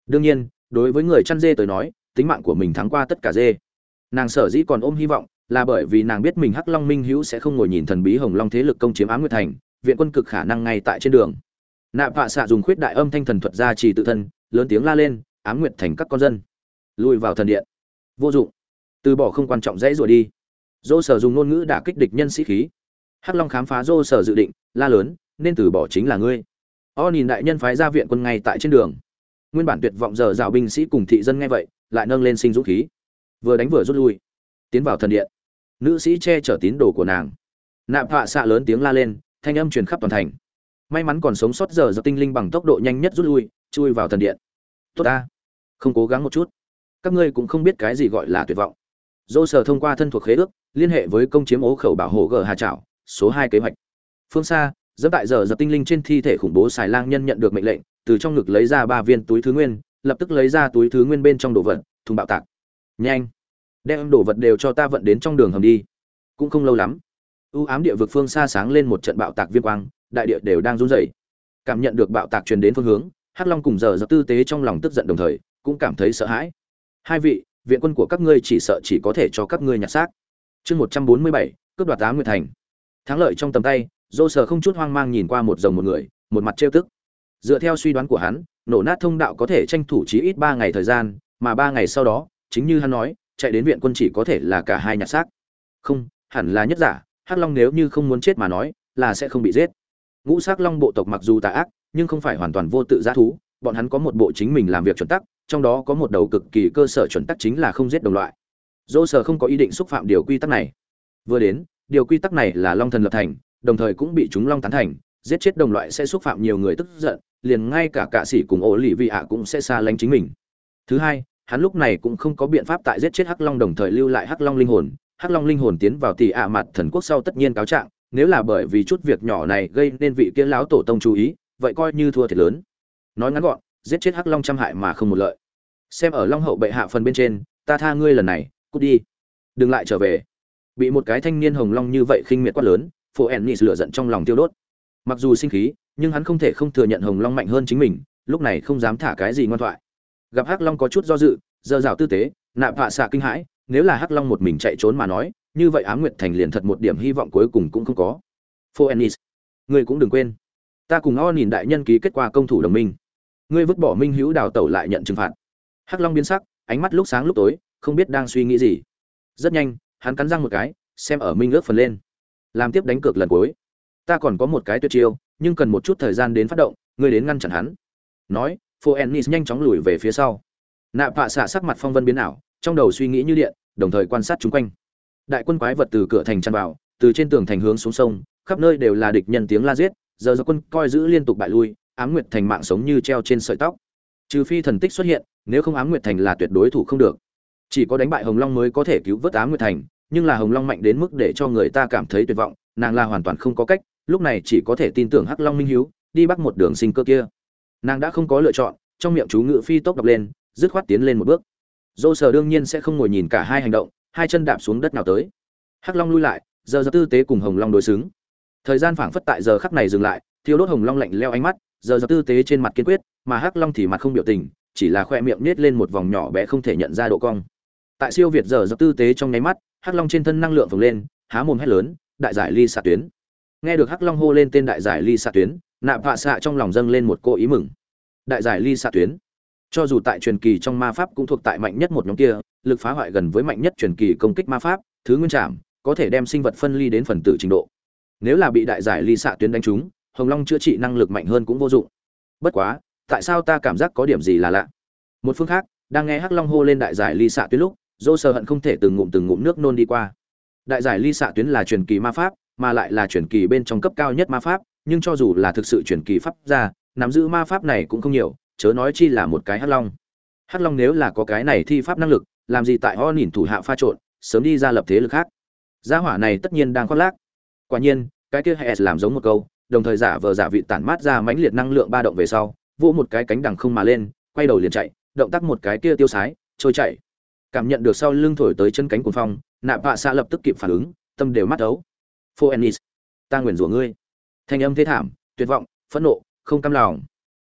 Đương nhiên, đối với người chăn dê tới nói, tính mạng của mình thắng qua tất cả dê. Nàng sở dĩ còn ôm hy vọng, là bởi vì nàng biết mình Hắc Long Minh Hữu sẽ không ngồi nhìn thần bí Hồng Long thế lực công chiếm Ám Nguyệt Thành, viện quân cực khả năng ngay tại trên đường. Nạp Vạ Xạ dùng khuyết đại âm thanh thần thuật ra trì tự thân, lớn tiếng la lên, Ám Nguyệt Thành các con dân, lùi vào thần điện. Vô dụng, từ bỏ không quan trọng, dãy rủa đi. Dô Sở dùng ngôn ngữ đả kích địch nhân sĩ khí. Hắc Long khám phá Dô Sở dự định, la lớn, nên từ bỏ chính là ngươi. Nhìn đại nhân phái ra viện quân ngay tại trên đường. Nguyên bản tuyệt vọng giờ rào binh sĩ cùng thị dân nghe vậy, lại nâng lên sinh dũng khí, vừa đánh vừa rút lui, tiến vào thần điện. Nữ sĩ che chở tín đồ của nàng. Nạp Vạ Xạ lớn tiếng la lên, thanh âm truyền khắp toàn thành. May mắn còn sống sót giờ tinh linh bằng tốc độ nhanh nhất rút lui, chui vào thần điện. Tốt ta, không cố gắng một chút, các ngươi cũng không biết cái gì gọi là tuyệt vọng. Dô Sở thông qua thân thuộc khế ước, liên hệ với công chiếm ố khẩu bảo hộ G Hà Trảo, số 2 kế hoạch. Phương xa, dẫm tại giờ tinh linh trên thi thể khủng bố xài lang nhân nhận được mệnh lệnh, từ trong ngực lấy ra 3 viên túi thứ nguyên, lập tức lấy ra túi thứ nguyên bên trong đồ vật, thùng bạo tạc. Nhanh, đem đồ vật đều cho ta vận đến trong đường hầm đi. Cũng không lâu lắm, ám địa vực phương xa sáng lên một trận bạo tạc viêm quang, đại địa đều đang run rẩy. Cảm nhận được bạo tạc truyền đến phương hướng, Hắc Long cùng giờ tư tế trong lòng tức giận đồng thời cũng cảm thấy sợ hãi. Hai vị, viện quân của các ngươi chỉ sợ chỉ có thể cho các ngươi nhặt xác. Chương 147, cướp đoạt Ám Nguyệt Thành. Thắng lợi trong tầm tay, Dô Sở không chút hoang mang nhìn qua một dòng một người, một mặt trêu tức. Dựa theo suy đoán của hắn, nổ nát thông đạo có thể tranh thủ chí ít 3 ngày thời gian, mà 3 ngày sau đó, chính như hắn nói, chạy đến viện quân chỉ có thể là cả hai nhặt xác. Không, hẳn là nhất giả, Hắc Long nếu như không muốn chết mà nói, là sẽ không bị giết. Ngũ Sắc Long bộ tộc mặc dù tà ác, nhưng không phải hoàn toàn vô tự dã thú, bọn hắn có một bộ chính mình làm việc chuẩn tắc, trong đó có một đầu cực kỳ cơ sở chuẩn tắc chính là không giết đồng loại. Dô Sở không có ý định xúc phạm điều quy tắc này. Vừa đến, điều quy tắc này là Long thần lập thành, đồng thời cũng bị chúng Long tán thành, giết chết đồng loại sẽ xúc phạm nhiều người tức giận, liền ngay cả cả sĩ cùng ổ lì vị ạ cũng sẽ xa lánh chính mình. Thứ hai, hắn lúc này cũng không có biện pháp tại giết chết Hắc Long đồng thời lưu lại Hắc Long linh hồn. Hắc Long linh hồn tiến vào tỷ ạ mặt thần quốc sau tất nhiên cáo trạng, nếu là bởi vì chút việc nhỏ này gây nên vị kia lão tổ tông chú ý, vậy coi như thua thiệt lớn. Nói ngắn gọn, giết chết Hắc Long trăm hại mà không một lợi. Xem ở Long hậu bệ hạ phần bên trên, ta tha ngươi lần này, cút đi, đừng lại trở về. Bị một cái thanh niên hồng long như vậy khinh miệt quát lớn, Phố Ennis lửa giận trong lòng tiêu đốt. Mặc dù sinh khí, nhưng hắn không thể không thừa nhận hồng long mạnh hơn chính mình, lúc này không dám thả cái gì ngoan thoại. Gặp Hắc Long có chút do dự, giơ rào tư tế, Nạp Vạ Xạ kinh hãi, nếu là Hắc Long một mình chạy trốn mà nói, như vậy Ám Nguyệt Thành liền thật một điểm hy vọng cuối cùng cũng không có. Phố Ennis, ngươi cũng đừng quên, ta cùng nhìn đại nhân ký kết quả công thủ đồng minh, ngươi vứt bỏ minh hữu đào tẩu lại nhận trừng phạt. Hắc Long biến sắc, ánh mắt lúc sáng lúc tối, không biết đang suy nghĩ gì. Rất nhanh, hắn cắn răng một cái, xem ở minh ước phần lên, làm tiếp đánh cược lần cuối. Ta còn có một cái tuyệt chiêu, nhưng cần một chút thời gian đến phát động, ngươi đến ngăn chặn hắn. Nói, Phố Ennis nhanh chóng lùi về phía sau. Nạp Vạ Xạ sắc mặt phong vân biến ảo, trong đầu suy nghĩ như điện, đồng thời quan sát chúng quanh. Đại quân quái vật từ cửa thành tràn vào, từ trên tường thành hướng xuống sông, khắp nơi đều là địch nhân tiếng la giết, giờ quân coi giữ liên tục bại lui, Ám Nguyệt Thành mạng sống như treo trên sợi tóc. Trừ phi thần tích xuất hiện, nếu không Ám Nguyệt Thành là tuyệt đối thủ không được. Chỉ có đánh bại Hồng Long mới có thể cứu vớt Ám Nguyệt Thành, nhưng là Hồng Long mạnh đến mức để cho người ta cảm thấy tuyệt vọng, nàng là hoàn toàn không có cách, lúc này chỉ có thể tin tưởng Hắc Long minh hiếu, đi bắt một đường sinh cơ kia. Nàng đã không có lựa chọn, trong miệng chú ngự phi tốc đọc lên, dứt khoát tiến lên một bước. Dô Sở đương nhiên sẽ không ngồi nhìn cả hai hành động, hai chân đạp xuống đất nào tới. Hắc Long lui lại, giờ tư tế cùng Hồng Long đối xứng. Thời gian phảng phất tại giờ khắc này dừng lại, thiêu đốt Hồng Long lạnh lẽo ánh mắt, giờ tư tế trên mặt kiên quyết, mà Hắc Long thì mặt không biểu tình, chỉ là khoe miệng nhếch lên một vòng nhỏ bé không thể nhận ra độ cong. Tại siêu việt giờ tư tế trong nháy mắt, Hắc Long trên thân năng lượng phồng lên, há mồm hét lớn, đại giải ly xạ tuyến. Nghe được Hắc Long hô lên tên đại giải ly xạ tuyến, Nạp Vạ Xạ trong lòng dâng lên một cô ý mừng. Đại giải ly xạ tuyến, cho dù tại truyền kỳ trong ma pháp cũng thuộc tại mạnh nhất một nhóm kia, lực phá hoại gần với mạnh nhất truyền kỳ công kích ma pháp, thứ nguyên trảm, có thể đem sinh vật phân ly đến phần tử trình độ. Nếu là bị đại giải ly xạ tuyến đánh trúng, Hồng Long chữa trị năng lực mạnh hơn cũng vô dụng. Bất quá, tại sao ta cảm giác có điểm gì là lạ? Một phương khác, đang nghe Hắc Long hô lên đại giải ly xạ tuyến lúc, Dô Sở hận không thể từng ngụm nước nôn đi qua. Đại giải ly xạ tuyến là truyền kỳ ma pháp, mà lại là truyền kỳ bên trong cấp cao nhất ma pháp, nhưng cho dù là thực sự truyền kỳ pháp ra, nắm giữ ma pháp này cũng không nhiều, chớ nói chi là một cái Hắc Long. Hắc Long nếu là có cái này thi pháp năng lực, làm gì tại ho nhìn thủ hạ pha trộn, sớm đi ra lập thế lực khác. Gia hỏa này tất nhiên đang khoác lác. Quả nhiên, cái kia Hess làm giống một câu, đồng thời giả vờ giả vị tản mát ra mãnh liệt năng lượng ba động về sau, vỗ một cái cánh đằng không mà lên, quay đầu liền chạy, động tác một cái kia tiêu sái, trôi chạy. Cảm nhận được sau lưng thổi tới chân cánh cuồng phong, Nạp Vạ Xạ lập tức kịp phản ứng, tâm đều mắt ấu. Phố Ennis, ta nguyền rủa ngươi. Thanh âm thế thảm, tuyệt vọng, phẫn nộ, không cam lòng.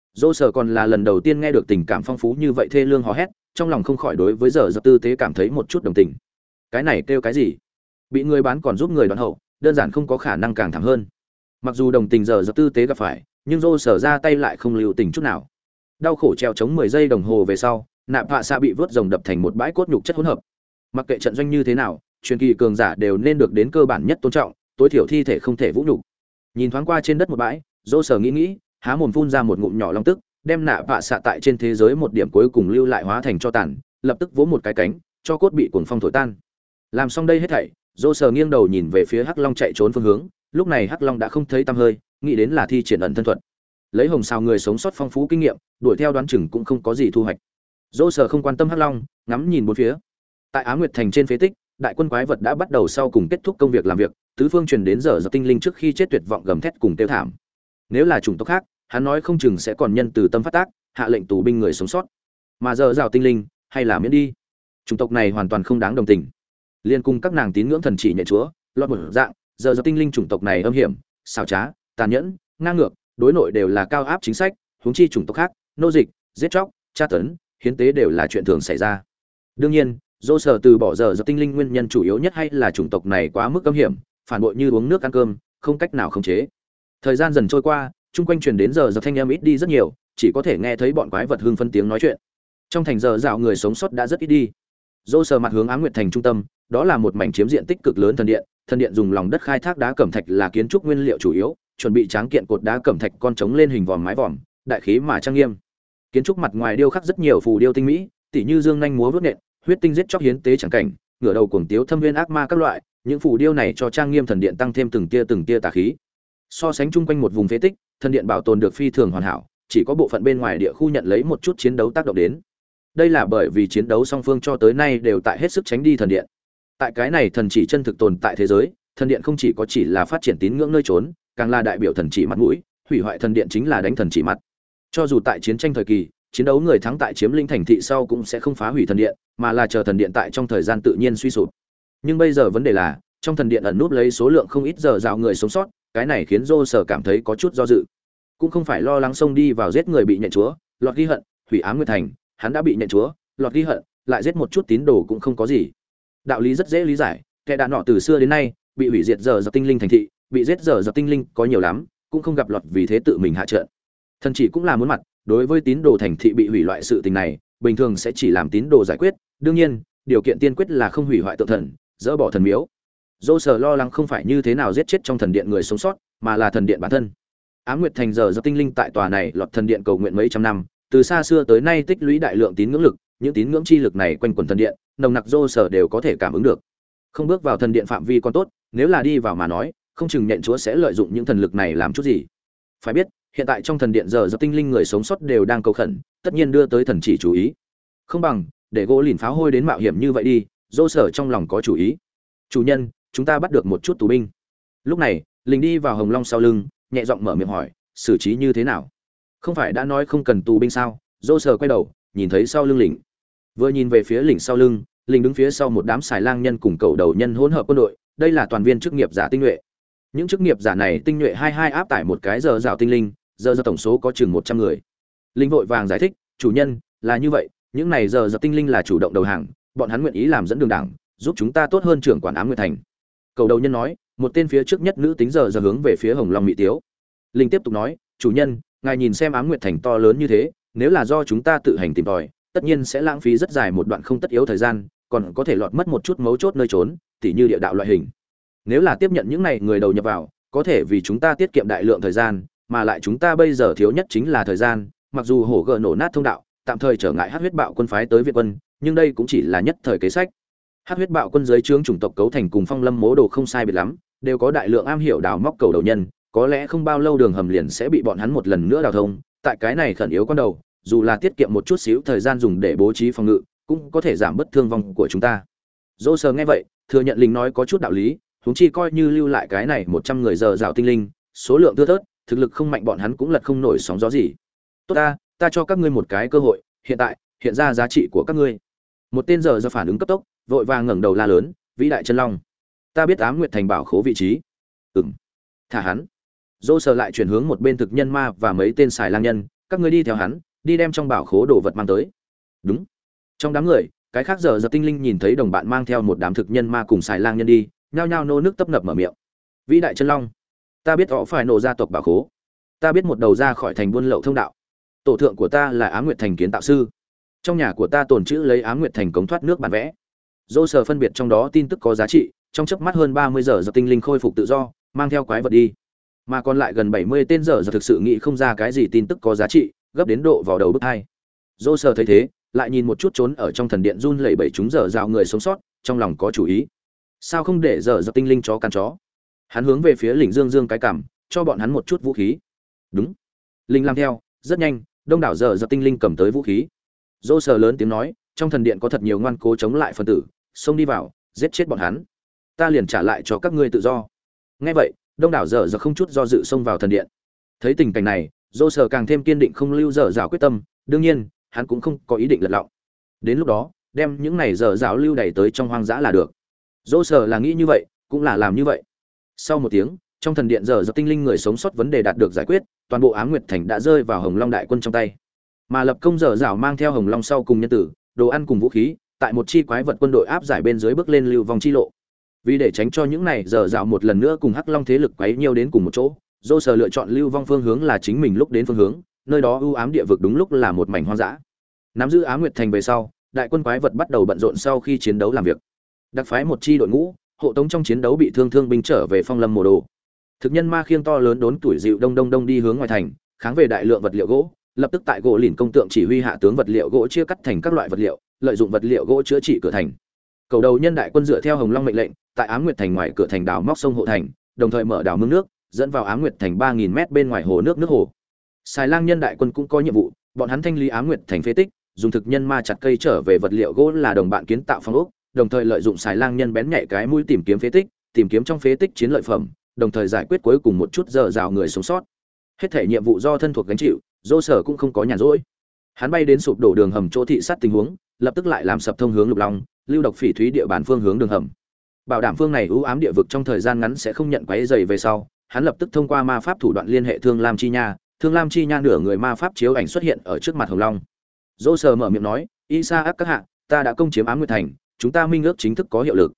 dô sở còn là lần đầu tiên nghe được tình cảm phong phú như vậy thê lương hò hét, trong lòng không khỏi đối với giờ dập tư tế cảm thấy một chút đồng tình. Cái này kêu cái gì? Bị người bán còn giúp người đoạn hậu, đơn giản không có khả năng càng thảm hơn. Mặc dù đồng tình giờ dập tư tế gặp phải, nhưng dô sở ra tay lại không lưu tình chút nào. Đau khổ treo chống 10 giây đồng hồ về sau, nạp hạ xạ bị vớt rồng đập thành một bãi cốt nhục chất hỗn hợp. Mặc kệ trận doanh như thế nào, truyền kỳ cường giả đều nên được đến cơ bản nhất tôn trọng, tối thiểu thi thể không thể vũ nhục. Nhìn thoáng qua trên đất một bãi, dô sở nghĩ, há mồm phun ra một ngụm nhỏ long tức, đem nạp hạ xạ tại trên thế giới một điểm cuối cùng lưu lại hóa thành cho tàn, lập tức vỗ một cái cánh, cho cốt bị cuồng phong thổi tan. Làm xong đây hết thảy, dô sở nghiêng đầu nhìn về phía hắc long chạy trốn phương hướng, lúc này hắc long đã không thấy tăm hơi, nghĩ đến là thi triển ẩn thân thuật. Lấy hồng sao người sống sót phong phú kinh nghiệm, đuổi theo đoán chừng cũng không có gì thu hoạch. Dô sở không quan tâm hắc long, ngắm nhìn bốn phía. Tại Á Nguyệt thành trên phế tích, đại quân quái vật đã bắt đầu sau cùng kết thúc công việc làm việc, tứ phương truyền đến giờ dập tinh linh trước khi chết tuyệt vọng gầm thét cùng tiêu thảm. Nếu là chủng tộc khác, hắn nói không chừng sẽ còn nhân từ tâm phát tác, hạ lệnh tù binh người sống sót. Mà giờ rào tinh linh, hay là miễn đi. Chủng tộc này hoàn toàn không đáng đồng tình. Liên cùng các nàng tín ngưỡng thần chỉ nhện chúa, lọt một dạng, giờ dập tinh linh chủng tộc này âm hiểm, xảo trá, tàn nhẫn, ngang ngược, đối nội đều là cao áp chính sách, huống chi chủng tộc khác, nô dịch, giết chóc, tra tấn, hiến tế đều là chuyện thường xảy ra. Đương nhiên, dô sở từ bỏ giờ dập tinh linh nguyên nhân chủ yếu nhất hay là chủng tộc này quá mức âm hiểm, phản bội như uống nước ăn cơm, không cách nào khống chế. Thời gian dần trôi qua, chung quanh truyền đến giờ dập thanh âm ít đi rất nhiều, chỉ có thể nghe thấy bọn quái vật hưng phân tiếng nói chuyện. Trong thành giờ dạo người sống sót đã rất ít đi. Dô sở mặt hướng Ám Nguyệt thành trung tâm, đó là một mảnh chiếm diện tích cực lớn thần điện dùng lòng đất khai thác đá cẩm thạch là kiến trúc nguyên liệu chủ yếu, chuẩn bị tráng kiện cột đá cẩm thạch con trống lên hình vòm mái vòm, đại khí mà trang nghiêm. Kiến trúc mặt ngoài điêu khắc rất nhiều phù điêu tinh mỹ, tỉ như dương nhanh múa vớt nện, huyết tinh giết chóc hiến tế chẳng cảnh, ngửa đầu cuồng tiếu thâm viên ác ma các loại, những phù điêu này cho trang nghiêm thần điện tăng thêm từng tia tà khí. So sánh chung quanh một vùng phế tích, thần điện bảo tồn được phi thường hoàn hảo, chỉ có bộ phận bên ngoài địa khu nhận lấy một chút chiến đấu tác động đến. Đây là bởi vì chiến đấu song phương cho tới nay đều tại hết sức tránh đi thần điện. Tại cái này thần chỉ chân thực tồn tại thế giới, thần điện không chỉ là phát triển tín ngưỡng nơi trốn, càng là đại biểu thần chỉ mặt mũi, hủy hoại thần điện chính là đánh thần chỉ mặt. Cho dù tại chiến tranh thời kỳ, chiến đấu người thắng tại chiếm lĩnh thành thị sau cũng sẽ không phá hủy thần điện, mà là chờ thần điện tại trong thời gian tự nhiên suy sụp. Nhưng bây giờ vấn đề là, trong thần điện ẩn núp lấy số lượng không ít giờ dạo người sống sót, cái này khiến Dô Sở cảm thấy có chút do dự. Cũng không phải lo lắng xông đi vào giết người bị nhện chúa, lọt ghi hận, hủy Ám Nguyệt thành, hắn đã bị nhện chúa, lọt ghi hận, lại giết một chút tín đồ cũng không có gì. Đạo lý rất dễ lý giải, kẻ đàn nọ từ xưa đến nay, bị hủy diệt giờ dập tinh linh thành thị, bị giết giờ dập tinh linh có nhiều lắm, cũng không gặp lọt vì thế tự mình hạ trận. Thần chỉ cũng là muốn mặt, đối với tín đồ thành thị bị hủy loại sự tình này, bình thường sẽ chỉ làm tín đồ giải quyết, đương nhiên, điều kiện tiên quyết là không hủy hoại tượng thần, dỡ bỏ thần miếu. Dô Sở lo lắng không phải như thế nào giết chết trong thần điện người sống sót, mà là thần điện bản thân. Ám Nguyệt thành giờ dập tinh linh tại tòa này lọt thần điện cầu nguyện mấy trăm năm, từ xa xưa tới nay tích lũy đại lượng tín ngưỡng lực, những tín ngưỡng chi lực này quanh quẩn thần điện, nồng nặc Dô Sở đều có thể cảm ứng được. Không bước vào thần điện phạm vi còn tốt, nếu là đi vào mà nói, không chừng nhện chúa sẽ lợi dụng những thần lực này làm chút gì. Phải biết, hiện tại trong thần điện giờ dập tinh linh người sống sót đều đang cầu khẩn, tất nhiên đưa tới thần chỉ chú ý. Không bằng để gỗ lìn pháo hôi đến mạo hiểm như vậy đi. Dô Sở trong lòng có chủ ý. Chủ nhân, chúng ta bắt được một chút tù binh. Lúc này, Linh đi vào Hồng Long sau lưng, nhẹ giọng mở miệng hỏi, xử trí như thế nào? Không phải đã nói không cần tù binh sao? Dô Sở quay đầu, nhìn thấy sau lưng Linh. Vừa nhìn về phía Linh sau lưng, Linh đứng phía sau một đám xài lang nhân cùng cầu đầu nhân hỗn hợp quân đội, đây là toàn viên chức nghiệp giả tinh nhuệ. Những chức nghiệp giả này tinh nhuệ hai áp tải một cái giờ rào tinh linh, giờ tổng số có chừng 100 người. Linh vội vàng giải thích, chủ nhân, là như vậy, những này giờ tinh linh là chủ động đầu hàng, bọn hắn nguyện ý làm dẫn đường đảng, giúp chúng ta tốt hơn trưởng quản Ám Nguyệt thành. Cầu đầu nhân nói, một tên phía trước nhất nữ tính giờ hướng về phía Hồng Long Mỹ Tiếu. Linh tiếp tục nói, chủ nhân, ngài nhìn xem Ám Nguyệt thành to lớn như thế, nếu là do chúng ta tự hành tìm tòi, tất nhiên sẽ lãng phí rất dài một đoạn không tất yếu thời gian, còn có thể lọt mất một chút mấu chốt nơi trốn, tỉ như địa đạo loại hình. Nếu là tiếp nhận những này người đầu nhập vào, có thể vì chúng ta tiết kiệm đại lượng thời gian, mà lại chúng ta bây giờ thiếu nhất chính là thời gian, mặc dù hổ gờ nổ nát thông đạo, tạm thời trở ngại Hắc huyết bạo quân phái tới Việt quân, nhưng đây cũng chỉ là nhất thời kế sách. Hắc huyết bạo quân dưới trướng chủng tộc cấu thành cùng Phong Lâm Mố Đồ không sai biệt lắm, đều có đại lượng am hiểu đào móc cầu đầu nhân, có lẽ không bao lâu đường hầm liền sẽ bị bọn hắn một lần nữa đào thông, tại cái này khẩn yếu con đầu, dù là tiết kiệm một chút xíu thời gian dùng để bố trí phòng ngự, cũng có thể giảm bớt thương vong của chúng ta. Dô Sở nghe vậy, thừa nhận Linh nói có chút đạo lý, huống chi coi như lưu lại cái này 100 người giờ rào tinh linh, số lượng thưa thớt, thực lực không mạnh bọn hắn cũng lật không nổi sóng gió gì. Tốt ta cho các ngươi một cái cơ hội, hiện ra giá trị của các ngươi. Một tên giờ phản ứng cấp tốc, vội vàng ngẩng đầu la lớn, vĩ đại chân long, ta biết Ám Nguyệt thành bảo khố vị trí. Thả hắn. Dô Sở lại chuyển hướng một bên thực nhân ma và mấy tên xài lang nhân, các ngươi đi theo hắn, đi đem trong bảo khố đồ vật mang tới. Đúng. Trong đám người, cái khác giờ tinh linh nhìn thấy đồng bạn mang theo một đám thực nhân ma cùng xài lang nhân đi, nhao nhao nô nước tấp nập mở miệng. Vĩ đại chân long, ta biết họ phải nổ gia tộc bảo khố, ta biết một đầu ra khỏi thành buôn lậu thông đạo, tổ thượng của ta là Ám Nguyệt Thành kiến tạo sư, trong nhà của ta tồn trữ lấy Ám Nguyệt Thành cống thoát nước bản vẽ. Dô sờ phân biệt trong đó tin tức có giá trị, trong chớp mắt hơn 30 giờ tinh linh khôi phục tự do, mang theo quái vật đi. Mà còn lại gần 70 tên giờ thực sự nghĩ không ra cái gì tin tức có giá trị, gấp đến độ vào đầu bức hai. Dô sờ thấy thế, lại nhìn một chút trốn ở trong thần điện run lẩy bẩy chúng giờ rào người sống sót, trong lòng có chủ ý. Sao không để giờ tinh linh chó căn chó? Hắn hướng về phía Lĩnh Dương Dương cái cằm, cho bọn hắn một chút vũ khí. Đúng. Linh làm theo, rất nhanh, đông đảo giờ tinh linh cầm tới vũ khí. Dô sờ lớn tiếng nói, trong thần điện có thật nhiều ngoan cố chống lại phân tử, xông đi vào, giết chết bọn hắn. Ta liền trả lại cho các ngươi tự do. Nghe vậy, đông đảo giờ không chút do dự xông vào thần điện. Thấy tình cảnh này, Dô sờ càng thêm kiên định không lưu dở dảo quyết tâm, đương nhiên, hắn cũng không có ý định lật lọng. Đến lúc đó, đem những này dở dảo lưu đẩy tới trong hoang dã là được. Dô sờ là nghĩ như vậy, cũng là làm như vậy. Sau một tiếng, trong thần điện giờ tinh linh người sống sót vấn đề đạt được giải quyết, toàn bộ Ám Nguyệt Thành đã rơi vào Hồng Long đại quân trong tay. Mà lập công dở dảo mang theo Hồng Long sau cùng nhân tử, đồ ăn cùng vũ khí, tại một chi quái vật quân đội áp giải bên dưới bước lên lưu vong chi lộ. Vì để tránh cho những này dở dạo một lần nữa cùng Hắc Long thế lực quấy nhiêu đến cùng một chỗ, Dô sờ lựa chọn lưu vong phương hướng là chính mình lúc đến phương hướng, nơi đó ưu ám địa vực đúng lúc là một mảnh hoang dã. Nắm giữ Ám Nguyệt Thành về sau, đại quân quái vật bắt đầu bận rộn sau khi chiến đấu làm việc. Đặc phái một chi đội ngũ, hộ tống trong chiến đấu bị thương binh trở về Phong Lâm Mộ Đồ. Thực nhân ma khiêng to lớn đốn tuổi dịu đông đi hướng ngoài thành, kháng về đại lượng vật liệu gỗ, lập tức tại gỗ lìn công tượng chỉ huy hạ tướng vật liệu gỗ chia cắt thành các loại vật liệu, lợi dụng vật liệu gỗ chữa trị cửa thành. Cầu đầu nhân đại quân dựa theo Hồng Long mệnh lệnh, tại Ám Nguyệt Thành ngoài cửa thành đào móc sông hộ thành, đồng thời mở đào mương nước, dẫn vào Ám Nguyệt Thành 3000m bên ngoài hồ nước hồ. Xài Lang nhân đại quân cũng có nhiệm vụ, bọn hắn thanh lý Ám Nguyệt Thành phế tích, dùng thực nhân ma chặt cây trở về vật liệu gỗ là đồng bạn kiến tạo phong ốc, đồng thời lợi dụng Xài Lang nhân bén nhạy cái mũi tìm kiếm phế tích, tìm kiếm trong phế tích chiến lợi phẩm, đồng thời giải quyết cuối cùng một chút dở dào người sống sót. Hết thể nhiệm vụ do thân thuộc gánh chịu, Dô sở cũng không có nhàn rỗi. Hắn bay đến sụp đổ đường hầm chỗ thị sát tình huống, lập tức lại làm sập thông hướng Lục Long, lưu độc phỉ thúy địa bàn phương hướng đường hầm. Bảo đảm phương này ưu ám địa vực trong thời gian ngắn sẽ không nhận quấy rầy về sau, hắn lập tức thông qua ma pháp thủ đoạn liên hệ Thương Lam Chi Nha, Thương Lam Chi Nha nửa người ma pháp chiếu ảnh xuất hiện ở trước mặt Hồng Long. Dô sở mở miệng nói, "Isa ác các hạ, ta đã công chiếm Ám Nguyệt Thành, chúng ta minh ước chính thức có hiệu lực."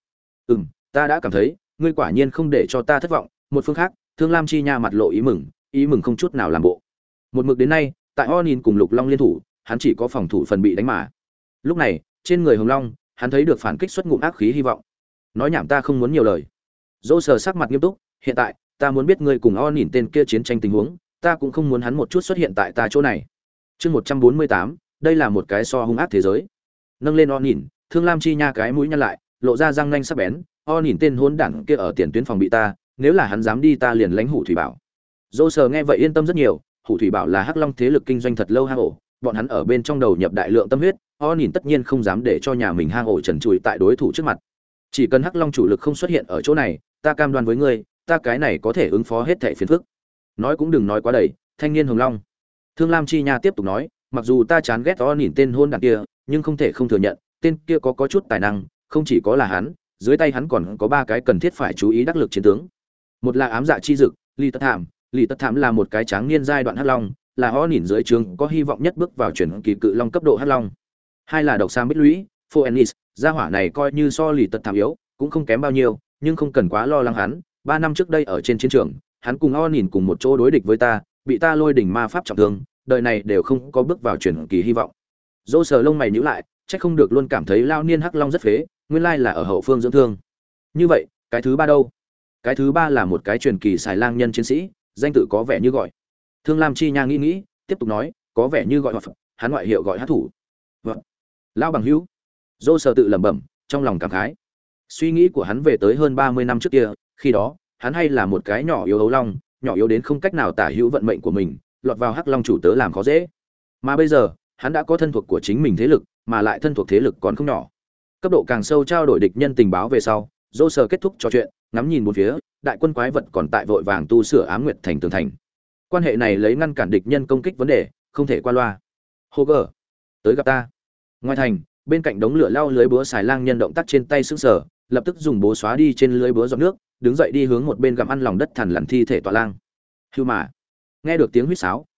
Ta đã cảm thấy, ngươi quả nhiên không để cho ta thất vọng." Một phương khác, Thương Lam Chi Nha mặt lộ ý mừng không chút nào làm bộ. Một mực đến nay, tại Onin cùng Lục Long liên thủ, hắn chỉ có phòng thủ phần bị đánh mà. Lúc này, trên người Hồng Long, hắn thấy được phản kích xuất ngụm ác khí hy vọng. Nói nhảm ta không muốn nhiều lời. Dỗ sờ sắc mặt nghiêm túc, hiện tại, ta muốn biết ngươi cùng Onin tên kia chiến tranh tình huống, ta cũng không muốn hắn một chút xuất hiện tại ta chỗ này. Chương 148, đây là một cái so hung ác thế giới. Nâng lên Onin, Thương Lam Chi Nha cái mũi nhăn lại, lộ ra răng nanh sắc bén, Onin tên hỗn đản kia ở tiền tuyến phòng bị ta, nếu là hắn dám đi ta liền lãnh Hủ Thủy Bảo. Dỗ sờ nghe vậy yên tâm rất nhiều, Hủ Thủy Bảo là Hắc Long thế lực kinh doanh thật lâu hang ổ, bọn hắn ở bên trong đầu nhập đại lượng tâm huyết, Onin tất nhiên không dám để cho nhà mình hang ổ trần trụi tại đối thủ trước mặt. Chỉ cần Hắc Long chủ lực không xuất hiện ở chỗ này, ta cam đoan với ngươi, ta cái này có thể ứng phó hết thảy phiền phức. Nói cũng đừng nói quá đầy, thanh niên Hồng Long. Thương Lam Chi Nha tiếp tục nói, mặc dù ta chán ghét Onin tên hôn đản kia, nhưng không thể không thừa nhận, tên kia có chút tài năng, không chỉ có là hắn, dưới tay hắn còn có 3 cái cần thiết phải chú ý đắc lực chiến tướng. Một là ám dạ chi dực, Lý Tất Thảm là một cái tráng niên giai đoạn Hắc Long, là Onin dưới trướng có hy vọng nhất bước vào chuyển kỳ cự long cấp độ Hắc Long. Hai là độc sam bích lũy, Phoenix, gia hỏa này coi như so Lý Tất Thảm yếu, cũng không kém bao nhiêu, nhưng không cần quá lo lắng hắn. 3 năm trước đây ở trên chiến trường, hắn cùng Onin cùng một chỗ đối địch với ta, bị ta lôi đỉnh ma pháp trọng thương, đời này đều không có bước vào chuyển kỳ hy vọng. Dỗ sờ lông mày nhíu lại, chắc không được luôn cảm thấy lao niên Hắc Long rất phế, nguyên lai là ở hậu phương dưỡng thương. Như vậy, cái thứ ba đâu? Cái thứ ba là một cái truyền kỳ xài lang nhân chiến sĩ, danh tự có vẻ như gọi. Thương Lam Chi Nha nghĩ, tiếp tục nói, có vẻ như gọi hắn ngoại hiệu gọi hát thủ. Vâng. Lao bằng hữu. Dô sờ tự lẩm bẩm, trong lòng cảm khái. Suy nghĩ của hắn về tới hơn 30 năm trước kia, khi đó, hắn hay là một cái nhỏ yếu ấu long, nhỏ yếu đến không cách nào tả hữu vận mệnh của mình, lọt vào Hắc Long chủ tớ làm khó dễ. Mà bây giờ, hắn đã có thân thuộc của chính mình thế lực, mà lại thân thuộc thế lực còn không nhỏ. Cấp độ càng sâu trao đổi địch nhân tình báo về sau, Dô sờ kết thúc trò chuyện, ngắm nhìn một phía, đại quân quái vật còn tại vội vàng tu sửa Ám Nguyệt Thành tường thành. Quan hệ này lấy ngăn cản địch nhân công kích vấn đề, không thể qua loa. Hoger, tới gặp ta. Ngoài thành, bên cạnh đống lửa lao lưới búa xài lang nhân động tác trên tay sững sờ, lập tức dùng búa xóa đi trên lưới búa giọt nước, đứng dậy đi hướng một bên gặm ăn lòng đất thằn lằn thi thể tọa lang. Hưu mà. Nghe được tiếng huýt sáo,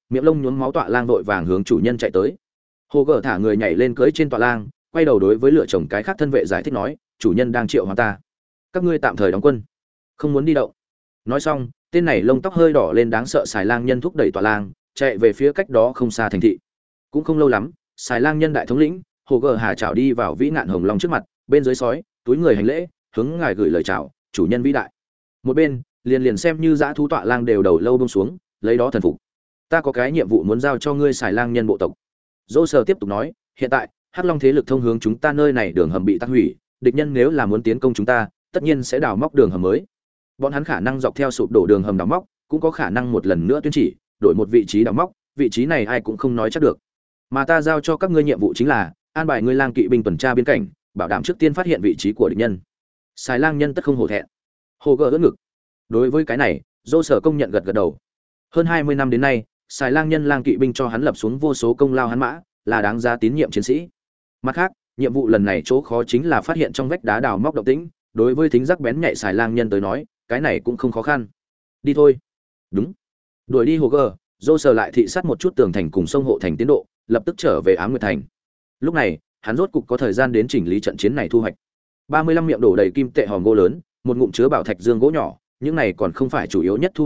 miệng lông nhuốm máu tọa lang vội vàng hướng chủ nhân chạy tới. Hồ Gở thả người nhảy lên cưỡi trên tọa lang, quay đầu đối với lựa chồng cái khác thân vệ giải thích nói, chủ nhân đang triệu hoán ta, các ngươi tạm thời đóng quân, không muốn đi động. Nói xong, tên này lông tóc hơi đỏ lên đáng sợ xài lang nhân thúc đẩy tọa lang chạy về phía cách đó không xa thành thị. Cũng không lâu lắm, xài lang nhân đại thống lĩnh Hồ Gở Hà chào đi vào vĩ nạn hồng long trước mặt, bên dưới sói túi người hành lễ, hướng ngài gửi lời chào, chủ nhân vĩ đại. Một bên liền xem như dã thú tọa lang đều đầu lâu buông xuống, lấy đó thần phục. Ta có cái nhiệm vụ muốn giao cho ngươi xài lang nhân bộ tộc. Dỗ Sở tiếp tục nói, hiện tại Hắc Long thế lực thông hướng chúng ta nơi này đường hầm bị tắc hủy, địch nhân nếu là muốn tiến công chúng ta, tất nhiên sẽ đào móc đường hầm mới. Bọn hắn khả năng dọc theo sụp đổ đường hầm đào móc, cũng có khả năng một lần nữa tuyên chỉ, đổi một vị trí đào móc, vị trí này ai cũng không nói chắc được. Mà ta giao cho các ngươi nhiệm vụ chính là an bài ngươi lang kỵ binh tuần tra biên cảnh, bảo đảm trước tiên phát hiện vị trí của địch nhân. Xài lang nhân tất không hổ thẹn. Hồ Gở ưỡn ngực. Đối với cái này, Dỗ Sở công nhận gật gật đầu. Hơn 20 năm đến nay, xài lang nhân lang kỵ binh cho hắn lập xuống vô số công lao hắn mã, là đáng giá tín nhiệm chiến sĩ. Mặt khác, nhiệm vụ lần này chỗ khó chính là phát hiện trong vách đá đào móc động tĩnh, đối với thính giác bén nhạy xài lang nhân tới nói, cái này cũng không khó khăn. Đi thôi. Đúng. Đuổi đi Hồ Gở, Dỗ Sở lại thị sát một chút tường thành cùng sông hộ thành tiến độ, lập tức trở về Ám Nguyệt thành. Lúc này, hắn rốt cục có thời gian đến chỉnh lý trận chiến này thu hoạch. 35 miệng đổ đầy kim tệ hòm gỗ lớn, một ngụm chứa bảo thạch dương gỗ nhỏ, những này còn không phải chủ yếu nhất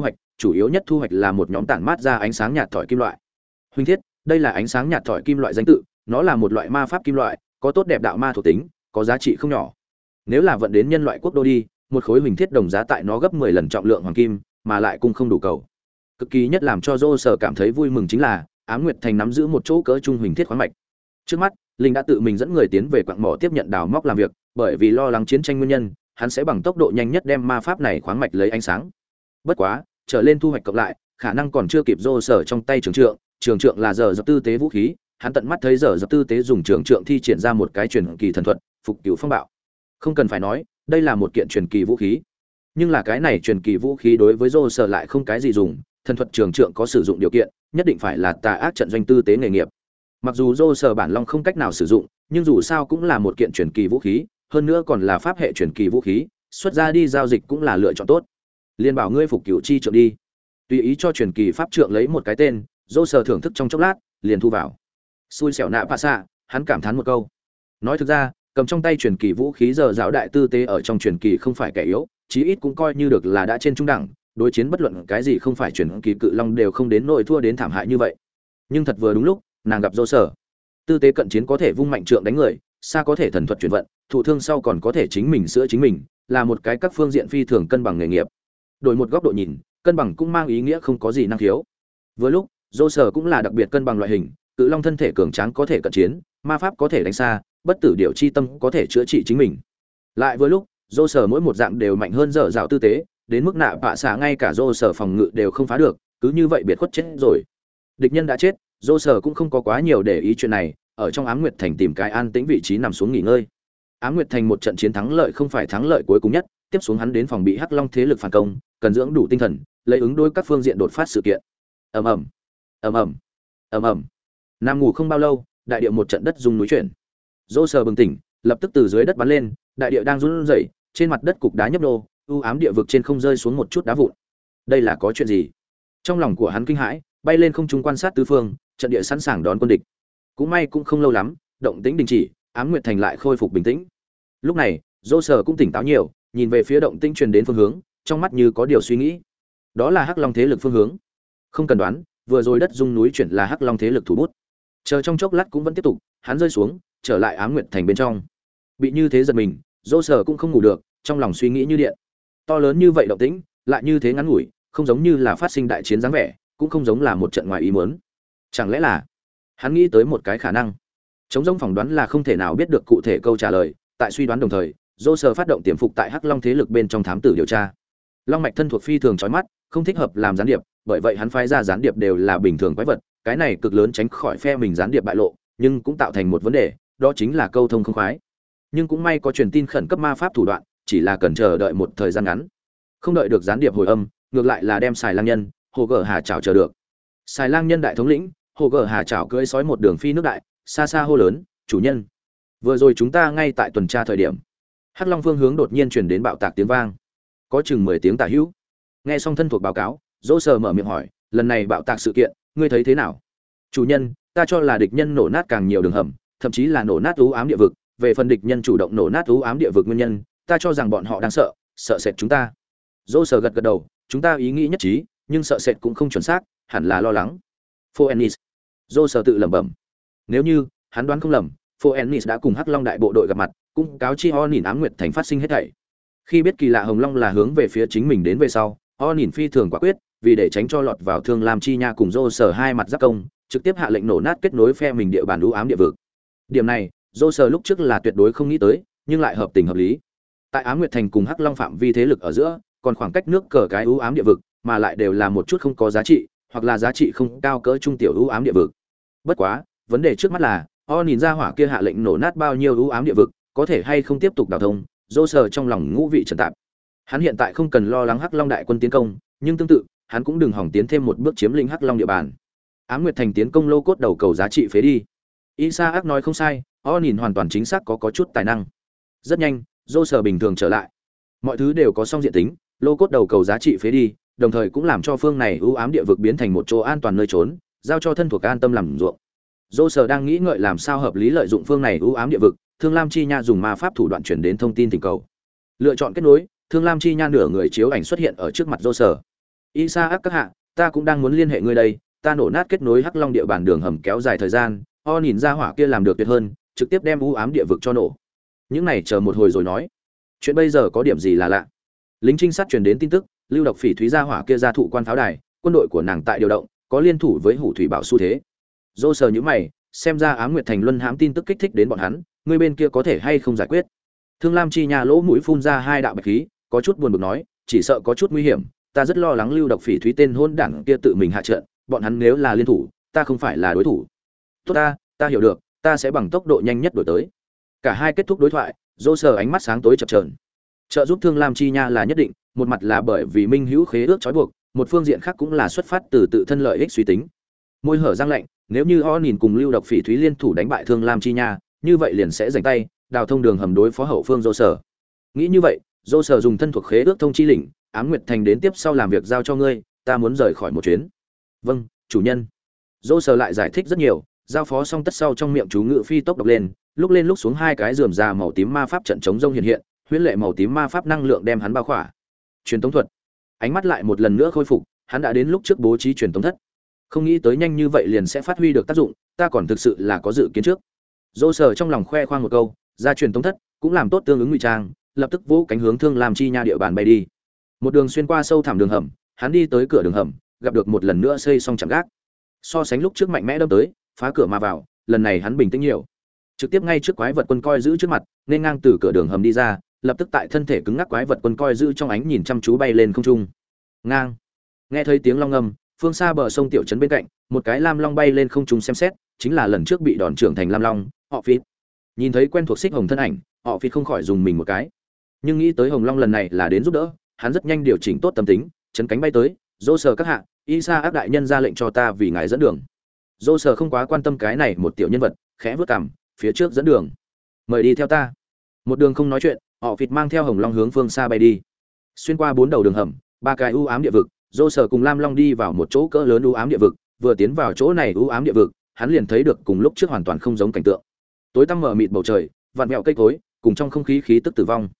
thu hoạch là một nhóm tản mát ra ánh sáng nhạt thỏi kim loại. Huynh thiết, đây là ánh sáng nhạt thỏi kim loại danh tự, nó là một loại ma pháp kim loại, có tốt đẹp đạo ma thuộc tính, có giá trị không nhỏ. Nếu là vận đến nhân loại quốc đô đi, một khối huỳnh thiết đồng giá tại nó gấp 10 lần trọng lượng hoàng kim, mà lại cũng không đủ cầu. Cực kỳ nhất làm cho Dỗ Sở cảm thấy vui mừng chính là Ám Nguyệt thành nắm giữ một chỗ cỡ trung huỳnh thiết khoáng mạch. Trước mắt, Linh đã tự mình dẫn người tiến về quặng mỏ tiếp nhận đào móc làm việc, bởi vì lo lắng chiến tranh nguyên nhân, hắn sẽ bằng tốc độ nhanh nhất đem ma pháp này khoáng mạch lấy ánh sáng. Bất quá, trở lên thu hoạch cộng lại, khả năng còn chưa kịp Dỗ Sở trong tay trường trượng là giờ dập tư tế vũ khí, hắn tận mắt thấy giờ dập tư tế dùng trường trượng thi triển ra một cái truyền kỳ thần thuật, phục cứu phong bạo. Không cần phải nói, đây là một kiện truyền kỳ vũ khí. Nhưng là cái này truyền kỳ vũ khí đối với Dỗ Sở lại không cái gì dùng, thần thuật trường trượng có sử dụng điều kiện, nhất định phải là tà ác trận doanh tư tế nghề nghiệp. Mặc dù Dỗ Sở bản long không cách nào sử dụng, nhưng dù sao cũng là một kiện truyền kỳ vũ khí, hơn nữa còn là pháp hệ truyền kỳ vũ khí, xuất ra đi giao dịch cũng là lựa chọn tốt. Liên bảo ngươi phục cửu chi trượng đi, tùy ý cho truyền kỳ pháp trượng lấy một cái tên. Dỗ Sở thưởng thức trong chốc lát, liền thu vào. Xui xẻo nạ pạ xạ, hắn cảm thán một câu. Nói thực ra, cầm trong tay truyền kỳ vũ khí giờ giáo đại tư tế ở trong truyền kỳ không phải kẻ yếu, chí ít cũng coi như được là đã trên trung đẳng, đối chiến bất luận cái gì không phải truyền kỳ cự long đều không đến nỗi thua đến thảm hại như vậy. Nhưng thật vừa đúng lúc, nàng gặp Dỗ Sở. Tư tế cận chiến có thể vung mạnh trượng đánh người, xa có thể thần thuật chuyển vận, thụ thương sau còn có thể chính mình sửa chính mình, là một cái các phương diện phi thường cân bằng nghề nghiệp. Đổi một góc độ nhìn, cân bằng cũng mang ý nghĩa không có gì năng khiếu. Vừa lúc, Dỗ Sở cũng là đặc biệt cân bằng loại hình, cự long thân thể cường tráng có thể cận chiến, ma pháp có thể đánh xa, bất tử điểu chi tâm có thể chữa trị chính mình. Lại vừa lúc, Dỗ Sở mỗi một dạng đều mạnh hơn dở dạo tư tế, đến mức nạ bạ xạ ngay cả Dỗ Sở phòng ngự đều không phá được, cứ như vậy biệt khuất chết rồi. Địch nhân đã chết, Dỗ Sở cũng không có quá nhiều để ý chuyện này, ở trong Ám Nguyệt thành tìm cái an tĩnh vị trí nằm xuống nghỉ ngơi. Ám Nguyệt thành một trận chiến thắng lợi không phải thắng lợi cuối cùng nhất, tiếp xuống hắn đến phòng bị Hắc Long thế lực phản công, cần dưỡng đủ tinh thần, lấy ứng đối các phương diện đột phát sự kiện. Ầm ầm, ầm ầm, ầm ầm. Nam ngủ không bao lâu, đại địa một trận đất rung núi chuyển. Dỗ Sở bừng tỉnh, lập tức từ dưới đất bắn lên, đại địa đang run rẩy, trên mặt đất cục đá nhấp nhô, u ám địa vực trên không rơi xuống một chút đá vụn. Đây là có chuyện gì? Trong lòng của hắn kinh hãi, bay lên không trung quan sát tứ phương, trận địa sẵn sàng đón quân địch. Cũng may cũng không lâu lắm, động tĩnh đình chỉ, Ám Nguyệt thành lại khôi phục bình tĩnh. Lúc này, Dỗ Sở cũng tỉnh táo nhiều, nhìn về phía động tĩnh truyền đến phương hướng, trong mắt như có điều suy nghĩ. Đó là Hắc Long thế lực phương hướng. Không cần đoán, vừa rồi đất rung núi chuyển là Hắc Long thế lực thủ bút. Chờ trong chốc lát cũng vẫn tiếp tục, hắn rơi xuống, trở lại Ám Nguyệt thành bên trong. Bị như thế giật mình, Dỗ Sở cũng không ngủ được, trong lòng suy nghĩ như điện. To lớn như vậy động tĩnh, lại như thế ngắn ngủi, không giống như là phát sinh đại chiến dáng vẻ, cũng không giống là một trận ngoài ý muốn. Chẳng lẽ là hắn nghĩ tới một cái khả năng. Chống rông phỏng đoán là không thể nào biết được cụ thể câu trả lời, tại suy đoán đồng thời, Dỗ Sở phát động tiềm phục tại Hắc Long thế lực bên trong thám tử điều tra. Long mạch thân thuộc phi thường chói mắt, không thích hợp làm gián điệp, bởi vậy hắn phái ra gián điệp đều là bình thường quái vật, cái này cực lớn tránh khỏi phe mình gián điệp bại lộ, nhưng cũng tạo thành một vấn đề, đó chính là câu thông không khoái. Nhưng cũng may có truyền tin khẩn cấp ma pháp thủ đoạn, chỉ là cần chờ đợi một thời gian ngắn. Không đợi được gián điệp hồi âm, ngược lại là đem Xài Lang nhân, Hồ Gở Hà Chảo chờ được. Xài Lang nhân đại thống lĩnh, Hồ Gở Hà Chảo cưỡi sói một đường phi nước đại, xa xa hô lớn, "Chủ nhân, vừa rồi chúng ta ngay tại tuần tra thời điểm, Hắc Long phương hướng đột nhiên truyền đến bạo tạc tiếng vang, có chừng 10 tiếng tả hữu." Nghe xong thân thuộc báo cáo, Dỗ Sở mở miệng hỏi, "Lần này bạo tạc sự kiện, ngươi thấy thế nào? Chủ nhân, ta cho là địch nhân nổ nát càng nhiều đường hầm, thậm chí là nổ nát u ám địa vực, về phần địch nhân chủ động nổ nát u ám địa vực nguyên nhân, ta cho rằng bọn họ đang sợ sệt chúng ta. Dô sờ gật gật đầu, chúng ta ý nghĩ nhất trí, nhưng sợ sệt cũng không chuẩn xác, hẳn là lo lắng. Phoenix. Dô sờ tự lẩm bẩm. Nếu như hắn đoán không lầm, Phoenix đã cùng Hắc Long đại bộ đội gặp mặt, cũng cáo chi Onin Ám Nguyệt Thành phát sinh hết thảy. Khi biết kỳ lạ Hồng Long là hướng về phía chính mình đến về sau, Onin phi thường quả quyết, vì để tránh cho lọt vào Thương Lam Chi Nha cùng Dô sờ hai mặt giáp công, trực tiếp hạ lệnh nổ nát kết nối phe mình địa bàn u ám địa vực. Điểm này, Dô sờ lúc trước là tuyệt đối không nghĩ tới, nhưng lại hợp tình hợp lý. Tại Ám Nguyệt Thành cùng Hắc Long phạm vi thế lực ở giữa, còn khoảng cách nước cờ cái u ám địa vực, mà lại đều là một chút không có giá trị, hoặc là giá trị không cao cỡ trung tiểu u ám địa vực. Bất quá, vấn đề trước mắt là, nhìn ra hỏa kia hạ lệnh nổ nát bao nhiêu u ám địa vực, có thể hay không tiếp tục đào thông, Dô sờ trong lòng ngũ vị trần tạp. Hắn hiện tại không cần lo lắng Hắc Long đại quân tiến công, nhưng tương tự, hắn cũng đừng hỏng tiến thêm một bước chiếm lĩnh Hắc Long địa bàn. Ám Nguyệt Thành tiến công lô cốt đầu cầu giá trị phế đi. Isaac nói không sai, nhìn hoàn toàn chính xác có chút tài năng. Rất nhanh, Dô sờ bình thường trở lại. Mọi thứ đều có xong diện tính, lô cốt đầu cầu giá trị phế đi, đồng thời cũng làm cho phương này ưu ám địa vực biến thành một chỗ an toàn nơi trốn, giao cho thân thuộc an tâm làm ruộng. Dô sờ đang nghĩ ngợi làm sao hợp lý lợi dụng phương này ưu ám địa vực, Thương Lam Chi Nha dùng ma pháp thủ đoạn chuyển đến thông tin tình cầu. Lựa chọn kết nối, Thương Lam Chi Nha nửa người chiếu ảnh xuất hiện ở trước mặt Dô sờ. Isaac các hạ, ta cũng đang muốn liên hệ ngươi đây, ta nổ nát kết nối Hắc Long địa bàn đường hầm kéo dài thời gian, nhìn ra hỏa kia làm được tuyệt hơn, trực tiếp đem ưu ám địa vực cho nổ. Những này chờ một hồi rồi nói. Chuyện bây giờ có điểm gì là lạ? Lính trinh sát truyền đến tin tức, Lưu Độc Phỉ Thúy ra hỏa kia ra thụ quan pháo đài, quân đội của nàng tại điều động, có liên thủ với Hủ Thủy Bảo xu thế. Dô sờ nhíu mày, xem ra Ám Nguyệt Thành luân hãm tin tức kích thích đến bọn hắn, người bên kia có thể hay không giải quyết? Thương Lam Chi Nha lỗ mũi phun ra hai đạo bạch khí, có chút buồn bực nói, chỉ sợ có chút nguy hiểm, ta rất lo lắng Lưu Độc Phỉ Thúy tên hôn đảng kia tự mình hạ trận, bọn hắn nếu là liên thủ, ta không phải là đối thủ. Tốt ta hiểu được, ta sẽ bằng tốc độ nhanh nhất đổi tới. Cả hai kết thúc đối thoại, Dô sờ ánh mắt sáng tối chập chờn. Trợ giúp Thương Lam Chi Nha là nhất định, một mặt là bởi vì minh hữu khế ước trói buộc, một phương diện khác cũng là xuất phát từ tự thân lợi ích suy tính. Môi hở răng lạnh, nếu như nhìn cùng Lưu Độc Phỉ Thúy liên thủ đánh bại Thương Lam Chi Nha, như vậy liền sẽ giành tay, đào thông đường hầm đối phó hậu phương Dô sở. Nghĩ như vậy, Dô sở dùng thân thuộc khế ước thông chi lĩnh, Ám Nguyệt Thành đến tiếp sau làm việc giao cho ngươi, ta muốn rời khỏi một chuyến. Vâng, chủ nhân. Dô sở lại giải thích rất nhiều, giao phó xong tất sau trong miệng chú ngự phi tốc đọc lên, lúc xuống hai cái rườm rà màu tím ma pháp trận chống rông hiện hiện, huyễn lệ màu tím ma pháp năng lượng đem hắn bao khỏa. Truyền tống thuật. Ánh mắt lại một lần nữa khôi phục, hắn đã đến lúc trước bố trí truyền tống thất. Không nghĩ tới nhanh như vậy liền sẽ phát huy được tác dụng, ta còn thực sự là có dự kiến trước. Dô sở trong lòng khoe khoang một câu, ra truyền tống thất, cũng làm tốt tương ứng ngụy trang, lập tức vỗ cánh hướng Thương Lam Chi Nha địa bàn bay đi. Một đường xuyên qua sâu thẳm đường hầm, hắn đi tới cửa đường hầm, gặp được một lần nữa xây xong chạm gác. So sánh lúc trước mạnh mẽ đâm tới, phá cửa mà vào, lần này hắn bình tĩnh nhiều. Trực tiếp ngay trước quái vật quân coi giữ trước mặt, nên ngang từ cửa đường hầm đi ra, lập tức tại thân thể cứng ngắc quái vật quân coi giữ trong ánh nhìn chăm chú bay lên không trung. Ngang. Nghe thấy tiếng long ngâm, phương xa bờ sông tiểu trấn bên cạnh, một cái lam long bay lên không trung xem xét, chính là lần trước bị đòn trưởng thành lam long, họ Phít. Nhìn thấy quen thuộc xích hồng thân ảnh, họ Phít không khỏi dùng mình một cái. Nhưng nghĩ tới Hồng Long lần này là đến giúp đỡ, hắn rất nhanh điều chỉnh tốt tâm tính, chấn cánh bay tới, "Dô sở các hạ, Isa ác đại nhân ra lệnh cho ta vì ngài dẫn đường." Dô sở không quá quan tâm cái này một tiểu nhân vật, khẽ vút cằm, phía trước dẫn đường. "Mời đi theo ta." Một đường không nói chuyện, họ Phít mang theo Hồng Long hướng phương xa bay đi. Xuyên qua 4 đầu đường hầm, 3 cái u ám địa vực, Dô sở cùng Lam Long đi vào một chỗ cỡ lớn u ám địa vực, vừa tiến vào chỗ này u ám địa vực, hắn liền thấy được cùng lúc trước hoàn toàn không giống cảnh tượng. Tối tăm mờ mịt bầu trời, vạn mèo cây cối, cùng trong không khí khí tức tử vong.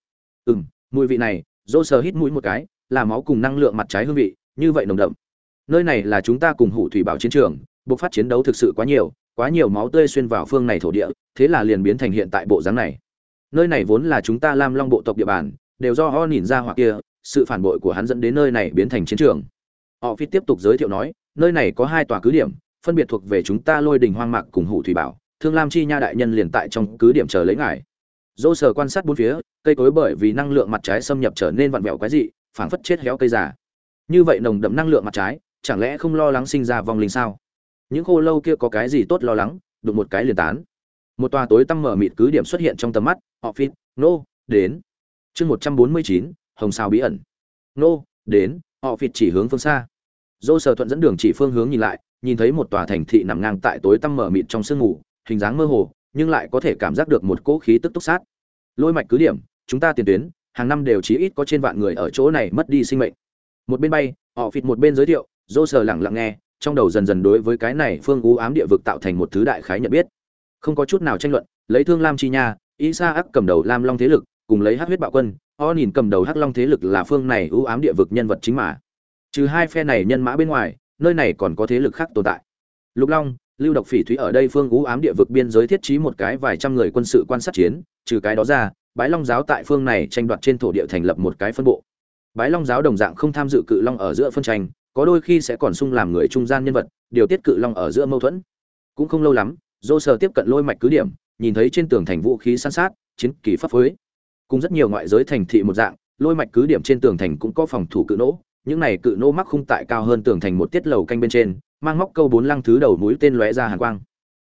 Mùi vị này, Dô sở hít mũi một cái, là máu cùng năng lượng mặt trái hương vị, như vậy nồng đậm. Nơi này là chúng ta cùng Hủ Thủy Bảo chiến trường, buộc phát chiến đấu thực sự quá nhiều máu tươi xuyên vào phương này thổ địa, thế là liền biến thành hiện tại bộ dáng này. Nơi này vốn là chúng ta Lam Long bộ tộc địa bàn, đều do ho nhìn ra hoặc kia, sự phản bội của hắn dẫn đến nơi này biến thành chiến trường. Họ Phi tiếp tục giới thiệu nói, nơi này có 2 tòa cứ điểm, phân biệt thuộc về chúng ta Lôi Đình Hoang Mạc cùng Hủ Thủy Bảo, Thương Lam Chi Nha đại nhân liền tại trong cứ điểm chờ lấy ngài. Dô sở quan sát bốn phía, cây cối bởi vì năng lượng mặt trái xâm nhập trở nên vặn vẹo quái dị, phảng phất chết héo cây già. Như vậy nồng đậm năng lượng mặt trái, chẳng lẽ không lo lắng sinh ra vong linh sao? Những khô lâu kia có cái gì tốt lo lắng, đụng một cái liền tán. Một tòa tối tăm mở mịt cứ điểm xuất hiện trong tầm mắt, họ Phi, nô, đến. Chương 149, Hồng Sao bí ẩn. Nô, đến, họ Phi chỉ hướng phương xa. Dô sở thuận dẫn đường chỉ phương hướng nhìn lại, nhìn thấy một tòa thành thị nằm ngang tại tối tăm mở mịt trong sương mù, hình dáng mơ hồ, nhưng lại có thể cảm giác được một cỗ khí tức túc sát. Lôi mạch cứ điểm, chúng ta tiền tuyến, hàng năm đều chí ít có trên vạn người ở chỗ này mất đi sinh mệnh. Một bên bay, họ Phịt một bên giới thiệu, Dô sở lặng lặng nghe, trong đầu dần dần đối với cái này phương u ám địa vực tạo thành một thứ đại khái nhận biết. Không có chút nào tranh luận, lấy Thương Lam Chi Nha, Isaac cầm đầu Lam Long thế lực, cùng lấy Hắc Huyết Bạo Quân, Onin cầm đầu Hắc Long thế lực là phương này u ám địa vực nhân vật chính mà. Trừ hai phe này nhân mã bên ngoài, nơi này còn có thế lực khác tồn tại. Lục Long, Lưu Độc Phỉ Thúy ở đây phương u ám địa vực biên giới thiết trí một cái vài trăm người quân sự quan sát chiến, trừ cái đó ra, Bái Long giáo tại phương này tranh đoạt trên thổ địa thành lập một cái phân bộ. Bái Long giáo đồng dạng không tham dự Cự Long ở giữa phân tranh, có đôi khi sẽ còn xung làm người trung gian nhân vật, điều tiết Cự Long ở giữa mâu thuẫn. Cũng không lâu lắm, Dô Sở tiếp cận Lôi Mạch cứ điểm, nhìn thấy trên tường thành vũ khí san sát, chiến kỳ pháp phối. Cùng rất nhiều ngoại giới thành thị một dạng, Lôi Mạch cứ điểm trên tường thành cũng có phòng thủ cự nỗ, những này cự nỗ mắc khung tại cao hơn tường thành một tiết lầu canh bên trên, mang móc câu 4 lăng thứ đầu mũi tên lóe ra hàn quang.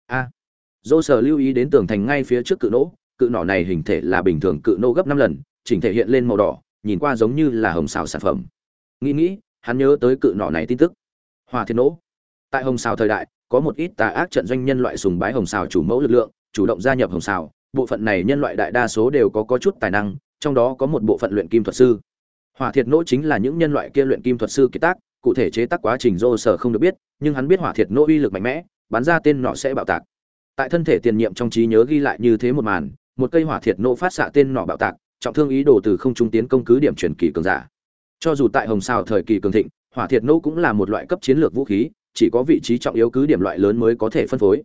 Dô Sở lưu ý đến tường thành ngay phía trước cự nỏ này hình thể là bình thường cự nỗ gấp 5 lần, chỉnh thể hiện lên màu đỏ, nhìn qua giống như là hồng xào sản phẩm. Nghĩ, hắn nhớ tới cự nỏ này tin tức. Hỏa Thiên Nỗ. Tại Hồng Xào thời đại, có một ít tà ác trận doanh nhân loại sùng bái Hồng Xào chủ mẫu lực lượng, chủ động gia nhập Hồng Xào, bộ phận này nhân loại đại đa số đều có chút tài năng, trong đó có một bộ phận luyện kim thuật sư. Hỏa Thiệt Nỗ chính là những nhân loại kia luyện kim thuật sư kiệt tác, cụ thể chế tác quá trình Dô Sở không được biết, nhưng hắn biết Hỏa Thiệt Nỗ uy lực mạnh mẽ, bắn ra tên nỏ sẽ bạo tạc. Tại thân thể tiền nhiệm trong trí nhớ ghi lại như thế một màn, một cây Hỏa Thiệt Nỗ phát xạ tên nỏ bạo tạc, trọng thương ý đồ từ không trung tiến công cứ điểm truyền kỳ cường giả. Cho dù tại Hồng Xào thời kỳ cường thịnh, Hỏa Thiệt Nỗ cũng là một loại cấp chiến lược vũ khí, chỉ có vị trí trọng yếu cứ điểm loại lớn mới có thể phân phối.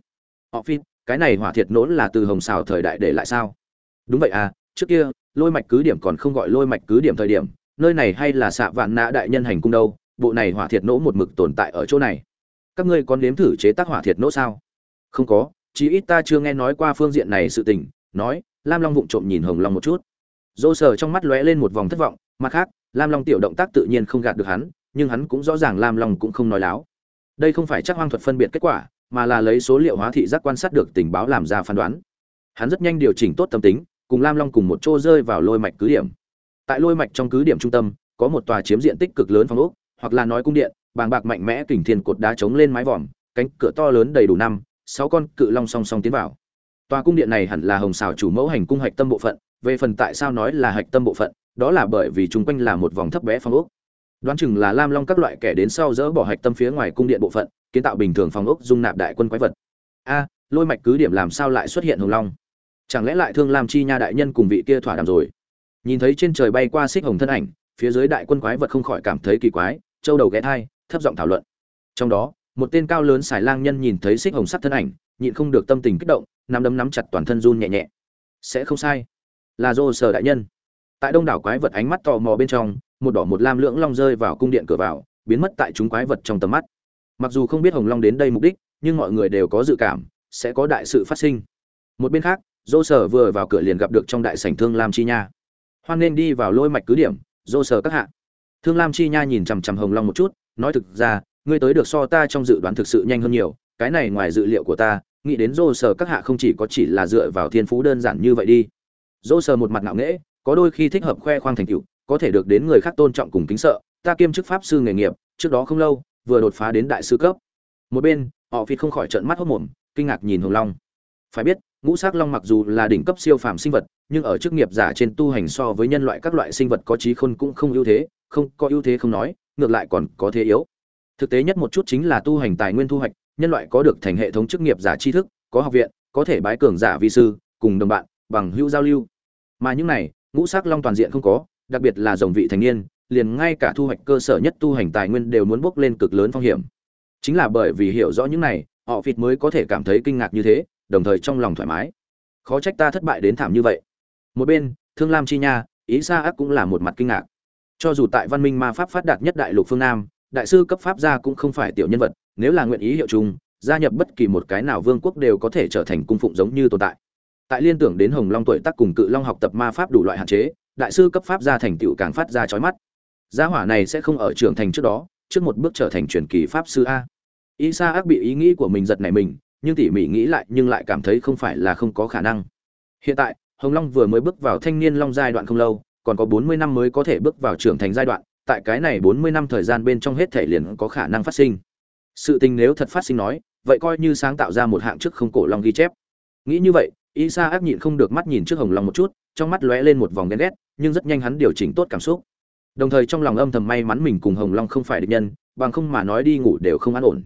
Cái này Hỏa Thiệt Nỗ là từ Hồng Xào thời đại để lại sao? Đúng vậy à, trước kia, Lôi Mạch cứ điểm còn không gọi Lôi Mạch cứ điểm thời điểm, nơi này hay là Xạ Vạn Nã đại nhân hành cung đâu, bộ này Hỏa Thiệt Nỗ một mực tồn tại ở chỗ này. Các ngươi có nếm thử chế tác Hỏa Thiệt Nỗ sao? Không có, chí ít ta chưa nghe nói qua phương diện này sự tình, nói, Lam Long vụng trộm nhìn Hồng Long một chút. Dô Sở trong mắt lóe lên một vòng thất vọng, mặt khác, Lam Long tiểu động tác tự nhiên không gạt được hắn, nhưng hắn cũng rõ ràng Lam Long cũng không nói láo. Đây không phải chắc hoang thuật phân biệt kết quả, mà là lấy số liệu hóa thị giác quan sát được tình báo làm ra phán đoán. Hắn rất nhanh điều chỉnh tốt tâm tính, cùng Lam Long cùng một chỗ rơi vào Lôi Mạch cứ điểm. Tại Lôi Mạch trong cứ điểm trung tâm, có một tòa chiếm diện tích cực lớn phòng ốc, hoặc là nói cung điện, bàng bạc mạnh mẽ kình thiên cột đá chống lên mái vòm, cánh cửa to lớn đầy đủ 5-6 con cự long song song tiến vào. Tòa cung điện này hẳn là Hồng Xào chủ mẫu hành cung hạch tâm bộ phận, về phần tại sao nói là hạch tâm bộ phận, đó là bởi vì chúng quanh là một vòng thấp bé phòng ốc. Đoán chừng là Lam Long các loại kẻ đến sau dỡ bỏ hạch tâm phía ngoài cung điện bộ phận, kiến tạo bình thường phòng ốc dung nạp đại quân quái vật. Lôi Mạch cứ điểm làm sao lại xuất hiện Hồng Long? Chẳng lẽ lại Thương Lam Chi Nha đại nhân cùng vị kia thỏa đàm rồi? Nhìn thấy trên trời bay qua xích hồng thân ảnh, phía dưới đại quân quái vật không khỏi cảm thấy kỳ quái, châu đầu ghé thai, thấp giọng thảo luận. Trong đó, một tên cao lớn xài lang nhân nhìn thấy xích hồng sắc thân ảnh, nhịn không được tâm tình kích động, nắm chặt toàn thân run nhẹ nhẹ. Sẽ không sai, là Dô Sở đại nhân. Tại đông đảo quái vật ánh mắt tò mò bên trong, một đỏ một lam lưỡng long rơi vào cung điện cửa vào, biến mất tại chúng quái vật trong tầm mắt. Mặc dù không biết Hồng Long đến đây mục đích, nhưng mọi người đều có dự cảm sẽ có đại sự phát sinh. Một bên khác, Dô Sở vừa vào cửa liền gặp được trong đại sảnh Thương Lam Chi Nha. Hoan nên đi vào Lôi Mạch cứ điểm, Dô Sở các hạ. Thương Lam Chi Nha nhìn chằm chằm Hồng Long một chút, nói thực ra, ngươi tới được so ta trong dự đoán thực sự nhanh hơn nhiều, cái này ngoài dự liệu của ta, nghĩ đến Dô Sở các hạ không chỉ là dựa vào thiên phú đơn giản như vậy đi. Dô Sở một mặt ngạo nghễ, có đôi khi thích hợp khoe khoang thành tựu, có thể được đến người khác tôn trọng cùng kính sợ, ta kiêm chức pháp sư nghề nghiệp, trước đó không lâu, vừa đột phá đến đại sư cấp. Một bên, họ Phi không khỏi trợn mắt hốt mồm, kinh ngạc nhìn Hồng Long. Phải biết, ngũ sắc long mặc dù là đỉnh cấp siêu phàm sinh vật, nhưng ở chức nghiệp giả trên tu hành so với nhân loại các loại sinh vật có trí khôn cũng không ưu thế, không có ưu thế không nói, ngược lại còn có thế yếu. Thực tế nhất một chút chính là tu hành tài nguyên thu hoạch, nhân loại có được thành hệ thống chức nghiệp giả tri thức, có học viện, có thể bái cường giả vi sư, cùng đồng bạn, bằng hữu giao lưu. Mà những này, ngũ sắc long toàn diện không có, đặc biệt là dòng vị thành niên, liền ngay cả thu hoạch cơ sở nhất tu hành tài nguyên đều muốn bước lên cực lớn phong hiểm. Chính là bởi vì hiểu rõ những này, họ Phịt mới có thể cảm thấy kinh ngạc như thế, đồng thời trong lòng thoải mái. Khó trách ta thất bại đến thảm như vậy. Một bên, Thương Lam Chi Nha, Ý Sa Ác cũng là một mặt kinh ngạc. Cho dù tại văn minh ma pháp phát đạt nhất đại lục phương Nam, đại sư cấp pháp gia cũng không phải tiểu nhân vật, nếu là nguyện ý hiệu chung, gia nhập bất kỳ một cái nào vương quốc đều có thể trở thành cung phụng giống như tồn tại. Tại liên tưởng đến Hồng Long tuổi tác cùng Cự Long học tập ma pháp đủ loại hạn chế, đại sư cấp pháp gia thành tựu càng phát ra chói mắt. Gia hỏa này sẽ không ở trưởng thành trước đó, trước một bước trở thành truyền kỳ pháp sư a. Isaac bị ý nghĩ của mình giật nảy mình, nhưng tỉ mỉ nghĩ lại nhưng lại cảm thấy không phải là không có khả năng. Hiện tại, Hồng Long vừa mới bước vào thanh niên long giai đoạn không lâu, còn có 40 năm mới có thể bước vào trưởng thành giai đoạn, tại cái này 40 năm thời gian bên trong hết thể liền có khả năng phát sinh. Sự tình nếu thật phát sinh nói, vậy coi như sáng tạo ra một hạng trước không cổ long ghi chép. Nghĩ như vậy, Isaac nhịn không được mắt nhìn trước Hồng Long một chút, trong mắt lóe lên một vòng ghen ghét, nhưng rất nhanh hắn điều chỉnh tốt cảm xúc. Đồng thời trong lòng âm thầm may mắn mình cùng Hồng Long không phải địch nhân, bằng không mà nói đi ngủ đều không an ổn.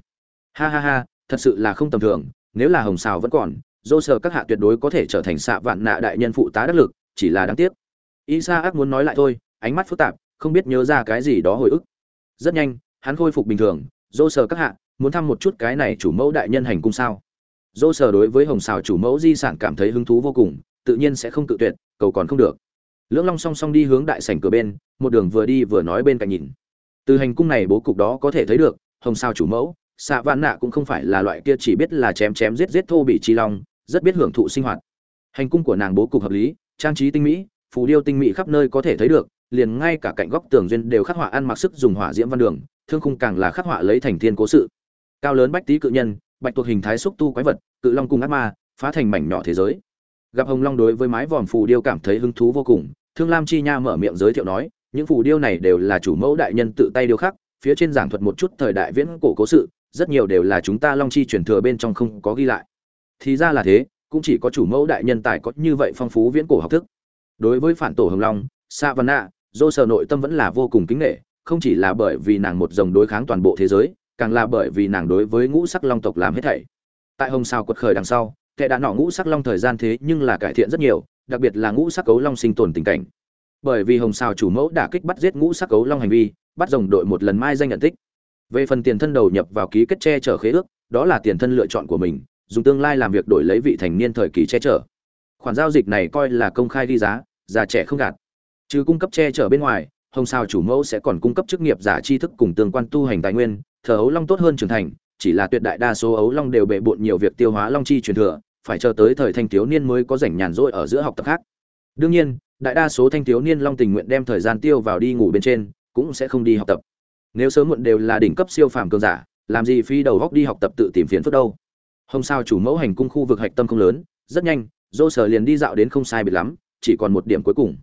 Ha ha ha, thật sự là không tầm thường, nếu là hồng xào vẫn còn, dô sở các hạ tuyệt đối có thể trở thành xạ vạn nạ đại nhân phụ tá đắc lực, chỉ là đáng tiếc. Isaac muốn nói lại thôi, ánh mắt phức tạp, không biết nhớ ra cái gì đó hồi ức. Rất nhanh, hắn khôi phục bình thường, dô sở các hạ, muốn thăm một chút cái này chủ mẫu đại nhân hành cung sao? Dô sở đối với hồng xào chủ mẫu di sản cảm thấy hứng thú vô cùng, tự nhiên sẽ không cự tuyệt, cầu còn không được. Lưỡng Long song song đi hướng đại sảnh cửa bên, một đường vừa đi vừa nói bên cạnh nhìn. Từ hành cung này bố cục đó có thể thấy được, hồng sao chủ mẫu, xạ vạn nạ cũng không phải là loại kia chỉ biết là chém chém giết giết thô bị chi long, rất biết hưởng thụ sinh hoạt. Hành cung của nàng bố cục hợp lý, trang trí tinh mỹ, phù điêu tinh mỹ khắp nơi có thể thấy được, liền ngay cả cạnh góc tường duyên đều khắc họa ăn mặc sức dùng hỏa diễm văn đường, thương khung càng là khắc họa lấy thành thiên cố sự. Cao lớn bách tý cự nhân, bạch tuộc hình thái xúc tu quái vật, cự long cùng ác ma, phá thành mảnh nhỏ thế giới. Gặp Hồng Long đối với mái vòm phù điêu cảm thấy hứng thú vô cùng, Thương Lam Chi Nha mở miệng giới thiệu nói, những phù điêu này đều là chủ mẫu đại nhân tự tay điêu khắc, phía trên giảng thuật một chút thời đại viễn cổ cố sự, rất nhiều đều là chúng ta Long Chi truyền thừa bên trong không có ghi lại. Thì ra là thế, cũng chỉ có chủ mẫu đại nhân tài có như vậy phong phú viễn cổ học thức. Đối với phản tổ Hồng Long, Savannah, dô sở nội tâm vẫn là vô cùng kính nể, không chỉ là bởi vì nàng một dòng đối kháng toàn bộ thế giới, càng là bởi vì nàng đối với ngũ sắc long tộc làm hết thảy. Tại Hồng Sao quật khởi đằng sau, kẻ đã nọ ngũ sắc long thời gian thế nhưng là cải thiện rất nhiều, đặc biệt là ngũ sắc cấu long sinh tồn tình cảnh. Bởi vì Hồng Sao chủ mẫu đã kích bắt giết ngũ sắc cấu long hành vi, bắt rồng đội một lần mai danh nhận tích. Về phần tiền thân đầu nhập vào ký kết che chở khế ước, đó là tiền thân lựa chọn của mình, dùng tương lai làm việc đổi lấy vị thành niên thời kỳ che chở. Khoản giao dịch này coi là công khai ghi giá, già trẻ không gạt. Trừ cung cấp che chở bên ngoài, Hồng Sao chủ mẫu sẽ còn cung cấp chức nghiệp giả tri thức cùng tương quan tu hành tài nguyên, thờ ấu long tốt hơn trưởng thành, chỉ là tuyệt đại đa số ấu long đều bệ bội nhiều việc tiêu hóa long chi truyền thừa, phải chờ tới thời thanh thiếu niên mới có rảnh nhàn rỗi ở giữa học tập khác. Đương nhiên, đại đa số thanh thiếu niên long tình nguyện đem thời gian tiêu vào đi ngủ bên trên, cũng sẽ không đi học tập. Nếu sớm muộn đều là đỉnh cấp siêu phàm cường giả, làm gì phi đầu góc đi học tập tự tìm phiền phức đâu. Hồng Sao chủ mẫu hành cung khu vực hạch tâm không lớn, rất nhanh, Dô Sở liền đi dạo đến không sai biệt lắm, chỉ còn một điểm cuối cùng.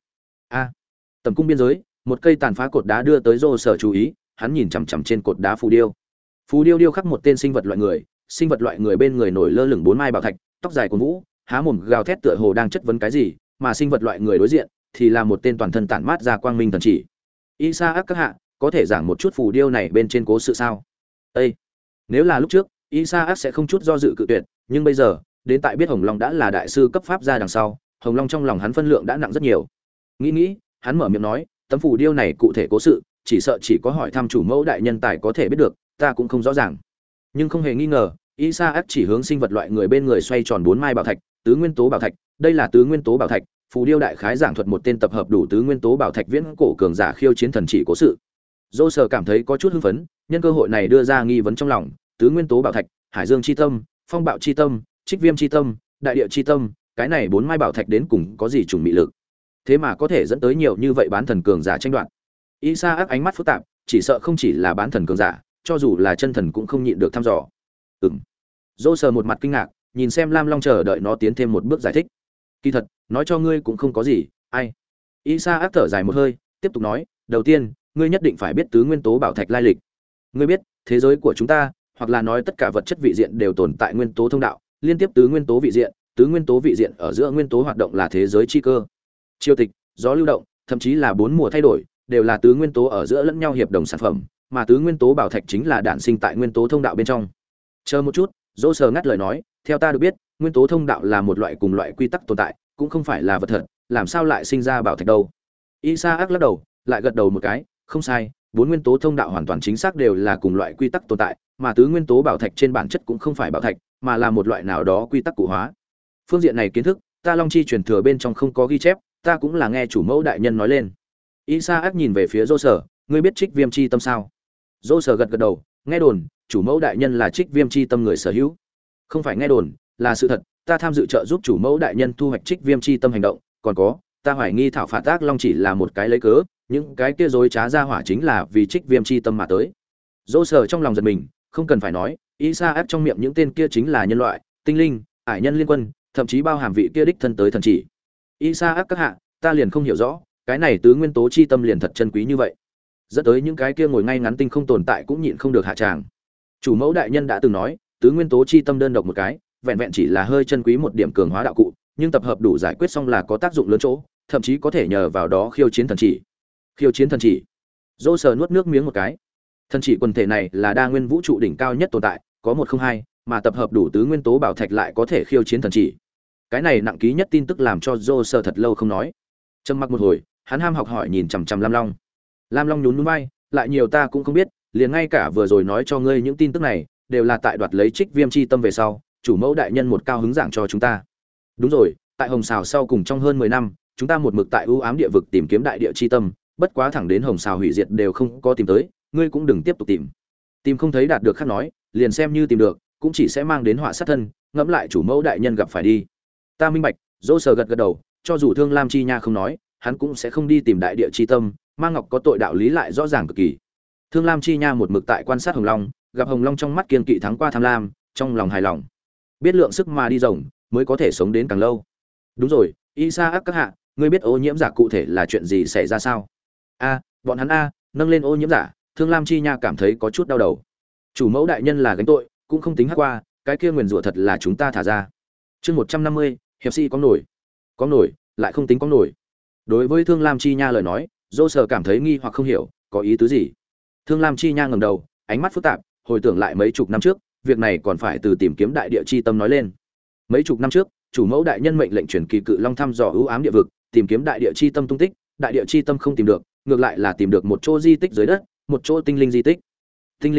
Tầm cung biên giới, một cây tàn phá cột đá đưa tới Dô Sở chú ý, hắn nhìn chằm chằm trên cột đá phù điêu. Phù điêu điêu khắc một tên sinh vật loại người bên người nổi lơ lửng bốn mai bảo thạch, tóc dài cuồn vũ, há mồm gào thét tựa hồ đang chất vấn cái gì, mà sinh vật loại người đối diện thì là một tên toàn thân tản mát ra quang minh thần chỉ. Isaac các hạ, có thể giảng một chút phù điêu này bên trên cố sự sao? Ê! Nếu là lúc trước, Isaac sẽ không chút do dự cự tuyệt, nhưng bây giờ, đến tại biết Hồng Long đã là đại sư cấp pháp gia đằng sau, Hồng Long trong lòng hắn phân lượng đã nặng rất nhiều. Nghĩ, hắn mở miệng nói, tấm phù điêu này cụ thể cố sự, chỉ sợ chỉ có hỏi thăm chủ mẫu đại nhân tài có thể biết được, ta cũng không rõ ràng. Nhưng không hề nghi ngờ, Isaac chỉ hướng sinh vật loại người bên người xoay tròn bốn mai bảo thạch, tứ nguyên tố bảo thạch, đây là tứ nguyên tố bảo thạch, phù điêu đại khái giảng thuật một tên tập hợp đủ tứ nguyên tố bảo thạch viễn cổ cường giả khiêu chiến thần chỉ cố sự. Dô Sở cảm thấy có chút hưng phấn, nhân cơ hội này đưa ra nghi vấn trong lòng, tứ nguyên tố bảo thạch, hải dương chi tâm, phong bạo chi tâm, trích viêm chi tâm, đại địa chi tâm, cái này bốn mai bảo thạch đến cùng có gì trùng mị lực? Thế mà có thể dẫn tới nhiều như vậy bán thần cường giả tranh đoạt. Isaac ánh mắt phức tạp, chỉ sợ không chỉ là bán thần cường giả, cho dù là chân thần cũng không nhịn được thăm dò. Dô Sở một mặt kinh ngạc, nhìn xem Lam Long chờ đợi nó tiến thêm một bước giải thích. Kỳ thật, nói cho ngươi cũng không có gì, ai. Isaac thở dài một hơi, tiếp tục nói, đầu tiên, ngươi nhất định phải biết tứ nguyên tố bảo thạch lai lịch. Ngươi biết, thế giới của chúng ta, hoặc là nói tất cả vật chất vị diện đều tồn tại nguyên tố thông đạo, liên tiếp tứ nguyên tố vị diện ở giữa nguyên tố hoạt động là thế giới chi cơ. Chiêu tịch, gió lưu động, thậm chí là bốn mùa thay đổi, đều là tứ nguyên tố ở giữa lẫn nhau hiệp đồng sản phẩm, mà tứ nguyên tố bảo thạch chính là đản sinh tại nguyên tố thông đạo bên trong. Chờ một chút, Dô Sở ngắt lời nói, theo ta được biết, nguyên tố thông đạo là một loại cùng loại quy tắc tồn tại, cũng không phải là vật thật, làm sao lại sinh ra bảo thạch đâu? Isaac lắc đầu, lại gật đầu một cái, không sai, bốn nguyên tố thông đạo hoàn toàn chính xác đều là cùng loại quy tắc tồn tại, mà tứ nguyên tố bảo thạch trên bản chất cũng không phải bảo thạch, mà là một loại nào đó quy tắc cụ hóa. Phương diện này kiến thức, ta Long Chi truyền thừa bên trong không có ghi chép, ta cũng là nghe chủ mẫu đại nhân nói lên. Isaac nhìn về phía Dô Sở, ngươi biết Trích Viêm chi tâm sao? Dô Sở gật gật đầu, nghe đồn, chủ mẫu đại nhân là Trích Viêm chi tâm người sở hữu. Không phải nghe đồn, là sự thật, ta tham dự trợ giúp chủ mẫu đại nhân thu hoạch Trích Viêm chi tâm hành động, còn có, ta hoài nghi thảo phạt ác long chỉ là một cái lấy cớ, những cái kia dối trá ra hỏa chính là vì Trích Viêm chi tâm mà tới. Dô Sở trong lòng giật mình, không cần phải nói, Isaac trong miệng những tên kia chính là nhân loại, tinh linh, ải nhân liên quân, thậm chí bao hàm vị kia đích thân tới thần chỉ. Isaac các hạ, ta liền không hiểu rõ, cái này tứ nguyên tố chi tâm liền thật chân quý như vậy. Dẫn tới những cái kia ngồi ngay ngắn tinh không tồn tại cũng nhịn không được hạ tràng. Chủ mẫu đại nhân đã từng nói, tứ nguyên tố chi tâm đơn độc một cái, vẹn vẹn chỉ là hơi chân quý một điểm cường hóa đạo cụ, nhưng tập hợp đủ giải quyết xong là có tác dụng lớn chỗ, thậm chí có thể nhờ vào đó khiêu chiến thần chỉ. Khiêu chiến thần chỉ. Dô Sở nuốt nước miếng một cái. Thần chỉ quần thể này là đa nguyên vũ trụ đỉnh cao nhất tồn tại, có 102, mà tập hợp đủ tứ nguyên tố bảo thạch lại có thể khiêu chiến thần chỉ. Cái này nặng ký nhất tin tức làm cho Dô Sở thật lâu không nói. Trầm mặc một hồi, hắn ham học hỏi nhìn chằm chằm Lam Long. Lam Long nhún nhún vai, lại nhiều ta cũng không biết, liền ngay cả vừa rồi nói cho ngươi những tin tức này, đều là tại đoạt lấy Trích Viêm chi tâm về sau, chủ mẫu đại nhân một cao hứng giảng cho chúng ta. Đúng rồi, tại Hồng Sào sau cùng trong hơn 10 năm, chúng ta một mực tại ưu ám địa vực tìm kiếm đại địa chi tâm, bất quá thẳng đến Hồng Sào hủy diệt đều không có tìm tới, ngươi cũng đừng tiếp tục tìm. Tìm không thấy đạt được khác nói, liền xem như tìm được, cũng chỉ sẽ mang đến họa sát thân, ngẫm lại chủ mẫu đại nhân gặp phải đi. Ta minh bạch, Dỗ Sở gật gật đầu, cho dù Thương Lam Chi Nha không nói, hắn cũng sẽ không đi tìm đại địa chi tâm, Mang Ngọc có tội đạo lý lại rõ ràng cực kỳ. Thương Lam Chi Nha một mực tại quan sát Hồng Long, gặp Hồng Long trong mắt kiên kỵ thắng qua tham lam, trong lòng hài lòng. Biết lượng sức mà đi rồng, mới có thể sống đến càng lâu. Đúng rồi, Isaac các hạ, ngươi biết ô nhiễm giả cụ thể là chuyện gì xảy ra sao? Bọn hắn nâng lên ô nhiễm giả, Thương Lam Chi Nha cảm thấy có chút đau đầu. Chủ mẫu đại nhân là gánh tội, cũng không tính hắc qua, cái kia nguyền rủa thật là chúng ta thả ra. Chương 150, hiệp sĩ có nổi, lại không tính có nổi. Đối với Thương Lam Chi Nha lời nói, Dô Sở cảm thấy nghi hoặc không hiểu, có ý tứ gì? Thương Lam Chi Nha ngẩng đầu, ánh mắt phức tạp, hồi tưởng lại mấy chục năm trước, việc này còn phải từ tìm kiếm đại địa chi tâm nói lên. Mấy chục năm trước, chủ mẫu đại nhân mệnh lệnh truyền kỳ cự long thăm dò ưu ám địa vực, tìm kiếm đại địa chi tâm tung tích, đại địa chi tâm không tìm được, ngược lại là tìm được một chỗ di tích dưới đất, một chỗ tinh linh di tích. Tinh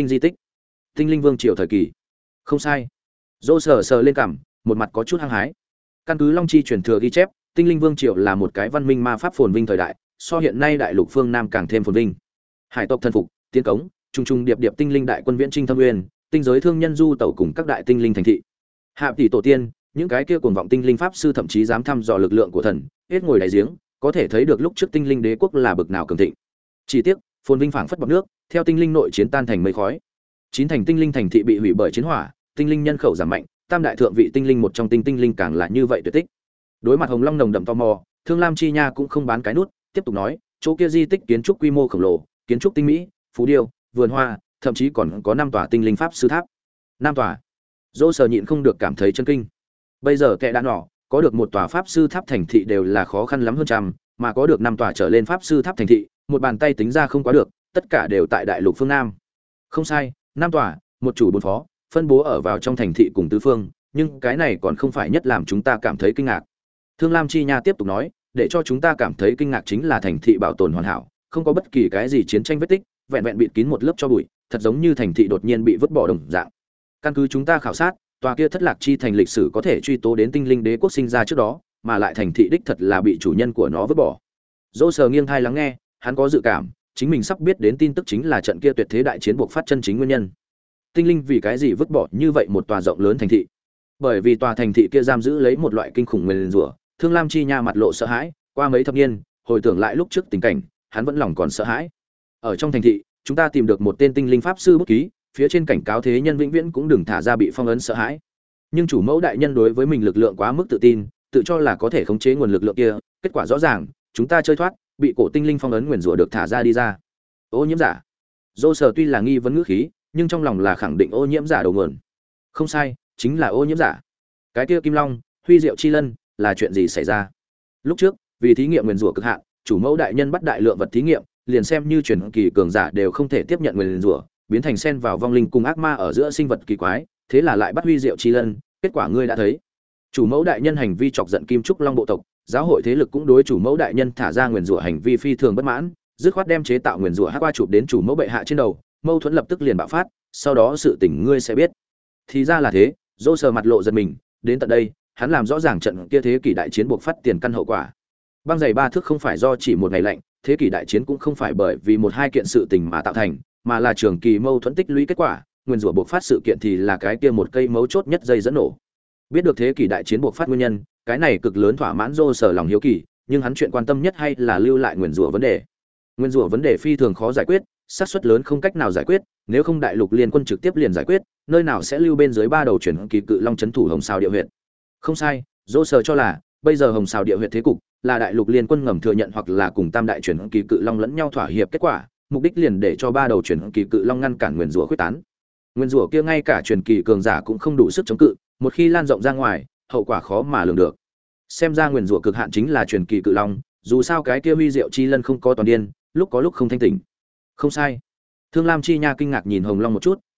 linh vương triều thời kỳ. Không sai. Dô Sở sờ lên cằm, một mặt có chút hăng hái. Căn cứ Long Chi truyền thừa ghi chép, tinh linh vương triều là một cái văn minh ma pháp phồn vinh thời đại, so hiện nay đại lục phương Nam càng thêm phồn vinh. Hải tộc thân phục, tiến cống, trung trung điệp điệp tinh linh đại quân viễn chinh thâm nguyên, tinh giới thương nhân du tẩu cùng các đại tinh linh thành thị. Hạ tỷ tổ tiên, những cái kia cuồng vọng tinh linh pháp sư thậm chí dám thăm dò lực lượng của thần, hết ngồi đáy giếng, có thể thấy được lúc trước tinh linh đế quốc là bực nào cường thịnh. Chỉ tiếc, phồn vinh phảng phất bọt nước, theo tinh linh nội chiến tan thành mây khói. Chín thành tinh linh thành thị bị hủy bởi chiến hỏa, tinh linh nhân khẩu giảm mạnh, tam đại thượng vị tinh linh một trong tinh linh càng là như vậy tuyệt tích. Đối mặt Hồng Long nồng đậm tò mò, Thương Lam Chi Nha cũng không bán cái nút, tiếp tục nói, chỗ kia di tích kiến trúc quy mô khổng lồ, kiến trúc tinh mỹ, phú điêu, vườn hoa, thậm chí còn có 5 tòa tinh linh pháp sư tháp. 5 tòa. Dỗ Sở nhịn không được cảm thấy chân kinh. Bây giờ kẻ đã nọ, có được một tòa pháp sư tháp thành thị đều là khó khăn lắm hơn trăm, mà có được 5 tòa trở lên pháp sư tháp thành thị, một bàn tay tính ra không quá được, tất cả đều tại đại lục phương Nam. Không sai, 5 tòa, một chủ bốn phó, phân bố ở vào trong thành thị cùng tứ phương, nhưng cái này còn không phải nhất làm chúng ta cảm thấy kinh ngạc. Thương Lam Chi Nha tiếp tục nói, để cho chúng ta cảm thấy kinh ngạc chính là thành thị bảo tồn hoàn hảo, không có bất kỳ cái gì chiến tranh vết tích, vẹn vẹn bịt kín một lớp cho bụi, thật giống như thành thị đột nhiên bị vứt bỏ đồng dạng. Căn cứ chúng ta khảo sát, tòa kia thất lạc chi thành lịch sử có thể truy tố đến tinh linh đế quốc sinh ra trước đó, mà lại thành thị đích thật là bị chủ nhân của nó vứt bỏ. Dỗ Sở nghiêng tai lắng nghe, hắn có dự cảm, chính mình sắp biết đến tin tức chính là trận kia tuyệt thế đại chiến buộc phát chân chính nguyên nhân. Tinh linh vì cái gì vứt bỏ như vậy một tòa rộng lớn thành thị? Bởi vì tòa thành thị kia giam giữ lấy một loại kinh khủng nguyền rủa. Thương Lam Chi Nha mặt lộ sợ hãi, qua mấy thập niên, hồi tưởng lại lúc trước tình cảnh, hắn vẫn lòng còn sợ hãi. Ở trong thành thị, chúng ta tìm được một tên tinh linh pháp sư bút ký, phía trên cảnh cáo thế nhân vĩnh viễn cũng đừng thả ra bị phong ấn sợ hãi. Nhưng chủ mẫu đại nhân đối với mình lực lượng quá mức tự tin, tự cho là có thể khống chế nguồn lực lượng kia, kết quả rõ ràng, chúng ta chơi thoát, bị cổ tinh linh phong ấn nguyền rủa được thả ra đi ra. Ô nhiễm giả. Dỗ Sở tuy là nghi vấn ngữ khí, nhưng trong lòng là khẳng định ô nhiễm giả đầu nguồn. Không sai, chính là ô nhiễm giả. Cái kia Kim Long, Huy Diệu Chi Lân, là chuyện gì xảy ra? Lúc trước, vì thí nghiệm nguyên rủa cực hạn, chủ mẫu đại nhân bắt đại lượng vật thí nghiệm, liền xem như truyền kỳ cường giả đều không thể tiếp nhận nguyên rủa, biến thành xen vào vong linh cùng ác ma ở giữa sinh vật kỳ quái, thế là lại bắt Huy Diệu Chi Lân, kết quả ngươi đã thấy. Chủ mẫu đại nhân hành vi chọc giận Kim Trúc Long bộ tộc, giáo hội thế lực cũng đối chủ mẫu đại nhân thả ra nguyên rủa hành vi phi thường bất mãn, dứt khoát đem chế tạo nguyên rủa hắc qua chụp đến chủ mẫu bệ hạ trên đầu, mâu thuẫn lập tức liền bạo phát, sau đó sự tình ngươi sẽ biết. Thì ra là thế, Dỗ Sở mặt lộ giật mình, đến tận đây, hắn làm rõ ràng trận kia thế kỷ đại chiến buộc phát tiền căn hậu quả. Băng dày 3 thước không phải do chỉ một ngày lạnh, thế kỷ đại chiến cũng không phải bởi vì một hai kiện sự tình mà tạo thành, mà là trường kỳ mâu thuẫn tích lũy kết quả, nguyên rủa buộc phát sự kiện thì là cái kia một cây mấu chốt nhất dây dẫn nổ. Biết được thế kỷ đại chiến buộc phát nguyên nhân, cái này cực lớn thỏa mãn Dỗ Sở lòng hiếu kỳ, nhưng hắn chuyện quan tâm nhất hay là lưu lại nguyên rủa vấn đề. Nguyên rủa vấn đề phi thường khó giải quyết, xác suất lớn không cách nào giải quyết, nếu không đại lục liên quân trực tiếp liền giải quyết, nơi nào sẽ lưu bên dưới 3 đầu chuyển kỳ cự long trấn thủ Hồng Sao địa huyệt. Không sai, Dỗ Sở cho là bây giờ Hồng Sao địa huyệt thế cục là đại lục liên quân ngầm thừa nhận hoặc là cùng tam đại chuyển kỳ cự long lẫn nhau thỏa hiệp kết quả, mục đích liền để cho 3 đầu chuyển kỳ cự long ngăn cản nguyên rủa quyết tán. Nguyên rủa kia ngay cả truyền kỳ cường giả cũng không đủ sức chống cự, một khi lan rộng ra ngoài, hậu quả khó mà lường được. Xem ra nguyên rủa cực hạn chính là truyền kỳ cự long, dù sao cái kia Huy Diệu Chi Lân không có toàn điên, lúc có lúc không thanh tỉnh. Không sai. Thương Lam Chi Nha kinh ngạc nhìn Hồng Long một chút,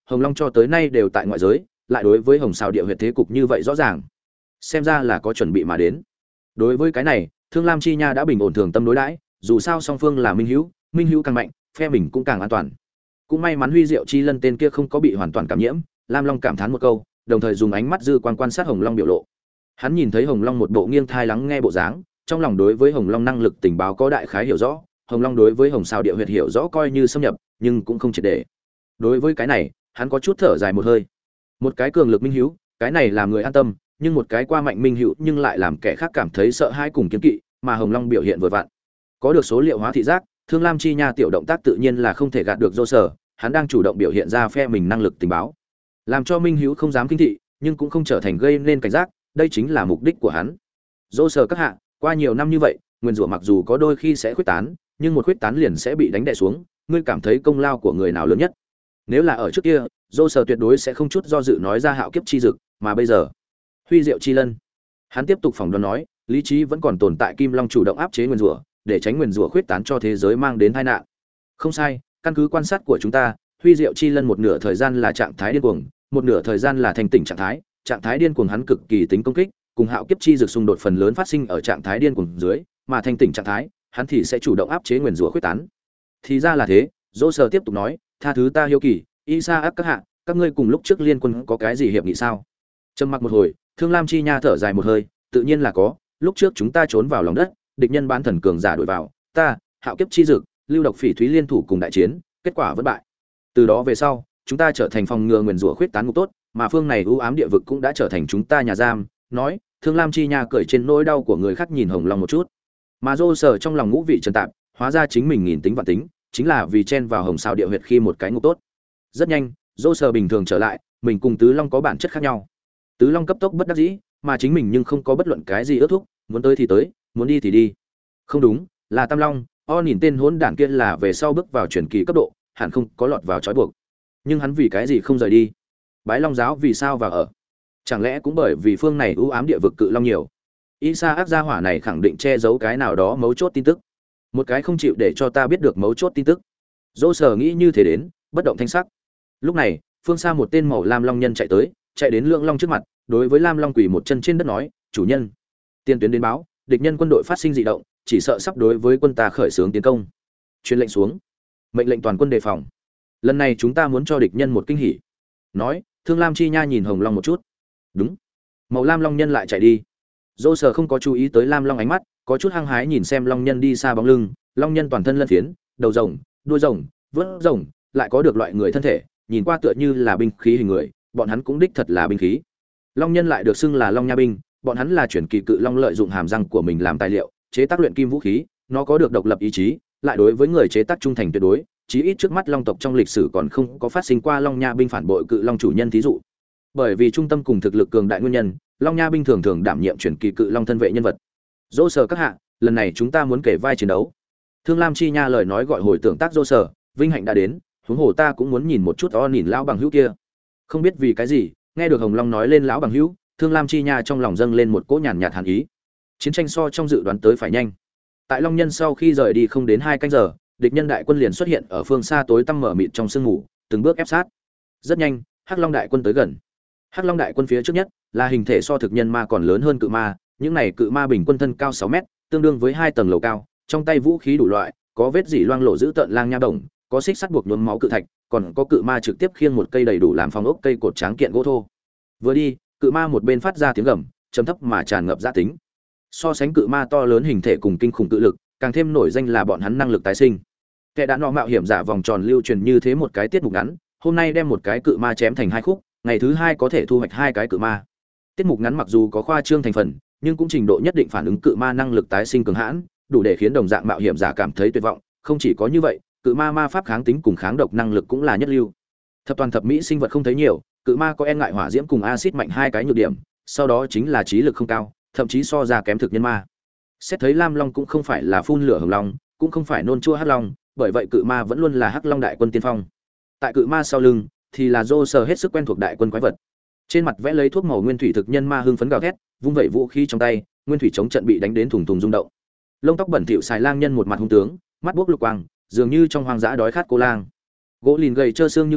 Hồng Long cho tới nay đều tại ngoại giới, lại đối với Hồng Sào địa huyệt thế cục như vậy rõ ràng, xem ra là có chuẩn bị mà đến. Đối với cái này, Thương Lam Chi Nha đã bình ổn thường tâm đối đãi, dù sao song phương là minh hữu càng mạnh, phe mình cũng càng an toàn. Cũng may mắn Huy Diệu Chi Lân tên kia không có bị hoàn toàn cảm nhiễm, Lam Long cảm thán một câu, đồng thời dùng ánh mắt dư quan sát Hồng Long biểu lộ. Hắn nhìn thấy Hồng Long một bộ nghiêng thai lắng nghe bộ dáng, trong lòng đối với Hồng Long năng lực tình báo có đại khái hiểu rõ, Hồng Long đối với Hồng Sào địa huyệt hiểu rõ coi như xâm nhập, nhưng cũng không triệt để. Đối với cái này, hắn có chút thở dài một hơi. Một cái cường lực minh hữu, cái này làm người an tâm, nhưng một cái qua mạnh minh hữu nhưng lại làm kẻ khác cảm thấy sợ hãi cùng kiêng kỵ, mà Hồng Long biểu hiện vừa vặn. Có được số liệu hóa thị giác, Thương Lam Chi Nha tiểu động tác tự nhiên là không thể gạt được Dô Sở, hắn đang chủ động biểu hiện ra phe mình năng lực tình báo, làm cho minh hữu không dám kinh thị, nhưng cũng không trở thành gây nên cảnh giác, đây chính là mục đích của hắn. Dô Sở các hạ, qua nhiều năm như vậy, nguyên rủa mặc dù có đôi khi sẽ khuếch tán, nhưng một khuếch tán liền sẽ bị đánh đè xuống, ngươi cảm thấy công lao của người nào lớn nhất? Nếu là ở trước kia, Dô Sở tuyệt đối sẽ không chút do dự nói ra Hạo Kiếp chi dực, mà bây giờ, Huy Diệu Chi Lân. Hắn tiếp tục phỏng đoán nói, lý trí vẫn còn tồn tại, Kim Long chủ động áp chế nguyên rủa, để tránh nguyên rủa khuếch tán cho thế giới mang đến tai nạn. Không sai, căn cứ quan sát của chúng ta, Huy Diệu Chi Lân một nửa thời gian là trạng thái điên cuồng, một nửa thời gian là thành tỉnh trạng thái điên cuồng hắn cực kỳ tính công kích, cùng Hạo Kiếp chi dược xung đột phần lớn phát sinh ở trạng thái điên cuồng dưới, mà thành tỉnh trạng thái, hắn thì sẽ chủ động áp chế nguyên rủa khuếch tán. Thì ra là thế, Dỗ Sở tiếp tục nói, tha thứ ta hiếu kỳ, Isaac các hạ, các ngươi cùng lúc trước liên quân có cái gì hiệp nghị sao? Trầm mặc một hồi, Thương Lam Chi Nha thở dài một hơi, tự nhiên là có, lúc trước chúng ta trốn vào lòng đất, địch nhân bán thần cường giả đuổi vào, ta, Hạo Kiếp chi dược, Lưu Độc Phỉ Thúy liên thủ cùng đại chiến, kết quả vẫn bại. Từ đó về sau, chúng ta trở thành phòng ngừa nguyên rủa khuyết tán ngục tốt, mà phương này u ám địa vực cũng đã trở thành chúng ta nhà giam. Nói, Thương Lam Chi Nha cười trên nỗi đau của người khác nhìn Hồng Long một chút. Mà Dô Sở trong lòng ngũ vị trần tạp, hóa ra chính mình nghìn tính vạn tính, chính là vì chen vào Hồng Sào địa huyệt khi một cái ngục tốt. Rất nhanh, Dô Sở bình thường trở lại, mình cùng Tứ Long có bản chất khác nhau. Tứ Long cấp tốc bất đắc dĩ, mà chính mình nhưng không có bất luận cái gì ước thúc, muốn tới thì tới, muốn đi thì đi. Không đúng, là Tam Long, nhìn tên hỗn đản kia là về sau bước vào truyền kỳ cấp độ, hẳn không có lọt vào trói buộc. Nhưng hắn vì cái gì không rời đi? Bái Long giáo vì sao vào ở? Chẳng lẽ cũng bởi vì phương này u ám địa vực cự long nhiều? Isaac gia hỏa này khẳng định che giấu cái nào đó mấu chốt tin tức. Một cái không chịu để cho ta biết được mấu chốt tin tức. Dỗ Sở nghĩ như thế đến, bất động thanh sắc. Lúc này, phương xa một tên màu lam long nhân chạy đến Lượng Long trước mặt, đối với Lam Long quỳ một chân trên đất nói, "Chủ nhân, tiên tuyến đến báo, địch nhân quân đội phát sinh dị động, chỉ sợ sắp đối với quân ta khởi xướng tiến công." Truyền lệnh xuống. Mệnh lệnh toàn quân đề phòng. Lần này chúng ta muốn cho địch nhân một kinh hỉ. Nói, Thương Lam Chi Nha nhìn Hồng Long một chút. Đúng. Màu lam long nhân lại chạy đi. Dỗ Sở không có chú ý tới Lam Long ánh mắt, có chút hăng hái nhìn xem long nhân đi xa bóng lưng. Long nhân toàn thân lân phiến, đầu rồng, đuôi rồng, vớt rồng, lại có được loại người thân thể, nhìn qua tựa như là binh khí hình người, bọn hắn cũng đích thật là binh khí. Long nhân lại được xưng là Long Nha binh, bọn hắn là chuyển kỳ cự long lợi dụng hàm răng của mình làm tài liệu, chế tác luyện kim vũ khí, nó có được độc lập ý chí, lại đối với người chế tác trung thành tuyệt đối, chí ít trước mắt long tộc trong lịch sử còn không có phát sinh qua Long Nha binh phản bội cự long chủ nhân thí dụ. Bởi vì trung tâm cùng thực lực cường đại nguyên nhân, Long Nha binh thường thường đảm nhiệm chuyển kỳ cự long thân vệ nhân vật. Dỗ Sở các hạ, lần này chúng ta muốn kể vai chiến đấu. Thương Lam Chi Nha lời nói gọi hồi tưởng tác Dỗ Sở, vinh hạnh đã đến, huống hồ ta cũng muốn nhìn một chút nhìn lão bằng hữu kia. Không biết vì cái gì, nghe được Hồng Long nói lên lão bằng hữu, Thương Lam Chi Nha trong lòng dâng lên một cỗ nhàn nhạt hàn ý. Chiến tranh so trong dự đoán tới phải nhanh. Tại Long Nhân sau khi rời đi không đến 2 canh giờ, địch nhân đại quân liền xuất hiện ở phương xa tối tăm mở mịt trong sương mù, từng bước ép sát. Rất nhanh, Hắc Long đại quân tới gần. Hắc Long đại quân phía trước nhất là hình thể so thực nhân ma còn lớn hơn cự ma, những này cự ma bình quân thân cao 6 mét, tương đương với 2 tầng lầu cao, trong tay vũ khí đủ loại, có vết dỉ loang lổ giữ tợn lang nha đồng, có xích sắt buộc nhuốm máu cự thạch, còn có cự ma trực tiếp khiêng một cây đầy đủ làm phòng ốc cây cột tráng kiện gỗ thô. Vừa đi, cự ma một bên phát ra tiếng gầm, trầm thấp mà tràn ngập dã tính. So sánh cự ma to lớn hình thể cùng kinh khủng cự lực, càng thêm nổi danh là bọn hắn năng lực tái sinh. Kẻ đã nọ mạo hiểm giả vòng tròn lưu truyền như thế một cái tiết mục ngắn, hôm nay đem một cái cự ma chém thành 2 khúc, ngày thứ 2 có thể thu hoạch 2 cái cự ma. Tiết mục ngắn mặc dù có khoa trương thành phần, nhưng cũng trình độ nhất định phản ứng cự ma năng lực tái sinh cường hãn, đủ để khiến đồng dạng mạo hiểm giả cảm thấy tuyệt vọng. Không chỉ có như vậy, cự ma ma pháp kháng tính cùng kháng độc năng lực cũng là nhất lưu. Thập toàn thập mỹ sinh vật không thấy nhiều, cự ma có e ngại hỏa diễm cùng axit mạnh 2 cái nhược điểm, sau đó chính là trí lực không cao, thậm chí so ra kém thực nhân ma. Xét thấy Lam Long cũng không phải là phun lửa hồng long, cũng không phải nôn chua hắc long, bởi vậy cự ma vẫn luôn là hắc long đại quân tiên phong. Tại cự ma sau lưng thì là Dô Sở hết sức quen thuộc đại quân quái vật. Trên mặt vẽ lấy thuốc màu nguyên thủy thực nhân ma hưng phấn gào thét, vung vẩy vũ khí trong tay, nguyên thủy chống trận bị đánh đến thùng thùng rung động. Lông tóc bẩn thỉu xài lang nhân một mặt hung tướng, mắt buốc lục quang, dường như trong hoang dã đói khát cô lang. Gỗ lìn gầy trơ xương như củi,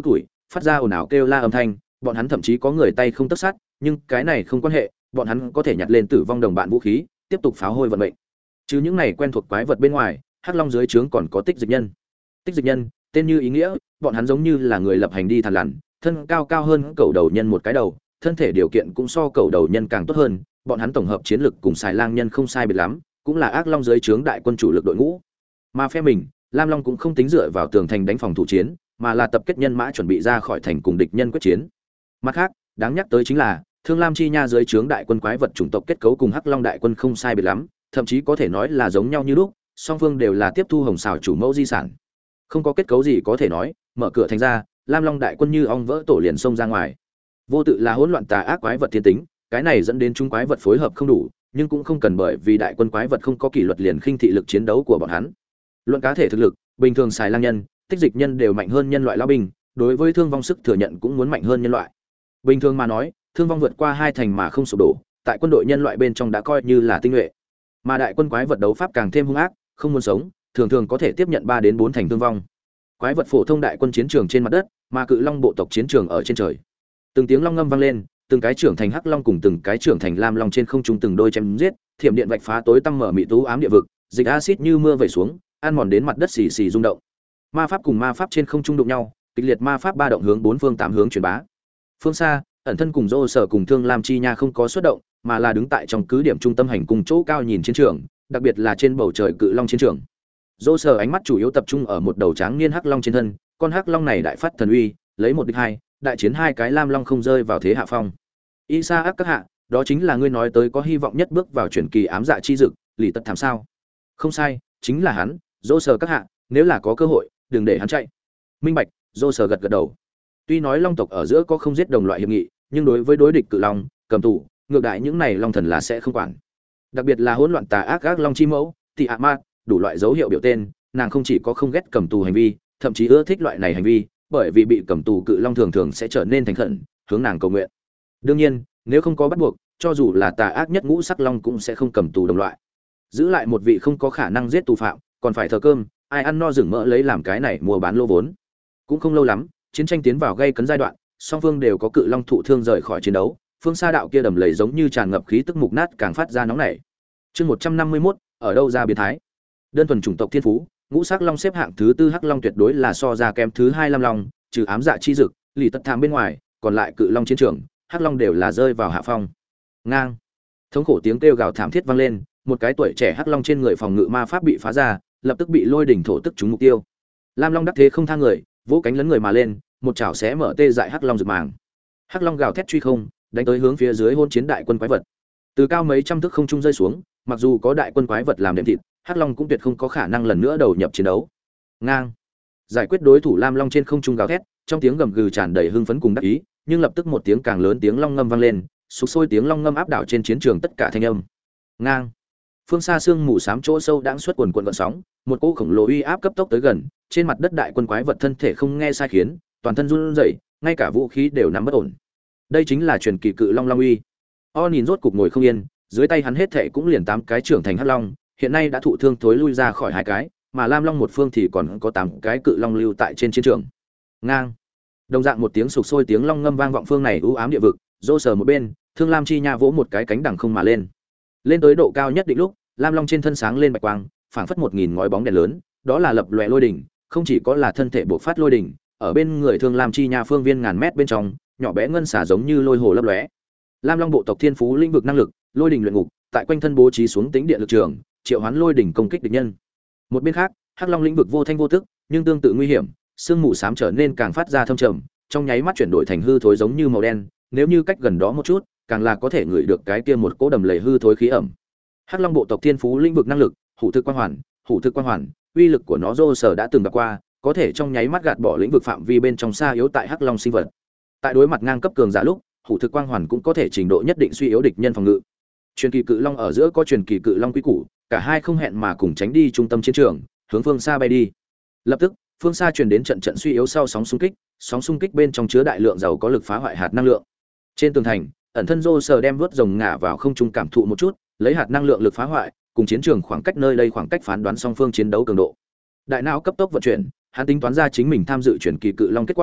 phát ra ồn ào kêu la âm thanh, bọn hắn thậm chí có người tay không tấc sắt, nhưng cái này không quan hệ, bọn hắn có thể nhặt lên tử vong đồng bạn vũ khí, tiếp tục pháo hôi vận mệnh. Chứ những này quen thuộc quái vật bên ngoài, Hắc Long dưới trướng còn có Tích Dịch Nhân. Tích Dịch Nhân, tên như ý nghĩa, bọn hắn giống như là người lập hành đi thằn lằn, thân cao cao hơn cẩu đầu nhân một cái đầu, thân thể điều kiện cũng so cẩu đầu nhân càng tốt hơn, bọn hắn tổng hợp chiến lực cùng xài lang nhân không sai biệt lắm, cũng là ác long dưới trướng đại quân chủ lực đội ngũ. Mà phe mình, Lam Long cũng không tính dựa vào tường thành đánh phòng thủ chiến, mà là tập kết nhân mã chuẩn bị ra khỏi thành cùng địch nhân quyết chiến. Mặt khác, đáng nhắc tới chính là Thương Lam Chi Nha dưới trướng đại quân quái vật chủng tộc kết cấu cùng Hắc Long đại quân không sai biệt lắm, thậm chí có thể nói là giống nhau như lúc, song phương đều là tiếp thu hồng xào chủ mẫu di sản. Không có kết cấu gì có thể nói, mở cửa thành ra, Lam Long đại quân như ong vỡ tổ liền xông ra ngoài. Vô tự là hỗn loạn tà ác quái vật thiên tính, cái này dẫn đến chúng quái vật phối hợp không đủ, nhưng cũng không cần bởi vì đại quân quái vật không có kỷ luật liền khinh thị lực chiến đấu của bọn hắn. Luận cá thể thực lực, bình thường xài lang nhân, tích dịch nhân đều mạnh hơn nhân loại lão binh, đối với thương vong sức thừa nhận cũng muốn mạnh hơn nhân loại. Bình thường mà nói, thương vong vượt qua 2 thành mà không sụp đổ, tại quân đội nhân loại bên trong đã coi như là tinh nhuệ. Mà đại quân quái vật đấu pháp càng thêm hung ác, không muốn sống, thường thường có thể tiếp nhận 3 đến 4 thành thương vong. Quái vật phổ thông đại quân chiến trường trên mặt đất, mà cự long bộ tộc chiến trường ở trên trời. Từng tiếng long ngâm vang lên, từng cái trưởng thành hắc long cùng từng cái trưởng thành lam long trên không trung từng đôi chém giết, thiểm điện vạch phá tối tăm mở mị tú ám địa vực, dịch axit như mưa vẩy xuống, ăn mòn đến mặt đất xì xì rung động. Ma pháp cùng ma pháp trên không trung đụng nhau, kịch liệt ma pháp ba động hướng bốn phương tám hướng truyền bá. Phương xa, ẩn thân cùng Dô Sở cùng Thương Lam Chi Nha không có xuất động, mà là đứng tại trong cứ điểm trung tâm hành cung chỗ cao nhìn chiến trường, đặc biệt là trên bầu trời cự long chiến trường. Dô Sở ánh mắt chủ yếu tập trung ở một đầu tráng niên hắc long trên thân, con hắc long này đại phát thần uy, lấy một địch hai, đại chiến hai cái lam long không rơi vào thế hạ phong. Isa ác các hạ, đó chính là ngươi nói tới có hy vọng nhất bước vào truyền kỳ ám dạ chi dực, lì tật thảm sao? Không sai, chính là hắn, Dô Sở các hạ, nếu là có cơ hội, đừng để hắn chạy. Minh bạch, Dô Sở gật gật đầu. Tuy nói long tộc ở giữa có không giết đồng loại hiệp nghị, nhưng đối với đối địch cự long, cầm tù, ngược đại những này long thần là sẽ không quản. Đặc biệt là hỗn loạn tà ác ác long chi mẫu, thì ạ ma, đủ loại dấu hiệu biểu tên, nàng không chỉ có không ghét cầm tù hành vi, thậm chí ưa thích loại này hành vi, bởi vì bị cầm tù cự long thường thường sẽ trở nên thành khẩn, hướng nàng cầu nguyện. Đương nhiên, nếu không có bắt buộc, cho dù là tà ác nhất ngũ sắc long cũng sẽ không cầm tù đồng loại. Giữ lại một vị không có khả năng giết tù phạm, còn phải thờ cơm, ai ăn no rừng mỡ lấy làm cái này mua bán lô vốn. Cũng không lâu lắm, chiến tranh tiến vào gây cấn giai đoạn, song phương đều có cự long thụ thương rời khỏi chiến đấu, phương xa đạo kia đầm lầy giống như tràn ngập khí tức mục nát càng phát ra nóng nảy. Chương 151, ở đâu ra biến thái? Đơn thuần chủng tộc thiên phú, ngũ sắc long xếp hạng thứ tư hắc long tuyệt đối là so ra kém thứ hai lam long, trừ ám dạ chi dực, lì tật tham bên ngoài, còn lại cự long chiến trường, hắc long đều là rơi vào hạ phong. Ngang. Thống khổ tiếng kêu gào thảm thiết vang lên, một cái tuổi trẻ hắc long trên người phòng ngự ma pháp bị phá ra, lập tức bị lôi đỉnh thổ tức trúng mục tiêu. Lam long đắc thế không tha người, vỗ cánh lấn người mà lên, một chảo xé mở tê dại hắc long rực màng. Hắc long gào thét truy không, đánh tới hướng phía dưới hôn chiến đại quân quái vật. Từ cao mấy trăm thước không trung rơi xuống, mặc dù có đại quân quái vật làm đệm thịt, hắc long cũng tuyệt không có khả năng lần nữa đầu nhập chiến đấu. Ngang. Giải quyết đối thủ lam long trên không trung gào thét, trong tiếng gầm gừ tràn đầy hưng phấn cùng đắc ý, nhưng lập tức một tiếng càng lớn tiếng long ngâm vang lên, sục sôi tiếng long ngâm áp đảo trên chiến trường tất cả thanh âm. Ngang. Phương xa sương mù xám chỗ sâu đãng xuất quần quần gợn sóng, một cỗ khổng lồ uy áp cấp tốc tới gần, trên mặt đất đại quân quái vật thân thể không nghe sai khiến, toàn thân run rẩy, ngay cả vũ khí đều nắm bất ổn. Đây chính là truyền kỳ cự long long uy. O nhìn rốt cục ngồi không yên, dưới tay hắn hết thệ cũng liền 8 cái trưởng thành hắc long, hiện nay đã thụ thương thối lui ra khỏi 2 cái, mà lam long một phương thì còn có 8 cái cự long lưu tại trên chiến trường. Ngang. Đồng dạng một tiếng sục sôi tiếng long ngâm vang vọng phương này u ám địa vực, rô sờ một bên, Thương Lam Chi Nha vỗ một cái cánh đằng không mà lên. Lên tới độ cao nhất định lúc, lam long trên thân sáng lên bạch quang, phảng phất 1000 ngói bóng đèn lớn, đó là lập lòe lôi đỉnh, không chỉ có là thân thể bộc phát lôi đỉnh, ở bên người Thương Lam Chi Nha phương viên ngàn mét bên trong, nhỏ bé ngân xả giống như lôi hồ lấp lóe. Lam Long bộ tộc thiên phú lĩnh vực năng lực, lôi đỉnh luyện ngục, tại quanh thân bố trí xuống tính điện lực trường, triệu hoán lôi đỉnh công kích địch nhân. Một bên khác, Hắc Long lĩnh vực vô thanh vô tức, nhưng tương tự nguy hiểm, sương mù xám trở nên càng phát ra thâm trầm, trong nháy mắt chuyển đổi thành hư thối giống như màu đen, nếu như cách gần đó một chút, càng là có thể ngửi được cái kia một cỗ đầm lầy hư thối khí ẩm. Hắc Long bộ tộc thiên phú lĩnh vực năng lực, hủ thực quan hoàn, uy lực của nó Dô Sở đã từng gặp qua, có thể trong nháy mắt gạt bỏ lĩnh vực phạm vi bên trong xa yếu tại Hắc Long sinh vật. Tại đối mặt ngang cấp cường giả lúc, hủ thực quang hoàn cũng có thể trình độ nhất định suy yếu địch nhân phòng ngự. Truyền kỳ cự long ở giữa có truyền kỳ cự long quý củ, cả hai không hẹn mà cùng tránh đi trung tâm chiến trường, hướng phương xa bay đi. Lập tức, phương xa truyền đến trận trận suy yếu sau sóng xung kích bên trong chứa đại lượng giàu có lực phá hoại hạt năng lượng. Trên tường thành, ẩn thân Dô Sở đem vớt rồng ngả vào không trung cảm thụ một chút, lấy hạt năng lượng lực phá hoại, cùng chiến trường khoảng cách nơi đây khoảng cách phán đoán song phương chiến đấu cường độ. Đại não cấp tốc vận chuyển, hắn tính toán ra chính mình tham dự truyền kỳ cự long kết quả,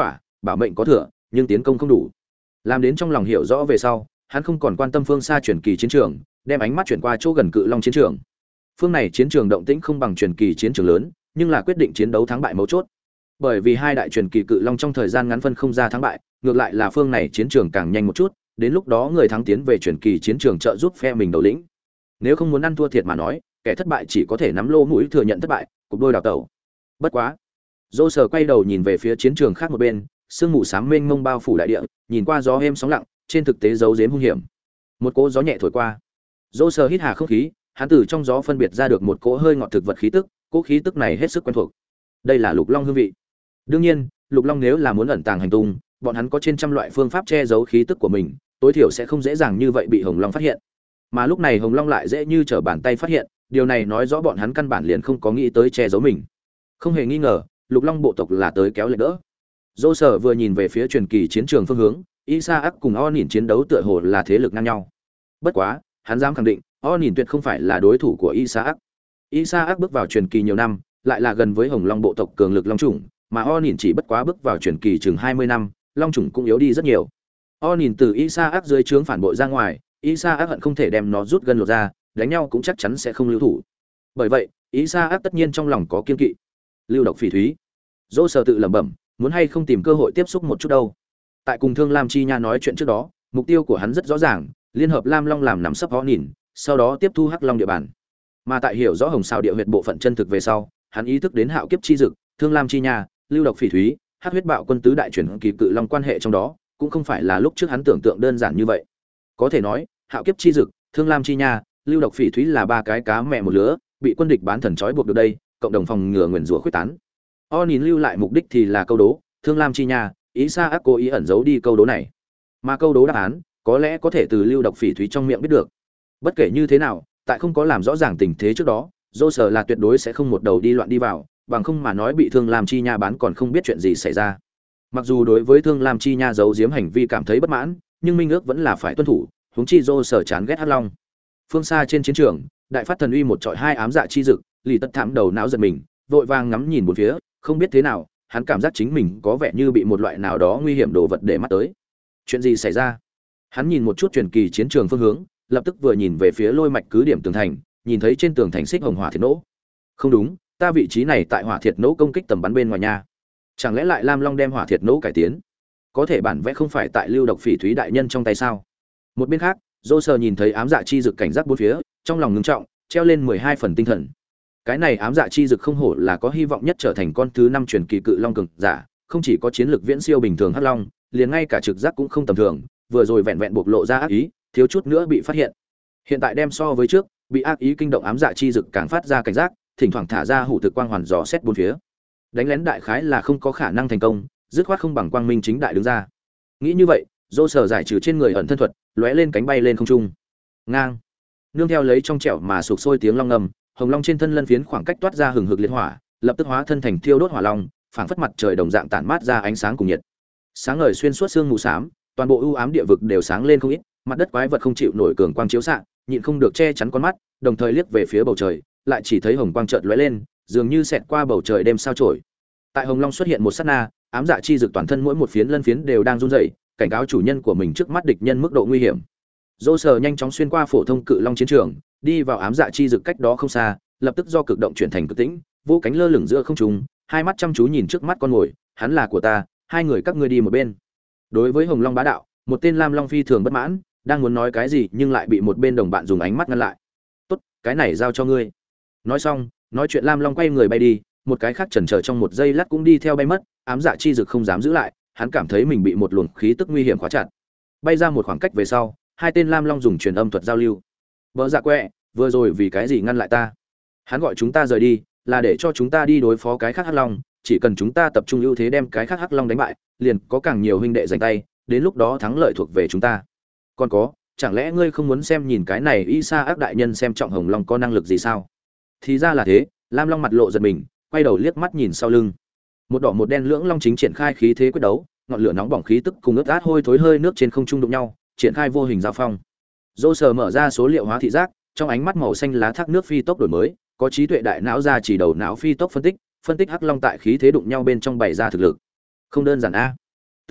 bảo mệnh có thừa nhưng tiến công không đủ. Làm đến trong lòng hiểu rõ về sau, hắn không còn quan tâm phương xa truyền kỳ chiến trường, đem ánh mắt chuyển qua chỗ gần Cự Long chiến trường. Phương này chiến trường động tĩnh không bằng truyền kỳ chiến trường lớn, nhưng là quyết định chiến đấu thắng bại mấu chốt. Bởi vì hai đại truyền kỳ Cự Long trong thời gian ngắn phân không ra thắng bại, ngược lại là phương này chiến trường càng nhanh một chút, đến lúc đó người thắng tiến về truyền kỳ chiến trường trợ giúp phe mình đầu lĩnh. Nếu không muốn ăn thua thiệt mà nói, kẻ thất bại chỉ có thể nắm lô mũi thừa nhận thất bại, cục đôi đào tẩu. Bất quá, Dô Sở quay đầu nhìn về phía chiến trường khác một bên, sương mù xám mênh mông bao phủ đại địa, nhìn qua gió êm sóng lặng, trên thực tế giấu giếm hung hiểm. Một cỗ gió nhẹ thổi qua, Dô Sở hít hà không khí, hắn từ trong gió phân biệt ra được một cỗ hơi ngọt thực vật khí tức, cỗ khí tức này hết sức quen thuộc. Đây là lục long hương vị. Đương nhiên, lục long nếu là muốn ẩn tàng hành tung, bọn hắn có trên trăm loại phương pháp che giấu khí tức của mình, tối thiểu sẽ không dễ dàng như vậy bị hồng long phát hiện. Mà lúc này hồng long lại dễ như trở bàn tay phát hiện, điều này nói rõ bọn hắn căn bản liền không có nghĩ tới che giấu mình. Không hề nghi ngờ, lục long bộ tộc là tới kéo lệ đỡ. Dô Sở vừa nhìn về phía truyền kỳ chiến trường phương hướng, Isaac cùng Onin chiến đấu tựa hồ là thế lực ngang nhau. Bất quá, hắn dám khẳng định, Onin tuyệt không phải là đối thủ của Isaac. Isaac bước vào truyền kỳ nhiều năm, lại là gần với Hồng Long bộ tộc cường lực long chủng, mà Onin chỉ bất quá bước vào truyền kỳ chừng 20 năm, long chủng cũng yếu đi rất nhiều. Onin từ Isaac dưới trướng phản bội ra ngoài, Isaac hận không thể đem nó rút gân lột ra, đánh nhau cũng chắc chắn sẽ không lưu thủ. Bởi vậy, Isaac tất nhiên trong lòng có kiên kỵ. Lưu độc phỉ thúy. Dô Sở tự lẩm bẩm, muốn hay không tìm cơ hội tiếp xúc một chút đâu. Tại cùng Thương Lam Chi Nha nói chuyện trước đó, mục tiêu của hắn rất rõ ràng, liên hợp Lam Long làm nắm sấp họ nhìn, sau đó tiếp thu Hắc Long địa bàn. Mà tại hiểu rõ Hồng Sao địa huyệt bộ phận chân thực về sau, hắn ý thức đến Hạo Kiếp chi dực, Thương Lam Chi Nha, Lưu độc phỉ thúy, Hắc huyết bạo quân tứ đại chuyển kỳ Cự Long quan hệ trong đó, cũng không phải là lúc trước hắn tưởng tượng đơn giản như vậy. Có thể nói, Hạo Kiếp chi dực, Thương Lam Chi Nha, Lưu độc phỉ thúy là ba cái cá mẹ một lứa, bị quân địch bán thần trói buộc được đây, cộng đồng phòng ngừa nguyền rủa khuyết tán. Onin lưu lại mục đích thì là câu đố, Thương Lam Chi Nha, Isaac cố ý ẩn giấu đi câu đố này. Mà câu đố đáp án, có lẽ có thể từ Lưu độc phỉ thúy trong miệng biết được. Bất kể như thế nào, tại không có làm rõ ràng tình thế trước đó, Dô Sở là tuyệt đối sẽ không một đầu đi loạn đi vào, bằng không mà nói bị Thương Lam Chi Nha bán còn không biết chuyện gì xảy ra. Mặc dù đối với Thương Lam Chi Nha giấu giếm hành vi cảm thấy bất mãn, nhưng minh ước vẫn là phải tuân thủ, huống chi Dô Sở chán ghét Hắc Long. Phương xa trên chiến trường, đại phát thần uy một trọi hai ám dạ chi dực, Lý Tất Thảm đầu não giật mình, vội vàng ngắm nhìn bốn phía, không biết thế nào, hắn cảm giác chính mình có vẻ như bị một loại nào đó nguy hiểm đồ vật để mắt tới. Chuyện gì xảy ra? Hắn nhìn một chút truyền kỳ chiến trường phương hướng, lập tức vừa nhìn về phía lôi mạch cứ điểm tường thành, nhìn thấy trên tường thành xích hồng hỏa thiệt nỗ. Không đúng, ta vị trí này tại hỏa thiệt nỗ công kích tầm bắn bên ngoài nhà. Chẳng lẽ lại Lam Long đem hỏa thiệt nỗ cải tiến? Có thể bản vẽ không phải tại Lưu độc phỉ thúy đại nhân trong tay sao? Một bên khác, Dô Sở nhìn thấy ám dạ chi dực cảnh giác bốn phía, trong lòng ngưng trọng, treo lên 12 phần tinh thần. Cái này ám dạ chi dực không hổ là có hy vọng nhất trở thành con thứ 5 truyền kỳ Cự Long cường giả, không chỉ có chiến lược viễn siêu bình thường Hắc Long, liền ngay cả trực giác cũng không tầm thường, vừa rồi vẹn vẹn bộc lộ ra ác ý, thiếu chút nữa bị phát hiện. Hiện tại đem so với trước, bị ác ý kinh động ám dạ chi dực càng phát ra cảnh giác, thỉnh thoảng thả ra hủ thực quang hoàn dò xét bốn phía. Đánh lén đại khái là không có khả năng thành công, dứt khoát không bằng quang minh chính đại đứng ra. Nghĩ như vậy, Dô Sở giải trừ trên người ẩn thân thuật, lóe lên cánh bay lên không trung. Ngang. Nương theo lấy trong trẻo mà sục sôi tiếng long ngầm, hồng long trên thân lân phiến khoảng cách toát ra hừng hực liệt hỏa, lập tức hóa thân thành thiêu đốt hỏa long, phảng phất mặt trời đồng dạng tản mát ra ánh sáng cùng nhiệt. Sáng ngời xuyên suốt sương mù xám, toàn bộ ưu ám địa vực đều sáng lên không ít, mặt đất quái vật không chịu nổi cường quang chiếu xạ, nhịn không được che chắn con mắt, đồng thời liếc về phía bầu trời, lại chỉ thấy hồng quang chợt lóe lên, dường như xẹt qua bầu trời đêm sao chổi. Tại hồng long xuất hiện một sát na, ám dạ chi dực toàn thân mỗi một phiến lân phiến đều đang run rẩy, cảnh cáo chủ nhân của mình trước mắt địch nhân mức độ nguy hiểm. Dô Sở nhanh chóng xuyên qua phổ thông Cự Long chiến trường, đi vào ám dạ chi dực cách đó không xa, lập tức do cực động chuyển thành cực tĩnh, vô cánh lơ lửng giữa không trung, hai mắt chăm chú nhìn trước mắt con mồi, hắn là của ta, hai người các ngươi đi một bên. Đối với Hồng Long bá đạo, một tên Lam Long phi thường bất mãn, đang muốn nói cái gì nhưng lại bị một bên đồng bạn dùng ánh mắt ngăn lại. "Tốt, cái này giao cho ngươi." Nói xong, nói chuyện Lam Long quay người bay đi, một cái khác chần chờ trong một giây lát cũng đi theo bay mất, ám dạ chi dực không dám giữ lại, hắn cảm thấy mình bị một luồng khí tức nguy hiểm khóa chặt. Bay ra một khoảng cách về sau, hai tên Lam Long dùng truyền âm thuật giao lưu. "Bỡ dạ quẹ, vừa rồi vì cái gì ngăn lại ta?" "Hắn gọi chúng ta rời đi, là để cho chúng ta đi đối phó cái khác Hắc Long, chỉ cần chúng ta tập trung ưu thế đem cái khác Hắc Long đánh bại, liền có càng nhiều huynh đệ giành tay, đến lúc đó thắng lợi thuộc về chúng ta. Còn có, chẳng lẽ ngươi không muốn xem nhìn cái này Isaac đại nhân xem trọng Hồng Long có năng lực gì sao?" Thì ra là thế, Lam Long mặt lộ giật mình, quay đầu liếc mắt nhìn sau lưng. Một đỏ một đen lưỡng long chính triển khai khí thế quyết đấu, ngọn lửa nóng bỏng khí tức cùng ướt át hôi thối hơi nước trên không trung đụng nhau, triển khai vô hình giao phong. Dô Sở mở ra số liệu hóa thị giác, trong ánh mắt màu xanh lá thác nước phi tốc đổi mới, có trí tuệ đại não ra chỉ đầu não phi tốc phân tích Hắc Long tại khí thế đụng nhau bên trong bày ra thực lực. Không đơn giản a.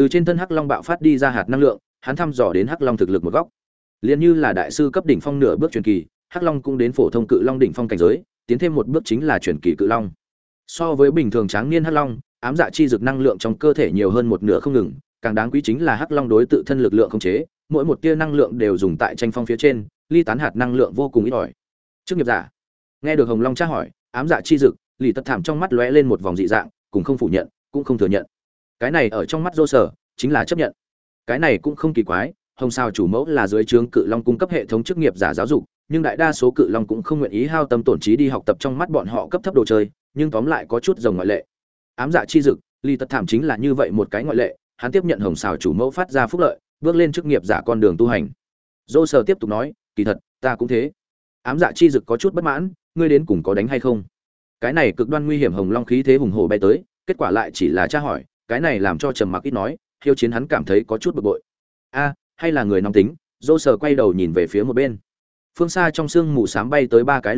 Từ trên thân hắc long bạo phát đi ra hạt năng lượng, hắn thăm dò đến hắc long thực lực một góc. Liên như là đại sư cấp đỉnh phong nửa bước truyền kỳ, hắc long cũng đến phổ thông cự long đỉnh phong cảnh giới, tiến thêm một bước chính là truyền kỳ cự long. So với bình thường tráng niên hắc long, ám dạ chi dược năng lượng trong cơ thể nhiều hơn một nửa không ngừng, càng đáng quý chính là hắc long đối tự thân lực lượng khống chế, mỗi một tia năng lượng đều dùng tại tranh phong phía trên, ly tán hạt năng lượng vô cùng ít ỏi. Chức nghiệp giả. Nghe được Hồng Long tra hỏi, ám dạ chi dược, Lý Tật Thảm trong mắt lóe lên một vòng dị dạng, cũng không phủ nhận, cũng không thừa nhận. Cái này ở trong mắt Dô Sở, chính là chấp nhận. Cái này cũng không kỳ quái, Hồng Sao chủ mẫu là dưới trướng cự long cung cấp hệ thống chức nghiệp giả giáo dục, nhưng đại đa số cự long cũng không nguyện ý hao tâm tổn trí đi học tập trong mắt bọn họ cấp thấp đồ chơi, nhưng tóm lại có chút rồng ngoại lệ. Ám dạ chi dực, Lý Tật Thảm chính là như vậy một cái ngoại lệ, hắn tiếp nhận Hồng Sao chủ mẫu phát ra phúc lợi, bước lên chức nghiệp giả con đường tu hành. Dô Sở tiếp tục nói, kỳ thật, ta cũng thế. Ám dạ chi dực có chút bất mãn, ngươi đến cùng có đánh hay không? Cái này cực đoan nguy hiểm hồng long khí thế hùng hổ bay tới, kết quả lại chỉ là tra hỏi, cái này làm cho Trầm Mặc ít nói, hiếu chiến hắn cảm thấy có chút bực bội. A, hay là người nóng tính? Dô Sở quay đầu nhìn về phía một bên. Phương xa trong sương mù xám bay tới ba cái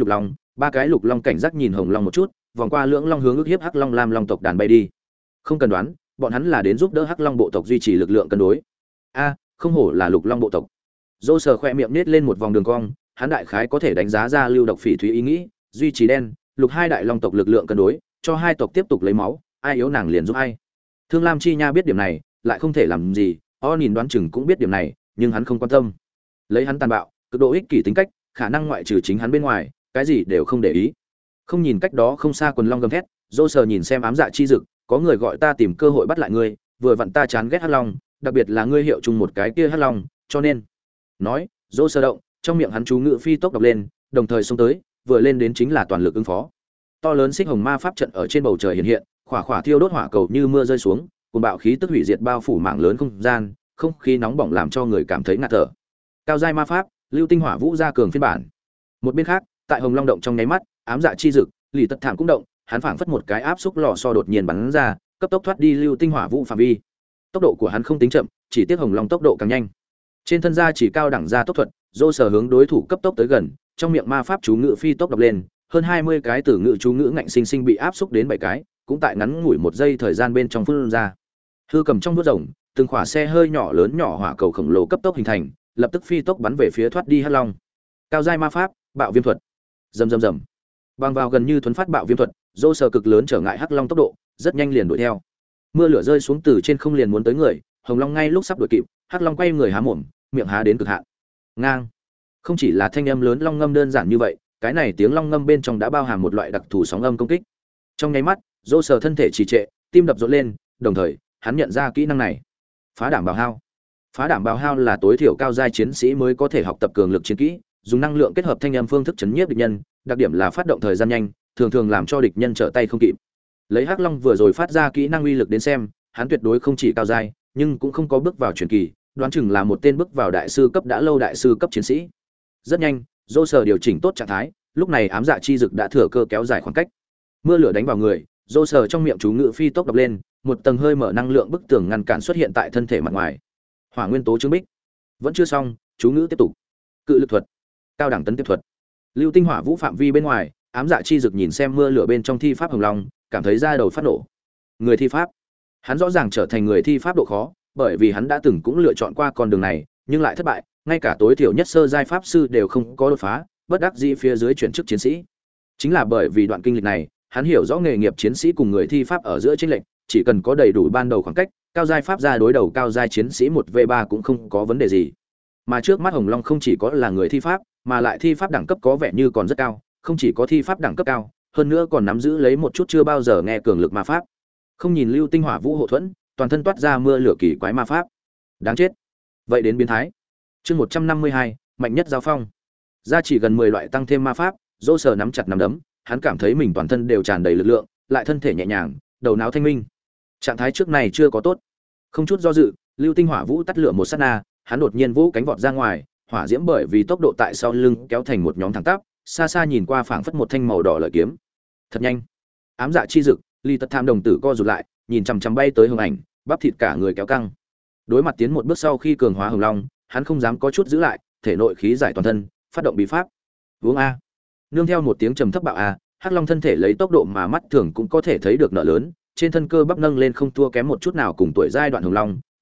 lục long cảnh giác nhìn hồng long một chút, vòng qua lưỡng long hướng ức hiếp hắc long lam long tộc đàn bay đi. Không cần đoán, bọn hắn là đến giúp đỡ hắc long bộ tộc duy trì lực lượng cân đối. A, không hổ là lục long bộ tộc. Dô Sở khoe miệng nết lên một vòng đường cong, hắn đại khái có thể đánh giá ra lưu độc phỉ thúy ý nghĩ, duy trì đen lục hai đại long tộc lực lượng cân đối, cho hai tộc tiếp tục lấy máu, ai yếu nàng liền giúp ai. Thương Lam Chi Nha biết điểm này, lại không thể làm gì, nhìn đoán chừng cũng biết điểm này, nhưng hắn không quan tâm. Lấy hắn tàn bạo, cực độ ích kỷ tính cách, khả năng ngoại trừ chính hắn bên ngoài, cái gì đều không để ý. Không nhìn cách đó không xa quần long gầm thét, Dô Sở nhìn xem ám dạ chi dực, có người gọi ta tìm cơ hội bắt lại ngươi, vừa vặn ta chán ghét hắc long, đặc biệt là ngươi hiệu chung một cái kia hắc long, cho nên. Nói, Dô Sở động, trong miệng hắn chú ngữ phi tốc đọc lên, đồng thời xông tới, vừa lên đến chính là toàn lực ứng phó. To lớn xích hồng ma pháp trận ở trên bầu trời hiện hiện, khỏa khỏa thiêu đốt hỏa cầu như mưa rơi xuống, cùng bạo khí tức hủy diệt bao phủ mảng lớn không gian, không khí nóng bỏng làm cho người cảm thấy ngạt thở. Cao giai ma pháp, lưu tinh hỏa vũ gia cường phiên bản. Một bên khác, tại Hồng Long động trong nháy mắt, ám dạ chi dực, Lý Tật Thảm cũng động, hắn phảng phất một cái áp xúc lò xo đột nhiên bắn ra, cấp tốc thoát đi lưu tinh hỏa vũ phạm vi. Tốc độ của hắn không tính chậm, chỉ tiếc Hồng Long tốc độ càng nhanh. Trên thân da chỉ cao đẳng ra tốc thuật, Dô Sở hướng đối thủ cấp tốc tới gần, trong miệng ma pháp chú ngữ phi tốc đọc lên, hơn 20 cái từ ngữ chú ngữ ngạnh sinh sinh bị áp xúc đến 7 cái, cũng tại ngắn ngủi một giây thời gian bên trong phun ra. Hư cầm trong vuốt rồng, từng khỏa xe hơi nhỏ lớn nhỏ hỏa cầu khổng lồ cấp tốc hình thành, lập tức phi tốc bắn về phía thoát đi hắc long. Cao giai ma pháp, bạo viêm thuật. Rầm rầm rầm. Bang vào gần như thuấn phát bạo viêm thuật, Dô Sở cực lớn trở ngại hắc long tốc độ, rất nhanh liền đuổi theo. Mưa lửa rơi xuống từ trên không liền muốn tới người, Hồng Long ngay lúc sắp đuổi kịp, hắc long quay người há mồm, miệng há đến cực hạn. Ngang. Không chỉ là thanh âm lớn long ngâm đơn giản như vậy, cái này tiếng long ngâm bên trong đã bao hàm một loại đặc thù sóng âm công kích. Trong nháy mắt, Dô Sở thân thể trì trệ, tim đập rộn lên, đồng thời, hắn nhận ra kỹ năng này. Phá đảm bào hao. Phá đảm bào hao là tối thiểu cao giai chiến sĩ mới có thể học tập cường lực chiến kỹ, dùng năng lượng kết hợp thanh âm phương thức chấn nhiếp địch nhân, đặc điểm là phát động thời gian nhanh, thường thường làm cho địch nhân trở tay không kịp. Lấy hắc long vừa rồi phát ra kỹ năng uy lực đến xem, hắn tuyệt đối không chỉ cao giai, nhưng cũng không có bước vào truyền kỳ, đoán chừng là một tên bước vào đại sư cấp đã lâu đại sư cấp chiến sĩ. Rất nhanh, Dô Sở điều chỉnh tốt trạng thái, lúc này ám dạ chi dực đã thừa cơ kéo dài khoảng cách. Mưa lửa đánh vào người, Dô Sở trong miệng chú ngữ phi tốc đọc lên, một tầng hơi mở năng lượng bức tường ngăn cản xuất hiện tại thân thể mặt ngoài. Hỏa nguyên tố trướng bích. Vẫn chưa xong, chú ngữ tiếp tục. Cự lực thuật, cao đẳng tấn tiếp thuật. Lưu tinh hỏa vũ phạm vi bên ngoài, ám dạ chi dực nhìn xem mưa lửa bên trong thi pháp hồng long, cảm thấy da đầu phát nổ. Người thi pháp, hắn rõ ràng trở thành người thi pháp độ khó, bởi vì hắn đã từng cũng lựa chọn qua con đường này, nhưng lại thất bại, ngay cả tối thiểu nhất sơ giai pháp sư đều không có đột phá, bất đắc dĩ phía dưới chuyển chức chiến sĩ. Chính là bởi vì đoạn kinh lịch này, hắn hiểu rõ nghề nghiệp chiến sĩ cùng người thi pháp ở giữa chênh lệch, chỉ cần có đầy đủ ban đầu khoảng cách, cao giai pháp gia đối đầu cao giai chiến sĩ 1v3 cũng không có vấn đề gì. Mà trước mắt Hồng Long không chỉ có là người thi pháp, mà lại thi pháp đẳng cấp có vẻ như còn rất cao, không chỉ có thi pháp đẳng cấp cao, hơn nữa còn nắm giữ lấy một chút chưa bao giờ nghe cường lực ma pháp. Không nhìn lưu tinh hỏa vũ hộ thuẫn, toàn thân toát ra mưa lửa kỳ quái ma pháp. Đáng chết. Vậy đến biến thái. Chương 152, mạnh nhất giao phong. Gia chỉ gần 10 loại tăng thêm ma pháp, Dô Sở nắm chặt nắm đấm, hắn cảm thấy mình toàn thân đều tràn đầy lực lượng, lại thân thể nhẹ nhàng, đầu não thanh minh. Trạng thái trước này chưa có tốt. Không chút do dự, lưu tinh hỏa vũ tắt lửa một sát na, hắn đột nhiên vỗ cánh vọt ra ngoài, hỏa diễm bởi vì tốc độ tại sau lưng kéo thành một nhóm thẳng tắp, xa xa nhìn qua phảng phất một thanh màu đỏ lợi kiếm. Thật nhanh. Ám dạ chi dực, Lý Tật Tham đồng tử co rụt lại, nhìn chằm chằm bay tới hồng ảnh, bắp thịt cả người kéo căng. Đối mặt tiến một bước sau khi cường hóa hồng long, hắn không dám có chút giữ lại, thể nội khí giải toàn thân, phát động bí pháp. Uống a. Nương theo một tiếng trầm thấp bạo a, hắc long thân thể lấy tốc độ mà mắt thường cũng có thể thấy được nợ lớn, trên thân cơ bắp nâng lên không thua kém một chút nào cùng tuổi giai đoạn hồng long,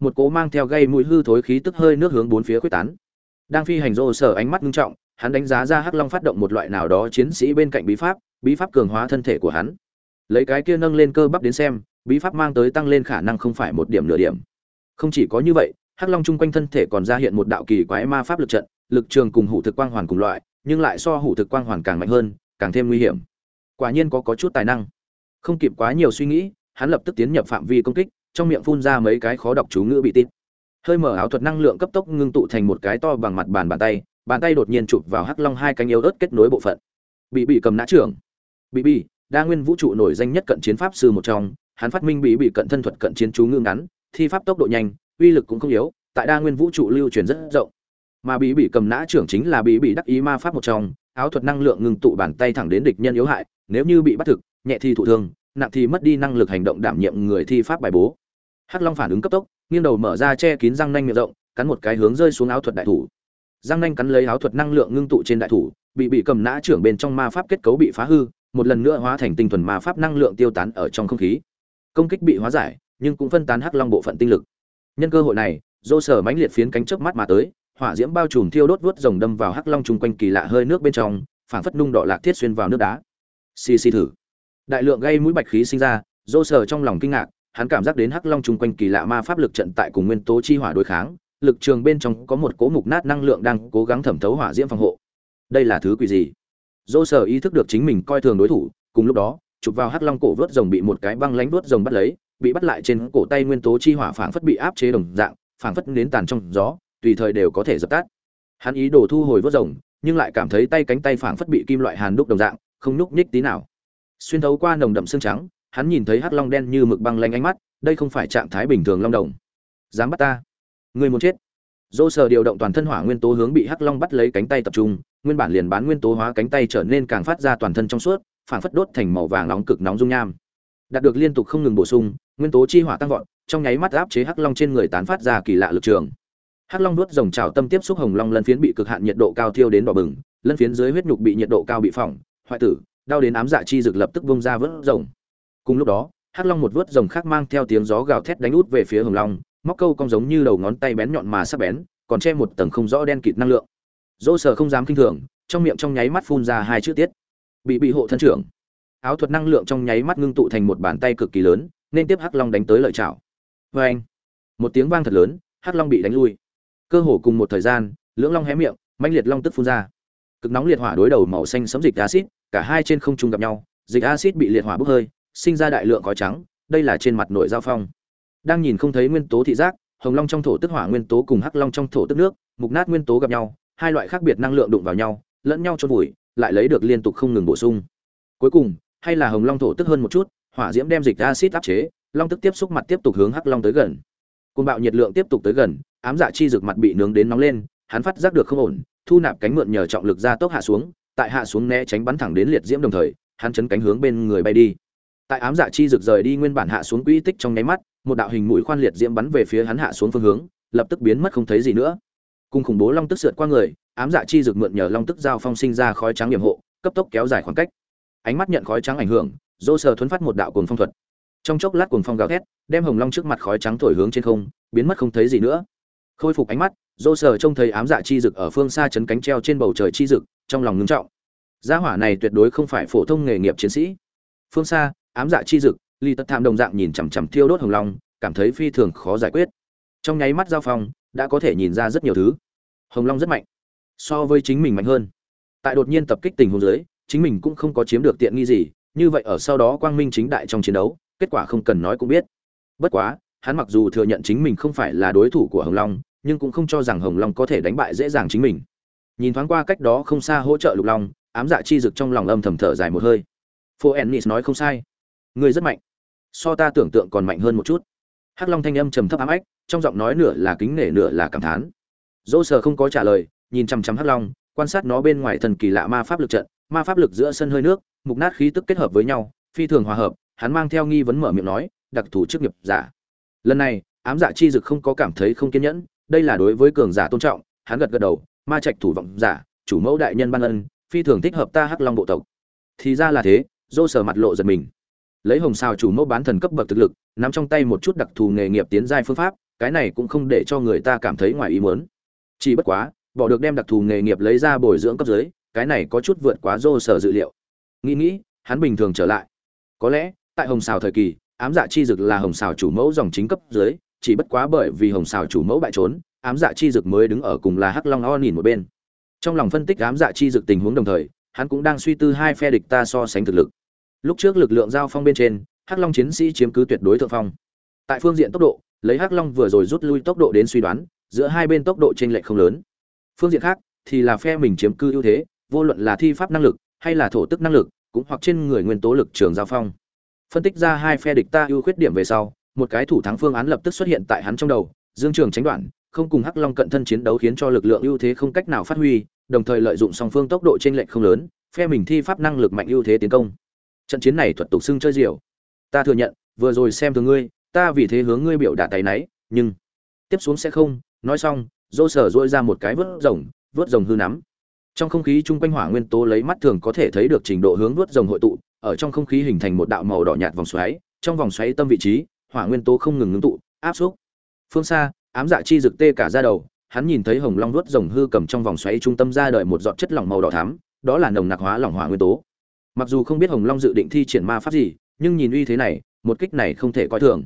một cỗ mang theo gây mũi hư thối khí tức hơi nước hướng bốn phía khuếch tán. Đang phi hành rô sở ánh mắt nghiêm trọng, hắn đánh giá ra Hắc Long phát động một loại nào đó chiến sĩ bên cạnh bí pháp cường hóa thân thể của hắn. Lấy cái kia nâng lên cơ bắp đến xem, bí pháp mang tới tăng lên khả năng không phải một điểm nửa điểm. Không chỉ có như vậy, Hắc Long chung quanh thân thể còn ra hiện một đạo kỳ quái ma pháp lực trận, lực trường cùng hủ thực quang hoàn cùng loại, nhưng lại so hủ thực quang hoàn càng mạnh hơn, càng thêm nguy hiểm. Quả nhiên có chút tài năng. Không kịp quá nhiều suy nghĩ, hắn lập tức tiến nhập phạm vi công kích, trong miệng phun ra mấy cái khó đọc chú ngữ bị tít. Hơi mở áo thuật năng lượng cấp tốc ngưng tụ thành một cái to bằng mặt bàn bàn tay đột nhiên chụp vào Hắc Long hai cánh yếu ớt kết nối bộ phận. Bị cầm nã trưởng. Bị đa nguyên vũ trụ nổi danh nhất cận chiến pháp sư một trong, hắn phát minh bị cận thân thuật cận chiến chú ngữ ngắn, thi pháp tốc độ nhanh, uy lực cũng không yếu, tại đa nguyên vũ trụ lưu truyền rất rộng. Mà bị cầm nã trưởng chính là bị đắc ý ma pháp một trong, áo thuật năng lượng ngưng tụ bàn tay thẳng đến địch nhân yếu hại, nếu như bị bắt thực, nhẹ thì thụ thương, nặng thì mất đi năng lực hành động đảm nhiệm người thi pháp bài bố. Hắc Long phản ứng cấp tốc, nghiêng đầu mở ra che kín răng nanh miệng rộng, cắn một cái hướng rơi xuống áo thuật đại thủ. Răng nanh cắn lấy áo thuật năng lượng ngưng tụ trên đại thủ, bị cầm nã trưởng bên trong ma pháp kết cấu bị phá hư, một lần nữa hóa thành tinh thuần ma pháp năng lượng tiêu tán ở trong không khí. Công kích bị hóa giải, nhưng cũng phân tán Hắc Long bộ phận tinh lực. Nhân cơ hội này, Dô Sở mãnh liệt phiến cánh chớp mắt mà tới, hỏa diễm bao trùm thiêu đốt vuốt rồng đâm vào Hắc Long chung quanh kỳ lạ hơi nước bên trong, phảng phất nung đỏ lạc thiết xuyên vào nước đá. Xì thử. Đại lượng gây mũi bạch khí sinh ra, Dô Sở trong lòng kinh ngạc, hắn cảm giác đến Hắc Long chung quanh kỳ lạ ma pháp lực trận tại cùng nguyên tố chi hỏa đối kháng, lực trường bên trong có một cỗ mục nát năng lượng đang cố gắng thẩm thấu hỏa diễm phòng hộ. Đây là thứ quỷ gì? Dô Sở ý thức được chính mình coi thường đối thủ, cùng lúc đó, chụp vào Hắc Long cổ vớt rồng bị một cái băng lánh vớt rồng bắt lấy, bị bắt lại trên cổ tay nguyên tố chi hỏa phảng phất bị áp chế đồng dạng, phảng phất nến tàn trong gió, tùy thời đều có thể dập tắt. Hắn ý đồ thu hồi vớt rồng, nhưng lại cảm thấy tay cánh tay phảng phất bị kim loại hàn đúc đồng dạng, không nhúc nhích tí nào. Xuyên thấu qua nồng đậm xương trắng, hắn nhìn thấy Hắc Long đen như mực băng lanh ánh mắt, đây không phải trạng thái bình thường long đồng. Dám bắt ta? Ngươi muốn chết. Dô Sở điều động toàn thân hỏa nguyên tố hướng bị Hắc Long bắt lấy cánh tay tập trung, nguyên bản liền bán nguyên tố hóa cánh tay trở nên càng phát ra toàn thân trong suốt, phảng phất đốt thành màu vàng nóng cực nóng dung nham. Đạt được liên tục không ngừng bổ sung, nguyên tố chi hỏa tăng vọt, trong nháy mắt áp chế Hắc Long trên người tán phát ra kỳ lạ lực trường. Hắc Long nuốt rồng trào tâm tiếp xúc hồng long lân phiến bị cực hạn nhiệt độ cao thiêu đến đỏ bừng, lân phiến dưới huyết nhục bị nhiệt độ cao bị phỏng, hoại tử, đau đến ám dạ chi rực lập tức bung ra vớt rồng. Cùng lúc đó, Hắc Long một vớt rồng khác mang theo tiếng gió gào thét đánh út về phía hồng long, móc câu cong giống như đầu ngón tay bén nhọn mà sắc bén, còn che một tầng không rõ đen kịt năng lượng. Dỗ Sở không dám kinh thường, trong miệng trong nháy mắt phun ra hai chữ tiết. Bị hộ thân trưởng. Áo thuật năng lượng trong nháy mắt ngưng tụ thành một bàn tay cực kỳ lớn, nên tiếp Hắc Long đánh tới lợi chảo. Oeng! Một tiếng vang thật lớn, Hắc Long bị đánh lui. Cơ hồ cùng một thời gian, lưỡng long hé miệng, mãnh liệt long tức phun ra. Cực nóng liệt hỏa đối đầu màu xanh sẫm dịch axit, cả hai trên không trung gặp nhau, dịch axit bị liệt hỏa bốc hơi, sinh ra đại lượng khói trắng, đây là trên mặt nội giao phong. Đang nhìn không thấy nguyên tố thị giác, hồng long trong thổ tức hỏa nguyên tố cùng hắc long trong thổ tức nước, mục nát nguyên tố gặp nhau, hai loại khác biệt năng lượng đụng vào nhau, lẫn nhau chôn vùi, lại lấy được liên tục không ngừng bổ sung. Cuối cùng, hay là hồng long thổ tức hơn một chút, hỏa diễm đem dịch axit áp chế, long tức tiếp xúc mặt tiếp tục hướng hắc long tới gần. Cơn bạo nhiệt lượng tiếp tục tới gần, ám dạ chi rực mặt bị nướng đến nóng lên, hắn phát giác được không ổn, thu nạp cánh mượn nhờ trọng lực ra tốc hạ xuống, tại hạ xuống né tránh bắn thẳng đến liệt diễm đồng thời, hắn chấn cánh hướng bên người bay đi. Tại ám dạ chi rực rời đi nguyên bản hạ xuống quỹ tích trong nháy mắt, một đạo hình mũi khoan liệt diễm bắn về phía hắn hạ xuống phương hướng, lập tức biến mất không thấy gì nữa. Cùng khủng bố long tức sượt qua người, ám dạ chi rực mượn nhờ long tức giao phong sinh ra khói trắng yểm hộ, cấp tốc kéo dài khoảng cách. Ánh mắt nhận khói trắng ảnh hưởng, Dỗ Sở thuấn phát một đạo cuồng phong thuật. Trong chốc lát cuồng phong gào thét, đem hồng long trước mặt khói trắng thổi hướng trên không, biến mất không thấy gì nữa. Khôi phục ánh mắt, Dỗ Sở trông thấy ám dạ chi rực ở phương xa chấn cánh treo trên bầu trời chi rực, trong lòng ngưng trọng. Gia hỏa này tuyệt đối không phải phổ thông nghề nghiệp chiến sĩ. Phương xa, ám dạ chi rực, Ly Tất Tham đồng dạng nhìn chằm chằm thiêu đốt hồng long, cảm thấy phi thường khó giải quyết. Trong nháy mắt giao phong, đã có thể nhìn ra rất nhiều thứ. Hồng long rất mạnh, so với chính mình mạnh hơn. Tại đột nhiên tập kích tình huống dưới, chính mình cũng không có chiếm được tiện nghi gì, như vậy ở sau đó quang minh chính đại trong chiến đấu, kết quả không cần nói cũng biết. Bất quá, hắn mặc dù thừa nhận chính mình không phải là đối thủ của hồng long, nhưng cũng không cho rằng hồng long có thể đánh bại dễ dàng chính mình. Nhìn thoáng qua cách đó không xa hỗ trợ lục long, ám dạ chi rực trong lòng âm thầm thở dài một hơi. Phô Ennis nói không sai, ngươi rất mạnh, so ta tưởng tượng còn mạnh hơn một chút. Hắc long thanh âm trầm thấp ám ách, trong giọng nói nửa là kính nể nửa là cảm thán. Dỗ Sở không có trả lời, nhìn chằm chằm hắc long, quan sát nó bên ngoài thần kỳ lạ ma pháp lực trận, ma pháp lực giữa sân hơi nước, mục nát khí tức kết hợp với nhau, phi thường hòa hợp. Hắn mang theo nghi vấn mở miệng nói, đặc thù chức nghiệp giả. Lần này, ám dạ chi dực không có cảm thấy không kiên nhẫn, đây là đối với cường giả tôn trọng. Hắn gật gật đầu, ma trạch thủ vọng giả, chủ mẫu đại nhân ban ân, phi thường thích hợp ta hắc long bộ tộc. Thì ra là thế. Dỗ Sở mặt lộ giật mình. Lấy hồng sao chủ mẫu bán thần cấp bậc thực lực, nắm trong tay một chút đặc thù nghề nghiệp tiến giai phương pháp, cái này cũng không để cho người ta cảm thấy ngoài ý muốn. Chỉ bất quá, bỏ được đem đặc thù nghề nghiệp lấy ra bồi dưỡng cấp dưới, cái này có chút vượt quá Dô Sở dự liệu. Nghĩ, hắn bình thường trở lại. Có lẽ, tại Hồng Sào thời kỳ, ám dạ chi dực là Hồng Sào chủ mẫu dòng chính cấp dưới, chỉ bất quá bởi vì Hồng Sào chủ mẫu bại trốn, ám dạ chi dực mới đứng ở cùng là Hắc Long nhìn một bên. Trong lòng phân tích ám dạ chi dực tình huống đồng thời, hắn cũng đang suy tư hai phe địch ta so sánh thực lực. Lúc trước lực lượng giao phong bên trên, Hắc Long chiến sĩ chiếm cứ tuyệt đối thượng phong. Tại phương diện tốc độ, lấy Hắc Long vừa rồi rút lui tốc độ đến suy đoán, giữa hai bên tốc độ chênh lệch không lớn. Phương diện khác, thì là phe mình chiếm cứ ưu thế, vô luận là thi pháp năng lực hay là thổ tức năng lực, cũng hoặc trên người nguyên tố lực trường giao phong. Phân tích ra hai phe địch ta ưu khuyết điểm về sau, một cái thủ thắng phương án lập tức xuất hiện tại hắn trong đầu, Dương Trường tránh đoạn, không cùng Hắc Long cận thân chiến đấu khiến cho lực lượng ưu thế không cách nào phát huy, đồng thời lợi dụng song phương tốc độ chênh lệch không lớn, phe mình thi pháp năng lực mạnh ưu thế tiến công. Trận chiến này thuật tục xưng chơi diều. Ta thừa nhận, vừa rồi xem thường ngươi, ta vì thế hướng ngươi biểu đạt tay náy, nhưng tiếp xuống sẽ không. Nói xong, Dô Sở dội ra một cái vớt rồng hư nắm. Trong không khí chung quanh hỏa nguyên tố lấy mắt thường có thể thấy được trình độ hướng vớt rồng hội tụ, ở trong không khí hình thành một đạo màu đỏ nhạt vòng xoáy, trong vòng xoáy tâm vị trí, hỏa nguyên tố không ngừng ngưng tụ, áp xúc. Phương xa, ám dạ chi rực tê cả da đầu, hắn nhìn thấy hồng long vớt rồng hư cầm trong vòng xoáy trung tâm ra đời một giọt chất lỏng màu đỏ thắm, đó là nồng nặc hóa lỏng hỏa nguyên tố. Mặc dù không biết hồng long dự định thi triển ma pháp gì, nhưng nhìn uy thế này, một kích này không thể coi thường.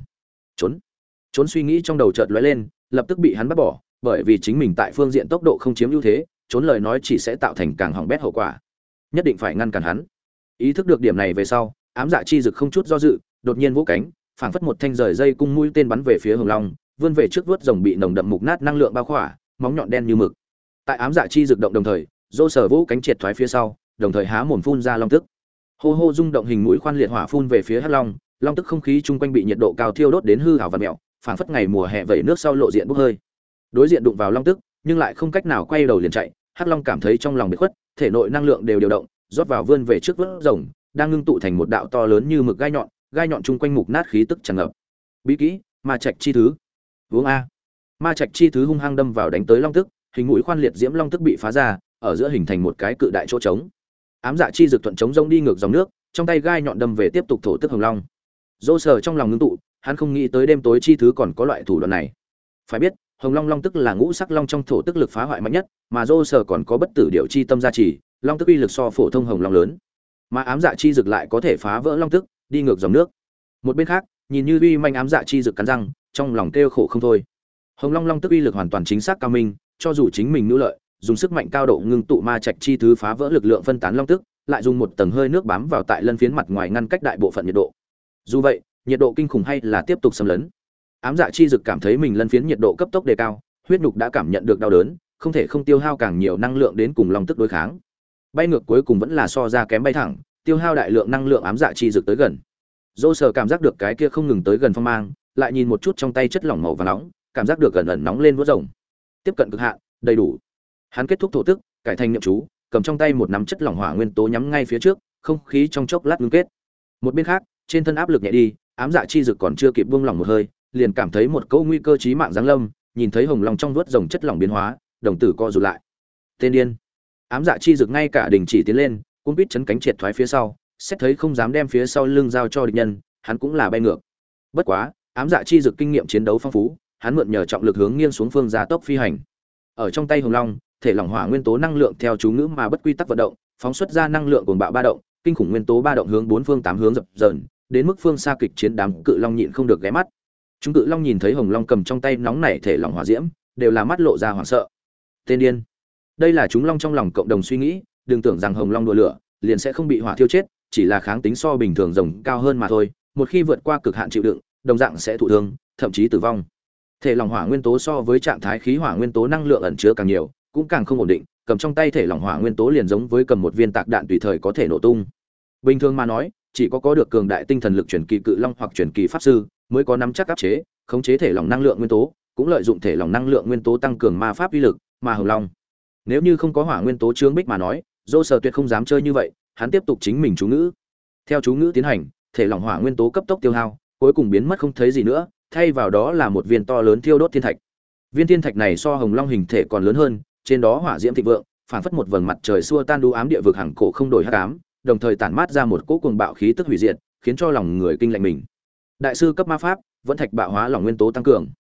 Trốn suy nghĩ trong đầu chợt lóe lên, lập tức bị hắn bắt bỏ, bởi vì chính mình tại phương diện tốc độ không chiếm ưu thế, trốn lời nói chỉ sẽ tạo thành càng hỏng bét hậu quả. Nhất định phải ngăn cản hắn. Ý thức được điểm này về sau, ám dạ chi dực không chút do dự, đột nhiên vỗ cánh, phảng phất một thanh rời dây cung mũi tên bắn về phía hồng long, vươn về trước vớt rồng bị nồng đậm mục nát năng lượng bao khỏa, móng nhọn đen như mực. Tại ám dạ chi dực động đồng thời, Dô Sở vỗ cánh triệt thoái phía sau, đồng thời há mồm phun ra long tức. Hô hô rung động hình mũi khoan liệt hỏa phun về phía hắc long, long tức không khí chung quanh bị nhiệt độ cao thiêu đốt đến hư ảo và mèo, phảng phất ngày mùa hè vẩy nước sau lộ diện bốc hơi. Đối diện đụng vào long tức, nhưng lại không cách nào quay đầu liền chạy, hắc long cảm thấy trong lòng bị khuất, thể nội năng lượng đều điều động, rót vào vươn về trước vớt rồng, đang ngưng tụ thành một đạo to lớn như mực gai nhọn chung quanh mục nát khí tức tràn ngập. Bí kỹ, ma trạch chi thứ. Uống a. Ma trạch chi thứ hung hăng đâm vào đánh tới long tức, hình mũi khoan liệt diễm long tức bị phá ra, ở giữa hình thành một cái cự đại chỗ trống. Ám dạ chi dược thuận chống rông đi ngược dòng nước, trong tay gai nhọn đâm về tiếp tục thổ tức hồng long. Dô Sở trong lòng ngưng tụ, hắn không nghĩ tới đêm tối chi thứ còn có loại thủ đoạn này. Phải biết, hồng long long tức là ngũ sắc long trong thổ tức lực phá hoại mạnh nhất, mà Dô Sở còn có bất tử điệu chi tâm gia trì, long tức uy lực so phổ thông hồng long lớn. Mà ám dạ chi dược lại có thể phá vỡ long tức, đi ngược dòng nước. Một bên khác, nhìn như uy manh ám dạ chi dược cắn răng, trong lòng kêu khổ không thôi. Hồng long long tức uy lực hoàn toàn chính xác cao minh, cho dù chính mình nỗ lợi, dùng sức mạnh cao độ ngưng tụ ma trạch chi thứ phá vỡ lực lượng phân tán long tức, lại dùng một tầng hơi nước bám vào tại lân phiến mặt ngoài ngăn cách đại bộ phận nhiệt độ. Dù vậy, nhiệt độ kinh khủng hay là tiếp tục xâm lấn. Ám dạ chi dực cảm thấy mình lân phiến nhiệt độ cấp tốc đề cao, huyết nhục đã cảm nhận được đau đớn, không thể không tiêu hao càng nhiều năng lượng đến cùng long tức đối kháng. Bay ngược cuối cùng vẫn là so ra kém bay thẳng, tiêu hao đại lượng năng lượng ám dạ chi dực tới gần. Dô Sở cảm giác được cái kia không ngừng tới gần phong mang, lại nhìn một chút trong tay chất lỏng màu vàng nóng, cảm giác được gần ẩn nóng lên vuốt rồng. Tiếp cận cực hạn, đầy đủ. Hắn kết thúc thổ tức, cải thành niệm chú, cầm trong tay một nắm chất lỏng hỏa nguyên tố nhắm ngay phía trước, không khí trong chốc lát ngưng kết. Một bên khác, trên thân áp lực nhẹ đi, ám dạ chi dực còn chưa kịp buông lỏng một hơi, liền cảm thấy một câu nguy cơ chí mạng giáng lâm, nhìn thấy hồng long trong vuốt rồng chất lỏng biến hóa, đồng tử co rụt lại. Tên điên. Ám dạ chi dực ngay cả đình chỉ tiến lên, cuốn quýt chấn cánh triệt thoái phía sau, xét thấy không dám đem phía sau lưng giao cho địch nhân, hắn cũng là bay ngược. Bất quá, ám dạ chi dực kinh nghiệm chiến đấu phong phú, hắn mượn nhờ trọng lực hướng nghiêng xuống phương gia tốc phi hành. Ở trong tay hồng long, thể lỏng hỏa nguyên tố năng lượng theo chú ngữ mà bất quy tắc vận động, phóng xuất ra năng lượng cuồng bạo ba động, kinh khủng nguyên tố ba động hướng bốn phương tám hướng dập dờn, đến mức phương xa kịch chiến đám cự long nhịn không được ghé mắt. Chúng cự long nhìn thấy hồng long cầm trong tay nóng nảy thể lỏng hỏa diễm, đều là mắt lộ ra hoảng sợ. Tên điên. Đây là chúng long trong lòng cộng đồng suy nghĩ, đừng tưởng rằng hồng long đùa lửa, liền sẽ không bị hỏa thiêu chết, chỉ là kháng tính so bình thường rồng cao hơn mà thôi, một khi vượt qua cực hạn chịu đựng, đồng dạng sẽ thụ thương, thậm chí tử vong. Thể lỏng hỏa nguyên tố so với trạng thái khí hỏa nguyên tố năng lượng ẩn chứa càng nhiều, cũng càng không ổn định, cầm trong tay thể lỏng hỏa nguyên tố liền giống với cầm một viên tạc đạn tùy thời có thể nổ tung. Bình thường mà nói, chỉ có được cường đại tinh thần lực chuyển kỳ cự long hoặc chuyển kỳ pháp sư mới có nắm chắc áp chế, khống chế thể lỏng năng lượng nguyên tố, cũng lợi dụng thể lỏng năng lượng nguyên tố tăng cường ma pháp uy lực, mà hồng long, nếu như không có hỏa nguyên tố chướng bích mà nói, Dô Sở tuyệt không dám chơi như vậy, hắn tiếp tục chính mình chú ngữ. Theo chú ngữ tiến hành, thể lỏng hỏa nguyên tố cấp tốc tiêu hao, cuối cùng biến mất không thấy gì nữa, thay vào đó là một viên to lớn thiêu đốt thiên thạch. Viên thiên thạch này so hồng long hình thể còn lớn hơn, trên đó hỏa diễm thịnh vượng, phảng phất một vầng mặt trời xua tan đu ám địa vực hằng cổ không đổi hắc ám, đồng thời tản mát ra một cỗ cuồng bạo khí tức hủy diệt, khiến cho lòng người kinh lạnh mình. Đại sư cấp ma pháp, vẫn thạch bạo hóa lỏng nguyên tố tăng cường.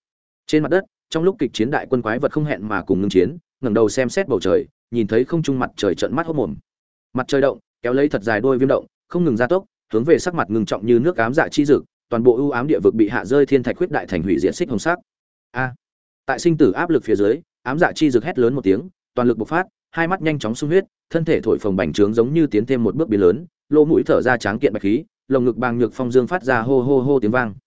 Trên mặt đất, trong lúc kịch chiến đại quân quái vật không hẹn mà cùng ngưng chiến, ngẩng đầu xem xét bầu trời, nhìn thấy không trung mặt trời trợn mắt hốt mồm. Mặt trời động, kéo lấy thật dài đôi viêm động, không ngừng gia tốc, hướng về sắc mặt ngưng trọng như nước ám dạ chi dực, toàn bộ ưu ám địa vực bị hạ rơi thiên thạch huyết đại thành hủy diệt xích hồng sắc. A! Tại sinh tử áp lực phía dưới, ám dạ chi dực hét lớn một tiếng, toàn lực bộc phát, hai mắt nhanh chóng sung huyết, thân thể thổi phồng bành trướng giống như tiến thêm một bước biến lớn, lỗ mũi thở ra tráng kiện bạch khí, lồng ngực bàng nhược phong dương phát ra hô hô hô tiếng vang.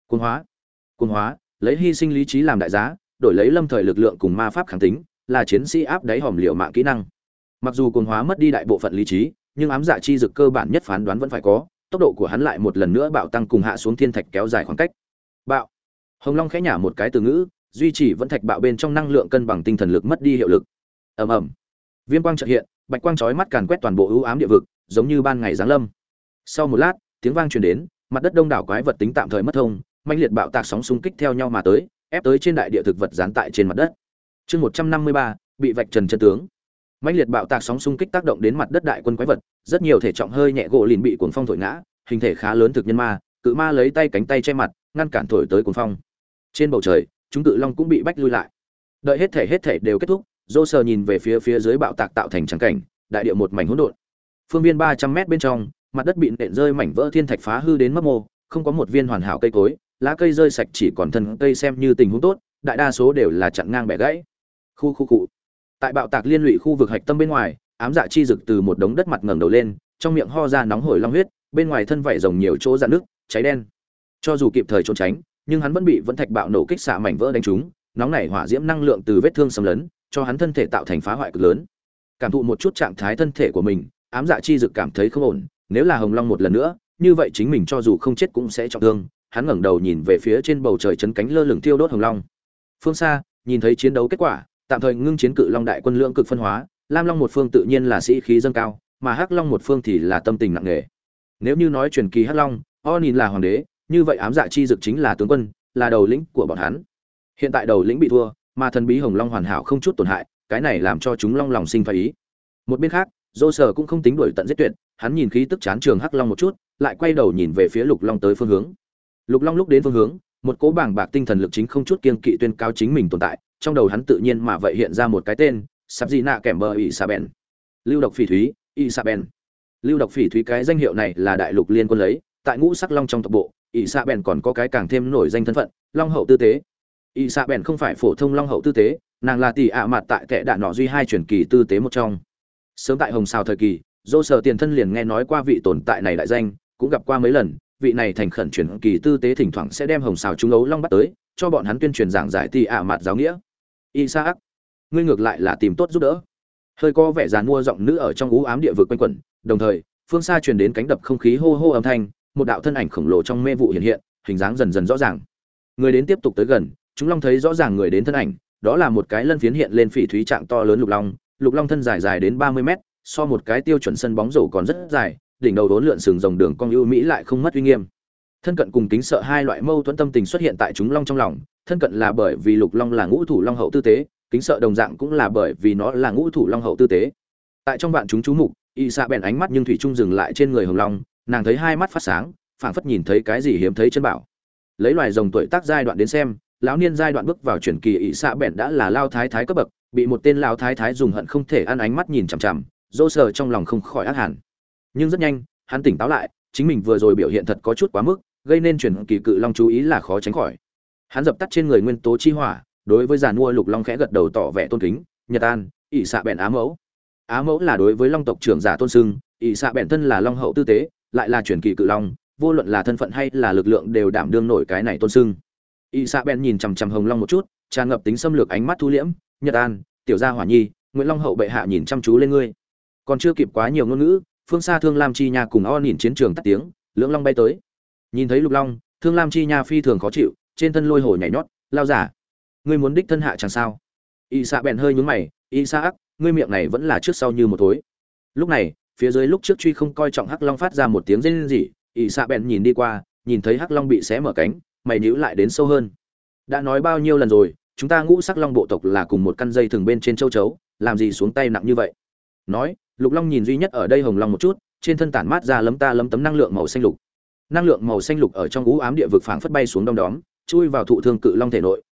Cuồng hóa, lấy hy sinh lý trí làm đại giá, đổi lấy lâm thời lực lượng cùng ma pháp kháng tính, là chiến sĩ áp đáy hòm liệu mạng kỹ năng. Mặc dù cuồng hóa mất đi đại bộ phận lý trí, nhưng ám dạ chi dực cơ bản nhất phán đoán vẫn phải có, tốc độ của hắn lại một lần nữa bạo tăng cùng hạ xuống thiên thạch kéo dài khoảng cách. Bạo. Hồng Long khẽ nhả một cái từ ngữ, duy trì vẫn thạch bạo bên trong năng lượng cân bằng tinh thần lực mất đi hiệu lực. Ầm ầm. Viêm quang chợt hiện, bạch quang chói mắt càn quét toàn bộ ưu ám địa vực, giống như ban ngày giáng lâm. Sau một lát, tiếng vang truyền đến, mặt đất đông đảo quái vật tính tạm thời mất thông, mãnh liệt bạo tạc sóng xung kích theo nhau mà tới, ép tới trên đại địa thực vật dán tại trên mặt đất. Chương 153, bị vạch trần chân tướng. Mãnh liệt bạo tạc sóng xung kích tác động đến mặt đất đại quân quái vật, rất nhiều thể trọng hơi nhẹ gỗ lìn bị cuồng phong thổi ngã, hình thể khá lớn thực nhân ma, cự ma lấy tay cánh tay che mặt, ngăn cản thổi tới cuồng phong. Trên bầu trời, chúng cự long cũng bị bách lui lại. Đợi hết thể đều kết thúc, Joser nhìn về phía dưới bạo tạc tạo thành trắng cảnh, đại địa một mảnh hỗn độn. Phương viên 300m bên trong, mặt đất bị nện rơi mảnh vỡ thiên thạch phá hư đến mất mô, không có một viên hoàn hảo cây cối, lá cây rơi sạch chỉ còn thân cây xem như tình huống tốt, đại đa số đều là chặn ngang bẻ gãy. Khu. Tại bạo tạc liên lụy khu vực hạch tâm bên ngoài, ám dạ chi dực từ một đống đất mặt ngẩng đầu lên, trong miệng ho ra nóng hổi long huyết, bên ngoài thân vảy rồng nhiều chỗ rạn nước, cháy đen. Cho dù kịp thời trốn tránh, nhưng hắn vẫn bị vẫn thạch bạo nổ kích xạ mảnh vỡ đánh trúng, nóng nảy hỏa diễm năng lượng từ vết thương xâm lấn, cho hắn thân thể tạo thành phá hoại cực lớn. Cảm thụ một chút trạng thái thân thể của mình, ám dạ chi dực cảm thấy không ổn, nếu là Hồng Long một lần nữa, như vậy chính mình cho dù không chết cũng sẽ trọng thương. Hắn ngẩng đầu nhìn về phía trên bầu trời chấn cánh lơ lửng thiêu đốt Hồng Long. Phương xa, nhìn thấy chiến đấu kết quả, tạm thời ngưng chiến cự long đại quân lượng cực phân hóa, Lam Long một phương tự nhiên là sĩ khí dâng cao, mà Hắc Long một phương thì là tâm tình nặng nề. Nếu như nói truyền kỳ Hắc Long, Onin là hoàng đế, như vậy ám dạ chi dực chính là tướng quân, là đầu lĩnh của bọn hắn. Hiện tại đầu lĩnh bị thua, mà thần bí Hồng Long hoàn hảo không chút tổn hại, cái này làm cho chúng long lòng sinh phái ý. Một bên khác, Joser cũng không tính đuổi tận giết tuyệt, hắn nhìn khí tức chán trường Hắc Long một chút, lại quay đầu nhìn về phía Lục Long tới phương hướng. Lục Long lúc đến phương hướng, một cỗ bảng bạc tinh thần lực chính không chút kiêng kỵ tuyên cáo chính mình tồn tại, trong đầu hắn tự nhiên mà vậy hiện ra một cái tên, Sabzina kèm bờ Isaben. Lưu độc phỉ thúy, Isaben. Lưu độc phỉ thúy cái danh hiệu này là đại lục liên quân lấy, tại ngũ sắc long trong tộc bộ, Isaben còn có cái càng thêm nổi danh thân phận, Long hậu tư tế. Isaben không phải phổ thông Long hậu tư tế, nàng là tỷ ạ mặt tại Tệ Đạn Nọ duy hai truyền kỳ tư tế một trong. Sớm tại Hồng Sào thời kỳ, Joser tiền thân liền nghe nói qua vị tồn tại này đại danh, cũng gặp qua mấy lần, vị này thành khẩn truyền kỳ tư tế thỉnh thoảng sẽ đem Hồng Sào chúng ấu long bắt tới, cho bọn hắn tuyên truyền giảng giải tỷ ạ mặt giáo nghĩa. Isaac, ngươi ngược lại là tìm tốt giúp đỡ. Hơi có vẻ giàn mua giọng nữ ở trong u ám địa vực quanh quẩn, đồng thời, phương xa truyền đến cánh đập không khí hô hô âm thanh, một đạo thân ảnh khổng lồ trong mê vụ hiện hiện, hình dáng dần dần rõ ràng. Người đến tiếp tục tới gần, chúng long thấy rõ ràng người đến thân ảnh, đó là một cái lân phiến hiện lên phỉ thúy trạng to lớn lục long thân dài đến 30 mét, so một cái tiêu chuẩn sân bóng rổ còn rất dài, đỉnh đầu đốn lượn sừng rồng đường cong ưu mỹ lại không mất uy nghiêm. Thân cận cùng kính sợ hai loại mâu thuẫn tâm tình xuất hiện tại chúng long trong lòng, thân cận là bởi vì lục long là ngũ thủ long hậu tư tế, kính sợ đồng dạng cũng là bởi vì nó là ngũ thủ long hậu tư tế. Tại trong vạn chúng chú mục, y xạ bèn ánh mắt nhưng thủy trung dừng lại trên người hồng long, nàng thấy hai mắt phát sáng, phảng phất nhìn thấy cái gì hiếm thấy chân bảo. Lấy loài rồng tuổi tác giai đoạn đến xem, lão niên giai đoạn bước vào truyền kỳ y xạ bèn đã là lao thái thái cấp bậc, bị một tên lao thái thái dùng hận không thể ăn ánh mắt nhìn chằm chằm, dô sờ trong lòng không khỏi ác hẳn. Nhưng rất nhanh, hắn tỉnh táo lại, chính mình vừa rồi biểu hiện thật có chút quá mức, gây nên truyền kỳ cự long chú ý là khó tránh khỏi. Hắn dập tắt trên người nguyên tố chi hỏa, đối với giàn mua lục long khẽ gật đầu tỏ vẻ tôn kính. Nhật An, ỷ xạ bèn á mẫu. Á mẫu là đối với long tộc trưởng giả tôn sưng, ỷ xạ bèn thân là long hậu tư tế, lại là truyền kỳ cự long, vô luận là thân phận hay là lực lượng đều đảm đương nổi cái này tôn sưng. ỷ xạ bèn nhìn chằm chằm hồng long một chút, tràn ngập tính xâm lược ánh mắt thu liễm. Nhật An, tiểu gia hỏa nhi, Nguyễn Long hậu bệ hạ nhìn chăm chú lên ngươi. Còn chưa kịp quá nhiều ngôn ngữ, phương xa Thương Lam Chi Nha cùng O nhìn chiến trường tắt tiếng, lưỡng long bay tới. Nhìn thấy lục long, Thương Lam Chi Nha phi thường khó chịu, trên thân lôi hổ nhảy nhót, lao giả. Ngươi muốn đích thân hạ chẳng sao? Y Sa bèn hơi nhướng mày, Y Sa ác, ngươi miệng này vẫn là trước sau như một thối. Lúc này, phía dưới lúc trước truy không coi trọng hắc long phát ra một tiếng rên rỉ, Y Sa bèn nhìn đi qua, nhìn thấy hắc long bị xé mở cánh, mày nhíu lại đến sâu hơn. Đã nói bao nhiêu lần rồi, chúng ta ngũ sắc long bộ tộc là cùng một căn dây thường bên trên châu chấu, làm gì xuống tay nặng như vậy? Nói, lục long nhìn duy nhất ở đây hồng long một chút, trên thân tản mát ra lấm tấm năng lượng màu xanh lục. Năng lượng màu xanh lục ở trong u ám địa vực phảng phất bay xuống đom đóm, chui vào thụ thương cự long thể nội,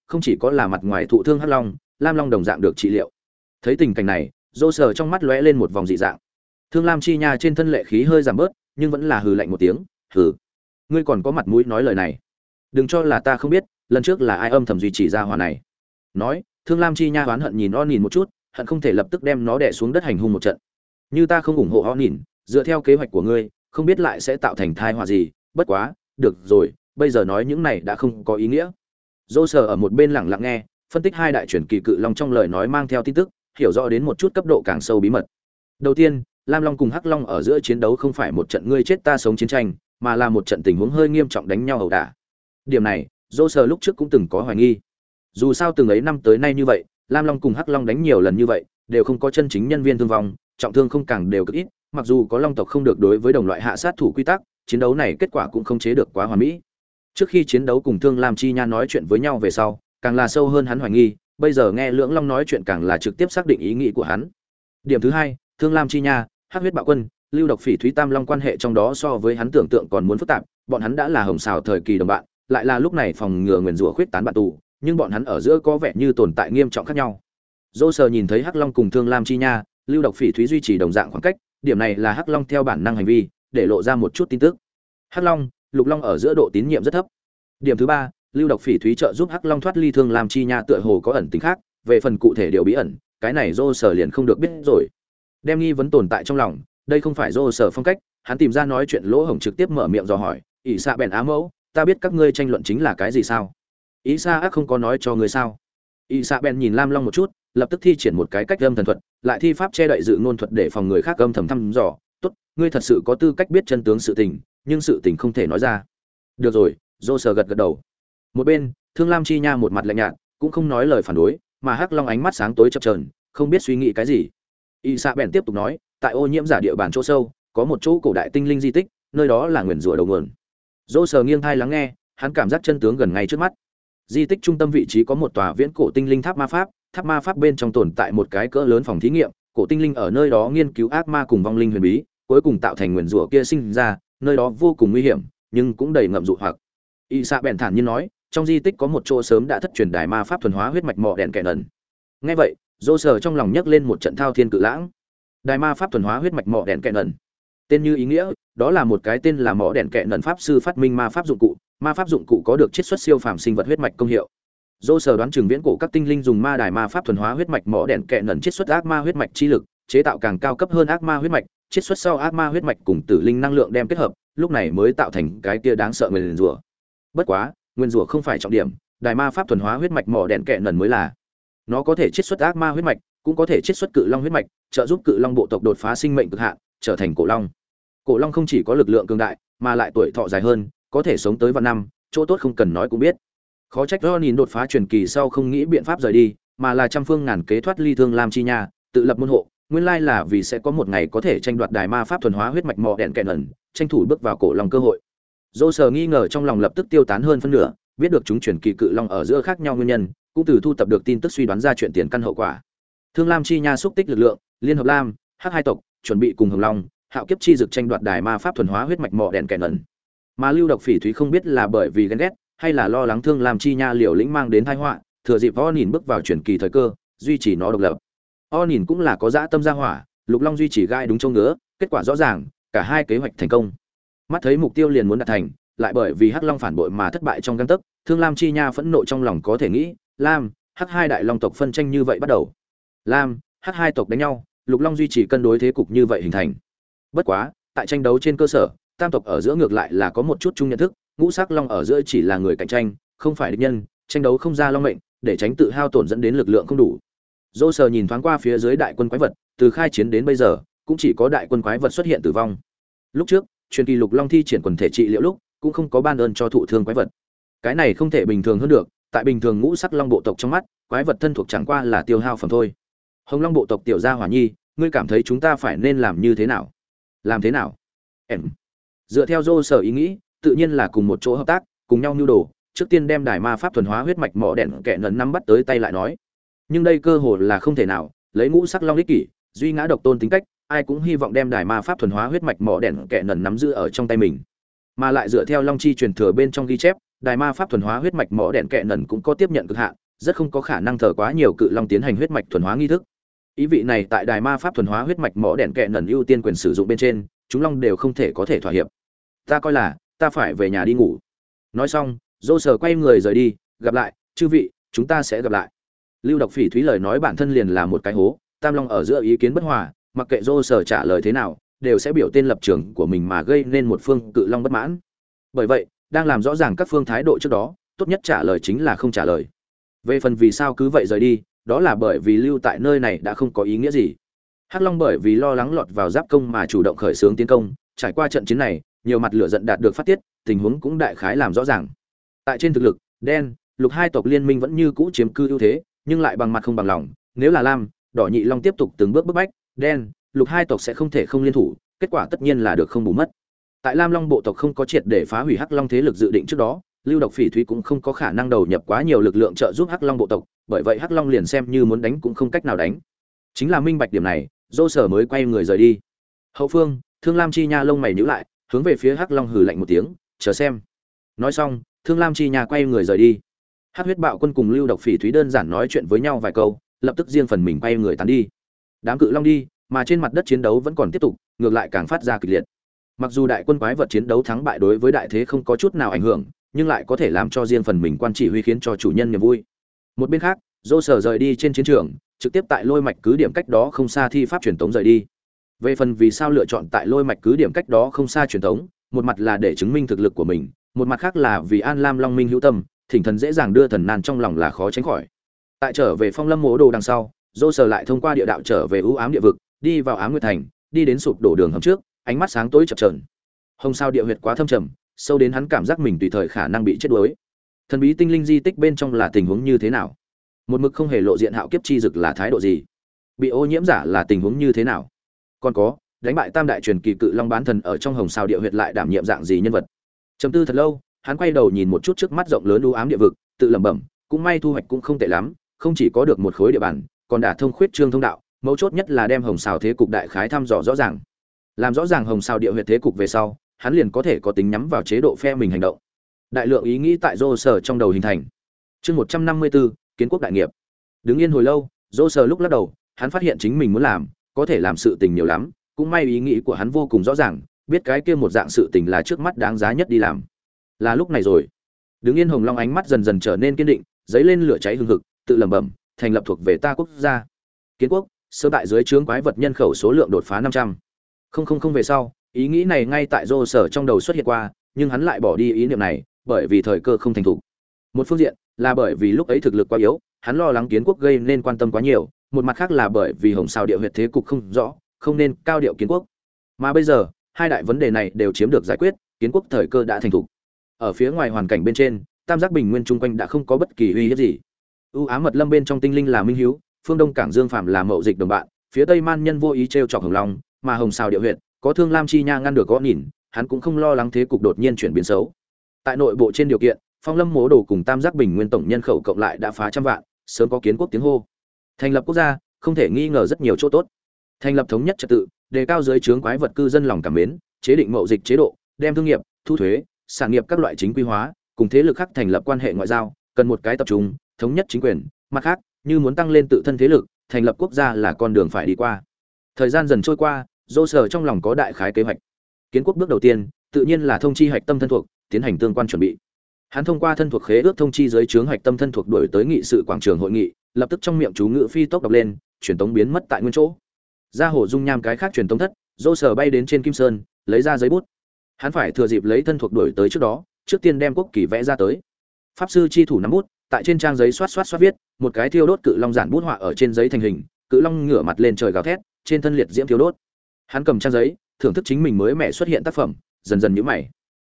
không chỉ có là mặt ngoài thụ thương hắc long, lam long đồng dạng được trị liệu. Thấy tình cảnh này, Dô Sở trong mắt lóe lên một vòng dị dạng. Thương Lam Chi Nha trên thân lệ khí hơi giảm bớt, nhưng vẫn là hừ lạnh một tiếng, "Hừ, ngươi còn có mặt mũi nói lời này? Đừng cho là ta không biết, lần trước là ai âm thầm duy trì ra hỏa này." Nói, Thương Lam Chi Nha oán hận nhìn On nhìn một chút, hận không thể lập tức đem nó đè xuống đất hành hung một trận. Như ta không ủng hộ On nhìn, dựa theo kế hoạch của ngươi, không biết lại sẽ tạo thành tai họa gì, bất quá, được rồi, bây giờ nói những này đã không có ý nghĩa. Dô Sở ở một bên lặng lặng nghe, phân tích hai đại truyền kỳ cự long trong lời nói mang theo tin tức, hiểu rõ đến một chút cấp độ càng sâu bí mật. Đầu tiên, Lam Long cùng Hắc Long ở giữa chiến đấu không phải một trận ngươi chết ta sống chiến tranh, mà là một trận tình huống hơi nghiêm trọng đánh nhau ẩu đả. Điểm này, Dô Sở lúc trước cũng từng có hoài nghi. Dù sao từng ấy năm tới nay như vậy, Lam Long cùng Hắc Long đánh nhiều lần như vậy, đều không có chân chính nhân viên thương vong, trọng thương không càng đều cực ít, mặc dù có long tộc không được đối với đồng loại hạ sát thủ quy tắc, chiến đấu này kết quả cũng không chế được quá hoàn mỹ. Trước khi chiến đấu cùng Thương Lam Chi Nha nói chuyện với nhau về sau, càng là sâu hơn hắn hoài nghi, bây giờ nghe Lưỡng Long nói chuyện càng là trực tiếp xác định ý nghĩ của hắn. Điểm thứ hai, Thương Lam Chi Nha, Hắc huyết bạo quân, Lưu Độc Phỉ Thúy Tam Long quan hệ trong đó so với hắn tưởng tượng còn muốn phức tạp, bọn hắn đã là hồng xào thời kỳ đồng bạn, lại là lúc này phòng ngừa nguyền rủa khuyết tán bạn tù, nhưng bọn hắn ở giữa có vẻ như tồn tại nghiêm trọng khác nhau. Dô Sở nhìn thấy Hắc Long cùng Thương Lam Chi Nha, Lưu Độc Phỉ Thúy duy trì đồng dạng khoảng cách, điểm này là Hắc Long theo bản năng hành vi, để lộ ra một chút tin tức. Hắc Long, Lục Long ở giữa độ tín nhiệm rất thấp. Điểm thứ ba, Lưu Độc Phỉ Thúy trợ giúp Hắc Long thoát ly Thương Lam Chi Nha tựa hồ có ẩn tính khác, về phần cụ thể điều bí ẩn, cái này Dô Sở liền không được biết rồi. Đem nghi vấn tồn tại trong lòng, đây không phải Dô Sở phong cách, hắn tìm ra nói chuyện lỗ hổng trực tiếp mở miệng dò hỏi, "Ỷ Xạ bèn Á mẫu, ta biết các ngươi tranh luận chính là cái gì sao? Ý Sa ác không có nói cho ngươi sao?" Ỷ Xạ bèn nhìn Lam Long một chút, lập tức thi triển một cái cách âm thần thuật, lại thi pháp che đậy dự ngôn thuật để phòng người khác âm thầm thăm dò, "Tốt, ngươi thật sự có tư cách biết chân tướng sự tình, nhưng sự tình không thể nói ra." "Được rồi." Dô Sở gật gật đầu. Một bên, Thương Lam Chi Nha một mặt lạnh nhạt, cũng không nói lời phản đối, mà Hắc Long ánh mắt sáng tối chập chờn, không biết suy nghĩ cái gì. Y Sa bèn tiếp tục nói, tại ô nhiễm giả địa bàn chỗ sâu, có một chỗ cổ đại tinh linh di tích, nơi đó là nguyền rủa đầu nguồn. Dô Sở nghiêng tai lắng nghe, hắn cảm giác chân tướng gần ngay trước mắt. Di tích trung tâm vị trí có một tòa viễn cổ tinh linh tháp ma pháp bên trong tồn tại một cái cỡ lớn phòng thí nghiệm, cổ tinh linh ở nơi đó nghiên cứu ác ma cùng vong linh huyền bí, cuối cùng tạo thành nguyền rủa kia sinh ra, nơi đó vô cùng nguy hiểm, nhưng cũng đầy ngậm dụ hoặc. Y Sa bèn thản nhiên nói, trong di tích có một chỗ sớm đã thất truyền đài ma pháp thuần hóa huyết mạch mỏ đèn kẻ nần. Nghe vậy, Dô Sở trong lòng nhấc lên một trận thao thiên cự lãng. Đài ma pháp thuần hóa huyết mạch mỏ đèn kẻ nần, tên như ý nghĩa, đó là một cái tên là mỏ đèn kẻ nần pháp sư phát minh ma pháp dụng cụ. Ma pháp dụng cụ có được chiết xuất siêu phàm sinh vật huyết mạch công hiệu. Dô Sở đoán chừng viễn cổ các tinh linh dùng ma đài ma pháp thuần hóa huyết mạch mỏ đèn kẻ nần chiết xuất ác ma huyết mạch chi lực, chế tạo càng cao cấp hơn ác ma huyết mạch, chiết xuất sau ác ma huyết mạch cùng tử linh năng lượng đem kết hợp, lúc này mới tạo thành cái kia đáng sợ nguyền rủa. Bất quá, nguyên rủa không phải trọng điểm, đài ma pháp thuần hóa huyết mạch mỏ đèn kệ nần mới là. Nó có thể chiết xuất ác ma huyết mạch, cũng có thể chiết xuất cự long huyết mạch, trợ giúp cự long bộ tộc đột phá sinh mệnh cực hạn, trở thành cổ long. Cổ long không chỉ có lực lượng cường đại, mà lại tuổi thọ dài hơn, có thể sống tới vạn năm, chỗ tốt không cần nói cũng biết. Khó trách Ronin đột phá truyền kỳ sau không nghĩ biện pháp rời đi, mà là trăm phương ngàn kế thoát ly Thương Lam Chi Nha, tự lập môn hộ, nguyên lai là vì sẽ có một ngày có thể tranh đoạt đài ma pháp thuần hóa huyết mạch mỏ đèn kệ nần, tranh thủ bước vào cổ long cơ hội. Dô Sở nghi ngờ trong lòng lập tức tiêu tán hơn phân nửa, biết được chúng truyền kỳ cự long ở giữa khác nhau nguyên nhân, cũng từ thu tập được tin tức suy đoán ra chuyện tiền căn hậu quả. Thương Lam Chi Nha xúc tích lực lượng, liên hợp Lam, Hắc hai tộc, chuẩn bị cùng Hồng Long, Hạo Kiếp chi dực tranh đoạt đài ma pháp thuần hóa huyết mạch mỏ đèn kẻ nần. Mà Lưu Độc Phỉ Thúy không biết là bởi vì ghen ghét, hay là lo lắng Thương Lam Chi Nha liều lĩnh mang đến tai họa, thừa dịp Onin bước vào truyền kỳ thời cơ, duy trì nó độc lập. Onin cũng là có dã tâm gia hỏa, Lục Long duy trì gai đúng chỗ ngứa, kết quả rõ ràng, cả hai kế hoạch thành công. Mắt thấy mục tiêu liền muốn đạt thành, lại bởi vì Hắc Long phản bội mà thất bại trong gang tấc, Thương Lam Chi Nha phẫn nộ trong lòng có thể nghĩ, Lam, Hắc hai đại long tộc phân tranh như vậy bắt đầu. Lam, Hắc hai tộc đánh nhau, Lục Long duy trì cân đối thế cục như vậy hình thành. Bất quá, tại tranh đấu trên cơ sở, tam tộc ở giữa ngược lại là có một chút chung nhận thức, ngũ sắc long ở giữa chỉ là người cạnh tranh, không phải địch nhân, tranh đấu không ra long mệnh, để tránh tự hao tổn dẫn đến lực lượng không đủ. Dô Sở nhìn thoáng qua phía dưới đại quân quái vật, từ khai chiến đến bây giờ, cũng chỉ có đại quân quái vật xuất hiện tử vong. Lúc trước, truyền kỳ Lục Long thi triển quần thể trị liệu lúc, cũng không có ban ơn cho thụ thương quái vật. Cái này không thể bình thường hơn được, tại bình thường ngũ sắc long bộ tộc trong mắt, quái vật thân thuộc chẳng qua là tiêu hao phẩm thôi. Hồng Long bộ tộc tiểu gia Hỏa Nhi, ngươi cảm thấy chúng ta phải nên làm như thế nào? Làm thế nào? Em. Dựa theo Dô Sở ý nghĩ, tự nhiên là cùng một chỗ hợp tác, cùng nhau nưu đồ, trước tiên đem đài ma pháp thuần hóa huyết mạch mỏ đèn kẻ nần nắm bắt tới tay lại nói. Nhưng đây cơ hồ là không thể nào, lấy ngũ sắc long ích kỷ, duy ngã độc tôn tính cách, ai cũng hy vọng đem đài ma pháp thuần hóa huyết mạch mỏ đèn kẻ nần nắm giữ ở trong tay mình. Mà lại dựa theo long chi truyền thừa bên trong ghi chép, đài ma pháp thuần hóa huyết mạch mỏ đèn kẹ nần cũng có tiếp nhận cực hạn, rất không có khả năng thờ quá nhiều cự long tiến hành huyết mạch thuần hóa nghi thức. Ý vị này tại đài ma pháp thuần hóa huyết mạch mỏ đèn kẹ nần ưu tiên quyền sử dụng bên trên, chúng long đều không thể có thể thỏa hiệp. Ta coi là ta phải về nhà đi ngủ. Nói xong, Dô Sở quay người rời đi, gặp lại, chư vị, chúng ta sẽ gặp lại. Lưu Độc Phỉ Thúy lời nói bản thân liền là một cái hố, tam long ở giữa ý kiến bất hòa, mặc kệ Dô Sở trả lời thế nào, đều sẽ biểu tên lập trường của mình mà gây nên một phương cự long bất mãn. Bởi vậy, đang làm rõ ràng các phương thái độ trước đó, tốt nhất trả lời chính là không trả lời. Về phần vì sao cứ vậy rời đi, đó là bởi vì lưu tại nơi này đã không có ý nghĩa gì. Hắc Long bởi vì lo lắng lọt vào giáp công mà chủ động khởi xướng tiến công, trải qua trận chiến này, nhiều mặt lửa giận đạt được phát tiết, tình huống cũng đại khái làm rõ ràng. Tại trên thực lực, đen, lục hai tộc liên minh vẫn như cũ chiếm cư ưu thế, nhưng lại bằng mặt không bằng lòng, nếu là lam, đỏ nhị long tiếp tục từng bước bức bách, đen, lục hai tộc sẽ không thể không liên thủ, kết quả tất nhiên là được không bù mất. Tại Lam Long bộ tộc không có triệt để phá hủy Hắc Long thế lực dự định trước đó, Lưu Độc Phỉ Thúy cũng không có khả năng đầu nhập quá nhiều lực lượng trợ giúp Hắc Long bộ tộc, bởi vậy Hắc Long liền xem như muốn đánh cũng không cách nào đánh. Chính là minh bạch điểm này, Dô Sở mới quay người rời đi. Hậu phương, Thương Lam Chi Nha lông mày nhíu lại, hướng về phía Hắc Long hừ lạnh một tiếng, chờ xem. Nói xong, Thương Lam Chi Nha quay người rời đi. Hắc Huyết Bạo Quân cùng Lưu Độc Phỉ Thúy đơn giản nói chuyện với nhau vài câu, lập tức riêng phần mình quay người tán đi. Đám cự long đi, mà trên mặt đất chiến đấu vẫn còn tiếp tục, ngược lại càng phát ra kịch liệt. Mặc dù đại quân quái vật chiến đấu thắng bại đối với đại thế không có chút nào ảnh hưởng, nhưng lại có thể làm cho riêng phần mình quan chỉ huy khiến cho chủ nhân niềm vui. Một bên khác, Dô Sở rời đi trên chiến trường, trực tiếp tại Lôi Mạch cứ điểm cách đó không xa thi pháp truyền tống rời đi. Về phần vì sao lựa chọn tại Lôi Mạch cứ điểm cách đó không xa truyền tống, một mặt là để chứng minh thực lực của mình, một mặt khác là vì An Lam Long Minh hữu tâm, thỉnh thần dễ dàng đưa thần nan trong lòng là khó tránh khỏi. Tại trở về Phong Lâm Mộ Đồ đằng sau, Dô Sở lại thông qua địa đạo trở về ưu ám địa vực, đi vào Ám Nguyệt Thành, đi đến sụp đổ đường hầm trước, ánh mắt sáng tối chập chờn. Hồng sao địa huyệt quá thâm trầm, sâu đến hắn cảm giác mình tùy thời khả năng bị chết đuối. Thần bí tinh linh di tích bên trong là tình huống như thế nào? Một mực không hề lộ diện Hạo Kiếp chi dực là thái độ gì? Bị ô nhiễm giả là tình huống như thế nào? Còn có, đánh bại tam đại truyền kỳ cự long bán thần ở trong Hồng sao địa huyệt lại đảm nhiệm dạng gì nhân vật? Trầm tư thật lâu, hắn quay đầu nhìn một chút trước mắt rộng lớn u ám địa vực, tự lẩm bẩm, cũng may thu hoạch cũng không tệ lắm, không chỉ có được một khối địa bàn, còn đã thông khuyết trương thông đạo, mấu chốt nhất là đem Hồng sao thế cục đại khái thăm dò rõ ràng. Làm rõ ràng Hồng sao địa huyệt thế cục về sau, hắn liền có thể có tính nhắm vào chế độ phe mình hành động. Đại lượng ý nghĩ tại Dô Sở trong đầu hình thành. Chương 154, kiến quốc đại nghiệp. Đứng yên hồi lâu, Dô Sở lúc lắc đầu, hắn phát hiện chính mình muốn làm, có thể làm sự tình nhiều lắm, cũng may ý nghĩ của hắn vô cùng rõ ràng, biết cái kia một dạng sự tình là trước mắt đáng giá nhất đi làm. Là lúc này rồi. Đứng yên Hồng Long ánh mắt dần dần trở nên kiên định, giấy lên lửa cháy hừng hực, tự lẩm bẩm, thành lập thuộc về ta quốc gia. Kiến quốc, sơ tại dưới trướng quái vật nhân khẩu số lượng đột phá 500. Không về sau, ý nghĩ này ngay tại Dô Sở trong đầu xuất hiện qua, nhưng hắn lại bỏ đi ý niệm này, bởi vì thời cơ không thành thủ. Một phương diện là bởi vì lúc ấy thực lực quá yếu, hắn lo lắng kiến quốc gây nên quan tâm quá nhiều, một mặt khác là bởi vì Hồng sao địa huyệt thế cục không rõ, không nên cao điệu kiến quốc. Mà bây giờ, hai đại vấn đề này đều chiếm được giải quyết, kiến quốc thời cơ đã thành thủ. Ở phía ngoài hoàn cảnh bên trên, tam giác bình nguyên chung quanh đã không có bất kỳ uy hiếp gì. U ám mật lâm bên trong tinh linh là Minh Hiếu, phương đông cảng Dương Phạm là mậu dịch đồng bạn, phía tây man nhân vô ý trêu chọc Hồng Long, mà Hồng sao địa huyệt có Thương Lam Chi Nha ngăn được gõ nhìn, hắn cũng không lo lắng thế cục đột nhiên chuyển biến xấu. Tại nội bộ trên điều kiện, Phong Lâm Mộ Đồ cùng Tam Giác Bình Nguyên tổng nhân khẩu cộng lại đã phá trăm vạn, sớm có kiến quốc tiếng hô. Thành lập quốc gia, không thể nghi ngờ rất nhiều chỗ tốt. Thành lập thống nhất trật tự, đề cao dưới trướng quái vật cư dân lòng cảm mến, chế định mậu dịch chế độ, đem thương nghiệp, thu thuế, sản nghiệp các loại chính quy hóa, cùng thế lực khác thành lập quan hệ ngoại giao, cần một cái tập trung, thống nhất chính quyền, mặt khác, như muốn tăng lên tự thân thế lực, thành lập quốc gia là con đường phải đi qua. Thời gian dần trôi qua, Dô Sở trong lòng có đại khái kế hoạch. Kiến quốc bước đầu tiên, tự nhiên là thông chi hạch tâm thân thuộc, tiến hành tương quan chuẩn bị. Hắn thông qua thân thuộc khế ước thông chi dưới trướng hạch tâm thân thuộc đổi tới nghị sự quảng trường hội nghị, lập tức trong miệng chú ngữ phi tốc đọc lên, truyền tống biến mất tại nguyên chỗ. Ra hồ dung nham cái khác truyền tống thất, Dô Sở bay đến trên Kim Sơn, lấy ra giấy bút. Hắn phải thừa dịp lấy thân thuộc đổi tới trước đó, trước tiên đem quốc kỳ vẽ ra tới. Pháp sư chi thủ nắm bút, tại trên trang giấy xoát viết, một cái thiêu đốt cự long giản bút họa ở trên giấy thành hình, cự long ngửa mặt lên trời gào thét, trên thân liệt diễm thiêu đốt. Hắn cầm trang giấy, thưởng thức chính mình mới mẻ xuất hiện tác phẩm, dần dần nhíu mày.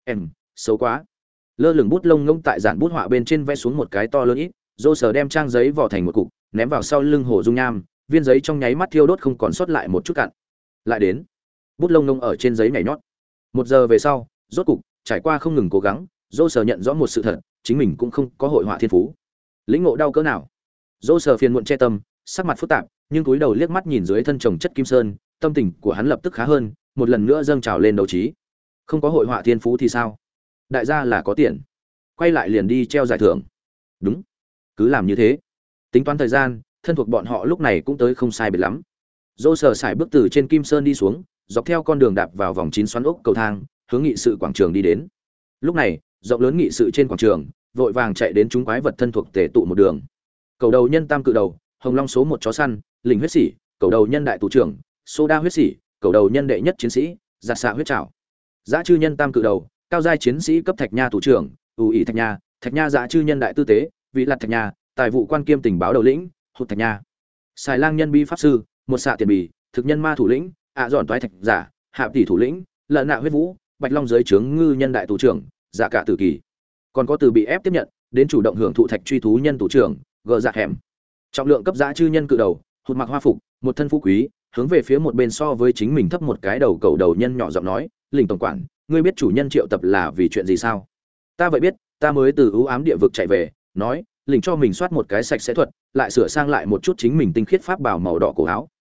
Xấu quá. Lơ lửng bút lông ngông tại giản bút họa bên trên vẽ xuống một cái to lớn ít, Dô Sở đem trang giấy vò thành một cục, ném vào sau lưng hồ dung nham, viên giấy trong nháy mắt thiêu đốt không còn sót lại một chút cặn. Lại đến, bút lông ngông ở trên giấy nhảy nhót. Một giờ về sau, rốt cục, trải qua không ngừng cố gắng, Dô Sở nhận rõ một sự thật, chính mình cũng không có hội họa thiên phú. Lĩnh ngộ đau cỡ nào? Dô Sở phiền muộn che tâm, sắc mặt phức tạp, nhưng cúi đầu liếc mắt nhìn dưới thân chồng chất kim sơn, tâm tình của hắn lập tức khá hơn, một lần nữa dâng trào lên đấu trí. Không có hội họa thiên phú thì sao? Đại gia là có tiền. quay lại liền đi treo giải thưởng. Đúng, cứ làm như thế. Tính toán thời gian, thân thuộc bọn họ lúc này cũng tới không sai biệt lắm. Dô Sở sải bước từ trên Kim Sơn đi xuống, dọc theo con đường đạp vào vòng 9 xoắn ốc cầu thang, hướng nghị sự quảng trường đi đến. Lúc này, rộng lớn nghị sự trên quảng trường, vội vàng chạy đến chúng quái vật thân thuộc tề tụ một đường. Cầu đầu nhân tam cự đầu, Hồng Long số 1 chó săn, Lĩnh huyết sĩ, cầu đầu nhân đại tù trưởng, Soda huyết sĩ, cầu đầu nhân đệ nhất chiến sĩ, Giạt xạ huyết trảo. Dã chư nhân tam cự đầu, cao giai chiến sĩ cấp Thạch Nha tù trưởng, ủ ỷ Thạch Nha dã chư nhân đại tư tế, vị lạt Thạch Nha, tài vụ quan kiêm tình báo đầu lĩnh, Hụt Thạch Nha. Xài lang nhân bi pháp sư, một xạ tiền bì, thực nhân ma thủ lĩnh, dọn toái thạch giả, hạ tỷ thủ lĩnh, lợn nạo huyết vũ, bạch long dưới trướng ngư nhân đại tù trưởng, dạ cả tử kỳ. Còn có từ bị ép tiếp nhận, đến chủ động hưởng thụ thạch truy thú nhân tù trưởng, gờ dạ hẻm. Trọng lượng cấp dã chư nhân cự đầu, hụt mặc hoa phục, một thân phú quý, hướng về phía một bên so với chính mình thấp một cái đầu cầu đầu nhân nhỏ giọng nói, Lĩnh tổng quản, ngươi biết chủ nhân triệu tập là vì chuyện gì sao? Ta vậy biết, ta mới từ ưu ám địa vực chạy về, nói, Lĩnh cho mình soát một cái sạch sẽ thuật, lại sửa sang lại một chút chính mình tinh khiết pháp bảo màu đỏ cổ áo.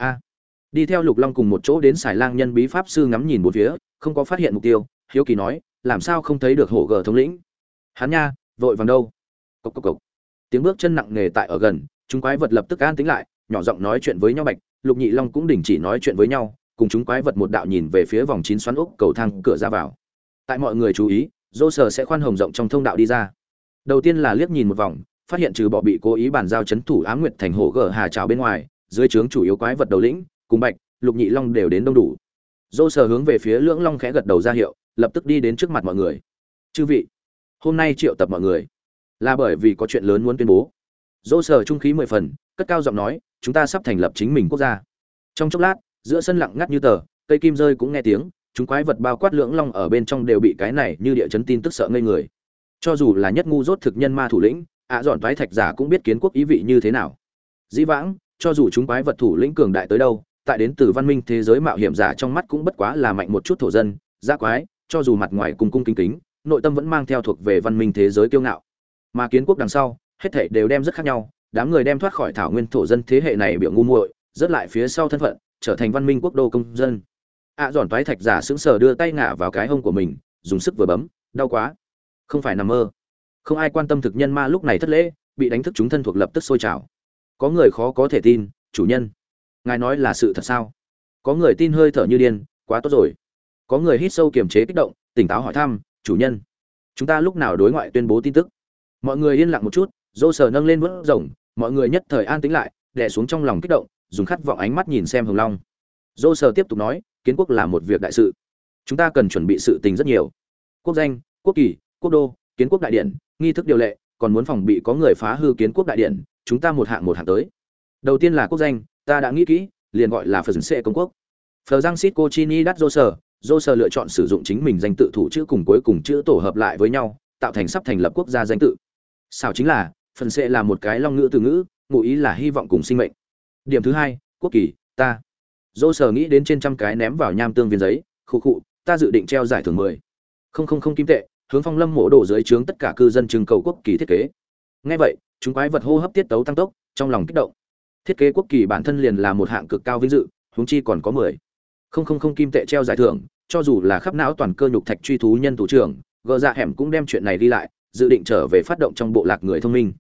Đi theo Lục Long cùng một chỗ đến xài lang nhân bí pháp sư ngắm nhìn bốn phía, không có phát hiện mục tiêu, hiếu kỳ nói, làm sao không thấy được hổ gờ thống lĩnh? Hắn nha, vội vàng đâu? Cộc cộc cộc. Tiếng bước chân nặng nề tại ở gần, chúng quái vật lập tức an tĩnh lại, nhỏ giọng nói chuyện với nhau. Bạch, Lục Nhị Long cũng đình chỉ nói chuyện với nhau, cùng chúng quái vật một đạo nhìn về phía vòng 9 xoắn ốc cầu thang cửa ra vào. Tại mọi người chú ý, Dô Sở sẽ khoan hồng rộng trong thông đạo đi ra. Đầu tiên là liếc nhìn một vòng, phát hiện trừ bỏ bị cố ý bàn giao chấn thủ Ám Nguyệt thành hổ gờ hà trào bên ngoài, dưới trướng chủ yếu quái vật đầu lĩnh cùng Bạch, Lục Nhị Long đều đến đông đủ. Dô Sở hướng về phía Lưỡng Long khẽ gật đầu ra hiệu, lập tức đi đến trước mặt mọi người. Chư vị, hôm nay triệu tập mọi người là bởi vì có chuyện lớn muốn tuyên bố. Dô Sở trung khí 10 phần, cất cao giọng nói, chúng ta sắp thành lập chính mình quốc gia. Trong chốc lát, giữa sân lặng ngắt như tờ, cây kim rơi cũng nghe tiếng, chúng quái vật bao quát Lưỡng Long ở bên trong đều bị cái này như địa chấn tin tức sợ ngây người. Cho dù là nhất ngu dốt thực nhân ma thủ lĩnh, dọn toái thạch giả cũng biết kiến quốc ý vị như thế nào. Dĩ vãng, cho dù chúng quái vật thủ lĩnh cường đại tới đâu, tại đến từ văn minh thế giới mạo hiểm giả trong mắt cũng bất quá là mạnh một chút thổ dân, dã quái, cho dù mặt ngoài cung cung kính kính, nội tâm vẫn mang theo thuộc về văn minh thế giới kiêu ngạo. Mà kiến quốc đằng sau, hết thảy đều đem rất khác nhau, đám người đem thoát khỏi thảo nguyên thổ dân thế hệ này biểu ngu muội, rất lại phía sau thân phận, trở thành văn minh quốc đô công dân. Dọn toái thạch giả sững sờ đưa tay ngả vào cái hông của mình, dùng sức vừa bấm, đau quá. Không phải nằm mơ. Không ai quan tâm thực nhân ma lúc này thất lễ, bị đánh thức chúng thân thuộc lập tức sôi trào. Có người khó có thể tin, chủ nhân, ngài nói là sự thật sao? Có người tin hơi thở như điên, quá tốt rồi. Có người hít sâu kiềm chế kích động, tỉnh táo hỏi thăm, chủ nhân, chúng ta lúc nào đối ngoại tuyên bố tin tức? Mọi người yên lặng một chút, Dô Sở nâng lên vớt rồng, mọi người nhất thời an tĩnh lại, đè xuống trong lòng kích động, dùng khát vọng ánh mắt nhìn xem Hồng Long. Dô Sở tiếp tục nói, kiến quốc là một việc đại sự, chúng ta cần chuẩn bị sự tình rất nhiều. Quốc danh, quốc kỳ, quốc đô, kiến quốc đại điện, nghi thức điều lệ, còn muốn phòng bị có người phá hư kiến quốc đại điện, chúng ta một hạng tới. Đầu tiên là quốc danh, ta đã nghĩ kỹ, liền gọi là Phật Sệ công quốc. Phờ Giang Sít Cochini đắt Dô Sở lựa chọn sử dụng chính mình danh tự thủ chữ cùng cuối cùng chữ tổ hợp lại với nhau, tạo thành sắp thành lập quốc gia danh tự. Sao chính là, Phật Sệ là một cái long ngữ từ ngữ, ngụ ý là hy vọng cùng sinh mệnh. Điểm thứ hai, quốc kỳ, ta. Dô Sở nghĩ đến trên trăm cái ném vào nham tương viên giấy, khụ, ta dự định treo giải thưởng 10. Không kim tệ, hướng Phong Lâm mộ đổ dưới trướng tất cả cư dân trưng cầu quốc kỳ thiết kế. Nghe vậy, chúng quái vật hô hấp tiết tấu tăng tốc, trong lòng kích động. Thiết kế quốc kỳ bản thân liền là một hạng cực cao vinh dự, huống chi còn có 10. Không kim tệ treo giải thưởng, cho dù là khắp não toàn cơ nhục thạch truy thú nhân thủ trưởng, gờ dạ hẻm cũng đem chuyện này đi lại, dự định trở về phát động trong bộ lạc người thông minh.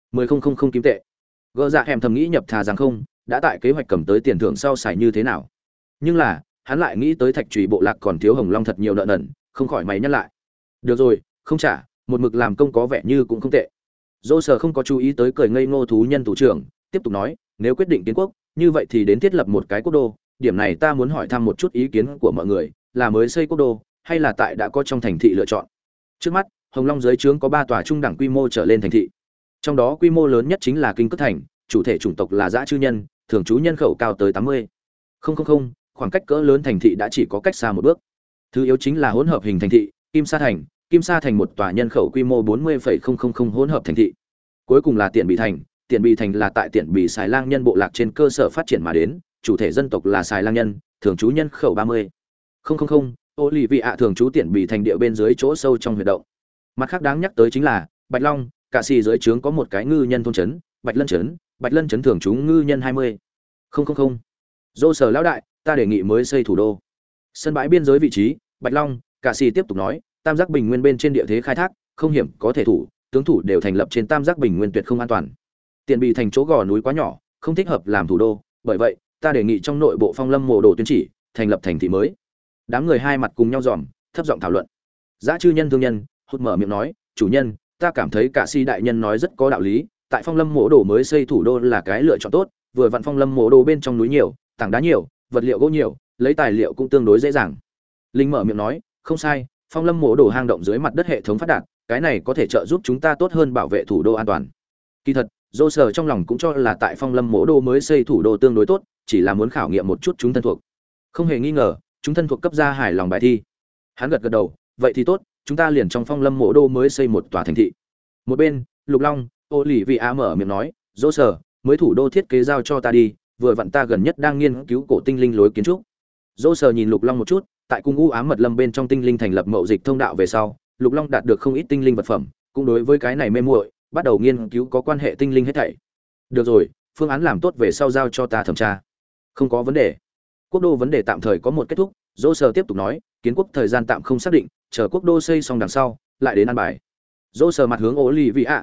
10 kim tệ. Gờ dạ hẻm thầm nghĩ nhập thà rằng không, đã tại kế hoạch cầm tới tiền thưởng sau xài như thế nào. Nhưng là, hắn lại nghĩ tới thạch trùy bộ lạc còn thiếu Hồng Long thật nhiều nợ nần, không khỏi mày nhắc lại. Được rồi, không trả, một mực làm công có vẻ như cũng không tệ. Dô Sở không có chú ý tới cười ngây ngô thú nhân thủ trưởng, tiếp tục nói, nếu quyết định kiến quốc, như vậy thì đến thiết lập một cái quốc đô, điểm này ta muốn hỏi thăm một chút ý kiến của mọi người, là mới xây quốc đô, hay là tại đã có trong thành thị lựa chọn. Trước mắt, Hồng Long dưới trướng có 3 tòa trung đẳng quy mô trở lên thành thị. Trong đó quy mô lớn nhất chính là Kinh Cước thành, chủ thể chủng tộc là dã chư nhân, thường trú nhân khẩu cao tới 80. Khoảng cách cỡ lớn thành thị đã chỉ có cách xa một bước. Thứ yếu chính là hỗn hợp hình thành thị, Kim Sa thành một tòa nhân khẩu quy mô 40,000 hỗn hợp thành thị. Cuối cùng là Tiện Bị thành là tại Tiện Bị Xài Lang nhân bộ lạc trên cơ sở phát triển mà đến, chủ thể dân tộc là Xài Lang nhân, thường trú nhân khẩu 30. Olivia thường trú Tiện Bị thành địa bên dưới chỗ sâu trong huyệt động. Mặt khác đáng nhắc tới chính là Bạch Long, Cạ Xì dưới trướng có một cái ngư nhân thôn trấn, Bạch Lân trấn thường trú ngư nhân 20. Dô Sở lão đại, ta đề nghị mới xây thủ đô. Sân bãi biên giới vị trí, Bạch Long, Cạ Xì tiếp tục nói, tam giác bình nguyên bên trên địa thế khai thác, không hiểm có thể thủ, tướng thủ đều thành lập trên tam giác bình nguyên tuyệt không an toàn. Tiền Bị thành chỗ gò núi quá nhỏ, không thích hợp làm thủ đô, bởi vậy, ta đề nghị trong nội bộ Phong Lâm Mộ Đồ tuyên chỉ, thành lập thành thị mới. Đám người hai mặt cùng nhau dòm, thấp giọng thảo luận. Dã Chư Nhân thương nhân, hút mở miệng nói, "Chủ nhân, ta cảm thấy cả Si đại nhân nói rất có đạo lý, tại Phong Lâm Mộ Đồ mới xây thủ đô là cái lựa chọn tốt, vừa vặn Phong Lâm Mộ Đồ bên trong núi nhiều, tảng đá nhiều, vật liệu gỗ nhiều, lấy tài liệu cũng tương đối dễ dàng." Linh mở miệng nói, "Không sai, Phong Lâm Mộ Đồ hang động dưới mặt đất hệ thống phát đạt, cái này có thể trợ giúp chúng ta tốt hơn bảo vệ thủ đô an toàn." Kỳ thật, Dô Sở trong lòng cũng cho là tại Phong Lâm Mộ Đô mới xây thủ đô tương đối tốt, chỉ là muốn khảo nghiệm một chút chúng thân thuộc. Không hề nghi ngờ, chúng thân thuộc cấp ra hài lòng bài thi. Hắn gật gật đầu, vậy thì tốt, chúng ta liền trong Phong Lâm Mộ Đô mới xây một tòa thành thị. Một bên, Lục Long, Ô Lỷ Vị Á mở miệng nói, "Dô Sở, mới thủ đô thiết kế giao cho ta đi, vừa vặn ta gần nhất đang nghiên cứu cổ tinh linh lối kiến trúc." Dô Sở nhìn Lục Long một chút, tại cung u ám mật lâm bên trong tinh linh thành lập mậu dịch thông đạo về sau, Lục Long đạt được không ít tinh linh vật phẩm, cũng đối với cái này mê muội, bắt đầu nghiên cứu có quan hệ tinh linh hết thảy. Được rồi, phương án làm tốt về sau giao cho ta thẩm tra. Không có vấn đề. Quốc đô vấn đề tạm thời có một kết thúc, Dô Sở tiếp tục nói, kiến quốc thời gian tạm không xác định, chờ quốc đô xây xong đằng sau, lại đến ăn bài. Dô Sở mặt hướng Ô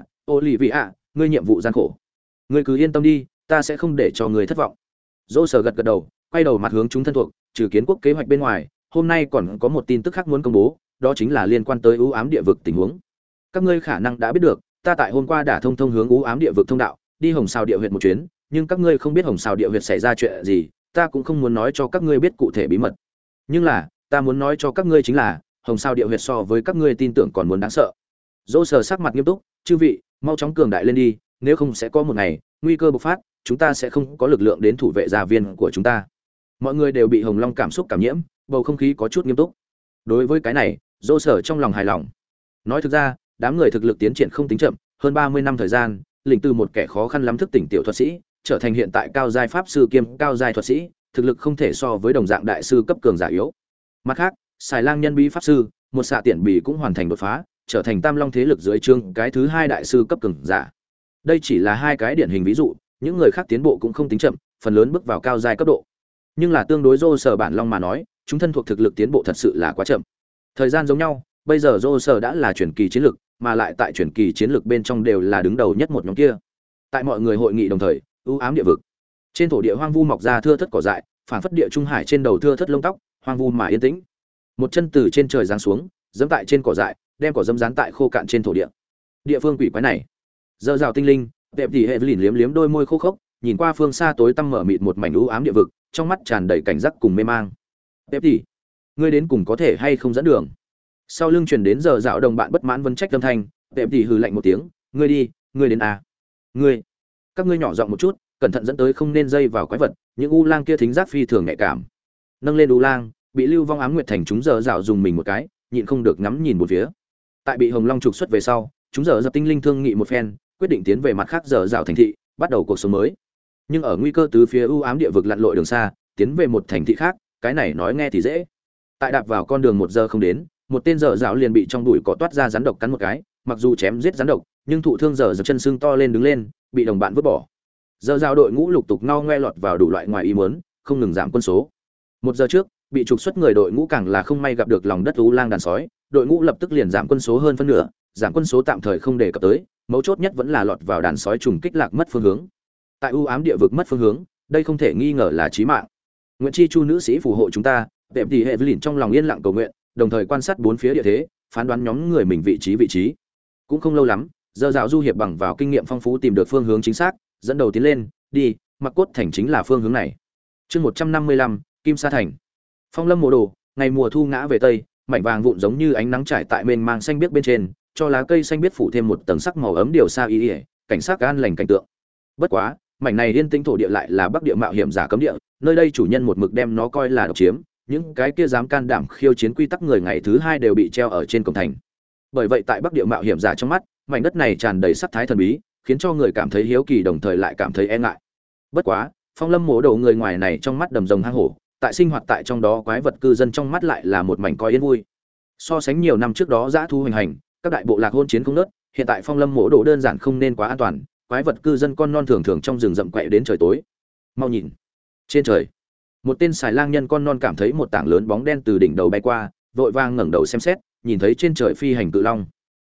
Lì Vị ạ, ngươi nhiệm vụ gian khổ. Ngươi cứ yên tâm đi, ta sẽ không để cho ngươi thất vọng. Dô Sở gật gật đầu, quay đầu mặt hướng chúng thân thuộc, trừ kiến quốc kế hoạch bên ngoài, hôm nay còn có một tin tức khác muốn công bố, đó chính là liên quan tới u ám địa vực tình huống. Các ngươi khả năng đã biết được, ta tại hôm qua đã thông hướng u ám địa vực thông đạo, đi Hồng Sào địa huyệt một chuyến, nhưng các ngươi không biết Hồng Sào địa huyệt xảy ra chuyện gì, ta cũng không muốn nói cho các ngươi biết cụ thể bí mật. Nhưng là, ta muốn nói cho các ngươi chính là, Hồng Sào địa huyệt so với các ngươi tin tưởng còn muốn đáng sợ. Dỗ Sở sắc mặt nghiêm túc, chư vị, mau chóng cường đại lên đi, nếu không sẽ có một ngày nguy cơ bộc phát, chúng ta sẽ không có lực lượng đến thủ vệ gia viên của chúng ta. Mọi người đều bị Hồng Long cảm xúc cảm nhiễm, bầu không khí có chút nghiêm túc. Đối với cái này, Dỗ Sở trong lòng hài lòng. Nói thực ra, đám người thực lực tiến triển không tính chậm, hơn 30 năm thời gian, lĩnh từ một kẻ khó khăn lắm thức tỉnh tiểu thuật sĩ, trở thành hiện tại cao giai pháp sư kiêm cao giai thuật sĩ, thực lực không thể so với đồng dạng đại sư cấp cường giả yếu. Mặt khác, Xài Lang nhân bí pháp sư, một xạ tiện bì cũng hoàn thành đột phá, trở thành Tam Long thế lực dưới trương cái thứ hai đại sư cấp cường giả. Đây chỉ là hai cái điển hình ví dụ, những người khác tiến bộ cũng không tính chậm, phần lớn bước vào cao giai cấp độ. Nhưng là tương đối Dô Sở bản Long mà nói, chúng thân thuộc thực lực tiến bộ thật sự là quá chậm. Thời gian giống nhau, bây giờ Dô Sở đã là truyền kỳ chiến lực, mà lại tại truyền kỳ chiến lực bên trong đều là đứng đầu nhất một nhóm kia. Tại mọi người hội nghị đồng thời, u ám địa vực. Trên thổ địa hoang vu mọc ra thưa thất cỏ dại, phản phất địa trung hải trên đầu thưa thất lông tóc, hoang vu mà yên tĩnh. Một chân từ trên trời giáng xuống, giẫm tại trên cỏ dại, đem cỏ dẫm dán tại khô cạn trên thổ địa. Địa phương quỷ quái này, dơ rào tinh linh, đẹp tỉ hệ lìn liếm liếm đôi môi khô khốc, nhìn qua phương xa tối tăm mở mịt một mảnh u ám địa vực, trong mắt tràn đầy cảnh giác cùng mê mang. Đẹp tỉ, ngươi đến cùng có thể hay không dẫn đường? Sau lưng truyền đến giờ dạo đồng bạn bất mãn vấn trách âm thanh, đẹp tỉ hừ lạnh một tiếng, ngươi đi, ngươi đến à? Ngươi, các ngươi nhỏ giọng một chút, cẩn thận dẫn tới không nên dây vào quái vật, những u lang kia thính giác phi thường nhạy cảm. Nâng lên u lang, bị Lưu Vong Ám Nguyệt thành chúng giờ dạo dùng mình một cái, nhịn không được ngắm nhìn một phía. Tại bị Hồng Long trục xuất về sau, chúng giờ dập tinh linh thương nghị một phen, quyết định tiến về mặt khác giờ dạo thành thị, bắt đầu cuộc sống mới. Nhưng ở nguy cơ từ phía u ám địa vực lặn lội đường xa, tiến về một thành thị khác, cái này nói nghe thì dễ. Tại đạp vào con đường 1 giờ không đến, một tên giờ dạo liền bị trong bụi cỏ toát ra rắn độc cắn một cái, mặc dù chém giết rắn độc, nhưng thụ thương giờ dập chân xương to lên đứng lên, bị đồng bạn vứt bỏ. Giờ dạo đội ngũ lục tục ngao ngoe lọt vào đủ loại ngoài ý muốn, không ngừng giảm quân số. 1 giờ trước, bị trục xuất người đội ngũ càng là không may gặp được lòng đất u lang đàn sói, đội ngũ lập tức liền giảm quân số hơn phân nửa, giảm quân số tạm thời không đề cập tới, mấu chốt nhất vẫn là lọt vào đàn sói trùng kích lạc mất phương hướng. Tại u ám địa vực mất phương hướng, đây không thể nghi ngờ là chí mạng. Nguyện chi chu nữ sĩ phù hộ chúng ta, đẹp tỷ hệ lìn trong lòng yên lặng cầu nguyện, đồng thời quan sát bốn phía địa thế, phán đoán nhóm người mình vị trí. Cũng không lâu lắm, giờ dạo du hiệp bằng vào kinh nghiệm phong phú tìm được phương hướng chính xác, dẫn đầu tiến lên, đi, Mặc Cốt thành chính là phương hướng này. Chương 155, Kim Sa thành. Phong Lâm Mộ Đồ, ngày mùa thu ngã về tây, mảnh vàng vụn giống như ánh nắng trải tại mênh mang xanh biếc bên trên, cho lá cây xanh biếc phủ thêm một tầng sắc màu ấm điều xa ý, cảnh sắc an lành cảnh tượng. Bất quá, mảnh này yên tĩnh thổ địa lại là Bắc địa mạo hiểm giả cấm địa, nơi đây chủ nhân một mực đem nó coi là độc chiếm, những cái kia dám can đảm khiêu chiến quy tắc người ngày thứ hai đều bị treo ở trên cổng thành. Bởi vậy tại Bắc địa mạo hiểm giả trong mắt, mảnh đất này tràn đầy sắc thái thần bí, khiến cho người cảm thấy hiếu kỳ đồng thời lại cảm thấy e ngại. Bất quá, Phong Lâm Mộ Đồ người ngoài này trong mắt đầm rồng hang hổ, tại sinh hoạt tại trong đó quái vật cư dân trong mắt lại là một mảnh coi yên vui. So sánh nhiều năm trước đó dã thu hoành hành, các đại bộ lạc hôn chiến không nớt, hiện tại Phong Lâm Mộ Đồ đơn giản không nên quá an toàn, quái vật cư dân con non thường thường trong rừng rậm quậy đến trời tối. Mau nhìn, trên trời, một tên xài lang nhân con non cảm thấy một tảng lớn bóng đen từ đỉnh đầu bay qua, vội vàng ngẩng đầu xem xét, nhìn thấy trên trời phi hành cự long.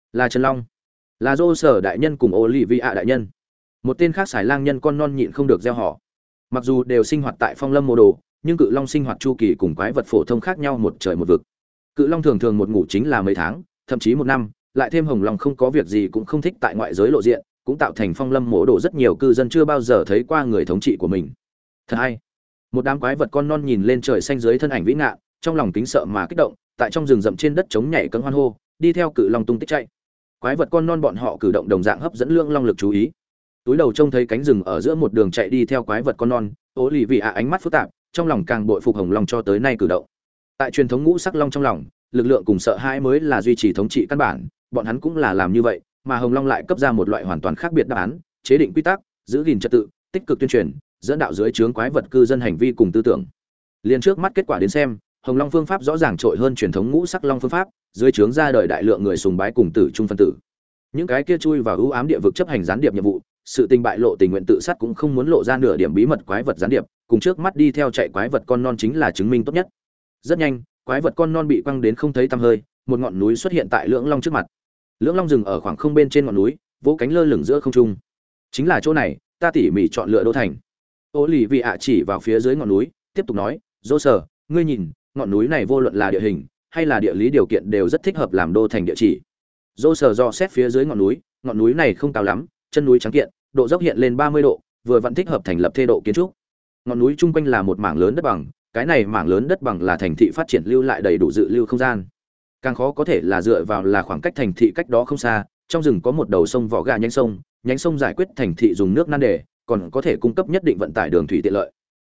Là Trần Long, là Dô Sở đại nhân cùng Olivia đại nhân. Một tên khác xài lang nhân con non nhịn không được gieo họ. Mặc dù đều sinh hoạt tại Phong Lâm Mộ Đồ, nhưng cự long sinh hoạt chu kỳ cùng quái vật phổ thông khác nhau một trời một vực. Cự long thường thường một ngủ chính là mấy tháng, thậm chí một năm, lại thêm hồng long không có việc gì cũng không thích tại ngoại giới lộ diện, cũng tạo thành Phong Lâm Mộ Đồ rất nhiều cư dân chưa bao giờ thấy qua người thống trị của mình. Thật hay. Một đám quái vật con non nhìn lên trời xanh dưới thân ảnh vĩ ngạn, trong lòng kính sợ mà kích động, tại trong rừng rậm trên đất trống nhảy cẫng hoan hô, đi theo cự long tung tích chạy. Quái vật con non bọn họ cử động đồng dạng hấp dẫn lưỡng long lực chú ý. Túi đầu trông thấy cánh rừng ở giữa một đường chạy đi theo quái vật con non, Ô lì vị ạ ánh mắt phức tạp, trong lòng càng bội phục hồng long cho tới nay cử động. Tại truyền thống ngũ sắc long trong lòng, lực lượng cùng sợ hãi mới là duy trì thống trị căn bản, bọn hắn cũng là làm như vậy, mà hồng long lại cấp ra một loại hoàn toàn khác biệt đáp án, chế định quy tắc, giữ gìn trật tự, tích cực tuyên truyền, dẫn đạo dưới trướng quái vật cư dân hành vi cùng tư tưởng. Liên trước mắt kết quả đến xem, hồng long phương pháp rõ ràng trội hơn truyền thống ngũ sắc long phương pháp, dưới trướng ra đời đại lượng người sùng bái cùng tử trung phân tử. Những cái kia chui vào ưu ám địa vực chấp hành gián điệp nhiệm vụ, sự tình bại lộ tình nguyện tự sát cũng không muốn lộ ra nửa điểm bí mật quái vật gián điệp, cùng trước mắt đi theo chạy quái vật con non chính là chứng minh tốt nhất. Rất nhanh, quái vật con non bị quăng đến không thấy tăm hơi, một ngọn núi xuất hiện tại lưỡng long trước mặt. Lưỡng long dừng ở khoảng không bên trên ngọn núi, vỗ cánh lơ lửng giữa không trung. Chính là chỗ này, ta tỉ mỉ chọn lựa đô thành. Ô lì vị ạ chỉ vào phía dưới ngọn núi, tiếp tục nói, dô sở, ngươi nhìn, ngọn núi này vô luận là địa hình hay là địa lý điều kiện đều rất thích hợp làm đô thành địa chỉ. Dô sở dò xét phía dưới ngọn núi này không cao lắm, chân núi trắng kiện, độ dốc hiện lên 30 độ, vừa vẫn thích hợp thành lập thê độ kiến trúc. Ngọn núi chung quanh là một mảng lớn đất bằng, cái này mảng lớn đất bằng là thành thị phát triển lưu lại đầy đủ dự lưu không gian. Càng khó có thể là dựa vào là khoảng cách thành thị cách đó không xa, trong rừng có một đầu sông vỏ gà nhánh sông giải quyết thành thị dùng nước nan đề, còn có thể cung cấp nhất định vận tải đường thủy tiện lợi.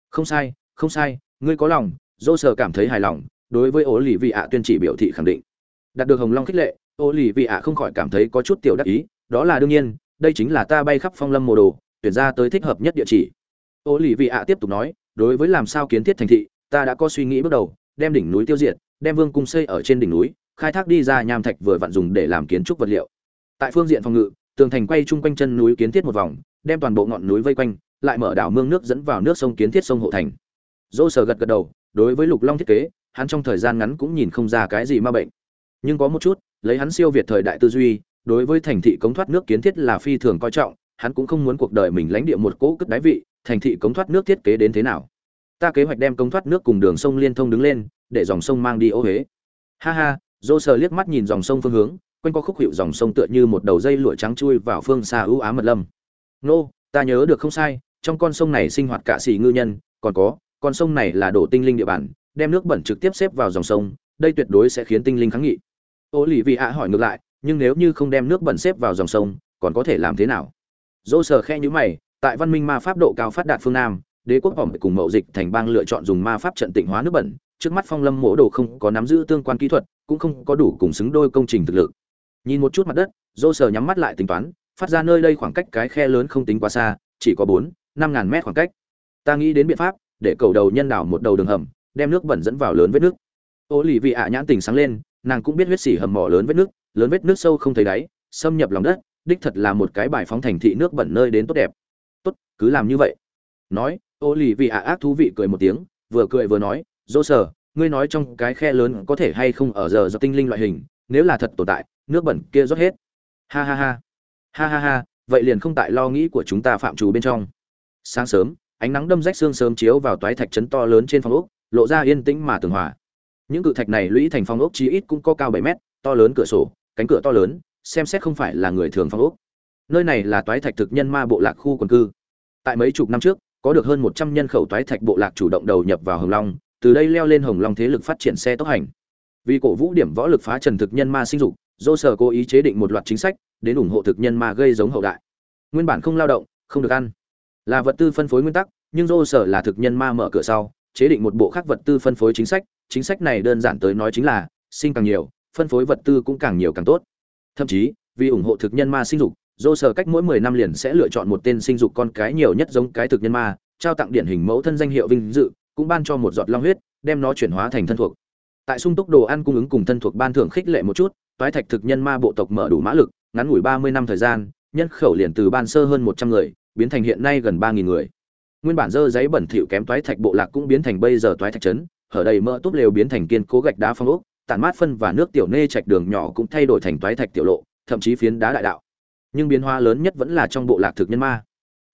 Không sai, ngươi có lòng, Dô Sở cảm thấy hài lòng, đối với Ô lì vị ạ tuyên chỉ biểu thị khẳng định. Đạt được hồng long khích lệ, Ô lì vị ạ không khỏi cảm thấy có chút tiểu đắc ý, đó là đương nhiên, đây chính là ta bay khắp Phong Lâm Mộ Đồ, tuyển ra tới thích hợp nhất địa chỉ. Ô lì vị ạ tiếp tục nói, đối với làm sao kiến thiết thành thị, ta đã có suy nghĩ bước đầu, đem đỉnh núi tiêu diệt, đem vương cung xây ở trên đỉnh núi, khai thác đi ra nham thạch vừa vặn dùng để làm kiến trúc vật liệu. Tại phương diện phòng ngự, tường thành quay chung quanh chân núi kiến thiết một vòng, đem toàn bộ ngọn núi vây quanh, lại mở đảo mương nước dẫn vào nước sông kiến thiết sông hộ thành. Dô Sở gật đầu, đối với Lục Long thiết kế, hắn trong thời gian ngắn cũng nhìn không ra cái gì ma bệnh. Nhưng có một chút, lấy hắn siêu việt thời đại tư duy, đối với thành thị cống thoát nước kiến thiết là phi thường coi trọng, hắn cũng không muốn cuộc đời mình lãnh địa một cỗ cất đáy vị, thành thị cống thoát nước thiết kế đến thế nào. Ta kế hoạch đem cống thoát nước cùng đường sông liên thông đứng lên, để dòng sông mang đi ô huế. Ha ha, Dô Sở liếc mắt nhìn dòng sông phương hướng, quanh co khúc hiệu dòng sông tựa như một đầu dây lụa trắng chui vào phương xa ưu ám mật lâm. Nô, ta nhớ được không sai, trong con sông này sinh hoạt cả sĩ ngư nhân, còn có, con sông này là đổ tinh linh địa bàn, đem nước bẩn trực tiếp xếp vào dòng sông, đây tuyệt đối sẽ khiến tinh linh kháng nghị. Ô lì vị ạ hỏi ngược lại, nhưng nếu như không đem nước bẩn xếp vào dòng sông, còn có thể làm thế nào? Dô Sở khe nhíu mày, tại văn minh ma pháp độ cao phát đạt phương Nam, đế quốc vọng cùng mậu dịch thành bang lựa chọn dùng ma pháp trận tịnh hóa nước bẩn, trước mắt Phong Lâm Mộ Đồ không có nắm giữ tương quan kỹ thuật, cũng không có đủ cùng xứng đôi công trình thực lực. Nhìn một chút mặt đất, Dô Sở nhắm mắt lại tính toán, phát ra nơi đây khoảng cách cái khe lớn không tính quá xa, chỉ có 4-5 ngàn mét khoảng cách. Ta nghĩ đến biện pháp, để cầu đầu nhân đảo một đầu đường hầm, đem nước bẩn dẫn vào lớn vết nước. Ô lì vị ạ nhãn tình sáng lên, nàng cũng biết huyết xỉ hầm mỏ lớn vết nước sâu không thấy đáy, xâm nhập lòng đất, đích thật là một cái bài phóng thành thị nước bẩn nơi đến tốt đẹp. Tốt, cứ làm như vậy. Nói, ô lì vị ạ ác thú vị cười một tiếng, vừa cười vừa nói, Dô Sở, ngươi nói trong cái khe lớn có thể hay không ở giờ do tinh linh loại hình, nếu là thật tồn tại, nước bẩn kia rót hết. Ha, vậy liền không tại lo nghĩ của chúng ta phạm trù bên trong. Sáng sớm, ánh nắng đâm rách xương sớm chiếu vào toái thạch trấn to lớn trên phòng ốc, lộ ra yên tĩnh mà tường hòa. Những cự thạch này lũy thành phòng ốc chí ít cũng có cao 7 mét, to lớn cửa sổ, cánh cửa to lớn, xem xét không phải là người thường phòng ốc. Nơi này là toái thạch thực nhân ma bộ lạc khu quần cư. Tại mấy chục năm trước, có được hơn 100 nhân khẩu toái thạch bộ lạc chủ động đầu nhập vào Hồng Long, từ đây leo lên Hồng Long thế lực phát triển xe tốc hành. Vì cổ vũ điểm võ lực phá trần thực nhân ma sinh dục, Dô Sở cố ý chế định một loạt chính sách đến ủng hộ thực nhân ma gây giống hậu đại. Nguyên bản không lao động, không được ăn, là vật tư phân phối nguyên tắc, nhưng Dô Sở là thực nhân ma mở cửa sau, chế định một bộ khác vật tư phân phối chính sách này đơn giản tới nói chính là sinh càng nhiều, phân phối vật tư cũng càng nhiều càng tốt. Thậm chí, vì ủng hộ thực nhân ma sinh dục, Dô Sở cách mỗi 10 năm liền sẽ lựa chọn một tên sinh dục con cái nhiều nhất giống cái thực nhân ma, trao tặng điển hình mẫu thân danh hiệu vinh dự, cũng ban cho một giọt long huyết, đem nó chuyển hóa thành thân thuộc. Tại sung túc đồ ăn cung ứng cùng thân thuộc ban thưởng khích lệ một chút, toái thạch thực nhân ma bộ tộc mở đủ mã lực, ngắn ngủi 30 năm thời gian, nhân khẩu liền từ ban sơ hơn 100 người, biến thành hiện nay gần 3000 người. Nguyên bản dơ giấy bẩn thỉu kém toái thạch bộ lạc cũng biến thành bây giờ toái thạch trấn, hở đầy mỡ túp lều biến thành kiên cố gạch đá phong ốc, tản mát phân và nước tiểu nê trạch đường nhỏ cũng thay đổi thành toái thạch tiểu lộ, thậm chí phiến đá đại đạo. Nhưng biến hóa lớn nhất vẫn là trong bộ lạc thực nhân ma.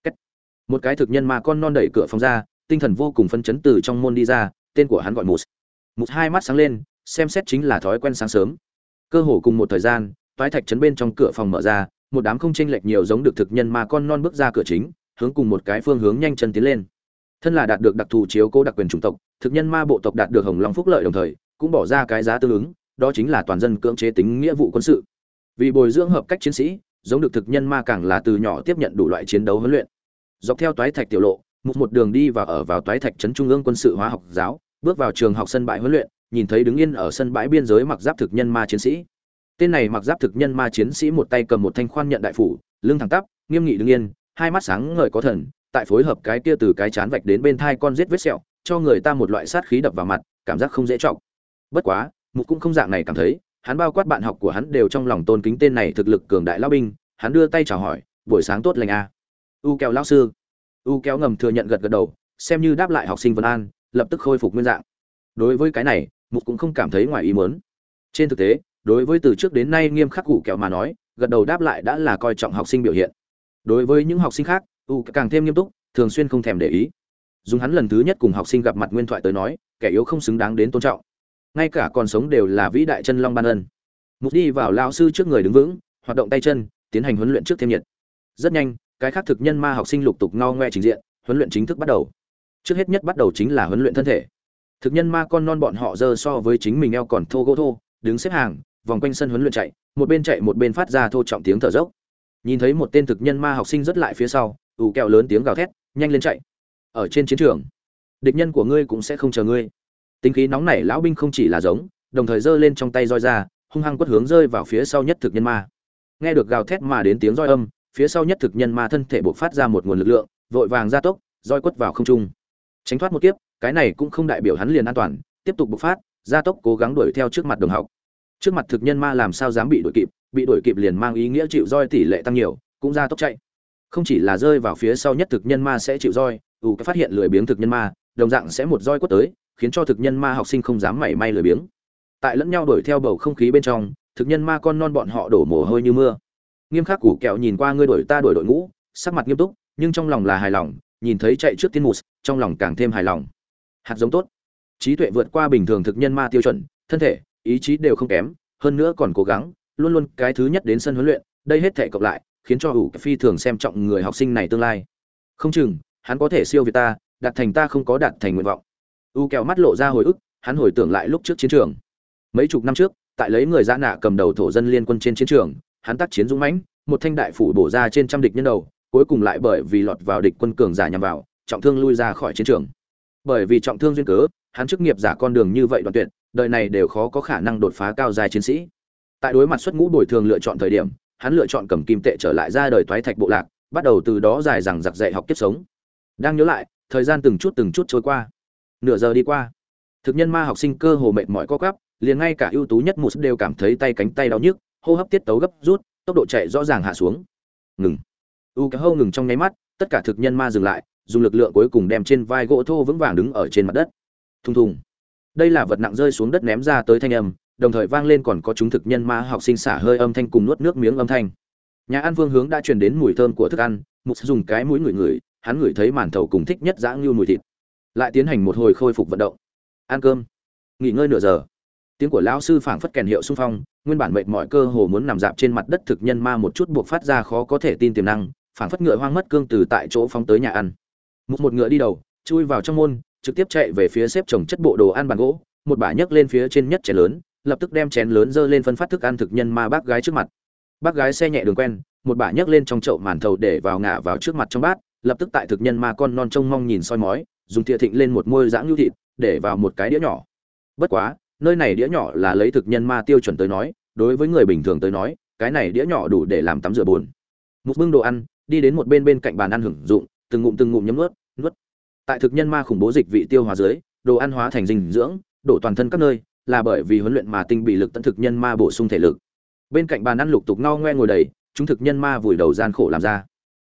Một cái thực nhân ma con non đẩy cửa phòng ra, tinh thần vô cùng phấn chấn từ trong môn đi ra, tên của hắn gọi Mục. Mục hai mắt sáng lên, xem xét chính là thói quen sáng sớm. Cơ hồ cùng một thời gian, toái thạch trấn bên trong cửa phòng mở ra, một đám không chênh lệch nhiều giống được thực nhân ma con non bước ra cửa chính, hướng cùng một cái phương hướng nhanh chân tiến lên. Thân là đạt được đặc thù chiếu cố đặc quyền chủng tộc, thực nhân ma bộ tộc đạt được hồng long phúc lợi đồng thời, cũng bỏ ra cái giá tương ứng, đó chính là toàn dân cưỡng chế tính nghĩa vụ quân sự. Vì bồi dưỡng hợp cách chiến sĩ, giống được thực nhân ma càng là từ nhỏ tiếp nhận đủ loại chiến đấu huấn luyện. Dọc theo toái thạch tiểu lộ, một đường đi và ở vào toái thạch trấn trung ương quân sự hóa học giáo, bước vào trường học sân bãi huấn luyện, nhìn thấy đứng yên ở sân bãi biên giới mặc giáp thực nhân ma chiến sĩ. Tên này mặc giáp thực nhân ma chiến sĩ một tay cầm một thanh khoan nhận đại phủ, lưng thẳng tắp, nghiêm nghị đứng yên, hai mắt sáng ngời có thần, tại phối hợp cái kia từ cái chán vạch đến bên thai con giết vết sẹo, cho người ta một loại sát khí đập vào mặt, cảm giác không dễ trọng. Bất quá, Mục cũng không dạng này cảm thấy, hắn bao quát bạn học của hắn đều trong lòng tôn kính tên này thực lực cường đại lão binh, hắn đưa tay chào hỏi, "Buổi sáng tốt lành a." U Kéo lão sư. U Kéo ngầm thừa nhận gật gật đầu, xem như đáp lại học sinh Vân An, lập tức khôi phục nguyên dạng. Đối với cái này, Mục cũng không cảm thấy ngoài ý muốn. Trên thực tế, đối với từ trước đến nay nghiêm khắc U Kéo mà nói, gật đầu đáp lại đã là coi trọng học sinh biểu hiện. Đối với những học sinh khác, U càng thêm nghiêm túc, thường xuyên không thèm để ý. Dùng hắn lần thứ nhất cùng học sinh gặp mặt nguyên thoại tới nói, kẻ yếu không xứng đáng đến tôn trọng. Ngay cả còn sống đều là vĩ đại chân long ban ân. Mục đi vào lão sư trước người đứng vững, hoạt động tay chân, tiến hành huấn luyện trước thêm nhiệt. Rất nhanh, cái khác thực nhân ma học sinh lục tục ngao ngoe trình diện, huấn luyện chính thức bắt đầu. Trước hết nhất bắt đầu chính là huấn luyện thân thể. Thực nhân ma con non bọn họ dơ so với chính mình eo còn thô gỗ thô, đứng xếp hàng, vòng quanh sân huấn luyện chạy một bên phát ra thô trọng tiếng thở dốc. Nhìn thấy một tên thực nhân ma học sinh rất lại phía sau, ủ kẹo lớn tiếng gào thét, nhanh lên chạy. Ở trên chiến trường, địch nhân của ngươi cũng sẽ không chờ ngươi. Tính khí nóng nảy lão binh không chỉ là giống, đồng thời giơ lên trong tay roi ra, hung hăng quất hướng rơi vào phía sau nhất thực nhân ma. Nghe được gào thét mà đến tiếng roi âm, phía sau nhất thực nhân ma thân thể bộc phát ra một nguồn lực lượng, vội vàng gia tốc, roi quất vào không trung. Tránh thoát một kiếp, cái này cũng không đại biểu hắn liền an toàn, tiếp tục bộc phát, gia tốc cố gắng đuổi theo trước mặt đồng học. Trước mặt thực nhân ma làm sao dám bị đuổi kịp liền mang ý nghĩa chịu roi tỷ lệ tăng nhiều, cũng gia tốc chạy. Không chỉ là rơi vào phía sau nhất thực nhân ma sẽ chịu roi, cái phát hiện lười biếng thực nhân ma, đồng dạng sẽ một roi quất tới, khiến cho thực nhân ma học sinh không dám mảy may lười biếng. Tại lẫn nhau đuổi theo bầu không khí bên trong, thực nhân ma con non bọn họ đổ mồ hôi như mưa. Nghiêm khắc củ kẹo nhìn qua ngươi đuổi ta đuổi đội ngũ, sắc mặt nghiêm túc, nhưng trong lòng là hài lòng, nhìn thấy chạy trước tiên mù, trong lòng càng thêm hài lòng. Hạt giống tốt, trí tuệ vượt qua bình thường thực nhân ma tiêu chuẩn, thân thể, ý chí đều không kém, hơn nữa còn cố gắng, luôn luôn cái thứ nhất đến sân huấn luyện, đây hết thảy cộng lại, khiến cho ủ phi thường xem trọng người học sinh này tương lai. Không chừng, hắn có thể siêu việt ta, đạt thành ta không có đạt thành nguyện vọng. U kẹo mắt lộ ra hồi ức, hắn hồi tưởng lại lúc trước chiến trường. Mấy chục năm trước, tại lấy người dã nạ cầm đầu thổ dân liên quân trên chiến trường, hắn tác chiến dũng mãnh, một thanh đại phủ bổ ra trên trăm địch nhân đầu, cuối cùng lại bởi vì lọt vào địch quân cường giả nhằm vào, trọng thương lui ra khỏi chiến trường. Bởi vì trọng thương duyên cớ, hắn chức nghiệp giả con đường như vậy đoạn tuyệt, đời này đều khó có khả năng đột phá cao giai chiến sĩ. Tại đối mặt xuất ngũ bồi thường lựa chọn thời điểm, hắn lựa chọn cầm kim tệ trở lại ra đời toái thạch bộ lạc, bắt đầu từ đó dài dằng dặc dạy học kiếp sống. Đang nhớ lại, thời gian từng chút trôi qua. Nửa giờ đi qua, thực nhân ma học sinh cơ hồ mệt mỏi co quắp, liền ngay cả ưu tú nhất một đều cảm thấy tay cánh tay đau nhức, hô hấp tiết tấu gấp rút, tốc độ chạy rõ ràng hạ xuống. Ngừng. Cái hô ngừng trong nháy mắt, tất cả thực nhân ma dừng lại, dùng lực lượng cuối cùng đem trên vai gỗ thô vững vàng đứng ở trên mặt đất. Thùng thùng. Đây là vật nặng rơi xuống đất ném ra tới thanh âm, đồng thời vang lên còn có chúng thực nhân ma học sinh xả hơi âm thanh cùng nuốt nước miếng âm thanh. Nhà ăn phương hướng đã truyền đến mùi thơm của thức ăn, Mục dùng cái mũi ngửi, hắn ngửi thấy màn thầu cùng thích nhất dã ngưu mùi thịt. Lại tiến hành một hồi khôi phục vận động. Ăn cơm, nghỉ ngơi nửa giờ. Tiếng của lão sư phảng phất kèn hiệu xung phong, nguyên bản mệt mỏi cơ hồ muốn nằm dạp trên mặt đất thực nhân ma một chút buộc phát ra khó có thể tin tiềm năng, phảng phất ngựa hoang mất cương từ tại chỗ phóng tới nhà ăn. Một ngựa đi đầu, chui vào trong môn, trực tiếp chạy về phía xếp chồng chất bộ đồ ăn bàn gỗ, một bả nhấc lên phía trên nhất chén lớn, lập tức đem chén lớn dơ lên phân phát thức ăn thực nhân ma bác gái trước mặt. Bác gái xe nhẹ đường quen, một bả nhấc lên trong chậu màn thầu để vào ngả vào trước mặt trong bát, lập tức tại thực nhân ma con non trông mong nhìn soi mói, dùng thìa thịnh lên một môi dãng nhu thịt, để vào một cái đĩa nhỏ. Bất quá, nơi này đĩa nhỏ là lấy thực nhân ma tiêu chuẩn tới nói, đối với người bình thường tới nói, cái này đĩa nhỏ đủ để làm tắm rửa bồn. Một bưng đồ ăn, đi đến một bên cạnh bàn ăn hưởng dụng, từng ngụm nhấm nuốt. Tại thực nhân ma khủng bố dịch vị tiêu hóa dưới, đồ ăn hóa thành dinh dưỡng, đổ toàn thân các nơi, là bởi vì huấn luyện mà tinh bị lực tận thực nhân ma bổ sung thể lực. Bên cạnh bàn ăn lục tục ngao ngoe ngồi đầy, chúng thực nhân ma vùi đầu gian khổ làm ra.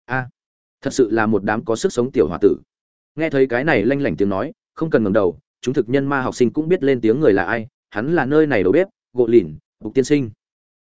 Thật sự là một đám có sức sống tiểu hòa tử. Nghe thấy cái này lanh lảnh tiếng nói, không cần ngẩng đầu, chúng thực nhân ma học sinh cũng biết lên tiếng người là ai, hắn là nơi này đầu bếp, gỗ lìn, Bục tiên sinh.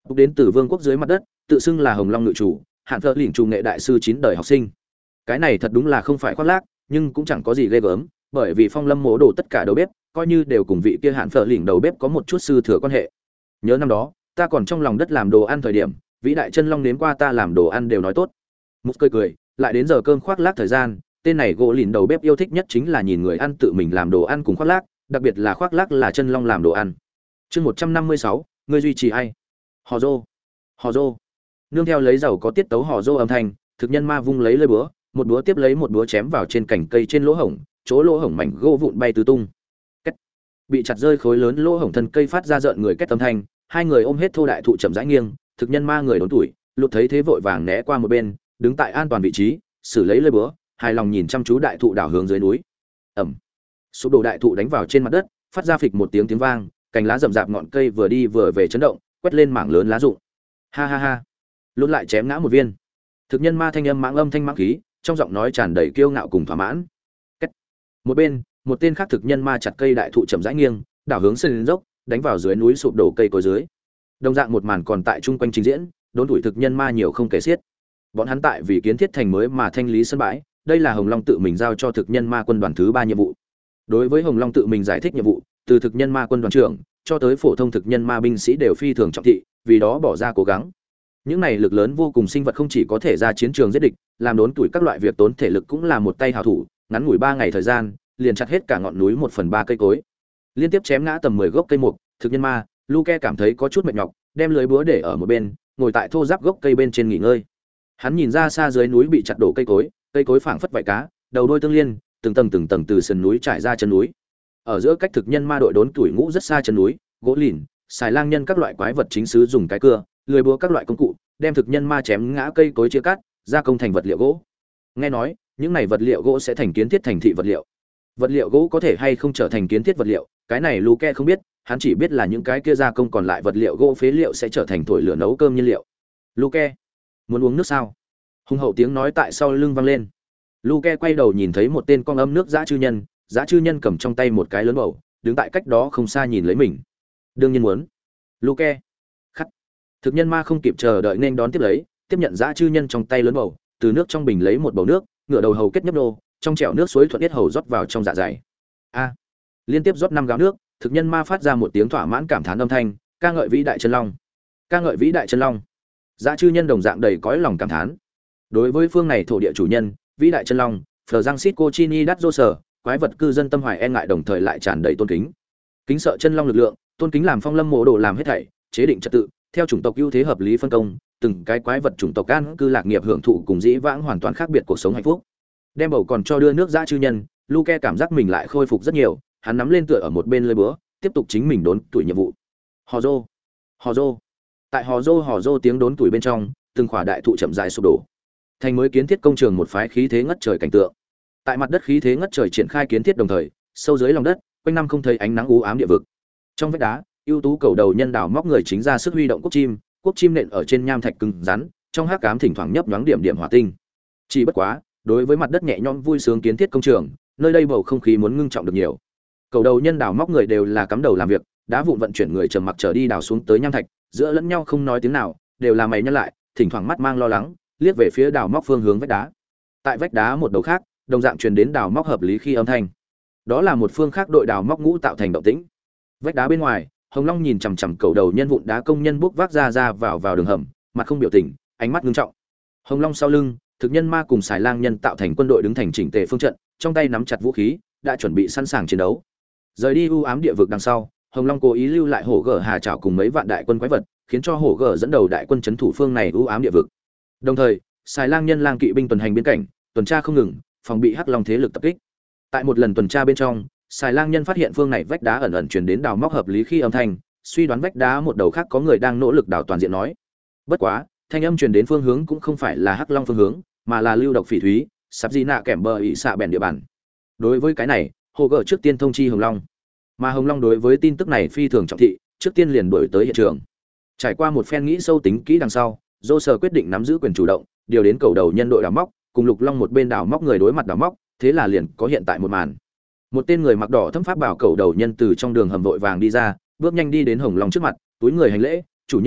đến từ vương quốc dưới mặt đất, tự xưng là Hồng Long ngự chủ, Hạn Phở lĩnh chủ nghệ đại sư 9 đời học sinh. Cái này thật đúng là không phải khoác lác, nhưng cũng chẳng có gì ghê gớm, bởi vì Phong Lâm Mộ Đồ tất cả đầu bếp, coi như đều cùng vị kia Hạn Phở lĩnh đầu bếp có một chút sư thừa quan hệ. Nhớ năm đó, ta còn trong lòng đất làm đồ ăn thời điểm, vĩ đại chân long nếm qua ta làm đồ ăn đều nói tốt. Mục cười cười, lại đến giờ cơm khoác lác thời gian, tên này gỗ lìn đầu bếp yêu thích nhất chính là nhìn người ăn tự mình làm đồ ăn cùng khoác lác, đặc biệt là khoác lác là chân long làm đồ ăn. Chương 156, ngươi duy trì ai? Hò rô, hò rô. Nương theo lấy dầu có tiết tấu hò rô âm thanh, thực nhân ma vung lấy lưỡi búa, một búa tiếp lấy một búa chém vào trên cành cây trên lỗ hổng, chỗ lỗ hổng mảnh gỗ vụn bay tứ tung. Két. Bị chặt rơi khối lớn lỗ hổng thân cây phát ra rợn người két âm thanh, hai người ôm hết thô đại thụ chậm rãi nghiêng, thực nhân ma người đốn tuổi, lụt thấy thế vội vàng né qua một bên, đứng tại an toàn vị trí, xử lấy lưỡi búa, hài lòng nhìn chăm chú đại thụ đảo hướng dưới núi. Ầm. Sụp đổ đại thụ đánh vào trên mặt đất, phát ra phịch một tiếng tiếng vang, cành lá rậm rạp ngọn cây vừa đi vừa về chấn động, quét lên mảng lớn lá rụng. Ha ha ha. Lút lại chém ngã một viên. Thực nhân ma thanh âm mãng âm thanh mãng khí, trong giọng nói tràn đầy kiêu ngạo cùng thỏa mãn. Cách. Một bên, một tên khác thực nhân ma chặt cây đại thụ chậm rãi nghiêng, đảo hướng sườn dốc, đánh vào dưới núi sụp đổ cây cối dưới. Đồng dạng một màn còn tại trung quanh trình diễn, đốn tuổi thực nhân ma nhiều không kể xiết. Bọn hắn tại vì kiến thiết thành mới mà thanh lý sân bãi, đây là Hồng Long tự mình giao cho thực nhân ma quân đoàn thứ 3 nhiệm vụ. Đối với Hồng Long tự mình giải thích nhiệm vụ, từ thực nhân ma quân đoàn trưởng cho tới phổ thông thực nhân ma binh sĩ đều phi thường trọng thị, vì đó bỏ ra cố gắng. Những này lực lớn vô cùng sinh vật không chỉ có thể ra chiến trường giết địch, làm đốn tuổi các loại việc tốn thể lực cũng là một tay hảo thủ, ngắn ngủi 3 ngày thời gian, liền chặt hết cả ngọn núi 1/3 cây cối. Liên tiếp chém ngã tầm 10 gốc cây mục, thực nhân ma, Luke cảm thấy có chút mệt nhọc, đem lưới búa để ở một bên, ngồi tại thô ráp gốc cây bên trên nghỉ ngơi. Hắn nhìn ra xa dưới núi bị chặt đổ cây cối phảng phất vảy cá, đầu đuôi tương liên, từng tầng từ sườn núi trải ra chân núi. Ở giữa cách thực nhân ma đội đốn tuổi ngũ rất xa chân núi, gỗ lìn, xài lang nhân các loại quái vật chính xứ dùng cái cưa, lưỡi búa các loại công cụ, đem thực nhân ma chém ngã cây cối chia cắt, gia công thành vật liệu gỗ. Nghe nói, những này vật liệu gỗ sẽ thành kiến thiết thành thị vật liệu. Vật liệu gỗ có thể hay không trở thành kiến thiết vật liệu, cái này Luke không biết, hắn chỉ biết là những cái kia gia công còn lại vật liệu gỗ phế liệu sẽ trở thành thổi lửa nấu cơm nhiên liệu. Luke, muốn uống nước sao? Hùng hậu tiếng nói tại sau lưng vang lên. Luke quay đầu nhìn thấy một tên con âm nước dã chư nhân cầm trong tay một cái lớn bầu, đứng tại cách đó không xa nhìn lấy mình. Đương nhiên muốn. Luke. Khắc. Thực nhân ma không kịp chờ đợi nên đón tiếp lấy, tiếp nhận dã chư nhân trong tay lớn bầu, từ nước trong bình lấy một bầu nước, ngửa đầu hầu kết nhấp nô, trong chẻo nước suối thuận tiết hầu rót vào trong dạ dày. A. Liên tiếp rót 5 gáo nước, thực nhân ma phát ra một tiếng thỏa mãn cảm thán âm thanh, ca ngợi vĩ đại chân long. Ca ngợi vĩ đại chân long. Dã chư nhân đồng dạng đầy cõi lòng cảm thán. Đối với phương này thổ địa chủ nhân, vĩ đại chân long, Phở Giang Sít Cochini Đát Dô Sở, quái vật cư dân tâm hoài e ngại đồng thời lại tràn đầy tôn kính. Kính sợ chân long lực lượng, tôn kính làm Phong Lâm Mộ Đồ làm hết thảy, chế định trật tự, theo chủng tộc ưu thế hợp lý phân công, từng cái quái vật chủng tộc an cư lạc nghiệp hưởng thụ cùng dĩ vãng hoàn toàn khác biệt cuộc sống hạnh phúc. Đem bầu còn cho đưa nước dã chư nhân, Luke cảm giác mình lại khôi phục rất nhiều, hắn nắm lên tựa ở một bên lưỡi búa, tiếp tục chính mình đốn tuổi nhiệm vụ. Hò rô, hò rô. Tại hò rô tiếng đốn tuổi bên trong, từng khỏa đại thụ chậm rãi sụp đổ. Thành mới kiến thiết công trường một phái khí thế ngất trời cảnh tượng. Tại mặt đất khí thế ngất trời triển khai kiến thiết đồng thời, sâu dưới lòng đất, quanh năm không thấy ánh nắng u ám địa vực. Trong vách đá, ưu tú cầu đầu nhân đào móc người chính ra sức huy động quốc chim nện ở trên nham thạch cứng rắn, trong hắc ám thỉnh thoảng nhấp nhoáng điểm điểm hỏa tinh. Chỉ bất quá, đối với mặt đất nhẹ nhõm vui sướng kiến thiết công trường, nơi đây bầu không khí muốn ngưng trọng được nhiều. Cầu đầu nhân đào móc người đều là cắm đầu làm việc, đá vụn vận chuyển người trầm mặc trở đi đào xuống tới nham thạch, giữa lẫn nhau không nói tiếng nào, đều là mày nhăn lại, thỉnh thoảng mắt mang lo lắng, liếc về phía đào móc phương hướng vách đá. Tại vách đá một đầu khác, đồng dạng truyền đến đào móc hợp lý khi âm thanh. Đó là một phương khác đội đào móc ngũ tạo thành động tĩnh. Vách đá bên ngoài, Hồng Long nhìn chằm chằm cầu đầu nhân vụn đá công nhân bốc vác ra vào đường hầm, mặt không biểu tình, ánh mắt nghiêm trọng. Hồng Long sau lưng, thực nhân ma cùng xài lang nhân tạo thành quân đội đứng thành chỉnh tề phương trận, trong tay nắm chặt vũ khí, đã chuẩn bị sẵn sàng chiến đấu. Rời đi u ám địa vực đằng sau, Hồng Long cố ý lưu lại hổ gở hà trảo cùng mấy vạn đại quân quái vật, khiến cho hổ gở dẫn đầu đại quân trấn thủ phương này u ám địa vực. Đồng thời, xài lang nhân lang kỵ binh tuần hành biên cảnh, tuần tra không ngừng, phòng bị hắc long thế lực tập kích. Tại một lần tuần tra bên trong, xài lang nhân phát hiện phương này vách đá ẩn ẩn truyền đến đào móc hợp lý khi âm thanh, suy đoán vách đá một đầu khác có người đang nỗ lực đào toàn diện nói. Bất quá, thanh âm truyền đến phương hướng cũng không phải là hắc long phương hướng, mà là lưu độc phỉ thúy, sắp gì nạ kèm bờ ỉ xạ bèn địa bàn. Đối với cái này, hồ gở trước tiên thông chi Hồng Long, mà Hồng Long đối với tin tức này phi thường trọng thị, trước tiên liền đuổi tới hiện trường. Trải qua một phen nghĩ sâu tính kỹ đằng sau, dô sở quyết định nắm giữ quyền chủ động, điều đến cầu đầu nhân đội đào móc, cùng Lục Long một bên đào móc người đối mặt đào móc, thế là liền có hiện tại một màn. Một tên người mặc đỏ thâm pháp bảo cầu đầu nhân từ trong đường hầm vội vàng đi ra, bước nhanh đi đến Hồng Long trước mặt, túi người hành lễ, "Chủ nhân,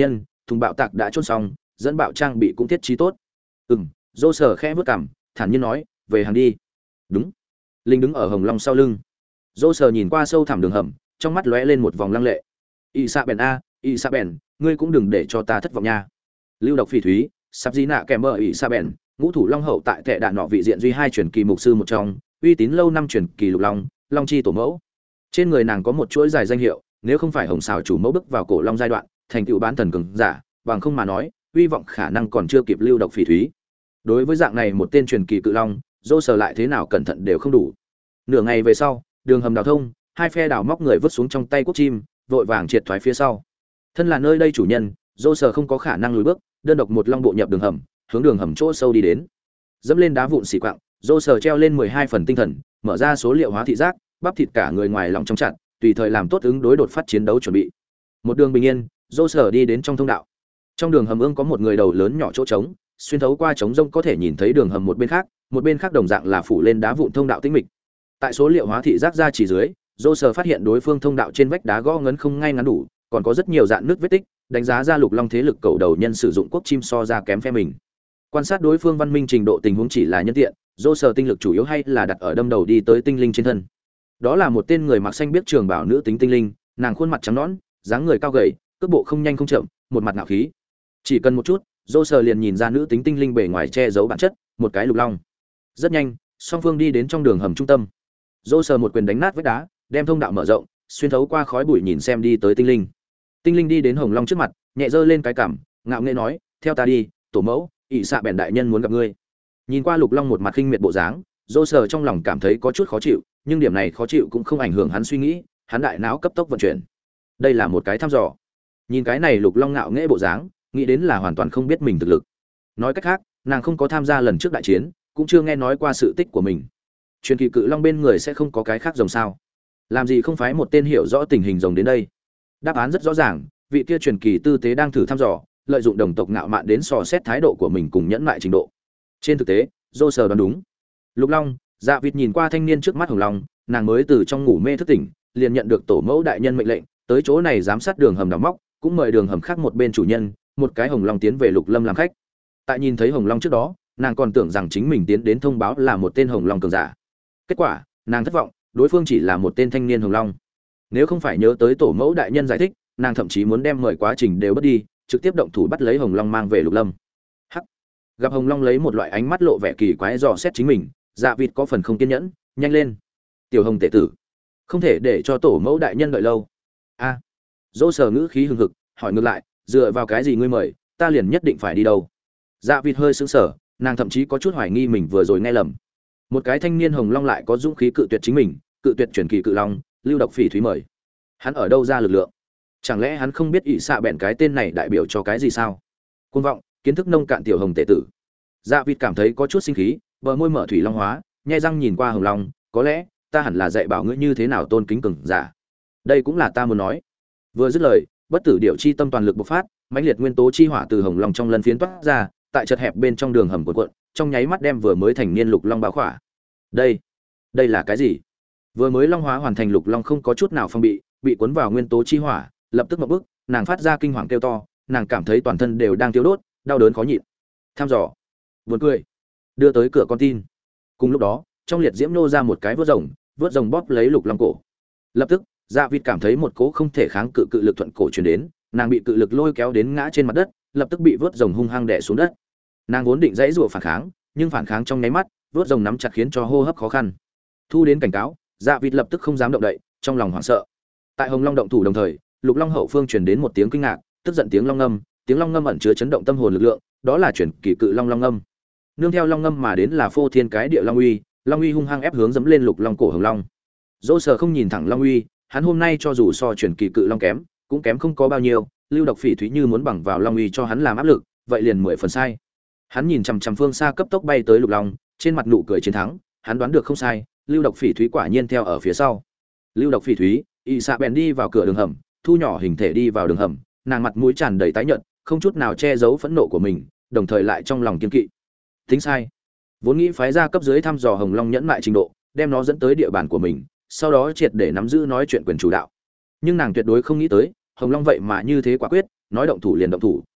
thùng bạo tạc đã chôn xong, dẫn bạo trang bị cũng thiết trí tốt. Dô Sở khẽ vớt cằm, thản nhiên nói, về hàng đi. Đúng. Linh đứng ở Hồng Long sau lưng. Dô Sở nhìn qua sâu thẳm đường hầm, trong mắt lóe lên một vòng lăng lệ. Y Sa Bèn a, Y Sa Bèn, ngươi cũng đừng để cho ta thất vọng nha. Lưu Độc Phỉ Thúy, sắp dí nạ kèm bờ Y Sa Bèn, ngũ thủ long hậu tại Tệ Đạn nọ vị diện duy hai truyền kỳ mục sư một trong, uy tín lâu năm truyền kỳ lục long, long chi tổ mẫu. Trên người nàng có một chuỗi dài danh hiệu, nếu không phải Hồng Sào chủ mẫu bước vào cổ long giai đoạn, thành tựu bán thần cường giả, bằng không mà nói, uy vọng khả năng còn chưa kịp Lưu Độc Phỉ Thúy. Đối với dạng này một tên truyền kỳ cự long, Dô Sở lại thế nào cẩn thận đều không đủ. Nửa ngày về sau, đường hầm đào thông, hai phe đào móc người vứt xuống trong tay quốc chim, vội vàng triệt thoái phía sau. Thân là nơi đây chủ nhân, Dô Sở không có khả năng lùi bước, đơn độc một long bộ nhập đường hầm, hướng đường hầm chỗ sâu đi đến. Dẫm lên đá vụn xỉ quặng, Dô Sở treo lên 12 phần tinh thần, mở ra số liệu hóa thị giác, bắp thịt cả người ngoài lòng trong chặt, tùy thời làm tốt ứng đối đột phát chiến đấu chuẩn bị. Một đường bình yên, Dô Sở đi đến trong thông đạo. Trong đường hầm ương có một người đầu lớn nhỏ chỗ trống, xuyên thấu qua trống rông có thể nhìn thấy đường hầm một bên khác đồng dạng là phủ lên đá vụn thông đạo tĩnh mịch. Tại số liệu hóa thị giác ra chỉ dưới, Dô Sở phát hiện đối phương thông đạo trên vách đá gõ ngấn không ngay ngắn đủ, còn có rất nhiều dạn nước vết tích, đánh giá ra lục long thế lực cầu đầu nhân sử dụng quốc chim so ra kém phe mình. Quan sát đối phương văn minh trình độ tình huống chỉ là nhân tiện, Dô Sở tinh lực chủ yếu hay là đặt ở đâm đầu đi tới tinh linh trên thân. Đó là một tên người mặc xanh biết trường bảo nữ tính tinh linh, nàng khuôn mặt trắng nõn, dáng người cao gầy, cước bộ không nhanh không chậm, một mặt ngạo khí. Chỉ cần một chút, Dô Sở liền nhìn ra nữ tính tinh linh bề ngoài che giấu bản chất, một cái lục long. Rất nhanh, song phương đi đến trong đường hầm trung tâm. Dô Sở một quyền đánh nát vách đá, đem thông đạo mở rộng, xuyên thấu qua khói bụi nhìn xem đi tới tinh linh. Tinh linh đi đến Hồng Long trước mặt, nhẹ giơ lên cái cằm, ngạo nghễ nói, "Theo ta đi, tổ mẫu, ỷ xạ bèn đại nhân muốn gặp ngươi." Nhìn qua lục long một mặt khinh miệt bộ dáng, Dô Sở trong lòng cảm thấy có chút khó chịu, nhưng điểm này khó chịu cũng không ảnh hưởng hắn suy nghĩ, hắn đại não cấp tốc vận chuyển. Đây là một cái thăm dò. Nhìn cái này lục long ngạo nghễ bộ dáng, nghĩ đến là hoàn toàn không biết mình thực lực. Nói cách khác, nàng không có tham gia lần trước đại chiến, cũng chưa nghe nói qua sự tích của mình. Truyền kỳ cự long bên người sẽ không có cái khác rồng sao? Làm gì không phái một tên hiểu rõ tình hình rồng đến đây? Đáp án rất rõ ràng, vị kia truyền kỳ tư tế đang thử thăm dò, lợi dụng đồng tộc ngạo mạn đến dò xét thái độ của mình cùng nhẫn mại trình độ. Trên thực tế, Dô Sở đoán đúng. Lục Long, Dạ Vịt nhìn qua thanh niên trước mắt Hồng Long, nàng mới từ trong ngủ mê thức tỉnh, liền nhận được tổ mẫu đại nhân mệnh lệnh, tới chỗ này giám sát đường hầm đào móc, cũng mời đường hầm khác một bên chủ nhân, một cái Hồng Long tiến về Lục Lâm làm khách. Tại nhìn thấy Hồng Long trước đó, nàng còn tưởng rằng chính mình tiến đến thông báo là một tên Hồng Long cường giả. Kết quả, nàng thất vọng, đối phương chỉ là một tên thanh niên Hồng Long. Nếu không phải nhớ tới tổ mẫu đại nhân giải thích, nàng thậm chí muốn đem mời quá trình đều bất đi, trực tiếp động thủ bắt lấy Hồng Long mang về Lục Lâm. Hắc. Gặp Hồng Long lấy một loại ánh mắt lộ vẻ kỳ quái dò xét chính mình, Dạ Vịt có phần không kiên nhẫn, nhanh lên. Tiểu Hồng tệ tử, không thể để cho tổ mẫu đại nhân đợi lâu. A. Dỗ Sở ngữ khí hừng hực, hỏi ngược lại, dựa vào cái gì ngươi mời, ta liền nhất định phải đi đâu? Dạ Vịt hơi sững sờ, nàng thậm chí có chút hoài nghi mình vừa rồi nghe lầm. Một cái thanh niên Hồng Long lại có dũng khí cự tuyệt chính mình, cự tuyệt truyền kỳ cự long, Lưu Độc Phỉ Thúy mời. Hắn ở đâu ra lực lượng? Chẳng lẽ hắn không biết ỷ xạ bèn cái tên này đại biểu cho cái gì sao? Côn vọng, kiến thức nông cạn tiểu Hồng tệ tử. Dạ Vịt cảm thấy có chút sinh khí, bờ môi mở thủy long hóa, nhai răng nhìn qua Hồng Long, có lẽ ta hẳn là dạy bảo ngươi như thế nào tôn kính cường giả. Đây cũng là ta muốn nói. Vừa dứt lời, bất tử điệu chi tâm toàn lực bộc phát, mãnh liệt nguyên tố chi hỏa từ Hồng Long trong lân phiến toát ra, tại chật hẹp bên trong đường hầm cuộn, trong nháy mắt đem vừa mới thành niên lục long bao khỏa. Đây là cái gì? Vừa mới long hóa hoàn thành lục long không có chút nào phòng bị cuốn vào nguyên tố chi hỏa, lập tức ngậm bức, nàng phát ra kinh hoàng kêu to, nàng cảm thấy toàn thân đều đang thiêu đốt, đau đớn khó nhịn. Tham dò, buồn cười, đưa tới cửa con tin. Cùng lúc đó, trong liệt diễm nô ra một cái vớt rồng bóp lấy lục long cổ. Lập tức, Dạ Vịt cảm thấy một cỗ không thể kháng cự cự lực thuận cổ truyền đến, nàng bị cự lực lôi kéo đến ngã trên mặt đất, lập tức bị vớt rồng hung hăng đè xuống đất. Nàng vốn định dãy rủa phản kháng, nhưng phản kháng trong nháy mắt, vớt rồng nắm chặt khiến cho hô hấp khó khăn. Thu đến cảnh cáo, Dạ Vịt lập tức không dám động đậy, trong lòng hoảng sợ. Tại Hồng Long động thủ đồng thời, Lục Long hậu phương truyền đến một tiếng kinh ngạc, tức giận tiếng long ngâm ẩn chứa chấn động tâm hồn lực lượng, đó là chuyển kỳ cự long ngâm. Nương theo long ngâm mà đến là phô thiên cái địa long uy hung hăng ép hướng dẫm lên Lục Long cổ Hồng Long. Dỗ Sở không nhìn thẳng long uy, hắn hôm nay cho dù so chuyển kỳ cự long kém, cũng kém không có bao nhiêu, Lưu Độc Phỉ Thúy như muốn bằng vào long uy cho hắn làm áp lực, vậy liền 10 phần sai. Hắn nhìn chằm chằm phương xa cấp tốc bay tới Lục Long, trên mặt nụ cười chiến thắng, hắn đoán được không sai, Lưu Độc Phỉ Thúy quả nhiên theo ở phía sau. Lưu Độc Phỉ Thúy, ỷ xạ bèn đi vào cửa đường hầm, thu nhỏ hình thể đi vào đường hầm, nàng mặt mũi tràn đầy tái nhợt, không chút nào che giấu phẫn nộ của mình, đồng thời lại trong lòng kiên kỵ. Tính sai. Vốn nghĩ phái ra cấp dưới thăm dò Hồng Long nhẫn mại trình độ, đem nó dẫn tới địa bàn của mình, sau đó triệt để nắm giữ nói chuyện quyền chủ đạo. Nhưng nàng tuyệt đối không nghĩ tới, Hồng Long vậy mà như thế quả quyết, nói động thủ liền động thủ,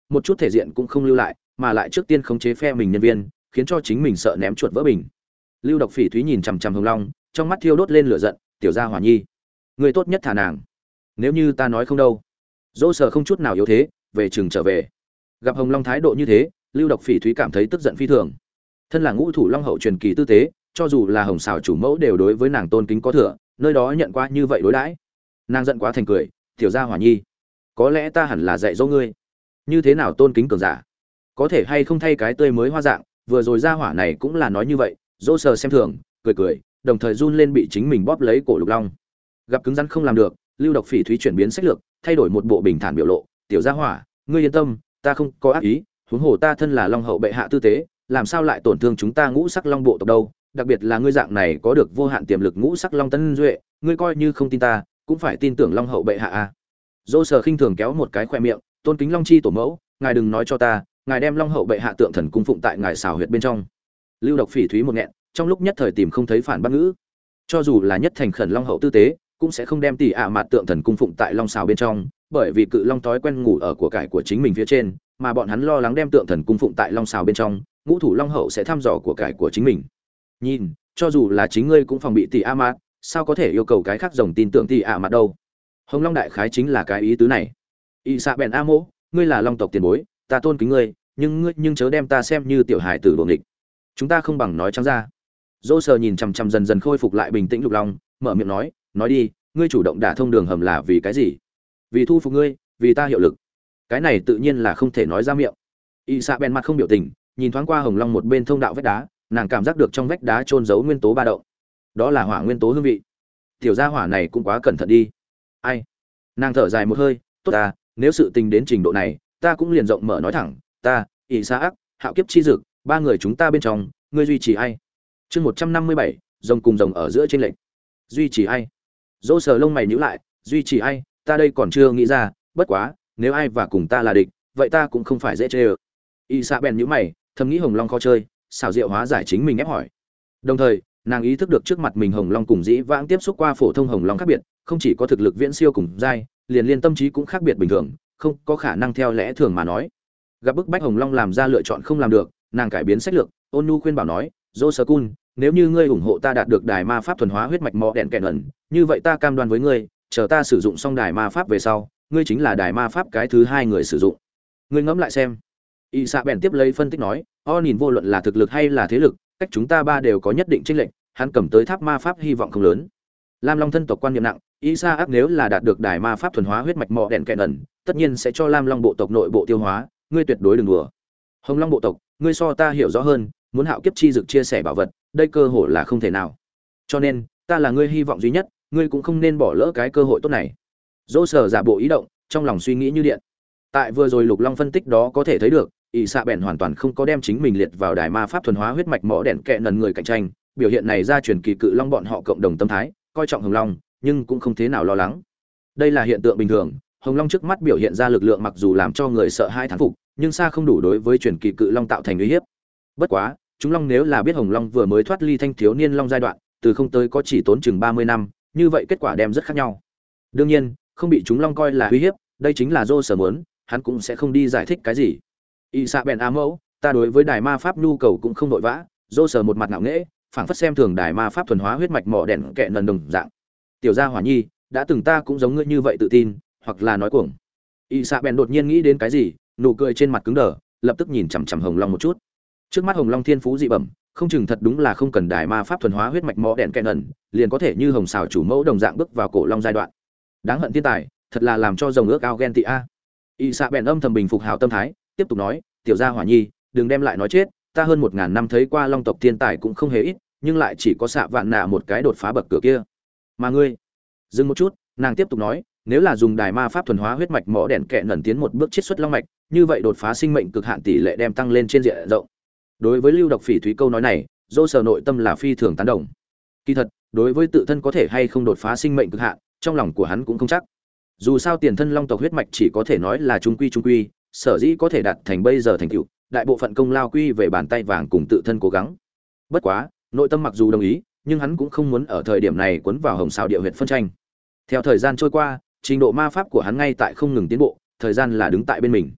một chút thể diện cũng không lưu lại, mà lại trước tiên khống chế phe mình nhân viên, khiến cho chính mình sợ ném chuột vỡ bình. Lưu Độc Phỉ Thúy nhìn chằm chằm Hồng Long, trong mắt thiêu đốt lên lửa giận, "Tiểu gia hỏa nhi, người tốt nhất thả nàng. Nếu như ta nói không đâu." Dỗ Sở không chút nào yếu thế, về chừng trở về. Gặp Hồng Long thái độ như thế, Lưu Độc Phỉ Thúy cảm thấy tức giận phi thường. Thân là ngũ thủ long hậu truyền kỳ tư tế, cho dù là Hồng Sào chủ mẫu đều đối với nàng tôn kính có thừa, nơi đó nhận qua như vậy đối đãi. Nàng giận quá thành cười, "Tiểu gia hỏa nhi, có lẽ ta hẳn là dạy dỗ ngươi, như thế nào tôn kính cường giả, có thể hay không thay cái tươi mới hoa dạng, vừa rồi gia hỏa này cũng là nói như vậy." Dỗ Sở xem thường, cười cười, đồng thời run lên bị chính mình bóp lấy cổ Lục Long. Gặp cứng rắn không làm được, Lưu Độc Phỉ Thúy chuyển biến sách lược, thay đổi một bộ bình thản biểu lộ, "Tiểu gia hỏa, ngươi yên tâm, ta không có ác ý, huống hồ ta thân là long hậu bệ hạ tư tế, làm sao lại tổn thương chúng ta ngũ sắc long bộ tộc đâu, đặc biệt là ngươi dạng này có được vô hạn tiềm lực ngũ sắc long tân duệ, ngươi coi như không tin ta, cũng phải tin tưởng long hậu bệ hạ a." Dỗ Sở khinh thường kéo một cái khoe miệng, "Tôn kính long chi tổ mẫu, ngài đừng nói cho ta, ngài đem long hậu bệ hạ tượng thần cung phụng tại ngài xào huyệt bên trong." Lưu Độc Phỉ Thúy một nghẹn, trong lúc nhất thời tìm không thấy phản bác ngữ. Cho dù là nhất thành khẩn long hậu tư tế, cũng sẽ không đem tỷ ạ mạt tượng thần cung phụng tại long xào bên trong, bởi vì cự long thói quen ngủ ở của cải của chính mình phía trên, mà bọn hắn lo lắng đem tượng thần cung phụng tại long xào bên trong, ngũ thủ long hậu sẽ thăm dò của cải của chính mình. Nhìn, cho dù là chính ngươi cũng phòng bị tỷ ạ mạt, sao có thể yêu cầu cái khác rồng tin tưởng tỷ ạ mạt đâu? Hồng Long đại khái chính là cái ý tứ này. Y xạ bèn a mỗ, ngươi là long tộc tiền bối, ta tôn kính ngươi, nhưng chớ đem ta xem như tiểu hài tử đuồng địch. Chúng ta không bằng nói trắng ra. Dỗ Sở nhìn chằm chằm dần dần khôi phục lại bình tĩnh Lục Long, mở miệng nói đi, ngươi chủ động đả thông đường hầm là vì cái gì? Vì thu phục ngươi, vì ta hiệu lực. Cái này tự nhiên là không thể nói ra miệng. Y xạ bèn mặt không biểu tình, nhìn thoáng qua Hồng Long một bên thông đạo vách đá, nàng cảm giác được trong vách đá trôn giấu nguyên tố ba động. Đó là hỏa nguyên tố hương vị. Tiểu gia hỏa này cũng quá cẩn thận đi. Ai? Nàng thở dài một hơi, tốt ta, nếu sự tình đến trình độ này, ta cũng liền rộng mở nói thẳng, ta, Y xạ ác, hạo kiếp chi dực, ba người chúng ta bên trong, ngươi duy trì ai? Chương 157, rồng cùng rồng ở giữa trên lệnh. Duy trì ai? Dỗ Sở lông mày nhíu lại, duy trì ai, ta đây còn chưa nghĩ ra, bất quá, nếu ai và cùng ta là địch, vậy ta cũng không phải dễ chơi. Y xạ bèn nhíu mày, thầm nghĩ Hồng Long khó chơi, xảo diệu hóa giải chính mình ép hỏi. Đồng thời, nàng ý thức được trước mặt mình Hồng Long cùng dĩ vãng tiếp xúc qua phổ thông Hồng Long khác biệt, không chỉ có thực lực viễn siêu cùng giai, liền liên tâm trí cũng khác biệt bình thường, không có khả năng theo lẽ thường mà nói. Gặp bức bách Hồng Long làm ra lựa chọn không làm được, nàng cải biến sách lược, ôn nhu khuyên bảo nói, "Dỗ Sở Cun, nếu như ngươi ủng hộ ta đạt được đài ma pháp thuần hóa huyết mạch mọ đèn kẹn ẩn, như vậy ta cam đoan với ngươi, chờ ta sử dụng xong đài ma pháp về sau, ngươi chính là đài ma pháp cái thứ hai người sử dụng. Ngươi ngẫm lại xem." Y xạ bèn tiếp lấy phân tích nói, "O nhìn vô luận là thực lực hay là thế lực, cách chúng ta ba đều có nhất định chênh lệch, hắn cầm tới tháp ma pháp hy vọng không lớn. Lam Long thân tộc quan niệm nặng, Y xạ ác nếu là đạt được đài ma pháp thuần hóa huyết mạch mọ đèn kẹn ẩn, tất nhiên sẽ cho Lam Long bộ tộc nội bộ tiêu hóa, ngươi tuyệt đối đừng đùa. Hồng Long bộ tộc, ngươi so ta hiểu rõ hơn, muốn hạo kiếp chi dực chia sẻ bảo vật, đây cơ hội là không thể nào. Cho nên, ta là ngươi hy vọng duy nhất, ngươi cũng không nên bỏ lỡ cái cơ hội tốt này." Dỗ Sở giả bộ ý động, trong lòng suy nghĩ như điện. Tại vừa rồi Lục Long phân tích đó có thể thấy được, Y xạ bèn hoàn toàn không có đem chính mình liệt vào đài ma pháp thuần hóa huyết mạch mỏ đèn kẹ nần người cạnh tranh, biểu hiện này ra truyền kỳ cự long bọn họ cộng đồng tâm thái, coi trọng Hồng Long, nhưng cũng không thế nào lo lắng. Đây là hiện tượng bình thường, Hồng Long trước mắt biểu hiện ra lực lượng mặc dù làm cho người sợ hãi thán phục, nhưng xa không đủ đối với truyền kỳ cự long tạo thành uy hiếp. Bất quá, chúng long nếu là biết Hồng Long vừa mới thoát ly thanh thiếu niên long giai đoạn, từ không tới có chỉ tốn chừng 30 năm, như vậy kết quả đem rất khác nhau. Đương nhiên, không bị chúng long coi là uy hiếp, đây chính là Dỗ Sở muốn, hắn cũng sẽ không đi giải thích cái gì. Y xạ bèn a mẫu, ta đối với đài ma pháp nhu cầu cũng không vội vã. Dỗ Sở một mặt ngạo nghễ, phảng phất xem thường đài ma pháp thuần hóa huyết mạch mỏ đèn kẹ nần đồng dạng. Tiểu gia hỏa nhi, đã từng ta cũng giống ngươi như vậy tự tin, hoặc là nói cuồng. Y xạ bèn đột nhiên nghĩ đến cái gì, nụ cười trên mặt cứng đờ, lập tức nhìn chằm chằm Hồng Long một chút. Trước mắt Hồng Long thiên phú dị bẩm, không chừng thật đúng là không cần đài ma pháp thuần hóa huyết mạch mỏ đèn kẹ nần, liền có thể như Hồng Sào chủ mẫu đồng dạng bước vào cổ long giai đoạn. Đáng hận thiên tài, thật là làm cho rồng ước ao ghen tị a. Y xạ bèn âm thầm bình phục hảo tâm thái, tiếp tục nói, tiểu gia hỏa nhi, đừng đem lại nói chết, ta hơn 1000 năm thấy qua long tộc thiên tài cũng không hề ít, nhưng lại chỉ có xạ vạn nạ một cái đột phá bậc cửa kia. Mà ngươi, dừng một chút, nàng tiếp tục nói, nếu là dùng đài ma pháp thuần hóa huyết mạch mỏ đèn kẹ nần tiến một bước chiết xuất long mạch, như vậy đột phá sinh mệnh cực hạn tỷ lệ đem tăng lên trên diện rộng. Đối với Lưu Độc Phỉ Thúy câu nói này, Dỗ Sở nội tâm là phi thường tán đồng. Kỳ thật, đối với tự thân có thể hay không đột phá sinh mệnh cực hạn, trong lòng của hắn cũng không chắc. Dù sao tiền thân long tộc huyết mạch chỉ có thể nói là trung quy, sở dĩ có thể đạt thành bây giờ thành tựu, đại bộ phận công lao quy về bàn tay vàng cùng tự thân cố gắng. Bất quá, nội tâm mặc dù đồng ý, nhưng hắn cũng không muốn ở thời điểm này cuốn vào Hồng Sào địa huyệt phân tranh. Theo thời gian trôi qua, trình độ ma pháp của hắn ngay tại không ngừng tiến bộ, thời gian là đứng tại bên mình.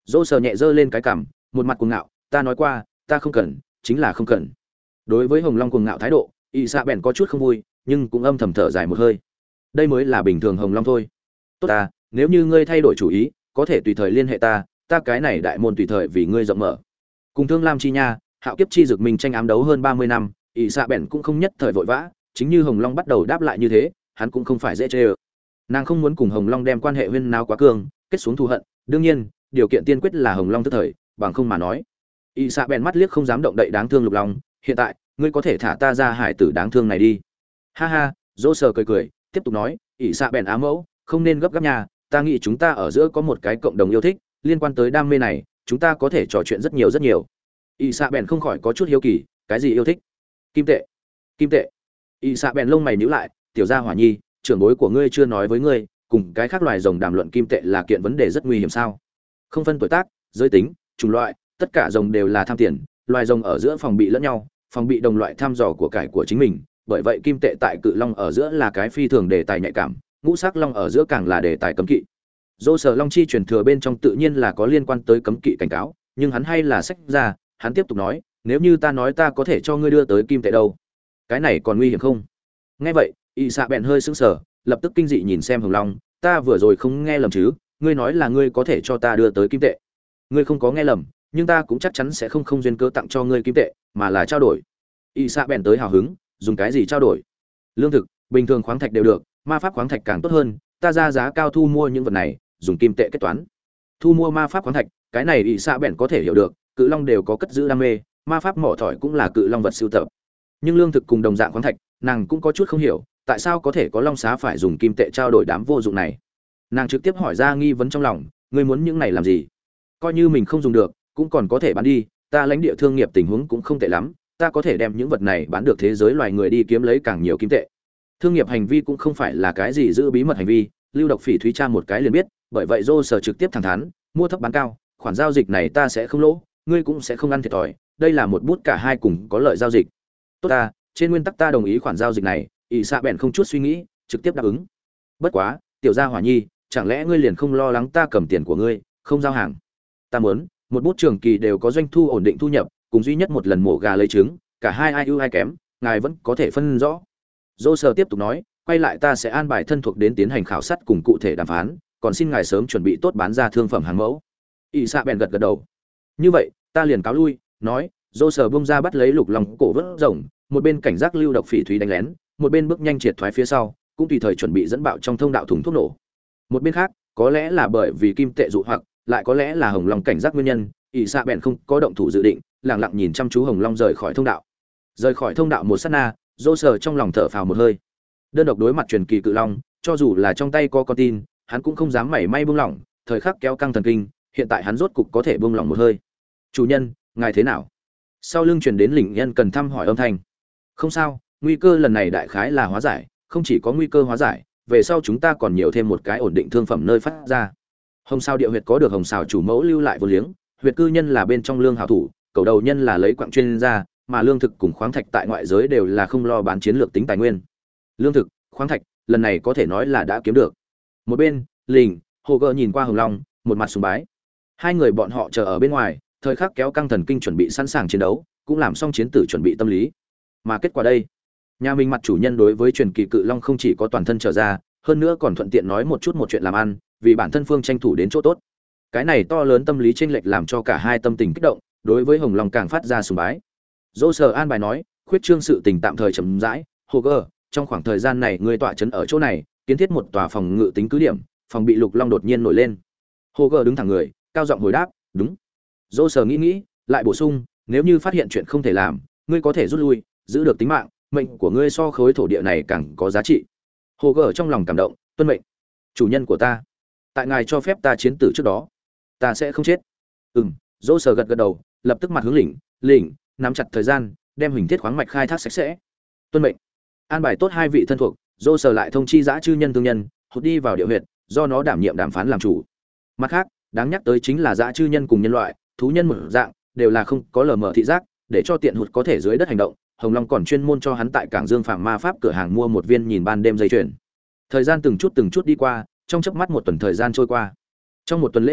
Dỗ Sở nhẹ giơ lên cái cằm, một mặt cuồng ngạo, ta nói qua, ta không cần, chính là không cần. Đối với Hồng Long cuồng ngạo thái độ, Y Sa bèn có chút không vui, nhưng cũng âm thầm thở dài một hơi. Đây mới là bình thường Hồng Long thôi. Tốt ta, nếu như ngươi thay đổi chủ ý, có thể tùy thời liên hệ ta, ta cái này đại môn tùy thời vì ngươi rộng mở. Cùng Thương Lam chi nha, Hạo Kiếp chi dược mình tranh ám đấu hơn 30 năm, Y Sa bèn cũng không nhất thời vội vã, chính như Hồng Long bắt đầu đáp lại như thế, hắn cũng không phải dễ chơi. Nàng không muốn cùng Hồng Long đem quan hệ huyên náo quá cường, kết xuống thù hận, đương nhiên, điều kiện tiên quyết là Hồng Long tức thời, bằng không mà nói. Y Sa bèn mắt liếc không dám động đậy đáng thương Lục Long, hiện tại, ngươi có thể thả ta ra hải tử đáng thương này đi. Ha ha, Dỗ Sở cười cười, tiếp tục nói, Y Sa bèn á mẫu, không nên gấp gáp nhà, ta nghĩ chúng ta ở giữa có một cái cộng đồng yêu thích, liên quan tới đam mê này, chúng ta có thể trò chuyện rất nhiều rất nhiều. Y Sa bèn không khỏi có chút hiếu kỳ, cái gì yêu thích? Kim tệ. Kim tệ. Y Sa bèn lông mày nhíu lại, tiểu gia hỏa nhi, trưởng bối của ngươi chưa nói với ngươi, cùng cái khác loài rồng đàm luận kim tệ là kiện vấn đề rất nguy hiểm sao? Không phân tuổi tác, giới tính, chủng loại, tất cả rồng đều là tham tiền, loài rồng ở giữa phòng bị lẫn nhau, phòng bị đồng loại thăm dò của cải của chính mình, bởi vậy kim tệ tại cự long ở giữa là cái phi thường đề tài nhạy cảm, ngũ sắc long ở giữa càng là đề tài cấm kỵ. Dỗ Sở long chi truyền thừa bên trong tự nhiên là có liên quan tới cấm kỵ cảnh cáo, nhưng hắn hay là xách ra, hắn tiếp tục nói, nếu như ta nói ta có thể cho ngươi đưa tới kim tệ đâu, cái này còn nguy hiểm không? Nghe vậy, Y Sa bèn hơi sững sờ, lập tức kinh dị nhìn xem Hồng Long, ta vừa rồi không nghe lầm chứ, ngươi nói là ngươi có thể cho ta đưa tới kim tệ. Ngươi không có nghe lầm, nhưng ta cũng chắc chắn sẽ không duyên cớ tặng cho ngươi kim tệ, mà là trao đổi. Y Sa bèn tới hào hứng, dùng cái gì trao đổi? Lương thực, bình thường khoáng thạch đều được, ma pháp khoáng thạch càng tốt hơn, ta ra giá cao thu mua những vật này, dùng kim tệ kết toán. Thu mua ma pháp khoáng thạch, cái này Y Sa bèn có thể hiểu được, cự long đều có cất giữ đam mê, ma pháp mỏ thỏi cũng là cự long vật sưu tập. Nhưng lương thực cùng đồng dạng khoáng thạch, nàng cũng có chút không hiểu, tại sao có thể có long xá phải dùng kim tệ trao đổi đám vô dụng này. Nàng trực tiếp hỏi ra nghi vấn trong lòng, ngươi muốn những này làm gì? Coi như mình không dùng được, cũng còn có thể bán đi, ta lãnh địa thương nghiệp tình huống cũng không tệ lắm, ta có thể đem những vật này bán được thế giới loài người đi kiếm lấy càng nhiều kim tệ. Thương nghiệp hành vi cũng không phải là cái gì giữ bí mật hành vi, Lưu Độc Phỉ Thúy tra một cái liền biết, bởi vậy Dỗ Sở trực tiếp thẳng thắn, mua thấp bán cao, khoản giao dịch này ta sẽ không lỗ, ngươi cũng sẽ không ăn thiệt thòi, đây là một bút cả hai cùng có lợi giao dịch. Tốt ta, trên nguyên tắc ta đồng ý khoản giao dịch này. Y Sa bèn không chút suy nghĩ, trực tiếp đáp ứng. Bất quá, tiểu gia hỏa nhi, chẳng lẽ ngươi liền không lo lắng ta cầm tiền của ngươi, không giao hàng? Ta muốn, một bút trường kỳ đều có doanh thu ổn định thu nhập, cùng duy nhất một lần mổ gà lấy trứng, cả hai ai ưu ai kém, ngài vẫn có thể phân rõ. Dỗ Sở tiếp tục nói, quay lại ta sẽ an bài thân thuộc đến tiến hành khảo sát cùng cụ thể đàm phán, còn xin ngài sớm chuẩn bị tốt bán ra thương phẩm hàng mẫu. Y Sa bèn gật gật đầu. Như vậy, ta liền cáo lui, nói, Dỗ Sở bung ra bắt lấy Lục Long cổ vớt rồng, một bên cảnh giác Lưu Độc Phỉ Thúy đánh lén, một bên bước nhanh triệt thoái phía sau, cũng tùy thời chuẩn bị dẫn bạo trong thông đạo thùng thuốc nổ. Một bên khác, có lẽ là bởi vì kim tệ dụ hoặc, lại có lẽ là Hồng Long cảnh giác nguyên nhân, Y Sa bèn không có động thủ dự định, lặng lặng nhìn chăm chú Hồng Long rời khỏi thông đạo. Rời khỏi thông đạo một sát na, Dỗ Sở trong lòng thở phào một hơi. Đơn độc đối mặt truyền kỳ cự long, cho dù là trong tay có con tin, hắn cũng không dám mảy may buông lỏng, thời khắc kéo căng thần kinh, hiện tại hắn rốt cục có thể buông lỏng một hơi. "Chủ nhân, ngài thế nào?" Sau lưng truyền đến Lĩnh Nhân cần thăm hỏi âm thanh. "Không sao, nguy cơ lần này đại khái là hóa giải, không chỉ có nguy cơ hóa giải, về sau chúng ta còn nhiều thêm một cái ổn định thương phẩm nơi phát ra." Hồng Sao địa huyệt có được Hồng Sao chủ mẫu lưu lại vô liếng, huyệt cư nhân là bên trong lương hảo thủ, cầu đầu nhân là lấy quặng chuyên gia, mà lương thực cùng khoáng thạch tại ngoại giới đều là không lo bán chiến lược tính tài nguyên. Lương thực, khoáng thạch, lần này có thể nói là đã kiếm được. Một bên, Lình, Hồ Gơ nhìn qua Hồng Long, một mặt sùng bái. Hai người bọn họ chờ ở bên ngoài, thời khắc kéo căng thần kinh chuẩn bị sẵn sàng chiến đấu, cũng làm xong chiến tử chuẩn bị tâm lý. Mà kết quả đây, nhà mình mặt chủ nhân đối với truyền kỳ cự long không chỉ có toàn thân trở ra, hơn nữa còn thuận tiện nói một chút một chuyện làm ăn, vì bản thân phương tranh thủ đến chỗ tốt. Cái này to lớn tâm lý chênh lệch làm cho cả hai tâm tình kích động, đối với Hồng Long càng phát ra sùng bái. Dỗ Sở an bài nói, khuyết trương sự tình tạm thời chậm rãi, Hồ Gơ, trong khoảng thời gian này ngươi tọa trấn ở chỗ này, kiến thiết một tòa phòng ngự tính cứ điểm, phòng bị Lục Long đột nhiên nổi lên. Hồ Gơ đứng thẳng người, cao giọng hồi đáp, đúng. Dỗ Sở nghĩ, lại bổ sung, nếu như phát hiện chuyện không thể làm, ngươi có thể rút lui, giữ được tính mạng, mệnh của ngươi so khối thổ địa này càng có giá trị. Hồ Gơ trong lòng cảm động, tuân mệnh. Chủ nhân của ta, tại ngài cho phép ta chiến tử trước đó, ta sẽ không chết. Dỗ Sở gật gật đầu, lập tức mặt hướng Lĩnh, nắm chặt thời gian, đem huỳnh thiết khoáng mạch khai thác sạch sẽ. Tuân mệnh. An bài tốt hai vị thân thuộc, Dỗ Sở lại thông chi dã chư nhân thương nhân, hụt đi vào địa huyệt, do nó đảm nhiệm đàm phán làm chủ. Mặt khác, đáng nhắc tới chính là dã chư nhân cùng nhân loại, thú nhân một dạng, đều là không có lờ mờ thị giác, để cho tiện hụt có thể dưới đất hành động. Hồng Long còn chuyên môn cho hắn tại cảng Dương Phạm Ma Pháp cửa hàng mua một viên nhìn ban đêm dây chuyền. Thời gian từng chút đi qua, trong chớp mắt một tuần thời gian trôi qua. Trong một tuần lễ này,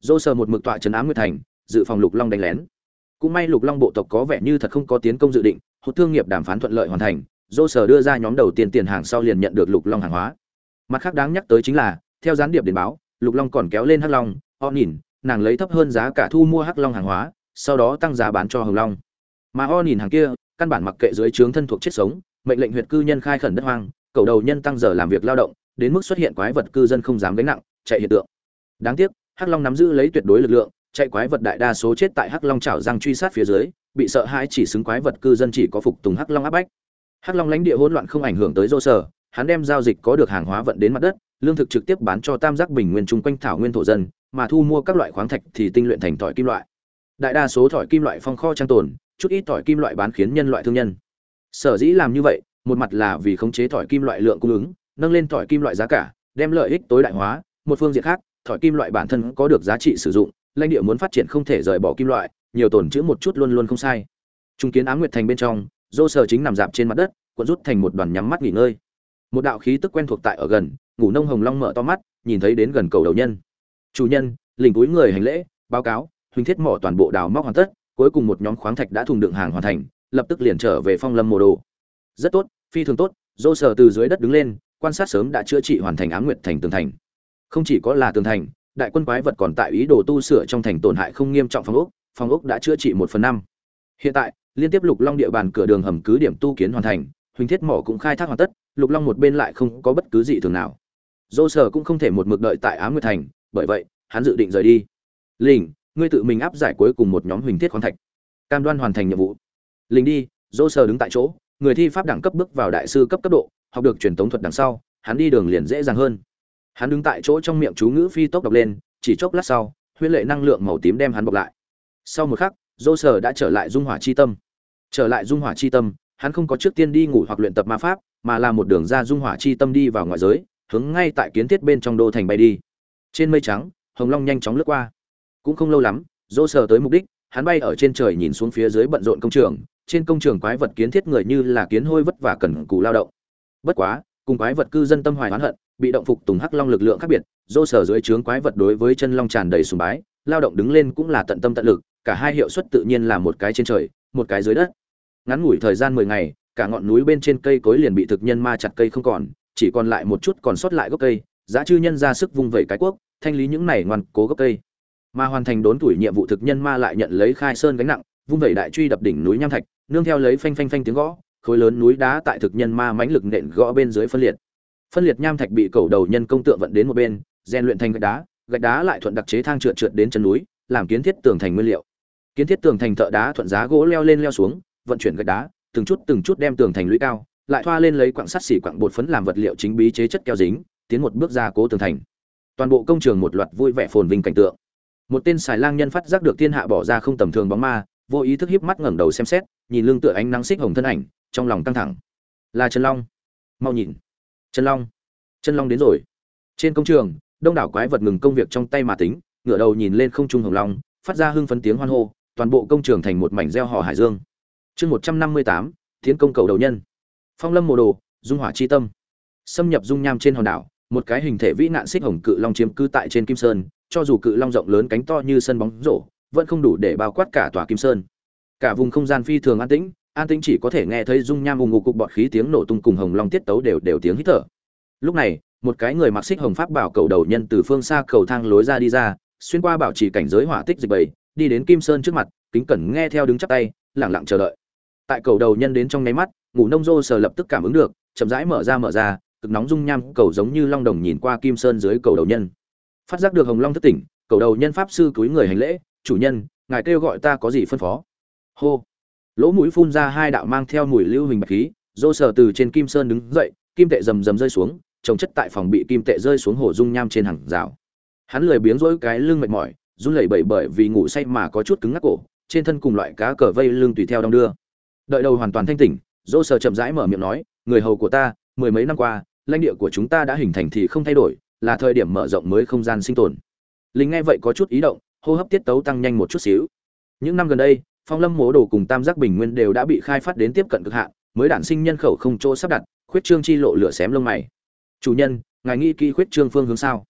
dô sờ một mực tọa trấn Ám Nguyệt Thành, dự phòng Lục Long đánh lén. Cũng may Lục Long bộ tộc có vẻ như thật không có tiến công dự định, hốt thương nghiệp đàm phán thuận lợi hoàn thành, dô sờ đưa ra nhóm đầu tiên tiền hàng sau liền nhận được Lục Long hàng hóa. Mặt khác đáng nhắc tới chính là, theo gián điệp điện báo, Lục Long còn kéo lên Hắc Long, nhìn, nàng lấy thấp hơn giá cả thu mua Hắc Long hàng hóa, sau đó tăng giá bán cho Hồng Long. Mà nhìn hàng kia, căn bản mặc kệ dưới trướng thân thuộc chết sống, mệnh lệnh huyệt cư nhân khai khẩn đất hoang, cầu đầu nhân tăng giờ làm việc lao động, đến mức xuất hiện quái vật cư dân không dám gánh nặng, chạy hiện tượng. Đáng tiếc, Hắc Long nắm giữ lấy tuyệt đối lực lượng, chạy quái vật đại đa số chết tại Hắc Long chảo răng truy sát phía dưới, bị sợ hãi chỉ xứng quái vật cư dân chỉ có phục tùng Hắc Long áp bách. Hắc Long lãnh địa hỗn loạn không ảnh hưởng tới Dô Sở, hắn đem giao dịch có được hàng hóa vận đến mặt đất, lương thực trực tiếp bán cho tam giác bình nguyên chung quanh thảo nguyên thổ dân, mà thu mua các loại khoáng thạch thì tinh luyện thành thỏi kim loại. Đại đa số thỏi kim loại phong kho trang tồn, chút ít thỏi kim loại bán khiến nhân loại thương nhân. Sở dĩ làm như vậy, một mặt là vì khống chế thỏi kim loại lượng cung ứng, nâng lên thỏi kim loại giá cả, đem lợi ích tối đại hóa, một phương diện khác, thỏi kim loại bản thân có được giá trị sử dụng, lãnh địa muốn phát triển không thể rời bỏ kim loại, nhiều tồn trữ một chút luôn luôn không sai. Trung kiến Ám Nguyệt Thành bên trong, Dô Sở chính nằm dạp trên mặt đất, cuộn rút thành một đoàn nhắm mắt nghỉ ngơi. Một đạo khí tức quen thuộc tại ở gần, ngủ nông Hồng Long mở to mắt, nhìn thấy đến gần cầu đầu nhân. Chủ nhân, lình túi người hành lễ, báo cáo, huynh thiết mỏ toàn bộ đào móc hoàn tất, cuối cùng một nhóm khoáng thạch đã thùng đựng hàng hoàn thành, lập tức liền trở về Phong Lâm Mộ Đồ. Rất tốt, phi thường tốt. Dô Sở từ dưới đất đứng lên, quan sát sớm đã chữa trị hoàn thành Ám Nguyệt Thành tường thành. Không chỉ có là tường thành, đại quân quái vật còn tại ý đồ tu sửa trong thành tổn hại không nghiêm trọng phòng ốc đã chữa trị 1/5. Hiện tại, liên tiếp Lục Long địa bàn cửa đường hầm cứ điểm tu kiến hoàn thành, huynh thiết mỏ cũng khai thác hoàn tất, Lục Long một bên lại không có bất cứ gì thường nào. Dô Sở cũng không thể một mực đợi tại Ám Nguyệt Thành, bởi vậy, hắn dự định rời đi. Lĩnh, ngươi tự mình áp giải cuối cùng một nhóm huỳnh thiết khoáng thạch, cam đoan hoàn thành nhiệm vụ. Lĩnh đi. Dô Sở đứng tại chỗ, người thi pháp đẳng cấp bước vào đại sư cấp độ, học được truyền tống thuật đằng sau, hắn đi đường liền dễ dàng hơn. Hắn đứng tại chỗ trong miệng chú ngữ phi tốc đọc lên, chỉ chốc lát sau, huyễn lệ năng lượng màu tím đem hắn bọc lại. Sau một khắc, Dô Sở đã trở lại Dung Hỏa chi tâm. Trở lại Dung Hỏa chi tâm, hắn không có trước tiên đi ngủ hoặc luyện tập ma pháp, mà là một đường ra Dung Hỏa chi tâm đi vào ngoại giới, hướng ngay tại kiến thiết bên trong đô thành bay đi. Trên mây trắng, Hồng Long nhanh chóng lướt qua. Cũng không lâu lắm, Dô Sở tới mục đích, hắn bay ở trên trời nhìn xuống phía dưới bận rộn công trường, trên công trường quái vật kiến thiết người như là kiến hôi vất vả cần cù lao động. Bất quá, cùng quái vật cư dân tâm hoài oán hận, bị động phục tùng Hắc Long lực lượng khác biệt, Dô Sở dưới trướng quái vật đối với chân long tràn đầy sùng bái, lao động đứng lên cũng là tận tâm tận lực, cả hai hiệu suất tự nhiên là một cái trên trời, một cái dưới đất. Ngắn ngủi thời gian 10 ngày, cả ngọn núi bên trên cây cối liền bị thực nhân ma chặt cây không còn, chỉ còn lại một chút còn sót lại gốc cây, giá chư nhân ra sức vung vẩy cái cuốc, thanh lý những này ngoan cố gốc cây. Mà hoàn thành đốn tuổi nhiệm vụ thực nhân ma lại nhận lấy khai sơn gánh nặng, vung vẩy đại truy đập đỉnh núi nham thạch, nương theo lấy phanh phanh phanh tiếng gõ, khối lớn núi đá tại thực nhân ma mãnh lực nện gõ bên dưới phân liệt. Phân liệt nham thạch bị cầu đầu nhân công tượng vận đến một bên, rèn luyện thành gạch đá lại thuận đặc chế thang trượt đến chân núi, làm kiến thiết tường thành nguyên liệu. Kiến thiết tường thành thợ đá thuận giá gỗ leo lên leo xuống, vận chuyển gạch đá, từng chút đem tường thành lũy cao, lại thoa lên lấy quặng sắt xỉ quặng bột phấn làm vật liệu chính bí chế chất keo dính, tiến một bước ra cố tường thành. Toàn bộ công trường một loạt vui vẻ phồn vinh cảnh tượng. Một tên xài lang nhân phát giác được thiên hạ bỏ ra không tầm thường bóng ma, vô ý thức híp mắt ngẩng đầu xem xét, nhìn lưng tựa ánh nắng xích hồng thân ảnh, trong lòng căng thẳng. Là Chân Long. Mau nhìn. Chân Long. Chân Long đến rồi. Trên công trường, đông đảo quái vật ngừng công việc trong tay mà tính, ngửa đầu nhìn lên không trung Hồng Long, phát ra hưng phấn tiếng hoan hô, toàn bộ công trường thành một mảnh reo hò hải dương. Chương 158, Tiến công cầu đầu nhân. Phong Lâm Mộ Đồ, Dung Hỏa chi tâm. Xâm nhập dung nham trên hòn đảo, một cái hình thể vĩ nạn xích hồng cự long chiếm cư tại trên Kim Sơn, cho dù cự long rộng lớn cánh to như sân bóng rổ, vẫn không đủ để bao quát cả tòa Kim Sơn. Cả vùng không gian phi thường an tĩnh chỉ có thể nghe thấy dung nham ùng ục cục bọt khí tiếng nổ tung cùng Hồng Long tiết tấu đều tiếng hít thở. Lúc này, một cái người mặc xích hồng pháp bảo cầu đầu nhân từ phương xa cầu thang lối ra đi ra, xuyên qua bảo trì cảnh giới hỏa tích dịch bầy, đi đến Kim Sơn trước mặt, kính cẩn nghe theo đứng chắp tay, lặng lặng chờ đợi. Tại cầu đầu nhân đến trong nháy mắt, ngủ nông Dô Sở lập tức cảm ứng được, chậm rãi mở ra, cực nóng dung nham cầu giống như long đồng nhìn qua Kim Sơn dưới cầu đầu nhân. Phát giác được Hồng Long thức tỉnh, cầu đầu nhân pháp sư cúi người hành lễ, "Chủ nhân, ngài kêu gọi ta có gì phân phó?" Hô. Lỗ mũi phun ra hai đạo mang theo mùi lưu huỳnh bạch khí, Dô Sở từ trên Kim Sơn đứng dậy, kim tệ rầm rầm rơi xuống, chồng chất tại phòng bị kim tệ rơi xuống hồ dung nham trên hàng rào. Hắn lười biếng rỗi cái lưng mệt mỏi, run lẩy bẩy bởi vì ngủ say mà có chút cứng ngắc cổ, trên thân cùng loại cá cờ vây lưng tùy theo đong đưa. Đợi đầu hoàn toàn thanh tỉnh, Dô Sở chậm rãi mở miệng nói, "Người hầu của ta, mười mấy năm qua, lãnh địa của chúng ta đã hình thành thì không thay đổi, là thời điểm mở rộng mới không gian sinh tồn." Linh nghe vậy có chút ý động, hô hấp tiết tấu tăng nhanh một chút xíu. Những năm gần đây, Phong Lâm Mộ Đồ cùng Tam Giác Bình Nguyên đều đã bị khai phát đến tiếp cận cực hạn, mới đản sinh nhân khẩu không chỗ sắp đặt, khuyết trương chi lộ lửa xém lông mày. "Chủ nhân, ngài nghĩ kỹ khuyết trương phương hướng sao?"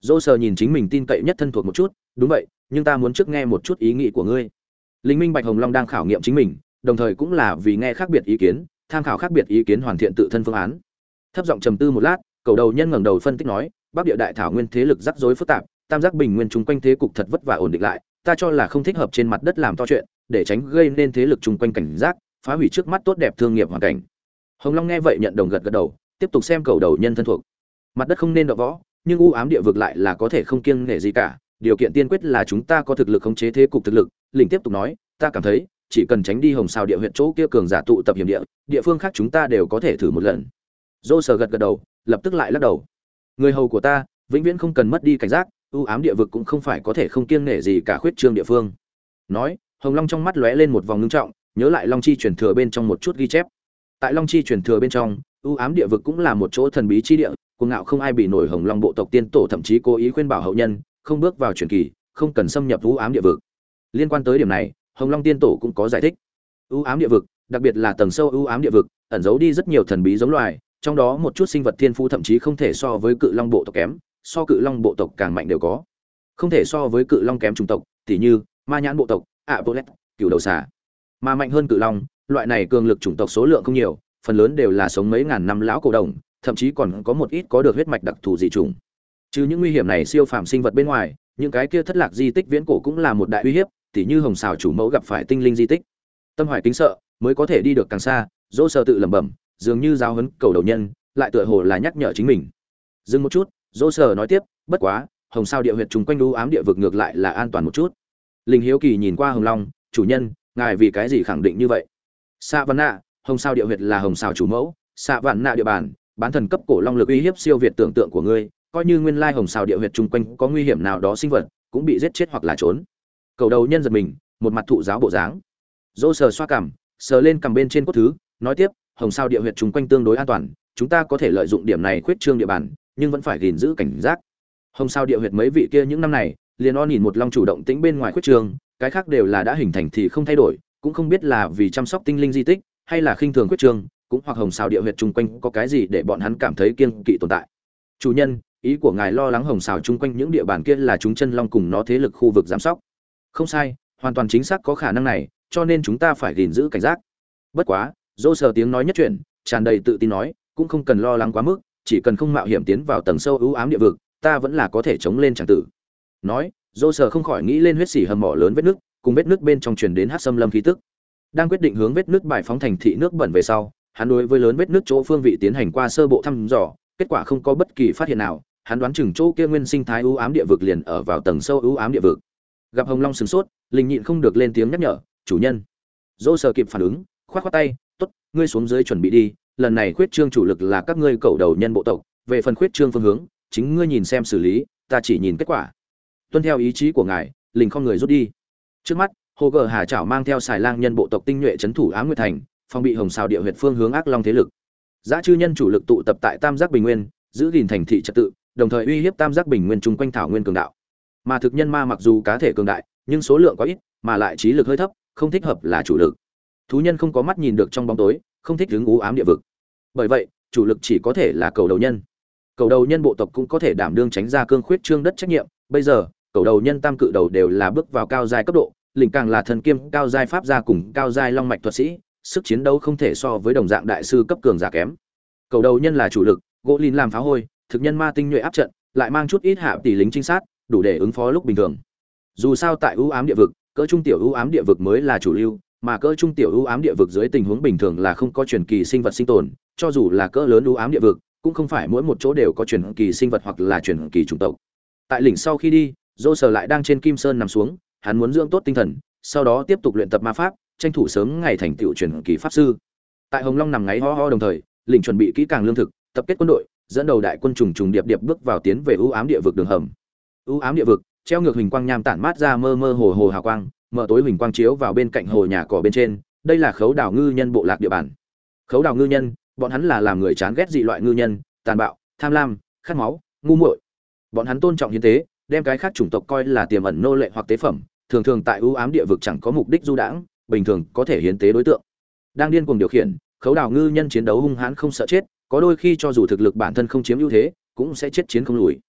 Dỗ Sở nhìn chính mình tin cậy nhất thân thuộc một chút, đúng vậy, nhưng ta muốn trước nghe một chút ý nghĩ của ngươi. Linh minh bạch Hồng Long đang khảo nghiệm chính mình, đồng thời cũng là vì nghe khác biệt ý kiến, tham khảo khác biệt ý kiến hoàn thiện tự thân phương án. Thấp giọng trầm tư một lát, cầu đầu nhân ngẩng đầu phân tích nói, Bắc Địa Đại Thảo Nguyên thế lực rắc rối phức tạp, Tam Giác Bình Nguyên chung quanh thế cục thật vất vả ổn định lại, ta cho là không thích hợp trên mặt đất làm to chuyện, để tránh gây nên thế lực chung quanh cảnh giác, phá hủy trước mắt tốt đẹp thương nghiệp hoàn cảnh. Hồng Long nghe vậy nhận đồng gật gật đầu, tiếp tục xem cầu đầu nhân thân thuộc. Mặt đất không nên đọ võ, nhưng u ám địa vực lại là có thể không kiêng nể gì cả, điều kiện tiên quyết là chúng ta có thực lực khống chế thế cục thực lực. Lĩnh tiếp tục nói, ta cảm thấy chỉ cần tránh đi Hồng Sao địa huyện chỗ kia cường giả tụ tập hiểm địa, địa phương khác chúng ta đều có thể thử một lần. Dô Sở gật gật đầu, lập tức lại lắc đầu. Người hầu của ta, vĩnh viễn không cần mất đi cảnh giác, u ám địa vực cũng không phải có thể không kiêng nể gì cả khuyết trương địa phương. Nói, Hồng Long trong mắt lóe lên một vòng ngưng trọng, nhớ lại Long Chi truyền thừa bên trong một chút ghi chép. Tại Long Chi truyền thừa bên trong, u ám địa vực cũng là một chỗ thần bí chi địa, cuồng ngạo không ai bị nổi Hồng Long bộ tộc tiên tổ thậm chí cố ý khuyên bảo hậu nhân, không bước vào truyền kỳ, không cần xâm nhập u ám địa vực. Liên quan tới điểm này, Hồng Long tiên tổ cũng có giải thích. U ám địa vực, đặc biệt là tầng sâu u ám địa vực, ẩn giấu đi rất nhiều thần bí giống loài, trong đó một chút sinh vật thiên phú thậm chí không thể so với cự long bộ tộc kém, so cự long bộ tộc càng mạnh đều có. Không thể so với cự long kém chủng tộc, tỉ như ma nhãn bộ tộc, Apolet, cửu đầu xà. Mà mạnh hơn cự long, loại này cường lực chủng tộc số lượng không nhiều, phần lớn đều là sống mấy ngàn năm lão cổ đồng, thậm chí còn có một ít có được huyết mạch đặc thù dị chủng. Trừ những nguy hiểm này siêu phàm sinh vật bên ngoài, những cái kia thất lạc di tích viễn cổ cũng là một đại uy hiếp, tỉ như Hồng Sào chủ mẫu gặp phải tinh linh di tích. Tâm hoài kính sợ, mới có thể đi được càng xa. Dỗ Sở tự lẩm bẩm, dường như giáo huấn cầu đầu nhân, lại tựa hồ là nhắc nhở chính mình. Dừng một chút, Dỗ Sở nói tiếp, bất quá, Hồng Sao địa huyệt trùng quanh u ám địa vực ngược lại là an toàn một chút. Linh hiếu kỳ nhìn qua Hồng Long, chủ nhân, ngài vì cái gì khẳng định như vậy? Xạ Vạn Nạ, Hồng Sao địa huyệt là Hồng Sao chủ mẫu, Xạ Vạn Nạ địa bàn, bán thần cấp cổ long lực uy hiếp siêu việt tưởng tượng của ngươi, coi như nguyên lai Hồng Sao địa huyệt trùng quanh có nguy hiểm nào đó sinh vật, cũng bị giết chết hoặc là trốn. Cầu đầu nhân giật mình, một mặt thụ giáo bộ dáng. Dỗ Sở xoa cằm, sờ lên cằm bên trên cốt thứ, nói tiếp, Hồng Sao địa huyệt trùng quanh tương đối an toàn, chúng ta có thể lợi dụng điểm này khuyết trương địa bàn, nhưng vẫn phải gìn giữ cảnh giác. Hồng Sao địa huyệt mấy vị kia những năm này, liền on nhìn một long chủ động tĩnh bên ngoài khuyết trương, cái khác đều là đã hình thành thì không thay đổi, cũng không biết là vì chăm sóc tinh linh di tích, hay là khinh thường khuyết trương, cũng hoặc Hồng Sao địa huyệt chung quanh có cái gì để bọn hắn cảm thấy kiêng kỵ tồn tại. Chủ nhân, ý của ngài lo lắng Hồng Sao chung quanh những địa bàn kia là chúng chân long cùng nó thế lực khu vực giám sóc. Không sai, hoàn toàn chính xác có khả năng này, cho nên chúng ta phải gìn giữ cảnh giác. Bất quá, Dỗ Sở tiếng nói nhất chuyển, tràn đầy tự tin nói, cũng không cần lo lắng quá mức, chỉ cần không mạo hiểm tiến vào tầng sâu u ám địa vực, ta vẫn là có thể chống lên chẳng tử. Nói, Dỗ Sở không khỏi nghĩ lên huyết xỉ hầm mỏ lớn vết nước, cùng vết nước bên trong truyền đến hắc xâm lâm khí tức. Đang quyết định hướng vết nước bài phóng thành thị nước bẩn về sau, hắn đối với lớn vết nước chỗ phương vị tiến hành qua sơ bộ thăm dò, kết quả không có bất kỳ phát hiện nào, hắn đoán chừng chỗ kia nguyên sinh thái u ám địa vực liền ở vào tầng sâu u ám địa vực. Gặp Hồng Long sửng sốt, Linh nhịn không được lên tiếng nhắc nhở, "Chủ nhân." Dỗ Sở kịp phản ứng, khoát khoát tay, "Tốt, ngươi xuống dưới chuẩn bị đi, lần này khuyết trương chủ lực là các ngươi cẩu đầu nhân bộ tộc, về phần khuyết trương phương hướng, chính ngươi nhìn xem xử lý, ta chỉ nhìn kết quả." Tuân theo ý chí của ngài, Linh không người rút đi. Trước mắt, Hồ Gở Hà Trảo mang theo xài lang nhân bộ tộc tinh nhuệ trấn thủ Ám Nguyệt Thành, phòng bị Hồng Sao địa huyệt phương hướng ác long thế lực. Dã chư nhân chủ lực tụ tập tại Tam Giác Bình Nguyên, giữ gìn thành thị trật tự, đồng thời uy hiếp Tam Giác Bình Nguyên chung quanh thảo nguyên cường đạo. Mà thực nhân ma mặc dù cá thể cường đại, nhưng số lượng quá ít, mà lại trí lực hơi thấp, không thích hợp là chủ lực. Thú nhân không có mắt nhìn được trong bóng tối, không thích hướng u ám địa vực. Bởi vậy, chủ lực chỉ có thể là cầu đầu nhân. Cầu đầu nhân bộ tộc cũng có thể đảm đương tránh ra cương khuyết trương đất trách nhiệm. Bây giờ, cầu đầu nhân tam cự đầu đều là bước vào cao giai cấp độ, lĩnh càng là thần kiêm cao giai pháp gia cùng cao giai long mạch thuật sĩ, sức chiến đấu không thể so với đồng dạng đại sư cấp cường giả kém. Cầu đầu nhân là chủ lực, gỗ lìn làm phá hôi, thực nhân ma tinh nhuệ áp trận, lại mang chút ít hạ tỷ lính trinh sát, đủ để ứng phó lúc bình thường. Dù sao tại ưu ám địa vực, cỡ trung tiểu ưu ám địa vực mới là chủ lưu, mà cỡ trung tiểu ưu ám địa vực dưới tình huống bình thường là không có truyền kỳ sinh vật sinh tồn, cho dù là cỡ lớn ưu ám địa vực, cũng không phải mỗi một chỗ đều có truyền kỳ sinh vật hoặc là truyền kỳ chủng tộc. Tại lĩnh sau khi đi, Dỗ Sở lại đang trên Kim Sơn nằm xuống, hắn muốn dưỡng tốt tinh thần, sau đó tiếp tục luyện tập ma pháp, tranh thủ sớm ngày thành tựu truyền kỳ pháp sư. Tại Hồng Long nằm ngáy ho ho đồng thời, lĩnh chuẩn bị kỹ càng lương thực, tập kết quân đội, dẫn đầu đại quân trùng trùng điệp điệp bước vào tiến về ưu ám địa vực đường hầm. Ưu ám địa vực, treo ngược huỳnh quang nham tản mát ra mơ mơ hồ hồ hào quang, mở tối huỳnh quang chiếu vào bên cạnh hồ nhà cỏ bên trên, đây là Khấu Đào ngư nhân bộ lạc địa bàn. Khấu Đào ngư nhân, bọn hắn là làm người chán ghét dị loại ngư nhân, tàn bạo, tham lam, khát máu, ngu muội. Bọn hắn tôn trọng hiến tế, đem cái khác chủng tộc coi là tiềm ẩn nô lệ hoặc tế phẩm, thường thường tại ưu ám địa vực chẳng có mục đích du đãng, bình thường có thể hiến tế đối tượng. Đang điên cuồng điều khiển, Khấu Đào ngư nhân chiến đấu hung hãn không sợ chết, có đôi khi cho dù thực lực bản thân không chiếm ưu thế, cũng sẽ chết chiến không lùi.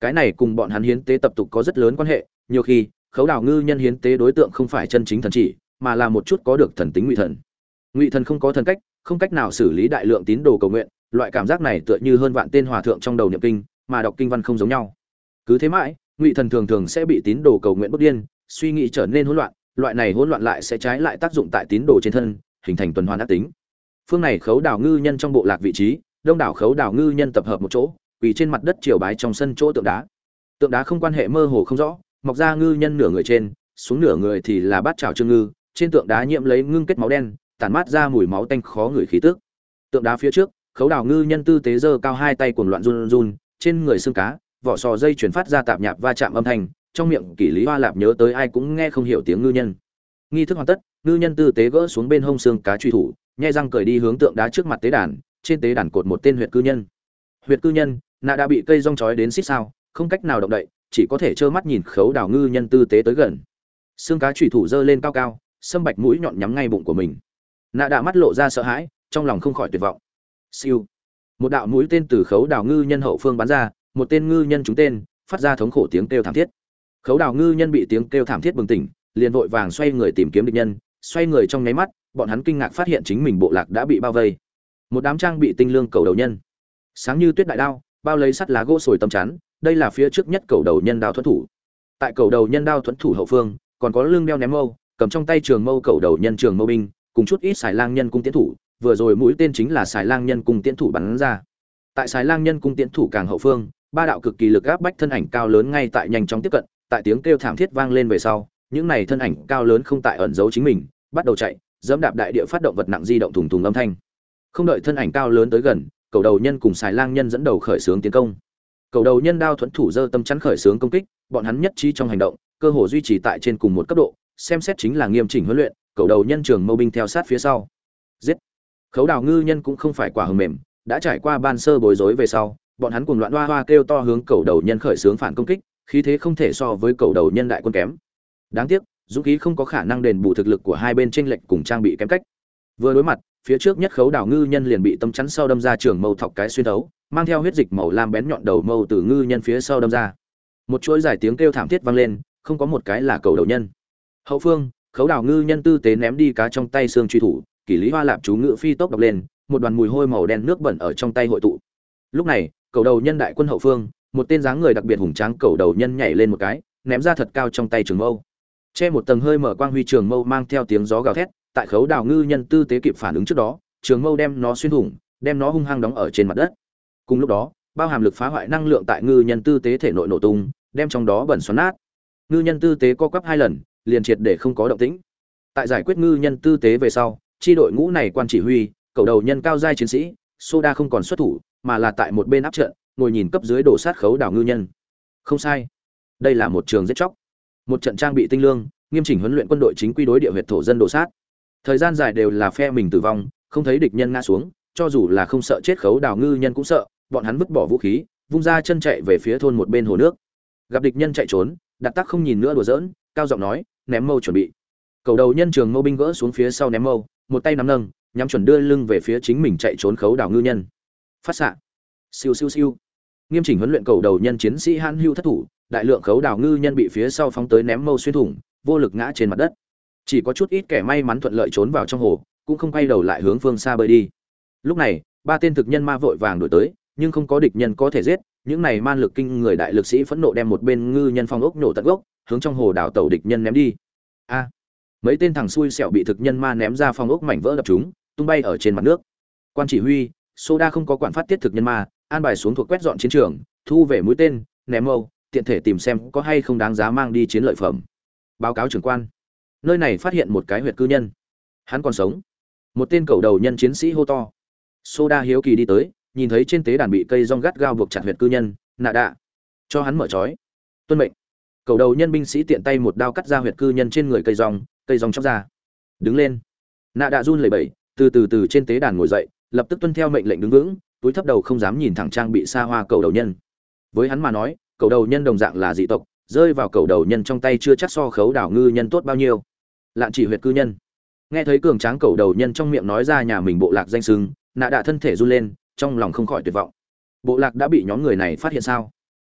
Cái này cùng bọn hắn hiến tế tập tục có rất lớn quan hệ, nhiều khi khấu đào ngư nhân hiến tế đối tượng không phải chân chính thần chỉ, mà là một chút có được thần tính ngụy thần. Ngụy thần không có thần cách, không cách nào xử lý đại lượng tín đồ cầu nguyện, loại cảm giác này tựa như hơn vạn tên hòa thượng trong đầu niệm kinh, mà đọc kinh văn không giống nhau. Cứ thế mãi, ngụy thần thường thường sẽ bị tín đồ cầu nguyện bức điên, suy nghĩ trở nên hỗn loạn, loại này hỗn loạn lại sẽ trái lại tác dụng tại tín đồ trên thân, hình thành tuần hoàn ác tính. Phương này khấu đào ngư nhân trong bộ lạc vị trí, đông đảo khấu đào ngư nhân tập hợp một chỗ, quỳ trên mặt đất triều bái trong sân chỗ tượng đá. Tượng đá không quan hệ mơ hồ không rõ, mọc ra ngư nhân nửa người trên, xuống nửa người thì là bát trảo trương ngư, trên tượng đá nhiễm lấy ngưng kết máu đen, tản mát ra mùi máu tanh khó ngửi khí tức. Tượng đá phía trước, khấu đào ngư nhân tư tế giơ cao hai tay cuồng loạn run run, trên người xương cá, vỏ sò dây chuyển phát ra tạp nhạp va chạm âm thanh, trong miệng kỷ lý hoa lạp nhớ tới ai cũng nghe không hiểu tiếng ngư nhân. Nghi thức hoàn tất, ngư nhân tư tế gỡ xuống bên hông xương cá truy thủ, nhẹ răng cởi đi hướng tượng đá trước mặt tế đàn, trên tế đàn cột một tên huyệt cư nhân. Huyệt cư nhân, nạ đã bị cây rong trói đến xít sao, không cách nào động đậy, chỉ có thể trơ mắt nhìn khấu đào ngư nhân tư tế tới gần. Xương cá truy thủ giơ lên cao cao, sâm bạch mũi nhọn nhắm ngay bụng của mình. Nạ đã mắt lộ ra sợ hãi, trong lòng không khỏi tuyệt vọng. Siêu, một đạo mũi tên từ khấu đào ngư nhân hậu phương bắn ra, một tên ngư nhân trúng tên, phát ra thống khổ tiếng kêu thảm thiết. Khấu đào ngư nhân bị tiếng kêu thảm thiết bừng tỉnh, liền vội vàng xoay người tìm kiếm địch nhân. Xoay người trong nháy mắt, bọn hắn kinh ngạc phát hiện chính mình bộ lạc đã bị bao vây. Một đám trang bị tinh lương cầu đầu nhân, sáng như tuyết đại đao, bao lấy sắt lá gỗ sồi tấm chắn. Đây là phía trước nhất cầu đầu nhân đao thuẫn thủ. Tại cầu đầu nhân đao thuẫn thủ hậu phương, còn có lưng đeo ném mâu, cầm trong tay trường mâu cầu đầu nhân trường mâu binh, cùng chút ít xài lang nhân cung tiến thủ. Vừa rồi mũi tên chính là xài lang nhân cung tiến thủ bắn ra. Tại xài lang nhân cung tiến thủ càng hậu phương, ba đạo cực kỳ lực áp bách thân ảnh cao lớn ngay tại nhanh chóng tiếp cận. Tại tiếng kêu thảm thiết vang lên về sau, những này thân ảnh cao lớn không tại ẩn giấu chính mình, bắt đầu chạy, dẫm đạp đại địa phát động vật nặng di động thùng thùng âm thanh. Không đợi thân ảnh cao lớn tới gần, cầu đầu nhân cùng xài lang nhân dẫn đầu khởi xướng tiến công. Cầu đầu nhân đao thuẫn thủ giơ tâm chắn khởi xướng công kích, bọn hắn nhất trí trong hành động, cơ hồ duy trì tại trên cùng một cấp độ, xem xét chính là nghiêm chỉnh huấn luyện, cầu đầu nhân trường mâu binh theo sát phía sau. Giết. Khấu đào ngư nhân cũng không phải quả hờ mềm, đã trải qua ban sơ bối rối về sau, bọn hắn cuồng loạn hoa hoa kêu to hướng cầu đầu nhân khởi xướng phản công kích, khí thế không thể so với cầu đầu nhân đại quân kém. Đáng tiếc, dũng khí không có khả năng đền bù thực lực của hai bên chênh lệch cùng trang bị kém cách. Vừa đối mặt, phía trước nhất khấu đào ngư nhân liền bị tâm chắn sau đâm ra trường mâu thọc cái xuyên thấu, mang theo huyết dịch màu lam bén nhọn đầu mâu từ ngư nhân phía sau đâm ra. Một chuỗi dài tiếng kêu thảm thiết vang lên, không có một cái là cầu đầu nhân. Hậu phương, khấu đào ngư nhân tư tế ném đi cá trong tay xương truy thủ, kỷ lý hoa lạp chú ngữ phi tốc đọc lên, một đoàn mùi hôi màu đen nước bẩn ở trong tay hội tụ. Lúc này, cầu đầu nhân đại quân hậu phương, một tên dáng người đặc biệt hùng tráng cầu đầu nhân nhảy lên một cái, ném ra thật cao trong tay trường mâu. Che một tầng hơi mở quang huy trường mâu mang theo tiếng gió gào thét, tại khấu đào ngư nhân tư tế kịp phản ứng trước đó, trường mâu đem nó xuyên thủng, đem nó hung hăng đóng ở trên mặt đất. Cùng lúc đó, bao hàm lực phá hoại năng lượng tại ngư nhân tư tế thể nội nổ tung, đem trong đó bẩn xoắn nát. Ngư nhân tư tế co quắp hai lần, liền triệt để không có động tĩnh. Tại giải quyết ngư nhân tư tế về sau, chi đội ngũ này quan chỉ huy, cầu đầu nhân cao giai chiến sĩ, Soda không còn xuất thủ, mà là tại một bên áp trận, ngồi nhìn cấp dưới đổ sát khấu đảo ngư nhân. Không sai, đây là một trường giết chóc, một trận trang bị tinh lương, nghiêm chỉnh huấn luyện quân đội chính quy đối địa huyệt thổ dân đổ sát. Thời gian dài đều là phe mình tử vong, không thấy địch nhân ngã xuống, cho dù là không sợ chết khấu đảo ngư nhân cũng sợ, bọn hắn vứt bỏ vũ khí, vung ra chân chạy về phía thôn một bên hồ nước. Gặp địch nhân chạy trốn, Đặt Tắc không nhìn nữa đùa giỡn, cao giọng nói, ném mâu chuẩn bị. Cầu đầu nhân trường mâu binh gỡ xuống phía sau ném mâu, một tay nắm nâng, nhắm chuẩn đưa lưng về phía chính mình chạy trốn khấu đảo ngư nhân. Phát xạ. Siêu siêu siêu. Nghiêm chỉnh huấn luyện cầu đầu nhân chiến sĩ hãn hưu thất thủ, đại lượng khấu đảo ngư nhân bị phía sau phóng tới ném mâu xuyên thủng, vô lực ngã trên mặt đất. Chỉ có chút ít kẻ may mắn thuận lợi trốn vào trong hồ, cũng không quay đầu lại hướng phương xa bơi đi. Lúc này, ba tên thực nhân ma vội vàng đuổi tới, nhưng không có địch nhân có thể giết, những này man lực kinh người đại lực sĩ phẫn nộ đem một bên ngư nhân phong ốc nổ tận gốc, hướng trong hồ đảo tàu địch nhân ném đi. A! Mấy tên thằng xui xẻo bị thực nhân ma ném ra phong ốc mảnh vỡ đập chúng, tung bay ở trên mặt nước. Quan chỉ huy, Soda không có quản phát tiết thực nhân ma, an bài xuống thuộc quét dọn chiến trường, thu về mũi tên, ném mâu, tiện thể tìm xem có hay không đáng giá mang đi chiến lợi phẩm. Báo cáo trưởng quan, nơi này phát hiện một cái huyệt cư nhân, hắn còn sống. Một tên cầu đầu nhân chiến sĩ hô to. Soda hiếu kỳ đi tới, nhìn thấy trên tế đàn bị cây rong gắt gao buộc chặt huyệt cư nhân, nạ đạ, cho hắn mở trói. Tuân mệnh. Cầu đầu nhân binh sĩ tiện tay một đao cắt ra huyệt cư nhân trên người cây rong chóc ra. Đứng lên. Nạ đạ run lẩy bẩy, từ từ trên tế đàn ngồi dậy, lập tức tuân theo mệnh lệnh đứng vững, túi thấp đầu không dám nhìn thẳng trang bị xa hoa cầu đầu nhân. Với hắn mà nói, cầu đầu nhân đồng dạng là dị tộc, rơi vào cầu đầu nhân trong tay chưa chắc so khấu đảo ngư nhân tốt bao nhiêu. Lạn chỉ huyệt cư nhân. Nghe thấy cường tráng cầu đầu nhân trong miệng nói ra nhà mình bộ lạc danh xưng, nạ đạ thân thể run lên, trong lòng không khỏi tuyệt vọng. Bộ lạc đã bị nhóm người này phát hiện sao?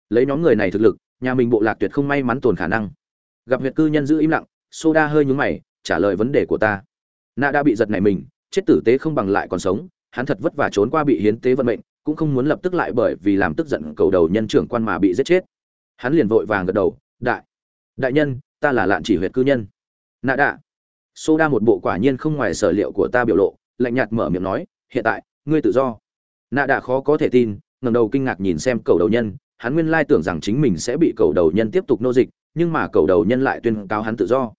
Lấy nhóm người này thực lực, nhà mình bộ lạc tuyệt không may mắn tồn khả năng. Gặp huyệt cư nhân giữ im lặng, Soda hơi nhướng mày, trả lời vấn đề của ta. Nạ đã bị giật nảy mình, chết tử tế không bằng lại còn sống, hắn thật vất vả trốn qua bị hiến tế vận mệnh, cũng không muốn lập tức lại bởi vì làm tức giận cầu đầu nhân trưởng quan mà bị giết chết. Hắn liền vội vàng gật đầu, đại nhân, ta là Lạn Chỉ huyệt cư nhân. Nạ đạ. Soda một bộ quả nhiên không ngoài sở liệu của ta biểu lộ, lạnh nhạt mở miệng nói, hiện tại ngươi tự do. Nạ đạ khó có thể tin, ngẩng đầu kinh ngạc nhìn xem cầu đầu nhân, hắn nguyên lai tưởng rằng chính mình sẽ bị cầu đầu nhân tiếp tục nô dịch, nhưng mà cầu đầu nhân lại tuyên cáo hắn tự do.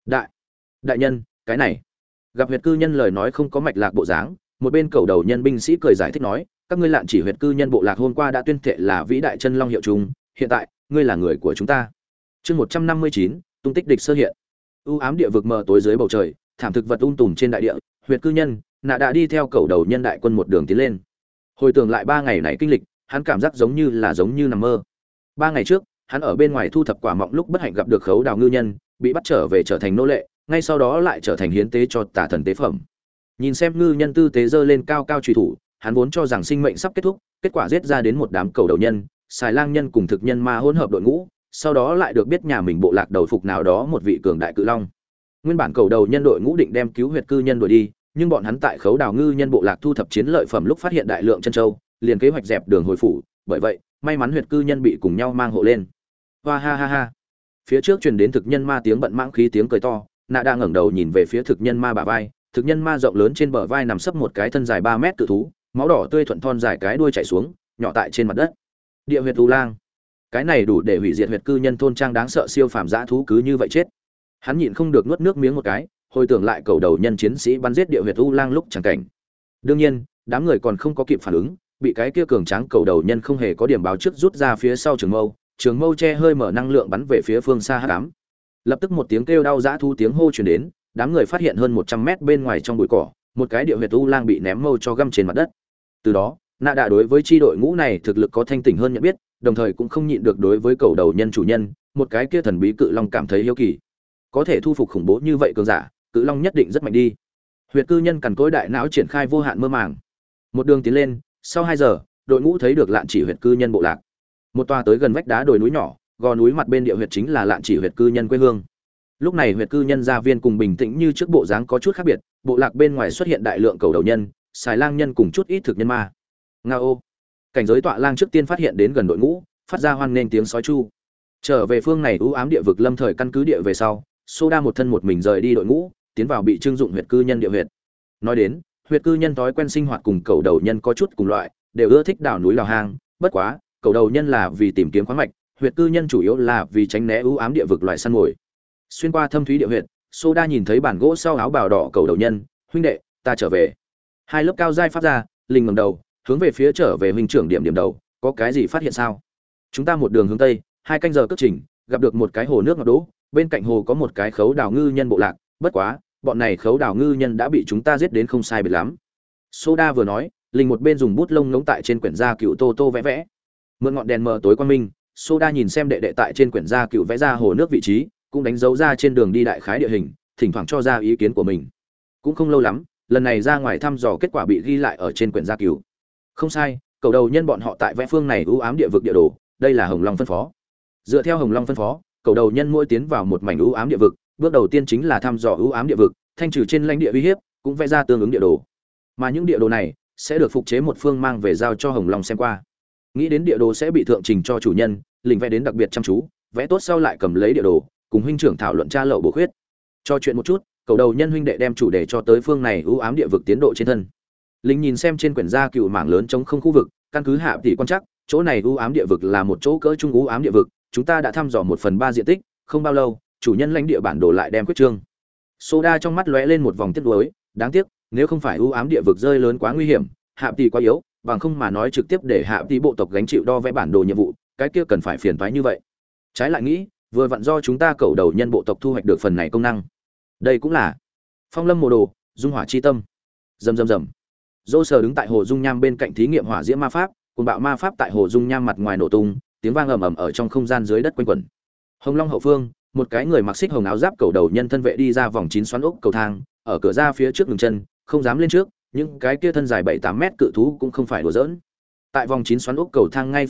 Đại nhân, cái này. Gặp huyệt cư nhân lời nói không có mạch lạc bộ dáng, một bên cầu đầu nhân binh sĩ cười giải thích nói, các ngươi Lạn Chỉ huyệt cư nhân bộ lạc hôm qua đã tuyên thệ là vĩ đại chân long hiệu chung, hiện tại ngươi là người của chúng ta. Chương 159, tung tích địch sơ hiện. U ám địa vực mờ tối dưới bầu trời, thảm thực vật tùm trên đại địa, huyệt cư nhân, Nạ đã đi theo cầu đầu nhân đại quân một đường tiến lên. Hồi tưởng lại 3 ngày này kinh lịch, hắn cảm giác giống như nằm mơ. 3 ngày trước, hắn ở bên ngoài thu thập quả mọng lúc bất hạnh gặp được Khấu Đào ngư nhân, bị bắt trở về trở thành nô lệ, ngay sau đó lại trở thành hiến tế cho tà thần tế phẩm. Nhìn xem ngư nhân tư tế giơ lên cao cao chùy thủ, hắn vốn cho rằng sinh mệnh sắp kết thúc, kết quả giết ra đến một đám cầu đầu nhân, xài lang nhân cùng thực nhân ma hỗn hợp đội ngũ, sau đó lại được biết nhà mình bộ lạc đầu phục nào đó một vị cường đại cự long. Nguyên bản cầu đầu nhân đội ngũ định đem cứu huyệt cư nhân đuổi đi, nhưng bọn hắn tại Khấu Đào ngư nhân bộ lạc thu thập chiến lợi phẩm lúc phát hiện đại lượng chân châu, liền kế hoạch dẹp đường hồi phủ, bởi vậy, may mắn huyệt cư nhân bị cùng nhau mang hộ lên. Hoa ha ha ha. Phía trước truyền đến thực nhân ma tiếng bận mãng khí tiếng cười to, Nạ đang ngẩng đầu nhìn về phía thực nhân ma bả vai, thực nhân ma rộng lớn trên bờ vai nằm sấp một cái thân dài 3 mét cự thú, máu đỏ tươi thuận thon dài cái đuôi chảy xuống, nhỏ tại trên mặt đất. Địa huyệt u lang. Cái này đủ để hủy diệt huyệt cư nhân thôn trang đáng sợ siêu phàm dã thú cứ như vậy chết. Hắn nhịn không được nuốt nước miếng một cái, hồi tưởng lại cầu đầu nhân chiến sĩ bắn giết địa huyệt u lang lúc chẳng cảnh. Đương nhiên, đám người còn không có kịp phản ứng, bị cái kia cường tráng cầu đầu nhân không hề có điểm báo trước rút ra phía sau trường mâu che hơi mở năng lượng bắn về phía phương xa hắc ám. Lập tức một tiếng kêu đau dã thú tiếng hô truyền đến, đám người phát hiện hơn 100 mét bên ngoài trong bụi cỏ, một cái địa huyệt u lang bị ném mâu cho găm trên mặt đất. Từ đó, Nạ đã đối với chi đội ngũ này thực lực có thanh tỉnh hơn nhận biết, đồng thời cũng không nhịn được đối với cầu đầu nhân chủ nhân, một cái kia thần bí cự long cảm thấy hiếu kỳ. Có thể thu phục khủng bố như vậy cường giả, cự long nhất định rất mạnh đi. Huyệt cư nhân cằn cỗi đại não triển khai vô hạn mơ màng. Một đường tiến lên, sau 2 giờ, đội ngũ thấy được Lạn Chỉ huyệt cư nhân bộ lạc. Một tòa tới gần vách đá đồi núi nhỏ, gò núi mặt bên địa huyệt chính là Lạn Chỉ huyệt cư nhân quê hương. Lúc này huyệt cư nhân gia viên cùng bình tĩnh như trước bộ dáng có chút khác biệt, bộ lạc bên ngoài xuất hiện đại lượng cầu đầu nhân, xài lang nhân cùng chút ít thực nhân ma. Ngao. Cảnh giới tọa lang trước tiên phát hiện đến gần đội ngũ, phát ra hoan nghênh tiếng sói chu. Trở về phương này u ám địa vực lâm thời căn cứ địa về sau, Soda một thân một mình rời đi đội ngũ, tiến vào bị trưng dụng huyệt cư nhân địa huyệt. Nói đến, huyệt cư nhân thói quen sinh hoạt cùng cầu đầu nhân có chút cùng loại, đều ưa thích đào núi đào hang, bất quá, cầu đầu nhân là vì tìm kiếm khoáng mạch, huyệt cư nhân chủ yếu là vì tránh né u ám địa vực loại săn mồi. Xuyên qua thâm thúy địa huyệt, Soda nhìn thấy bản gỗ sau áo bào đỏ cầu đầu nhân, huynh đệ, ta trở về. Hai lớp cao giai pháp ra, linh ngẩng đầu, hướng về phía trở về huynh trưởng điểm đầu, có cái gì phát hiện sao? Chúng ta một đường hướng tây, 2 canh giờ cất trình, gặp được một cái hồ nước ngọt đỗ, bên cạnh hồ có một cái khấu đào ngư nhân bộ lạc, bất quá, bọn này khấu đào ngư nhân đã bị chúng ta giết đến không sai biệt lắm. Soda vừa nói, linh một bên dùng bút lông ngỗng tại trên quyển da cựu tô vẽ vẽ. Mượn ngọn đèn mờ tối quang minh, Soda nhìn xem đệ đệ tại trên quyển da cựu vẽ ra hồ nước vị trí, cũng đánh dấu ra trên đường đi đại khái địa hình, thỉnh thoảng cho ra ý kiến của mình. Cũng không lâu lắm, lần này ra ngoài thăm dò kết quả bị ghi lại ở trên quyển da cựu. Không sai, cầu đầu nhân bọn họ tại vẽ phương này u ám địa vực địa đồ, đây là Hồng Long phân phó. Dựa theo Hồng Long phân phó, cầu đầu nhân mỗi tiến vào một mảnh u ám địa vực, bước đầu tiên chính là thăm dò u ám địa vực, thanh trừ trên lãnh địa uy hiếp, cũng vẽ ra tương ứng địa đồ. Mà những địa đồ này sẽ được phục chế một phương mang về giao cho Hồng Long xem qua. Nghĩ đến địa đồ sẽ bị thượng trình cho chủ nhân, lĩnh vẽ đến đặc biệt chăm chú, vẽ tốt sau lại cầm lấy địa đồ, cùng huynh trưởng thảo luận tra lậu bổ khuyết. Cho chuyện một chút, cầu đầu nhân huynh đệ đem chủ đề cho tới phương này u ám địa vực tiến độ trên thân. Linh nhìn xem trên quyển da cựu mảng lớn trống không khu vực, căn cứ hạ tỷ quan chắc, chỗ này u ám địa vực là một chỗ cỡ trung u ám địa vực, chúng ta đã thăm dò 1/3 diện tích, không bao lâu, chủ nhân lãnh địa bản đồ lại đem quyết trương. Soda trong mắt lóe lên một vòng tiếc nuối, đáng tiếc, nếu không phải u ám địa vực rơi lớn quá nguy hiểm, hạ tỷ quá yếu, bằng không mà nói trực tiếp để hạ tỷ bộ tộc gánh chịu đo vẽ bản đồ nhiệm vụ, cái kia cần phải phiền toái như vậy. Trái lại nghĩ, vừa vặn do chúng ta cầu đầu nhân bộ tộc thu hoạch được phần này công năng. Đây cũng là Phong Lâm Mộ Đồ, Dung Hỏa chi tâm. Rầm rầm rầm. Dô Sở đứng tại hồ dung nham bên cạnh thí nghiệm hỏa diễm ma pháp, cùng bạo ma pháp tại hồ dung nham mặt ngoài nổ tung, tiếng vang ầm ầm ở trong không gian dưới đất quanh quẩn. Hồng Long hậu phương, một cái người mặc xích hồng áo giáp cầu đầu nhân thân vệ đi ra vòng 9 xoắn ốc cầu thang, ở cửa ra phía trước ngừng chân, không dám lên trước, những cái kia thân dài 7-8 mét cự thú cũng không phải đùa giỡn. Tại vòng 9 xoắn ốc cầu thang ngay phía trước,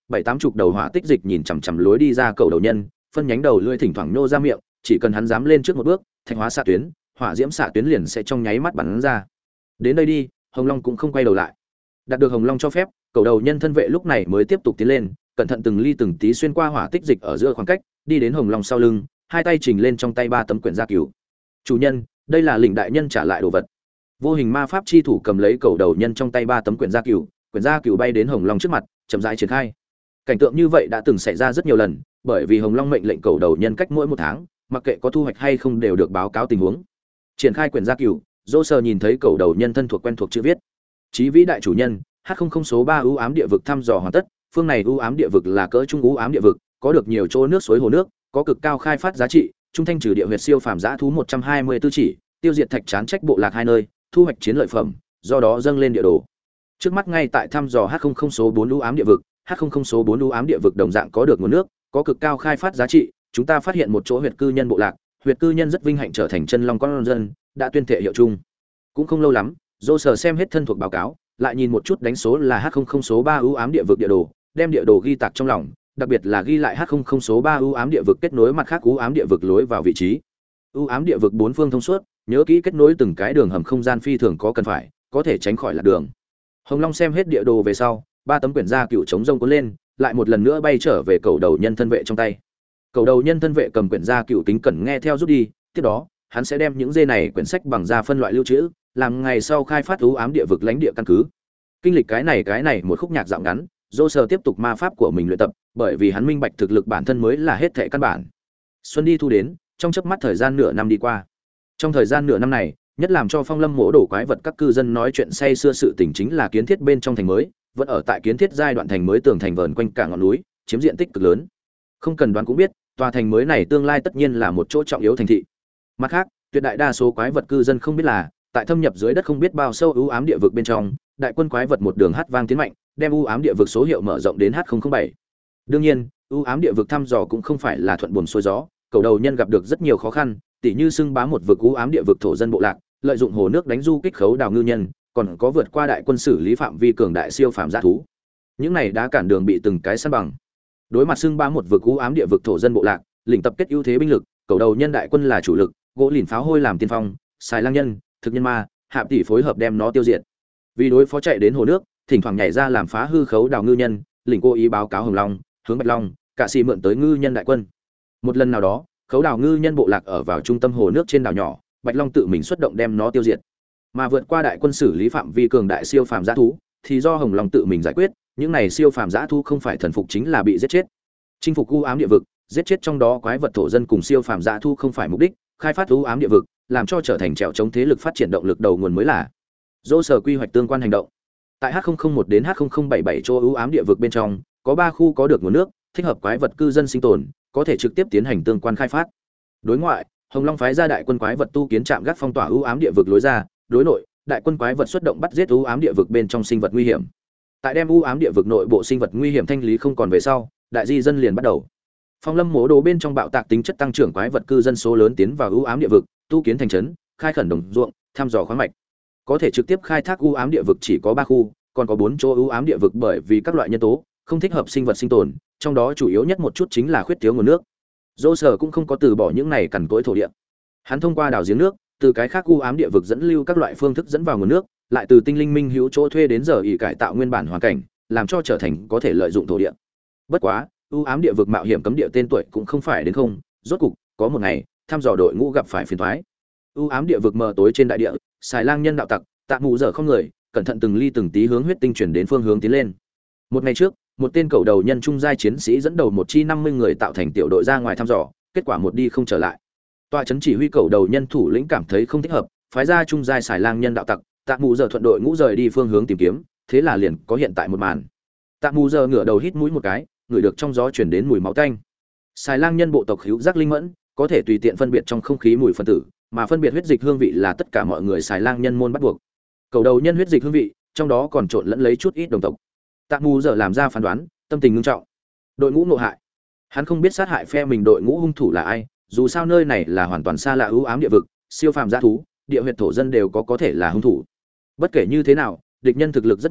bảy tám chục đầu hỏa tích dịch nhìn chằm chằm lối đi ra cầu đầu nhân, phân nhánh đầu lưỡi thỉnh thoảng nô ra miệng, chỉ cần hắn dám lên trước một bước, thạch hóa xạ tuyến, hỏa diễm xạ tuyến liền sẽ trong nháy mắt bắn ra. Đến đây đi, Hồng Long cũng không quay đầu lại. Đạt được Hồng Long cho phép, cầu đầu nhân thân vệ lúc này mới tiếp tục tiến lên, cẩn thận từng ly từng tí xuyên qua hỏa tích dịch ở giữa khoảng cách, đi đến Hồng Long sau lưng, hai tay chỉnh lên trong tay ba tấm quyển gia cửu. Chủ nhân, đây là lĩnh đại nhân trả lại đồ vật. Vô hình ma pháp chi thủ cầm lấy cầu đầu nhân trong tay ba tấm quyển gia cửu bay đến Hồng Long trước mặt, chậm rãi triển khai. Cảnh tượng như vậy đã từng xảy ra rất nhiều lần, bởi vì Hồng Long mệnh lệnh cầu đầu nhân cách mỗi một tháng, mặc kệ có thu hoạch hay không đều được báo cáo tình huống. Triển khai quyển gia cửu, Dô Sơ nhìn thấy cầu đầu nhân thân thuộc quen thuộc chữ viết. Chí vĩ đại chủ nhân, H00 số 3 ưu ám địa vực thăm dò hoàn tất, phương này ưu ám địa vực là cỡ trung ưu ám địa vực, có được nhiều chỗ nước suối hồ nước, có cực cao khai phát giá trị, trung thanh trừ địa huyệt siêu phàm dã thú 124 chỉ, tiêu diệt thạch trán trách bộ lạc hai nơi, thu hoạch chiến lợi phẩm, do đó dâng lên địa đồ. Trước mắt ngay tại thăm dò H00 số 4 ưu ám địa vực, H00 số 4 ưu ám địa vực đồng dạng có được nguồn nước, có cực cao khai phát giá trị, chúng ta phát hiện một chỗ huyệt cư nhân bộ lạc, huyệt cư nhân rất vinh hạnh trở thành chân long con dân, đã tuyên thệ hiệu chung. Cũng không lâu lắm, Dô Sở xem hết thân thuộc báo cáo, lại nhìn một chút đánh số là H00 số 3 ưu ám địa vực địa đồ, đem địa đồ ghi tạc trong lòng, đặc biệt là ghi lại H00 số 3 ưu ám địa vực kết nối mặt khác ưu ám địa vực lối vào vị trí. Ưu ám địa vực bốn phương thông suốt, nhớ kỹ kết nối từng cái đường hầm không gian phi thường có cần phải, có thể tránh khỏi lạc đường. Hồng Long xem hết địa đồ về sau, ba tấm quyển gia cựu chống rông cuốn lên, lại một lần nữa bay trở về cầu đầu nhân thân vệ trong tay. Cầu đầu nhân thân vệ cầm quyển gia cựu kính cẩn nghe theo rút đi, tiếp đó, hắn sẽ đem những dê này quyển sách bằng da phân loại lưu trữ, làm ngày sau khai phát ưu ám địa vực lãnh địa căn cứ. Kinh lịch cái này một khúc nhạc dạo ngắn, Dô Sở tiếp tục ma pháp của mình luyện tập, bởi vì hắn minh bạch thực lực bản thân mới là hết thảy căn bản. Xuân đi thu đến, trong chớp mắt thời gian nửa năm đi qua. Trong thời gian nửa năm này, nhất làm cho Phong Lâm mỗ đổ quái vật các cư dân nói chuyện say xưa sự tình chính là kiến thiết bên trong thành mới, vẫn ở tại kiến thiết giai đoạn thành mới tường thành vờn quanh cả ngọn núi, chiếm diện tích cực lớn. Không cần đoán cũng biết, tòa thành mới này tương lai tất nhiên là một chỗ trọng yếu thành thị. Mặt khác, tuyệt đại đa số quái vật cư dân không biết là, tại thâm nhập dưới đất không biết bao sâu ưu ám địa vực bên trong, đại quân quái vật một đường hát vang tiến mạnh, đem ưu ám địa vực số hiệu mở rộng đến H007. Đương nhiên, ưu ám địa vực thăm dò cũng không phải là thuận buồm xuôi gió, cầu đầu nhân gặp được rất nhiều khó khăn, tỉ như xưng bá một vực ưu ám địa vực thổ dân bộ lạc, lợi dụng hồ nước đánh du kích khấu đào ngư nhân, còn có vượt qua đại quân xử lý phạm vi cường đại siêu phàm dã thú. Những này đã cản đường bị từng cái săn bằng. Đối mặt xưng bá một vực ưu ám địa vực thổ dân bộ lạc, lĩnh tập kết ưu thế binh lực, cầu đầu nhân đại quân là chủ lực, gỗ lìn pháo hôi làm tiên phong, xài lang nhân, thực nhân ma, hạ tỷ phối hợp đem nó tiêu diệt. Vì đối phó chạy đến hồ nước, thỉnh thoảng nhảy ra làm phá hư khấu đào ngư nhân, lĩnh cố ý báo cáo Hồng Long, hướng Bạch Long, cả xì mượn tới ngư nhân đại quân. Một lần nào đó, khấu đào ngư nhân bộ lạc ở vào trung tâm hồ nước trên đảo nhỏ, Bạch Long tự mình xuất động đem nó tiêu diệt. Mà vượt qua đại quân xử lý phạm vi cường đại siêu phàm dã thú, thì do Hồng Long tự mình giải quyết, những này siêu phàm dã thú không phải thần phục chính là bị giết chết. Chinh phục u ám địa vực, giết chết trong đó quái vật thổ dân cùng siêu phàm dã thú không phải mục đích, khai phát u ám địa vực, làm cho trở thành trèo chống thế lực phát triển động lực đầu nguồn mới là. Dô Sở quy hoạch tương quan hành động. Tại H001 đến H0077 chỗ ưu ám địa vực bên trong, có 3 khu có được nguồn nước, thích hợp quái vật cư dân sinh tồn, có thể trực tiếp tiến hành tương quan khai phát. Đối ngoại, Hồng Long phái ra đại quân quái vật tu kiến trạm gác phong tỏa ưu ám địa vực lối ra, đối nội, đại quân quái vật xuất động bắt giết ưu ám địa vực bên trong sinh vật nguy hiểm. Tại đem ưu ám địa vực nội bộ sinh vật nguy hiểm thanh lý không còn về sau, đại di dân liền bắt đầu. Phong Lâm mố đồ bên trong bạo tạc tính chất tăng trưởng quái vật cư dân số lớn tiến vào ưu ám địa vực, tu kiến thành trấn, khai khẩn đồng ruộng, thăm dò khoáng mạch. Có thể trực tiếp khai thác ưu ám địa vực chỉ có 3 khu, còn có 4 chỗ ưu ám địa vực bởi vì các loại nhân tố không thích hợp sinh vật sinh tồn, trong đó chủ yếu nhất một chút chính là khuyết thiếu nguồn nước. Dô Sở cũng không có từ bỏ những này cằn cỗi thổ địa. Hắn thông qua đào giếng nước, từ cái khác ưu ám địa vực dẫn lưu các loại phương thức dẫn vào nguồn nước, lại từ tinh linh minh hữu chỗ thuê đến giờ ỷ cải tạo nguyên bản hoàn cảnh, làm cho trở thành có thể lợi dụng thổ địa. Bất quá, ưu ám địa vực mạo hiểm cấm địa tên tuổi cũng không phải đến không, rốt cục có một ngày, thăm dò đội ngũ gặp phải phiền toái. Ưu ám địa vực mờ tối trên đại địa, xài lang nhân đạo tặc, tạ mù giờ không người, cẩn thận từng ly từng tí hướng huyết tinh chuyển đến phương hướng tiến lên. Một ngày trước, một tên cầu đầu nhân trung giai chiến sĩ dẫn đầu một chi 50 người tạo thành tiểu đội ra ngoài thăm dò, kết quả một đi không trở lại. Tọa trấn chỉ huy cầu đầu nhân thủ lĩnh cảm thấy không thích hợp, phái ra trung giai xài lang nhân đạo tặc, tạ mù giờ thuận đội ngũ rời đi phương hướng tìm kiếm, thế là liền có hiện tại một màn. Tạ mù giờ ngửa đầu hít mũi một cái, ngửi được trong gió chuyển đến mùi máu tanh. Xài lang nhân bộ tộc hữu giác linh mẫn, có thể tùy tiện phân biệt trong không khí mùi phân tử, mà phân biệt huyết dịch hương vị là tất cả mọi người xài lang nhân môn bắt buộc. Cầu đầu nhân huyết dịch hương vị, trong đó còn trộn lẫn lấy chút ít đồng tộc. Tạ mù giờ làm ra phán đoán, tâm tình nghiêm trọng. Đội ngũ ngộ hại. Hắn không biết sát hại phe mình đội ngũ hung thủ là ai, dù sao nơi này là hoàn toàn xa lạ ưu ám địa vực, siêu phàm dã thú, địa huyệt thổ dân đều có thể là hung thủ. Bất kể như thế nào, địch nhân thực lực rất mạnh,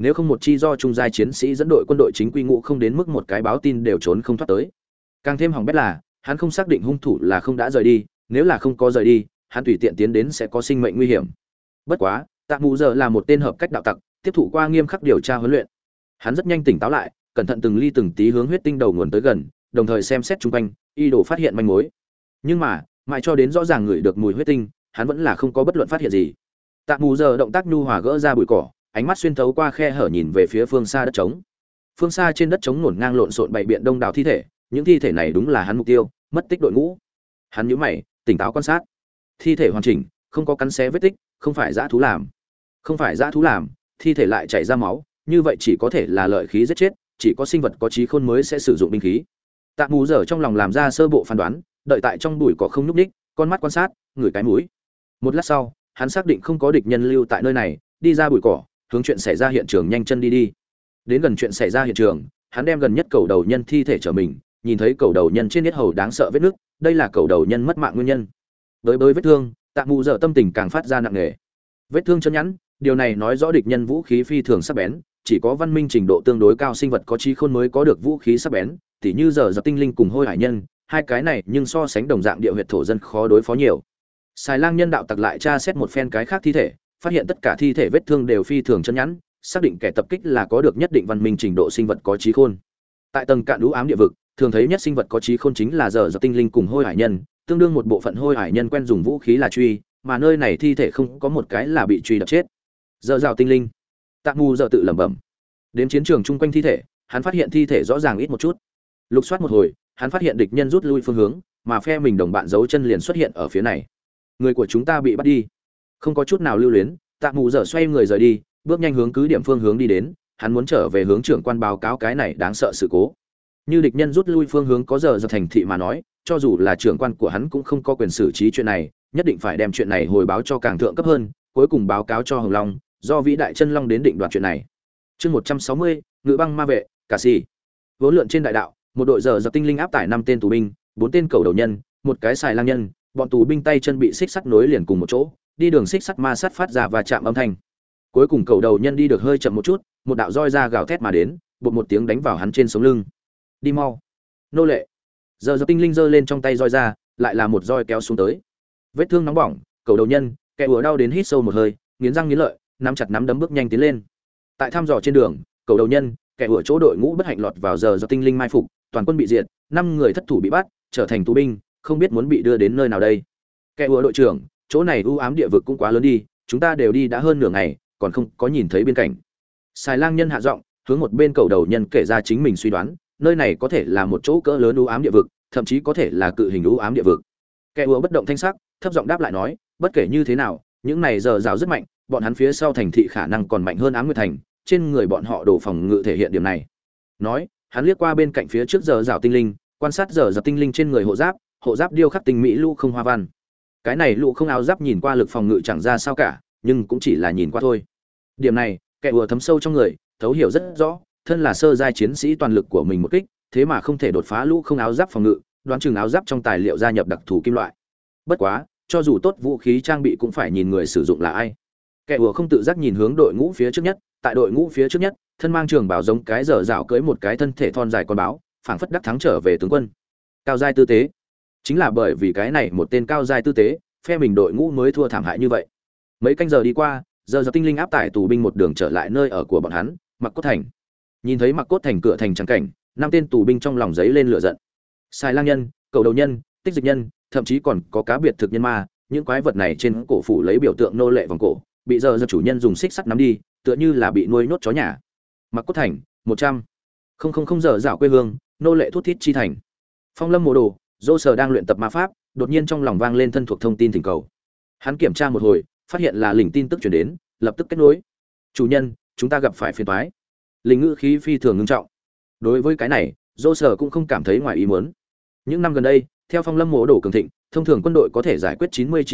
nếu không một chi do trung giai chiến sĩ dẫn đội quân đội chính quy ngũ không đến mức một cái báo tin đều trốn không thoát tới. Càng thêm hỏng bét là hắn không xác định hung thủ là không đã rời đi, nếu là không có rời đi hắn tùy tiện tiến đến sẽ có sinh mệnh nguy hiểm. Bất quá Tạ Mù Giờ là một tên hợp cách đạo tặc, tiếp thụ qua nghiêm khắc điều tra huấn luyện, hắn rất nhanh tỉnh táo lại, cẩn thận từng ly từng tí hướng huyết tinh đầu nguồn tới gần, đồng thời xem xét xung quanh, y đồ phát hiện manh mối. Nhưng mà mãi cho đến rõ ràng ngửi được mùi huyết tinh, hắn vẫn là không có bất luận phát hiện gì. Tạ Mù Giờ động tác nhu hòa gỡ ra bụi cỏ, ánh mắt xuyên thấu qua khe hở nhìn về phía phương xa đất trống. Phương xa trên đất trống ngổn ngang lộn xộn bày biện đông đảo thi thể, những thi thể này đúng là hắn mục tiêu, mất tích đội ngũ. Hắn nhíu mày, tỉnh táo quan sát. Thi thể hoàn chỉnh, không có cắn xé vết tích, không phải dã thú làm. Không phải dã thú làm, thi thể lại chảy ra máu, như vậy chỉ có thể là lợi khí giết chết, chỉ có sinh vật có trí khôn mới sẽ sử dụng binh khí. Tạ Mù Giờ trong lòng làm ra sơ bộ phán đoán, đợi tại trong bụi cỏ không nhúc nhích, con mắt quan sát, ngửi cái mũi. Một lát sau, hắn xác định không có địch nhân lưu tại nơi này, đi ra bụi cỏ, hướng chuyện xảy ra hiện trường nhanh chân đi. Đến gần chuyện xảy ra hiện trường, hắn đem gần nhất cầu đầu nhân thi thể trở mình, nhìn thấy cầu đầu nhân trên yết hầu đáng sợ vết nứt, đây là cầu đầu nhân mất mạng nguyên nhân. Với vết thương, Tạ Mù Giờ tâm tình càng phát ra nặng nề. Vết thương chân nhẵn, điều này nói rõ địch nhân vũ khí phi thường sắc bén, chỉ có văn minh trình độ tương đối cao sinh vật có trí khôn mới có được vũ khí sắc bén, tỉ như giờ dập tinh linh cùng hôi hải nhân, hai cái này nhưng so sánh đồng dạng địa huyệt thổ dân khó đối phó nhiều. Xài Lang nhân đạo tặc lại tra xét một phen cái khác thi thể, phát hiện tất cả thi thể vết thương đều phi thường chân nhẵn, xác định kẻ tập kích là có được nhất định văn minh trình độ sinh vật có trí khôn. Tại tầng cạn u ám địa vực, thường thấy nhất sinh vật có trí khôn chính là giờ dập tinh linh cùng hôi hải nhân, tương đương một bộ phận hôi hải nhân quen dùng vũ khí là truy, mà nơi này thi thể không có một cái là bị truy đập chết. Giờ rào tinh linh, Tạ Mù Giờ tự lẩm bẩm. Đến chiến trường chung quanh thi thể, hắn phát hiện thi thể rõ ràng ít một chút. Lục soát một hồi, hắn phát hiện địch nhân rút lui phương hướng, mà phe mình đồng bạn giấu chân liền xuất hiện ở phía này. Người của chúng ta bị bắt đi. Không có chút nào lưu luyến, Tạ Mù Giờ xoay người rời đi, bước nhanh hướng cứ điểm phương hướng đi đến, hắn muốn trở về hướng trưởng quan báo cáo cái này đáng sợ sự cố. Như địch nhân rút lui phương hướng có giờ thành thị mà nói, cho dù là trưởng quan của hắn cũng không có quyền xử trí chuyện này, nhất định phải đem chuyện này hồi báo cho càng thượng cấp hơn, cuối cùng báo cáo cho Hồng Long, do vĩ đại chân long đến định đoạt chuyện này. Chương 160, Ngự băng ma vệ, Cà Sĩ. Vốn lượn trên đại đạo, một đội giờ dập tinh linh áp tải 5 tên tù binh, 4 tên cầu đầu nhân, một cái xài lang nhân, bọn tù binh tay chân bị xích sắt nối liền cùng một chỗ, đi đường xích sắt ma sắt phát ra và chạm âm thanh. Cuối cùng cầu đầu nhân đi được hơi chậm một chút, một đạo roi ra gào thét mà đến, bột một tiếng đánh vào hắn trên sống lưng. Đi mau, nô lệ. Giờ dập tinh linh giơ lên trong tay roi ra, lại là một roi kéo xuống tới. Vết thương nóng bỏng, cầu đầu nhân, kẻ ủa đau đến hít sâu một hơi, nghiến răng nghiến lợi, nắm chặt nắm đấm bước nhanh tiến lên. Tại thăm dò trên đường, cầu đầu nhân, kẻ ủa chỗ đội ngũ bất hạnh lọt vào giờ dập tinh linh mai phục, toàn quân bị diệt, 5 người thất thủ bị bắt, trở thành tù binh, không biết muốn bị đưa đến nơi nào đây. Kẻ ủa đội trưởng, chỗ này u ám địa vực cũng quá lớn đi, chúng ta đều đi đã hơn nửa ngày, còn không có nhìn thấy biên cảnh. Xài lang nhân hạ giọng, hướng một bên cầu đầu nhân kể ra chính mình suy đoán, nơi này có thể là một chỗ cỡ lớn u ám địa vực, thậm chí có thể là cự hình u ám địa vực. Kẻ ủa bất động thanh sắc, thấp giọng đáp lại nói, bất kể như thế nào, những này giờ rào rất mạnh, bọn hắn phía sau thành thị khả năng còn mạnh hơn Ám Nguyệt thành, trên người bọn họ đồ phòng ngự thể hiện điểm này. Nói, hắn liếc qua bên cạnh phía trước giờ rào tinh linh, quan sát giờ rào tinh linh trên người hộ giáp điêu khắc tinh mỹ lũ không hoa văn. Cái này lũ không áo giáp nhìn qua lực phòng ngự chẳng ra sao cả, nhưng cũng chỉ là nhìn qua thôi. Điểm này, kẻ ùa thấm sâu trong người, thấu hiểu rất rõ, thân là sơ giai chiến sĩ toàn lực của mình một kích, thế mà không thể đột phá lũ không áo giáp phòng ngự, đoán chừng áo giáp trong tài liệu gia nhập đặc thù kim loại. Bất quá, cho dù tốt vũ khí trang bị cũng phải nhìn người sử dụng là ai. Kẻ ùa không tự giác nhìn hướng đội ngũ phía trước nhất, tại đội ngũ phía trước nhất, thân mang trường bảo giống cái dở dạo cưỡi một cái thân thể thon dài con báo, phảng phất đắc thắng trở về tướng quân. Cao giai tư tế. Chính là bởi vì cái này một tên cao giai tư tế, phe mình đội ngũ mới thua thảm hại như vậy. Mấy canh giờ đi qua, giờ tinh linh áp tải tù binh một đường trở lại nơi ở của bọn hắn, Mặc Cốt thành. Nhìn thấy Mặc Cốt thành cửa thành trắng cảnh, 5 tên tù binh trong lòng giấy lên lửa giận. Xài lang nhân, cầu đầu nhân, tích dịch nhân, thậm chí còn có cá biệt thực nhân ma, những quái vật này trên cổ phủ lấy biểu tượng nô lệ vòng cổ, bị giờ chủ nhân dùng xích sắt nắm đi, tựa như là bị nuôi nhốt chó nhà. Mặc Cốt thành, 100. Không giờ dạo quê hương, nô lệ thuốc thít chi thành. Phong Lâm Mộ Đồ, Dô Sở đang luyện tập ma pháp, đột nhiên trong lòng vang lên thân thuộc thông tin thỉnh cầu. Hắn kiểm tra một hồi, phát hiện là lình tin tức truyền đến, lập tức kết nối. "Chủ nhân, chúng ta gặp phải phiền toái." Lình ngữ khí phi thường nghiêm trọng. Đối với cái này, Dô Sở cũng không cảm thấy ngoài ý muốn. Những năm gần đây, theo Phong Lâm Mộ Đồ cường thịnh, thông thường quân đội có thể giải quyết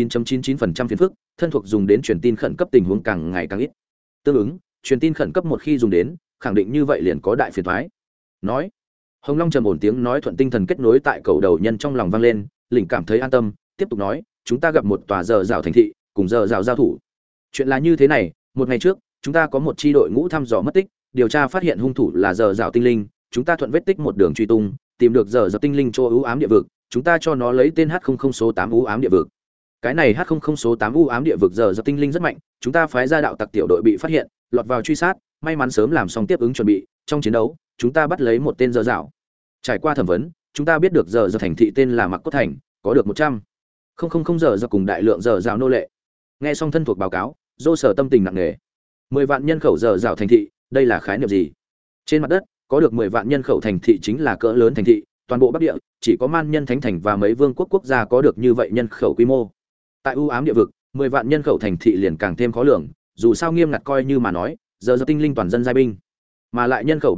99.99% phiền phức, thân thuộc dùng đến truyền tin khẩn cấp tình huống càng ngày càng ít. Tương ứng, truyền tin khẩn cấp một khi dùng đến, khẳng định như vậy liền có đại phiền toái. Nói, Hồng Long trầm ổn tiếng nói thuận tinh thần kết nối tại cầu đầu nhân trong lòng vang lên, lĩnh cảm thấy an tâm, tiếp tục nói, chúng ta gặp một tòa giờ rào thành thị, cùng giờ rào giao thủ. Chuyện là như thế này, một ngày trước, chúng ta có một chi đội ngũ thăm dò mất tích, điều tra phát hiện hung thủ là Dở Dạo tinh linh, chúng ta thuận vết tích một đường truy tung, tìm được Dở Dạo tinh linh chỗ ưu ám địa vực, chúng ta cho nó lấy tên H00 số 8 ưu ám địa vực. Cái này H00 số 8 ưu ám địa vực Dở Dạo tinh linh rất mạnh, chúng ta phái ra đạo tặc tiểu đội bị phát hiện, lọt vào truy sát, may mắn sớm làm xong tiếp ứng chuẩn bị, trong chiến đấu, chúng ta bắt lấy một tên Dở Dạo. Trải qua thẩm vấn, chúng ta biết được Dở Dạo thành thị tên là Mặc Cốt thành, có được 100,000 Dở Dạo cùng đại lượng Dở Dạo nô lệ. Nghe xong thân thuộc báo cáo, Dô Sở tâm tình nặng nề. 10 vạn nhân khẩu Dở Dạo thành thị, đây là khái niệm gì? Trên mặt đất, có được 10 vạn nhân khẩu thành thị chính là cỡ lớn thành thị, toàn bộ Bắc Địa, chỉ có Man Nhân Thánh thành và mấy vương quốc quốc gia có được như vậy nhân khẩu quy mô. Tại ưu ám địa vực, 10 vạn nhân khẩu thành thị liền càng thêm khó lường, dù sao nghiêm ngặt coi như mà nói, Dở Dạo tinh linh toàn dân giai binh, mà lại nhân khẩu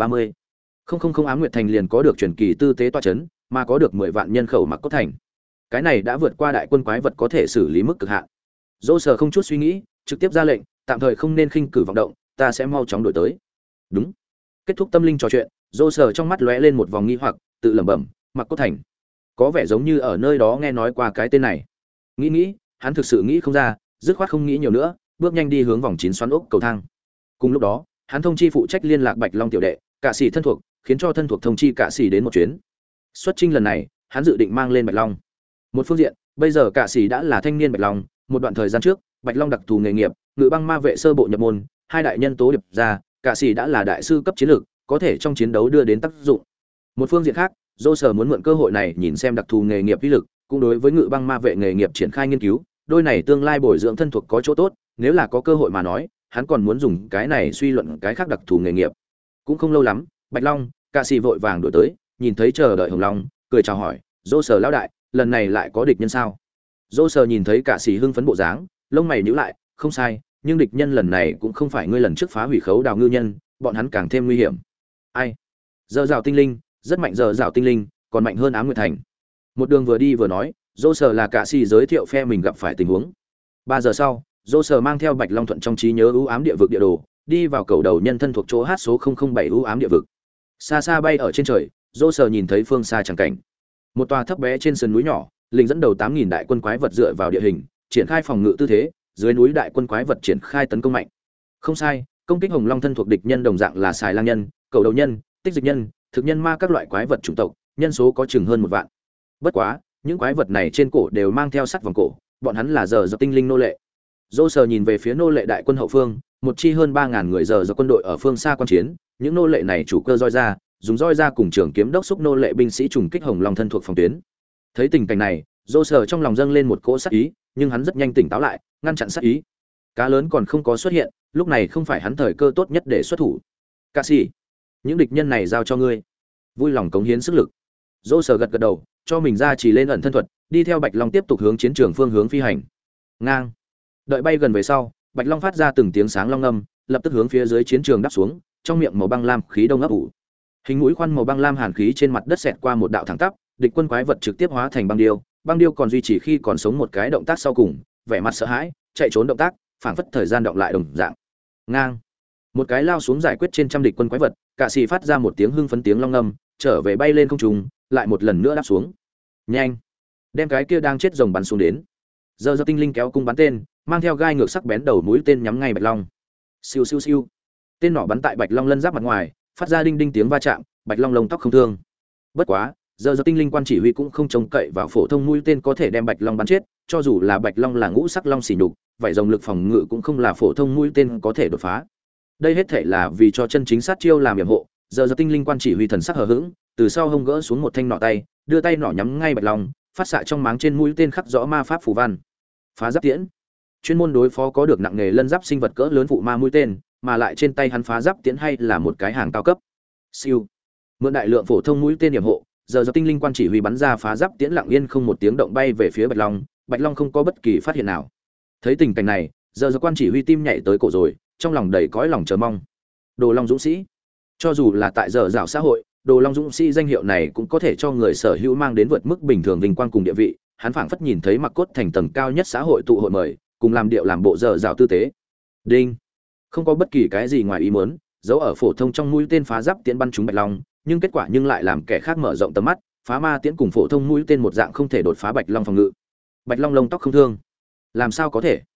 30,000 Ám Nguyệt thành liền có được truyền kỳ tư tế tọa chấn, mà có được 10 vạn nhân khẩu Mặc Cốt thành. Cái này đã vượt qua đại quân quái vật có thể xử lý mức cực hạn. Dỗ Sở không chút suy nghĩ, trực tiếp ra lệnh, tạm thời không nên khinh cử vọng động, ta sẽ mau chóng đổi tới. Đúng. Kết thúc tâm linh trò chuyện, Dỗ Sở trong mắt lóe lên một vòng nghi hoặc, tự lẩm bẩm, Mặc Cốt thành, có vẻ giống như ở nơi đó nghe nói qua cái tên này. Nghĩ, hắn thực sự nghĩ không ra, dứt khoát không nghĩ nhiều nữa, bước nhanh đi hướng vòng 9 xoắn ốc cầu thang. Cùng lúc đó, hắn thông chi phụ trách liên lạc Bạch Long tiểu đệ, cả sĩ thân thuộc, khiến cho thân thuộc thông chi cả sĩ đến một chuyến. Xuất chinh lần này, hắn dự định mang lên Bạch Long. Một phương diện, bây giờ cả sĩ đã là thanh niên Bạch Long, một đoạn thời gian trước, Bạch Long đặc thù nghề nghiệp, ngự băng ma vệ sơ bộ nhập môn, hai đại nhân tố điệp ra, cả sĩ đã là đại sư cấp chiến lược, có thể trong chiến đấu đưa đến tác dụng. Một phương diện khác, Dô Sở muốn mượn cơ hội này nhìn xem đặc thù nghề nghiệp uy lực, cũng đối với ngự băng ma vệ nghề nghiệp triển khai nghiên cứu, đôi này tương lai bồi dưỡng thân thuộc có chỗ tốt, nếu là có cơ hội mà nói, hắn còn muốn dùng cái này suy luận cái khác đặc thù nghề nghiệp. Cũng không lâu lắm, Bạch Long, cả sĩ vội vàng đuổi tới, nhìn thấy chờ đợi Hồng Long, cười chào hỏi, "Dô Sở lão đại, lần này lại có địch nhân sao?" Dô Sở nhìn thấy cả sĩ hưng phấn bộ dáng, lông mày nhíu lại, "Không sai, nhưng địch nhân lần này cũng không phải ngươi lần trước phá hủy khấu đào ngư nhân, bọn hắn càng thêm nguy hiểm." "Ai?" "Dở Dạo tinh linh, rất mạnh Dở Dạo tinh linh, còn mạnh hơn Ám Nguyệt thành." Một đường vừa đi vừa nói, Dô Sở là cả sĩ giới thiệu phe mình gặp phải tình huống. 3 giờ sau, Dô Sở mang theo Bạch Long thuận trong trí nhớ ưu ám địa vực địa đồ, đi vào cầu đầu nhân thân thuộc chỗ H số 007 ưu ám địa vực. Xa xa bay ở trên trời, Dô Sở nhìn thấy phương xa chẳng cảnh. Một tòa thấp bé trên sườn núi nhỏ, lính dẫn đầu 8000 đại quân quái vật dựa vào địa hình, triển khai phòng ngự tư thế, dưới núi đại quân quái vật triển khai tấn công mạnh. Không sai, công kích Hồng Long thân thuộc địch nhân đồng dạng là xài lang nhân, cầu đầu nhân, tích dịch nhân, thực nhân ma các loại quái vật chủng tộc, nhân số có chừng hơn 1 vạn. Bất quá, những quái vật này trên cổ đều mang theo sắt vòng cổ, bọn hắn là Dở Dạo tinh linh nô lệ. Dô Sở nhìn về phía nô lệ đại quân hậu phương, một chi hơn 3000 người Dở Dạo quân đội ở phương xa quan chiến, những nô lệ này chủ cơ roi ra, dùng roi ra cùng trường kiếm đốc xúc nô lệ binh sĩ trùng kích Hồng Long thân thuộc phòng tuyến. Thấy tình cảnh này, Dô Sở trong lòng dâng lên một cỗ sát ý, nhưng hắn rất nhanh tỉnh táo lại, ngăn chặn sát ý. Cá lớn còn không có xuất hiện, lúc này không phải hắn thời cơ tốt nhất để xuất thủ. "Cả sĩ, những địch nhân này giao cho ngươi." Vui lòng cống hiến sức lực. Dô Sở gật gật đầu, cho mình ra chỉ lên ẩn thân thuật, đi theo Bạch Long tiếp tục hướng chiến trường phương hướng phi hành. Ngang. Đợi bay gần về sau, Bạch Long phát ra từng tiếng sáng long ngâm, lập tức hướng phía dưới chiến trường đáp xuống, trong miệng màu băng lam khí đông ấp ủ. Hình mũi khoan màu băng lam hàn khí trên mặt đất xẹt qua một đạo thẳng tắp, địch quân quái vật trực tiếp hóa thành băng điêu còn duy trì khi còn sống một cái động tác sau cùng, vẻ mặt sợ hãi, chạy trốn động tác, phảng phất thời gian động lại đồng dạng. Ngang. Một cái lao xuống giải quyết trên trăm địch quân quái vật, cả sĩ phát ra một tiếng hưng phấn tiếng long ngâm, trở về bay lên không trung, lại một lần nữa đáp xuống. Nhanh, đem cái kia đang chết rồng bắn xuống đến. Dở Dạo tinh linh kéo cung bắn tên, mang theo gai ngược sắc bén đầu mũi tên nhắm ngay Bạch Long. Siêu siêu siêu. Tên nỏ bắn tại Bạch Long lân giáp mặt ngoài, phát ra đinh đinh tiếng va chạm, Bạch Long lông tóc không thương. Bất quá, Dở Dạo tinh linh quan chỉ huy cũng không trông cậy vào phổ thông mũi tên có thể đem Bạch Long bắn chết, cho dù là Bạch Long là ngũ sắc long xỉ nhục, vậy rồng lực phòng ngự cũng không là phổ thông mũi tên có thể đột phá. Đây hết thể là vì cho chân chính sát chiêu làm yểm hộ, Dở Dạo tinh linh quan chỉ huy thần sắc hờ hững, từ sau hông gỡ xuống một thanh nỏ tay, đưa tay nỏ nhắm ngay Bạch Long, phát xạ trong máng trên mũi tên khắc rõ ma pháp phù văn. Phá giáp tiễn, chuyên môn đối phó có được nặng nghề lân giáp sinh vật cỡ lớn phụ ma mũi tên, mà lại trên tay hắn phá giáp tiễn hay là một cái hàng cao cấp. Siêu, mượn đại lượng phổ thông mũi tên điểm hộ, Dở Dạo tinh linh quan chỉ huy bắn ra phá giáp tiễn lặng yên không một tiếng động bay về phía Bạch Long, Bạch Long không có bất kỳ phát hiện nào. Thấy tình cảnh này, Dở Dạo quan chỉ huy tim nhảy tới cổ rồi, trong lòng đầy cõi lòng chờ mong. Đồ Long dũng sĩ, cho dù là tại Dở Dạo xã hội, Đồ Long dũng sĩ danh hiệu này cũng có thể cho người sở hữu mang đến vượt mức bình thường vinh quang cùng địa vị, hắn phảng phất nhìn thấy Mặc Cốt thành tầng cao nhất xã hội tụ hội mời, cùng làm điệu làm bộ Dở Dạo tư tế. Đinh. Không có bất kỳ cái gì ngoài ý muốn, dấu ở phổ thông trong mũi tên phá giáp tiễn bắn trúng Bạch Long, nhưng kết quả nhưng lại làm kẻ khác mở rộng tầm mắt, phá ma tiễn cùng phổ thông mũi tên một dạng không thể đột phá Bạch Long phòng ngự. Bạch Long lông tóc không thương. Làm sao có thể?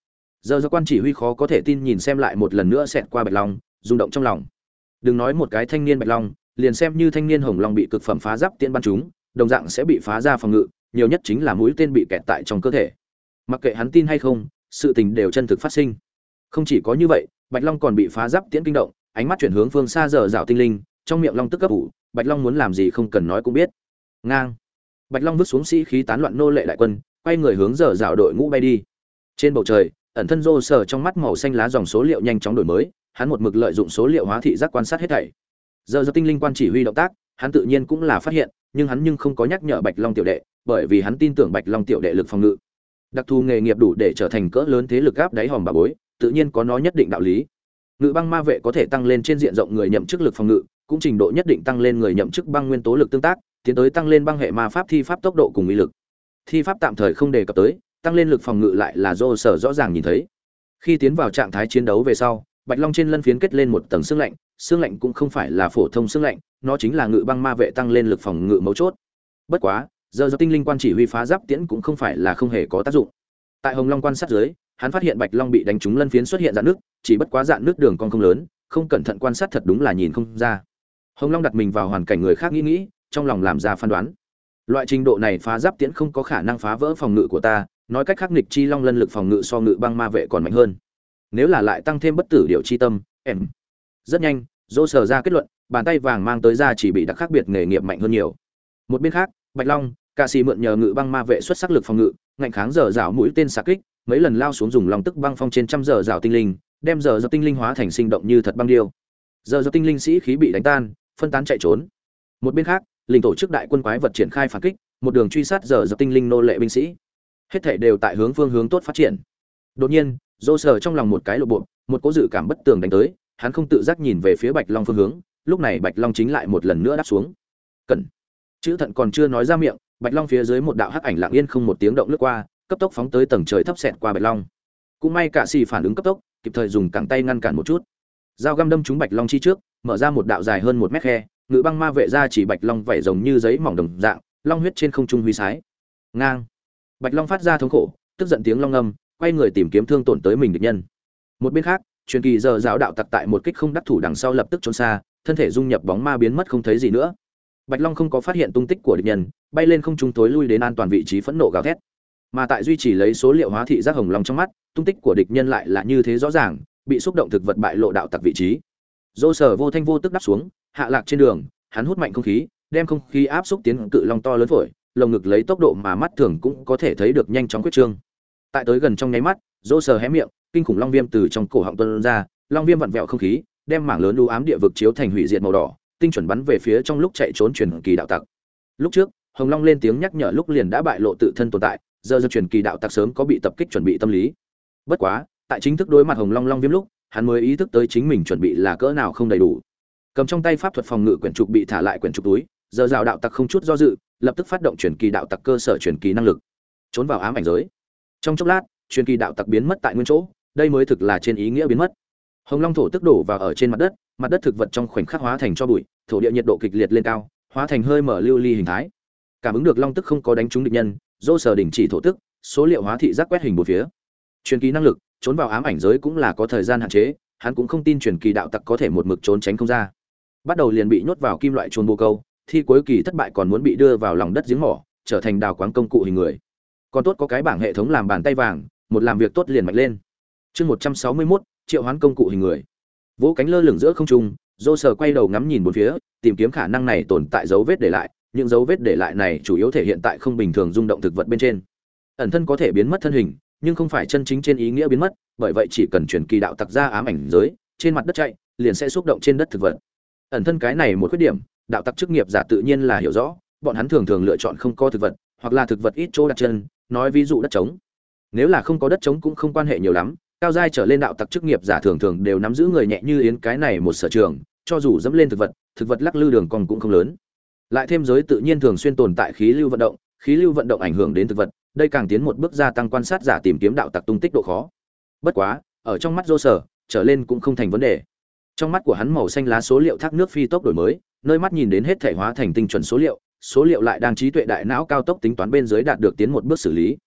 Giờ do quan chỉ huy khó có thể tin nhìn xem lại một lần nữa xẹt qua Bạch Long, rung động trong lòng. Đừng nói một cái thanh niên Bạch Long, liền xem như thanh niên Hồng Long bị cực phẩm phá giáp tiễn bắn trúng, đồng dạng sẽ bị phá ra phòng ngự, nhiều nhất chính là mũi tên bị kẹt tại trong cơ thể. Mặc kệ hắn tin hay không, sự tình đều chân thực phát sinh. Không chỉ có như vậy, Bạch Long còn bị phá giáp tiễn kinh động, ánh mắt chuyển hướng phương xa Dở Dạo Tinh Linh, trong miệng long tức cấp ủ, Bạch Long muốn làm gì không cần nói cũng biết. Ngang. Bạch Long vứt xuống sĩ khí tán loạn nô lệ đại quân, quay người hướng Dở Dạo đội ngũ bay đi. Trên bầu trời, ẩn thân rô sở trong mắt màu xanh lá dòng số liệu nhanh chóng đổi mới, hắn một mực lợi dụng số liệu hóa thị giác quan sát hết thảy. Dở Dạo Tinh Linh quan chỉ huy động tác, hắn tự nhiên cũng là phát hiện, nhưng hắn nhưng không có nhắc nhở Bạch Long tiểu đệ, bởi vì hắn tin tưởng Bạch Long tiểu đệ lực phòng ngự. Đặc thù nghề nghiệp đủ để trở thành cỡ lớn thế lực áp đáy hòm bà bối, tự nhiên có nó nhất định đạo lý. Ngự băng ma vệ có thể tăng lên trên diện rộng người nhậm chức lực phòng ngự, cũng trình độ nhất định tăng lên người nhậm chức băng nguyên tố lực tương tác, tiến tới tăng lên băng hệ ma pháp thi pháp tốc độ cùng uy lực. Thi pháp tạm thời không đề cập tới, tăng lên lực phòng ngự lại là do sở rõ ràng nhìn thấy. Khi tiến vào trạng thái chiến đấu về sau, Bạch Long trên lân phiến kết lên một tầng xương lạnh cũng không phải là phổ thông xương lạnh, nó chính là ngự băng ma vệ tăng lên lực phòng ngự mấu chốt. Bất quá, giờ tinh linh quan chỉ huy phá giáp tiễn cũng không phải là không hề có tác dụng. Tại Hồng Long quan sát dưới, hắn phát hiện Bạch Long bị đánh trúng lân phiến xuất hiện rạn nước, chỉ bất quá rạn nước đường cong không lớn, không cẩn thận quan sát thật đúng là nhìn không ra. Hồng Long đặt mình vào hoàn cảnh người khác nghĩ, trong lòng làm ra phán đoán. Loại trình độ này phá giáp tiễn không có khả năng phá vỡ phòng ngự của ta, nói cách khác nghịch chi long lân lực phòng ngự so ngự băng ma vệ còn mạnh hơn. Nếu là lại tăng thêm bất tử điệu chi tâm, em. Rất nhanh, Dô sở ra kết luận, bàn tay vàng mang tới ra chỉ bị đặc khác biệt nghề nghiệp mạnh hơn nhiều. Một bên khác, Bạch Long, Cạ Sĩ mượn nhờ ngự băng ma vệ xuất sắc lực phòng ngự, ngạnh kháng dở dạo mũi tên xạ kích, mấy lần lao xuống dùng lòng tức băng phong trên trăm dở dạo tinh linh, đem dở dạo tinh linh hóa thành sinh động như thật băng điêu. Dở dạo tinh linh sĩ khí bị đánh tan, phân tán chạy trốn. Một bên khác, linh tổ chức đại quân quái vật triển khai phản kích, một đường truy sát dở dạo tinh linh nô lệ binh sĩ. Hết thảy đều tại phương hướng tốt phát triển. Đột nhiên, Dô sở trong lòng một cái lộ bộ, một cỗ dự cảm bất tường đánh tới, hắn không tự giác nhìn về phía Bạch Long phương hướng, lúc này Bạch Long chính lại một lần nữa đáp xuống. Cẩn. Chữ thận còn chưa nói ra miệng, Bạch Long phía dưới một đạo hắc ảnh lặng yên không một tiếng động lướt qua, cấp tốc phóng tới tầng trời thấp xẹt qua Bạch Long. Cũng may Cạ Sĩ phản ứng cấp tốc, kịp thời dùng cẳng tay ngăn cản một chút. Dao găm đâm trúng Bạch Long chi trước, mở ra một đạo dài hơn 1 mét khe, ngự băng ma vệ ra chỉ Bạch Long vảy giống như giấy mỏng đồng dạng, long huyết trên không trung huy sái. Ngang. Bạch Long phát ra thống khổ, tức giận tiếng long ngâm, quay người tìm kiếm thương tổn tới mình địch nhân. Một bên khác, truyền kỳ giờ giáo đạo tặc tại một kích không đắc thủ đằng sau lập tức trốn xa, thân thể dung nhập bóng ma biến mất không thấy gì nữa. Bạch Long không có phát hiện tung tích của địch nhân, bay lên không trung tối lui đến an toàn vị trí phẫn nộ gào thét. Mà tại duy trì lấy số liệu hóa thị giác Hồng Long trong mắt, tung tích của địch nhân lại là như thế rõ ràng, bị xúc động thực vật bại lộ đạo tặc vị trí. Dô sở vô thanh vô tức đáp xuống, hạ lạc trên đường, hắn hút mạnh không khí, đem không khí áp xúc tiến cự long to lớn phổi, lồng ngực lấy tốc độ mà mắt thường cũng có thể thấy được nhanh chóng quyết trương. Tại tới gần trong nháy mắt, Dô sở hé miệng, kinh khủng long viêm từ trong cổ họng tuôn ra, long viêm vặn vẹo không khí, đem mảng lớn u ám địa vực chiếu thành hủy diệt màu đỏ, tinh chuẩn bắn về phía trong lúc chạy trốn truyền kỳ đạo tặc. Lúc trước, Hồng Long lên tiếng nhắc nhở lúc liền đã bại lộ tự thân tồn tại, giờ truyền kỳ đạo tặc sớm có bị tập kích chuẩn bị tâm lý. Bất quá, tại chính thức đối mặt Hồng Long long viêm lúc, hắn mới ý thức tới chính mình chuẩn bị là cỡ nào không đầy đủ. Cầm trong tay pháp thuật phòng ngự quyển trục bị thả lại quyển trục túi, giờ rào đạo tặc không chút do dự, lập tức phát động truyền kỳ đạo tặc cơ sở truyền kỳ năng lực, trốn vào ám ảnh giới. Trong chốc lát, truyền kỳ đạo tặc biến mất tại nguyên chỗ, đây mới thực là trên ý nghĩa biến mất. Hồng Long thổ tức đổ vào ở trên mặt đất thực vật trong khoảnh khắc hóa thành cho bụi, thổ địa nhiệt độ kịch liệt lên cao, hóa thành hơi mở lưu ly hình thái. Cảm ứng được long tức không có đánh trúng địch nhân, Dô sở đình chỉ thổ tức, số liệu hóa thị giác quét hình bốn phía. Truyền kỳ năng lực, trốn vào ám ảnh giới cũng là có thời gian hạn chế, hắn cũng không tin truyền kỳ đạo tặc có thể một mực trốn tránh không ra. Bắt đầu liền bị nhốt vào kim loại chuồn bồ câu, thi cuối kỳ thất bại còn muốn bị đưa vào lòng đất giếng mỏ, trở thành đào quáng công cụ hình người. Còn tốt có cái bảng hệ thống làm bàn tay vàng, một làm việc tốt liền mạnh lên. Chương 161, triệu hoán công cụ hình người. Vỗ cánh lơ lửng giữa không trung, Dô sở quay đầu ngắm nhìn bốn phía, tìm kiếm khả năng này tồn tại dấu vết để lại, những dấu vết để lại này chủ yếu thể hiện tại không bình thường rung động thực vật bên trên. Ẩn thân có thể biến mất thân hình, nhưng không phải chân chính trên ý nghĩa biến mất, bởi vậy chỉ cần truyền kỳ đạo tặc ra ám ảnh giới, trên mặt đất chạy, liền sẽ xúc động trên đất thực vật. Ẩn thân cái này một khuyết điểm, đạo tặc chức nghiệp giả tự nhiên là hiểu rõ, bọn hắn thường thường lựa chọn không có thực vật, hoặc là thực vật ít chỗ đặt chân, nói ví dụ đất trống. Nếu là không có đất trống cũng không quan hệ nhiều lắm, cao giai trở lên đạo tặc chức nghiệp giả thường thường đều nắm giữ người nhẹ như yến cái này một sở trường, cho dù dẫm lên thực vật lắc lư đường còn cũng không lớn. Lại thêm giới tự nhiên thường xuyên tồn tại khí lưu vận động ảnh hưởng đến thực vật, đây càng tiến một bước gia tăng quan sát giả tìm kiếm đạo tặc tung tích độ khó. Bất quá, ở trong mắt Dô sở, trở lên cũng không thành vấn đề. Trong mắt của hắn màu xanh lá số liệu thác nước phi tốc đổi mới, nơi mắt nhìn đến hết thể hóa thành tinh chuẩn số liệu lại đang trí tuệ đại não cao tốc tính toán bên dưới đạt được tiến một bước xử lý.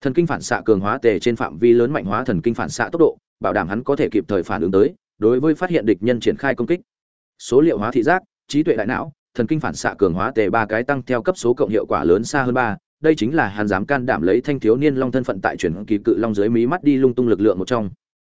Thần kinh phản xạ cường hóa tề trên phạm vi lớn mạnh hóa thần kinh phản xạ tốc độ, bảo đảm hắn có thể kịp thời phản ứng tới, đối với phát hiện địch nhân triển khai công kích. Số liệu hóa thị giác, trí tuệ đại não, thần kinh phản xạ cường hóa tề ba cái tăng theo cấp số cộng hiệu quả lớn xa hơn 3, đây chính là hắn dám can đảm lấy thanh thiếu niên long thân phận tại truyền kỳ cự long dưới mí mắt đi lung tung lực lượng một trong.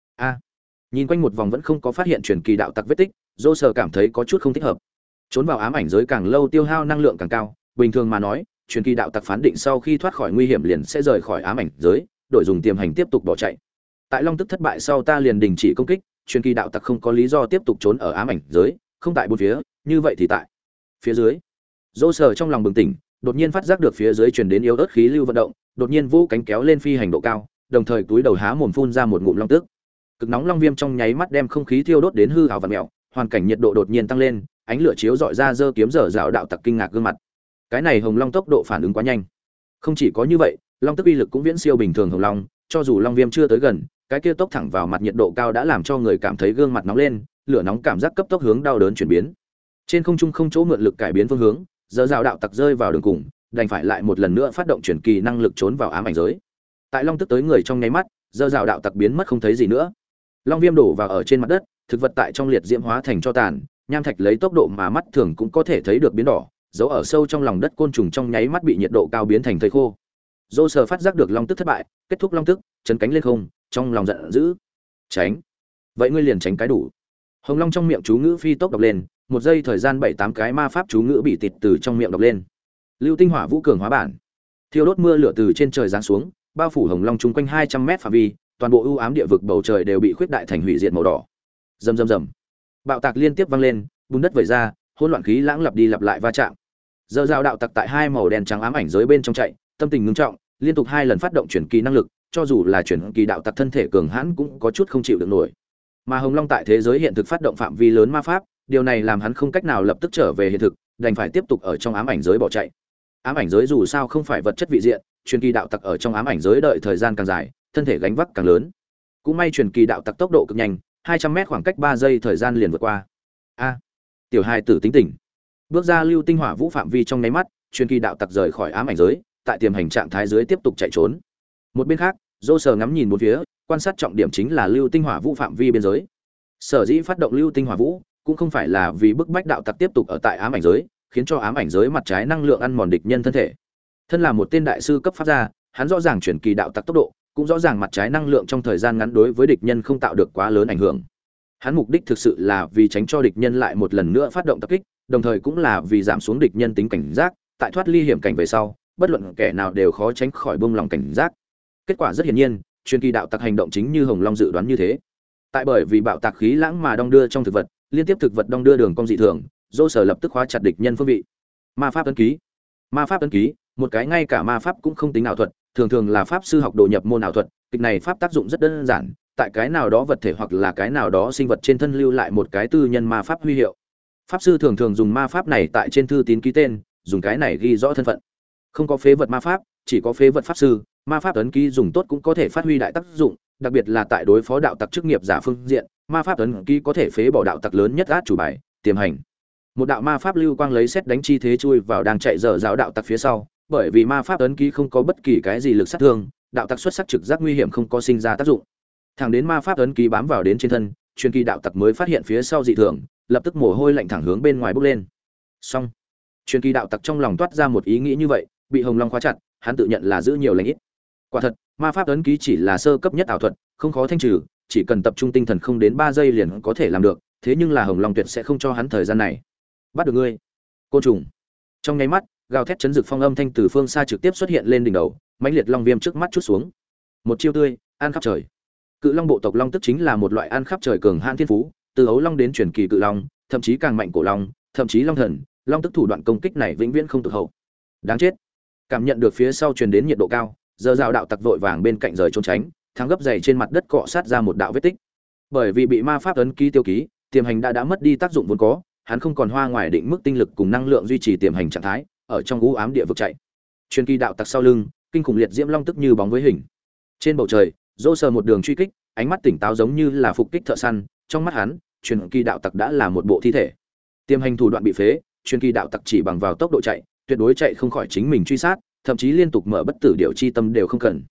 Nhìn quanh một vòng vẫn không có phát hiện truyền kỳ đạo tặc vết tích, Dô Sở cảm thấy có chút không thích hợp. Trốn vào ám ảnh giới càng lâu tiêu hao năng lượng càng cao, bình thường mà nói, truyền kỳ đạo tặc phán định sau khi thoát khỏi nguy hiểm liền sẽ rời khỏi ám ảnh giới, đổi dùng tiềm hành tiếp tục bỏ chạy. Tại long tức thất bại sau ta liền đình chỉ công kích, truyền kỳ đạo tặc không có lý do tiếp tục trốn ở ám ảnh giới, không tại bốn phía, như vậy thì tại phía dưới. Dô Sở trong lòng bừng tỉnh, đột nhiên phát giác được phía dưới truyền đến yếu ớt khí lưu vận động, đột nhiên vũ cánh kéo lên phi hành độ cao, đồng thời túi đầu há mồm phun ra một ngụm long tức. Cực nóng long viêm trong nháy mắt đem không khí thiêu đốt đến hư ảo vặn mèo, hoàn cảnh nhiệt độ đột nhiên tăng lên, ánh lửa chiếu rọi ra giơ kiếm dở dạo đạo tặc kinh ngạc gương mặt. Cái này hồng long tốc độ phản ứng quá nhanh. Không chỉ có như vậy, long tức uy lực cũng viễn siêu bình thường hồng long, cho dù long viêm chưa tới gần, cái kia tốc thẳng vào mặt nhiệt độ cao đã làm cho người cảm thấy gương mặt nóng lên, lửa nóng cảm giác cấp tốc hướng đau đớn chuyển biến. Trên không trung không chỗ mượn lực cải biến phương hướng, dở dạo đạo tặc rơi vào đường cùng, đành phải lại một lần nữa phát động chuyển kỳ năng lực trốn vào ám ảnh giới. Tại long tức tới người trong nháy mắt, dở dạo đạo tặc biến mất không thấy gì nữa. Long viêm đổ vào ở trên mặt đất, thực vật tại trong liệt diễm hóa thành cho tàn, nham thạch lấy tốc độ mà mắt thường cũng có thể thấy được biến đỏ, giấu ở sâu trong lòng đất côn trùng trong nháy mắt bị nhiệt độ cao biến thành thây khô. Dô Sở phát giác được long tức thất bại, kết thúc long tức, chấn cánh lên không, trong lòng giận dữ. Tránh. Vậy ngươi liền tránh cái đủ. Hồng long trong miệng chú ngữ phi tốc đọc lên, một giây thời gian 7-8 cái ma pháp chú ngữ bị tịt từ trong miệng đọc lên. Lưu tinh hỏa vũ cường hóa bản. Thiêu đốt mưa lửa từ trên trời giáng xuống, bao phủ hồng long chung quanh 200 mét phạm vi, toàn bộ ưu ám địa vực bầu trời đều bị khuyết đại thành hủy diệt màu đỏ. Rầm rầm rầm. Bạo tạc liên tiếp vang lên, bùn đất vẩy ra, hỗn loạn khí lãng lặp đi lặp lại va chạm. Giờ dao đạo tặc tại hai màu đen trắng ám ảnh giới bên trong chạy, tâm tình ngưng trọng, liên tục 2 lần phát động chuyển kỳ năng lực, cho dù là chuyển kỳ đạo tặc thân thể cường hãn cũng có chút không chịu được nổi. Mà Hồng Long tại thế giới hiện thực phát động phạm vi lớn ma pháp, điều này làm hắn không cách nào lập tức trở về hiện thực, đành phải tiếp tục ở trong ám ảnh giới bỏ chạy. Ám ảnh giới dù sao không phải vật chất vị diện, chuyển kỳ đạo tặc ở trong ám ảnh giới đợi thời gian càng dài, thân thể gánh vác càng lớn. Cũng may chuyển kỳ đạo tặc tốc độ cực nhanh, 200 mét khoảng cách 3 giây thời gian liền vượt qua. Tiểu hài tử tính tỉnh. Bước ra lưu tinh hỏa vũ phạm vi trong nháy mắt, truyền kỳ đạo tặc rời khỏi ám ảnh giới, tại tiềm hành trạng thái dưới tiếp tục chạy trốn. Một bên khác, Dô Sở ngắm nhìn bốn phía, quan sát trọng điểm chính là lưu tinh hỏa vũ phạm vi biên giới. Sở dĩ phát động lưu tinh hỏa vũ, cũng không phải là vì bức bách đạo tặc tiếp tục ở tại ám ảnh giới, khiến cho ám ảnh giới mặt trái năng lượng ăn mòn địch nhân thân thể. Thân là một tên đại sư cấp pháp gia, hắn rõ ràng truyền kỳ đạo tặc tốc độ, cũng rõ ràng mặt trái năng lượng trong thời gian ngắn đối với địch nhân không tạo được quá lớn ảnh hưởng. Hắn mục đích thực sự là vì tránh cho địch nhân lại một lần nữa phát động tập kích, đồng thời cũng là vì giảm xuống địch nhân tính cảnh giác, tại thoát ly hiểm cảnh về sau, bất luận kẻ nào đều khó tránh khỏi buông lòng cảnh giác. Kết quả rất hiển nhiên, truyền kỳ đạo tặc hành động chính như Hồng Long dự đoán như thế. Tại bởi vì bạo tạc khí lãng mà đong đưa trong thực vật, liên tiếp thực vật đong đưa đường cong dị thường, Dô Sở lập tức khóa chặt địch nhân phương vị. Ma pháp ấn ký. Ma pháp ấn ký, một cái ngay cả ma pháp cũng không tính ảo thuật, thường thường là pháp sư học đồ nhập môn ảo thuật, kịch này pháp tác dụng rất đơn giản, tại cái nào đó vật thể hoặc là cái nào đó sinh vật trên thân lưu lại một cái tư nhân ma pháp huy hiệu. Pháp sư thường thường dùng ma pháp này tại trên thư tín ký tên, dùng cái này ghi rõ thân phận. Không có phế vật ma pháp, chỉ có phế vật pháp sư, ma pháp ấn ký dùng tốt cũng có thể phát huy đại tác dụng, đặc biệt là tại đối phó đạo tặc chức nghiệp giả phương diện, ma pháp ấn ký có thể phế bỏ đạo tặc lớn nhất át chủ bài, tiềm hành. Một đạo ma pháp lưu quang lấy xét đánh chi thế chui vào đang chạy dở dạo đạo tặc phía sau, bởi vì ma pháp ấn ký không có bất kỳ cái gì lực sát thương, đạo tặc xuất sắc trực giác nguy hiểm không có sinh ra tác dụng. Thẳng đến ma pháp ấn ký bám vào đến trên thân, truyền kỳ đạo tặc mới phát hiện phía sau dị thường, lập tức mồ hôi lạnh thẳng hướng bên ngoài bốc lên. Xong, truyền kỳ đạo tặc trong lòng toát ra một ý nghĩ như vậy, bị Hồng Long khóa chặt, hắn tự nhận là giữ nhiều lành ít. Quả thật, ma pháp ấn ký chỉ là sơ cấp nhất ảo thuật, không khó thanh trừ, chỉ cần tập trung tinh thần không đến 3 giây liền có thể làm được, thế nhưng là Hồng Long tuyệt sẽ không cho hắn thời gian này. Bắt được ngươi, côn trùng. Trong nháy mắt, gào thét chấn rực phong âm thanh từ phương xa trực tiếp xuất hiện lên đỉnh đầu, mãnh liệt long viêm trước mắt chút xuống. Một chiêu tươi, ăn khắp trời. Cự long bộ tộc long tức chính là một loại ăn khắp trời cường hãn thiên phú, từ ấu long đến truyền kỳ cự long, thậm chí càng mạnh cổ long, thậm chí long thần, long tức thủ đoạn công kích này vĩnh viễn không tụt hậu. Đáng chết. Cảm nhận được phía sau truyền đến nhiệt độ cao, giờ rào đạo tặc vội vàng bên cạnh rời trốn tránh, thắng gấp dày trên mặt đất cọ sát ra một đạo vết tích. Bởi vì bị ma pháp ấn ký tiêu ký, tiềm hành đã mất đi tác dụng vốn có, hắn không còn hoa ngoài định mức tinh lực cùng năng lượng duy trì tiềm hành trạng thái, ở trong u ám địa vực chạy. Truyền kỳ đạo tặc sau lưng, kinh khủng liệt diễm long tức như bóng với hình. Trên bầu trời, Dô Sở một đường truy kích, ánh mắt tỉnh táo giống như là phục kích thợ săn, trong mắt hắn, truyền kỳ đạo tặc đã là một bộ thi thể. Tiềm hành thủ đoạn bị phế, truyền kỳ đạo tặc chỉ bằng vào tốc độ chạy, tuyệt đối chạy không khỏi chính mình truy sát, thậm chí liên tục mở bất tử điều chi tâm đều không cần.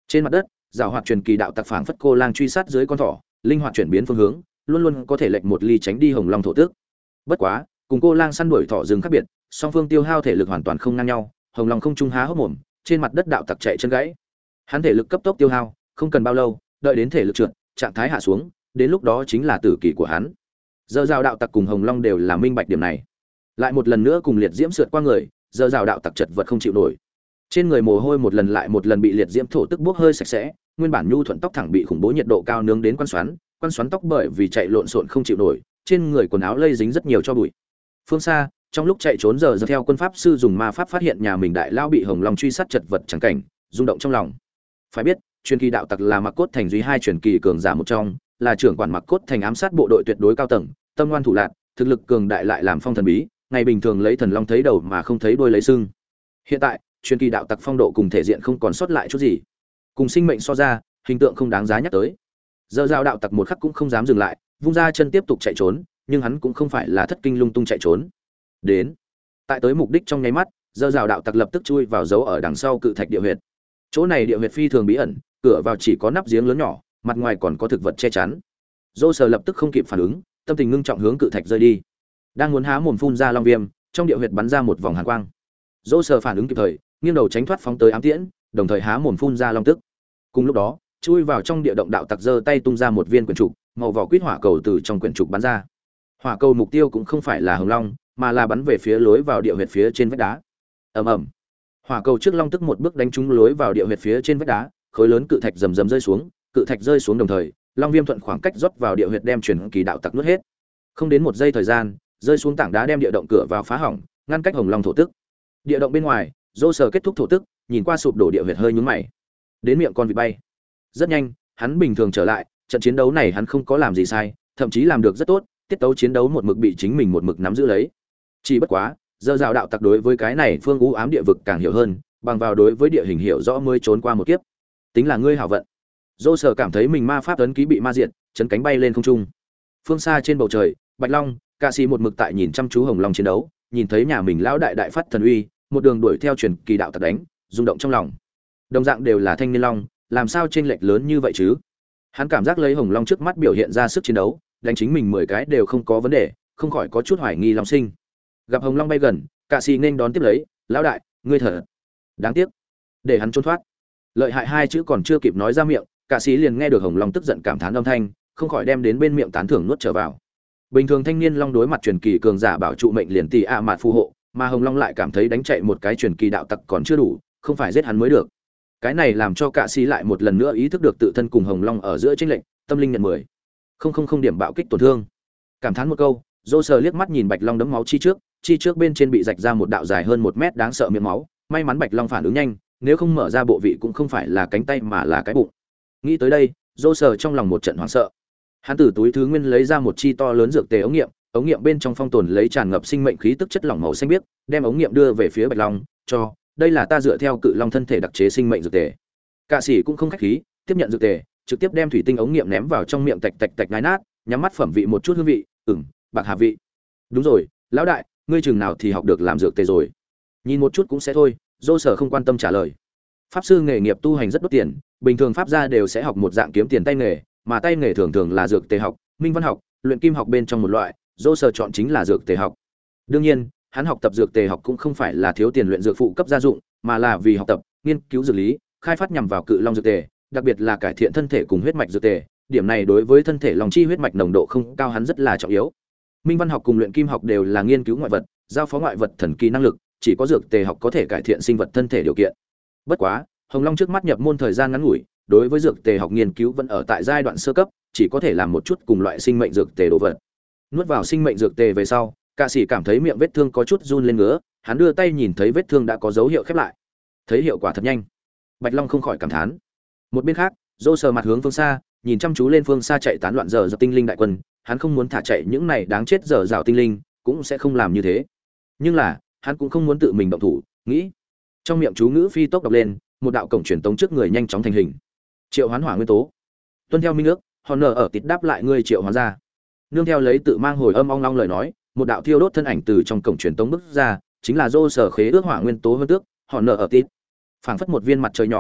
Trên mặt đất, giảo hoạt truyền kỳ đạo tặc phảng phất cô lang truy sát dưới con thỏ, linh hoạt chuyển biến phương hướng, luôn luôn có thể lệch một ly tránh đi hồng long thổ tước. Bất quá, cùng cô lang săn đuổi thỏ rừng khác biệt, song phương tiêu hao thể lực hoàn toàn không ngang nhau, hồng long không trung há hốc mồm, trên mặt đất đạo tặc chạy chân gãy. Hắn thể lực cấp tốc tiêu hao, không cần bao lâu, đợi đến thể lực trượt, trạng thái hạ xuống, đến lúc đó chính là tử kỳ của hắn. Giờ rào đạo tặc cùng hồng long đều là minh bạch điểm này. Lại một lần nữa cùng liệt diễm sượt qua người, giờ rào đạo tặc chật vật không chịu nổi. Trên người mồ hôi một lần lại một lần bị liệt diễm thổ tức bốc hơi sạch sẽ, nguyên bản nhu thuận tóc thẳng bị khủng bố nhiệt độ cao nướng đến quan xoắn tóc bởi vì chạy lộn xộn không chịu nổi, trên người quần áo lây dính rất nhiều cho bụi. Phương xa, trong lúc chạy trốn giờ theo quân pháp sư dùng ma pháp phát hiện nhà mình đại lao bị hồng long truy sát chật vật chẳng cảnh, rung động trong lòng. Phải biết, truyền kỳ đạo tặc là Mặc Cốt Thành duy hai truyền kỳ cường giả một trong, là trưởng quản Mặc Cốt Thành ám sát bộ đội tuyệt đối cao tầng, tâm ngoan thủ lạn, thực lực cường đại lại làm phong thần bí, ngày bình thường lấy thần long thấy đầu mà không thấy đuôi lấy sưng. Hiện tại, truyền kỳ đạo tặc phong độ cùng thể diện không còn sót lại chút gì. Cùng sinh mệnh so ra, hình tượng không đáng giá nhắc tới. Giờ giao đạo tặc một khắc cũng không dám dừng lại, vung ra chân tiếp tục chạy trốn, nhưng hắn cũng không phải là thất kinh lung tung chạy trốn. Đến, tại tới mục đích trong nháy mắt, giờ giao đạo tặc lập tức chui vào dấu ở đằng sau cự thạch địa huyệt. Chỗ này địa huyệt phi thường bí ẩn, cửa vào chỉ có nắp giếng lớn nhỏ, mặt ngoài còn có thực vật che chắn. Dô Sở lập tức không kịp phản ứng, tâm tình ngưng trọng hướng cự thạch rơi đi. Đang muốn há mồm phun ra long viêm, trong địa huyệt bắn ra một vòng hàn quang. Dô Sở phản ứng kịp thời, nghiêng đầu tránh thoát phóng tới ám tiễn, đồng thời há mồm phun ra long tức. Cùng lúc đó, chui vào trong địa động đạo tặc giơ tay tung ra một viên quyển trục, màu vỏ quýt hỏa cầu từ trong quyển trục bắn ra. Hỏa cầu mục tiêu cũng không phải là hồng long, mà là bắn về phía lối vào địa huyệt phía trên vách đá. Ầm ầm. Hỏa cầu trước long tức một bước đánh trúng lối vào địa huyệt phía trên vách đá, khối lớn cự thạch rầm rầm rơi xuống, cự thạch rơi xuống đồng thời, long viêm thuận khoảng cách rót vào địa huyệt đem truyền kỳ đạo tặc nuốt hết. Không đến một giây thời gian, rơi xuống tảng đá đem địa động cửa vào phá hỏng, ngăn cách hồng long thổ tức. Địa động bên ngoài, Dô Sở kết thúc thổ tức, nhìn qua sụp đổ địa huyệt hơi nhướng mày. Đến miệng con vịt bay. Rất nhanh, hắn bình thường trở lại, trận chiến đấu này hắn không có làm gì sai, thậm chí làm được rất tốt, tiết tấu chiến đấu một mực bị chính mình một mực nắm giữ lấy. Chỉ bất quá, giờ rào đạo tặc đối với cái này phương u ám địa vực càng hiểu hơn, bằng vào đối với địa hình hiểu rõ mới trốn qua một kiếp. Tính là ngươi hảo vận. Dô Sở cảm thấy mình ma pháp ấn ký bị ma diệt, chấn cánh bay lên không trung. Phương xa trên bầu trời, Bạch Long, Cạ Sĩ một mực tại nhìn chăm chú Hồng Long chiến đấu, nhìn thấy nhà mình lão đại đại phát thần uy, một đường đuổi theo truyền kỳ đạo tặc đánh, rung động trong lòng. Đồng dạng đều là thanh niên long, làm sao chênh lệch lớn như vậy chứ? Hắn cảm giác lấy Hồng Long trước mắt biểu hiện ra sức chiến đấu, đánh chính mình 10 cái đều không có vấn đề, không khỏi có chút hoài nghi long sinh. Gặp Hồng Long bay gần, Cạ Sĩ nên đón tiếp lấy, "Lão đại, ngươi thật đáng tiếc." Để hắn trốn thoát. Lợi hại hai chữ còn chưa kịp nói ra miệng, Cạ Sĩ liền nghe được Hồng Long tức giận cảm thán âm thanh, không khỏi đem đến bên miệng tán thưởng nuốt trở vào. Bình thường thanh niên long đối mặt truyền kỳ cường giả bảo trụ mệnh liền tỷ a mạt phù hộ, mà Hồng Long lại cảm thấy đánh chạy một cái truyền kỳ đạo tặc còn chưa đủ, không phải giết hắn mới được. Cái này làm cho Cạ Sĩ lại một lần nữa ý thức được tự thân cùng Hồng Long ở giữa chênh lệch, tâm linh nhận 10. Không điểm bạo kích tổn thương. Cảm thán một câu, Dô Sở liếc mắt nhìn Bạch Long đấm máu chi trước bên trên bị rạch ra một đạo dài hơn 1 mét đáng sợ miệng máu, may mắn Bạch Long phản ứng nhanh, nếu không mở ra bộ vị cũng không phải là cánh tay mà là cái bụng. Nghĩ tới đây, Dô Sở trong lòng một trận hoảng sợ. Hắn từ túi thứ nguyên lấy ra một chi to lớn dược tề ống nghiệm bên trong phong tồn lấy tràn ngập sinh mệnh khí tức chất lỏng màu xanh biếc, đem ống nghiệm đưa về phía Bạch Long, "Cho, đây là ta dựa theo cự long thân thể đặc chế sinh mệnh dược tề." Cạ Sĩ cũng không khách khí, tiếp nhận dược tề, trực tiếp đem thủy tinh ống nghiệm ném vào trong miệng tạch tạch tạch nhai nát, nhắm mắt phẩm vị một chút hương vị, bạc hà vị. "Đúng rồi, lão đại, ngươi chừng nào thì học được làm dược tề rồi?" "Nhìn một chút cũng sẽ thôi." Dô Sở không quan tâm trả lời. Pháp sư nghề nghiệp tu hành rất đốt tiền, bình thường pháp gia đều sẽ học một dạng kiếm tiền tay nghề, mà tay nghề thường thường là dược tề học, minh văn học, luyện kim học bên trong một loại, Dô Sở chọn chính là dược tề học. Đương nhiên, hắn học tập dược tề học cũng không phải là thiếu tiền luyện dược phụ cấp gia dụng, mà là vì học tập, nghiên cứu dược lý, khai phát nhằm vào cự long dược tề, đặc biệt là cải thiện thân thể cùng huyết mạch dược tề, điểm này đối với thân thể long chi huyết mạch nồng độ không cao hắn rất là trọng yếu. Minh văn học cùng luyện kim học đều là nghiên cứu ngoại vật, giao phó ngoại vật thần kỳ năng lực, chỉ có dược tề học có thể cải thiện sinh vật thân thể điều kiện. Bất quá, Hồng Long trước mắt nhập môn thời gian ngắn ngủi, đối với dược tề học nghiên cứu vẫn ở tại giai đoạn sơ cấp, chỉ có thể làm một chút cùng loại sinh mệnh dược tề đồ vật. Nuốt vào sinh mệnh dược tề về sau, Cạ Sĩ cảm thấy miệng vết thương có chút run lên ngứa, hắn đưa tay nhìn thấy vết thương đã có dấu hiệu khép lại. Thấy hiệu quả thật nhanh. Bạch Long không khỏi cảm thán. Một bên khác, Dô Sở mặt hướng phương xa, nhìn chăm chú lên phương xa chạy tán loạn dở dập tinh linh đại quân, hắn không muốn thả chạy những này đáng chết dở dạo tinh linh, cũng sẽ không làm như thế. Nhưng là, hắn cũng không muốn tự mình động thủ, nghĩ. Trong miệng chú ngữ phi tốc đọc lên, một đạo cổng truyền tống trước người nhanh chóng thành hình. Triệu hoán hỏa nguyên tố. Tuân theo minh ước, Honor ở tít đáp lại ngươi triệu hoán ra. Nương theo lấy tự mang hồi âm ong long lời nói, một đạo thiêu đốt thân ảnh từ trong cổng truyền tống bước ra, chính là Dô Sở khế ước hỏa nguyên tố hơn tước, Honor ở tít. Phảng phất một viên mặt trời nhỏ,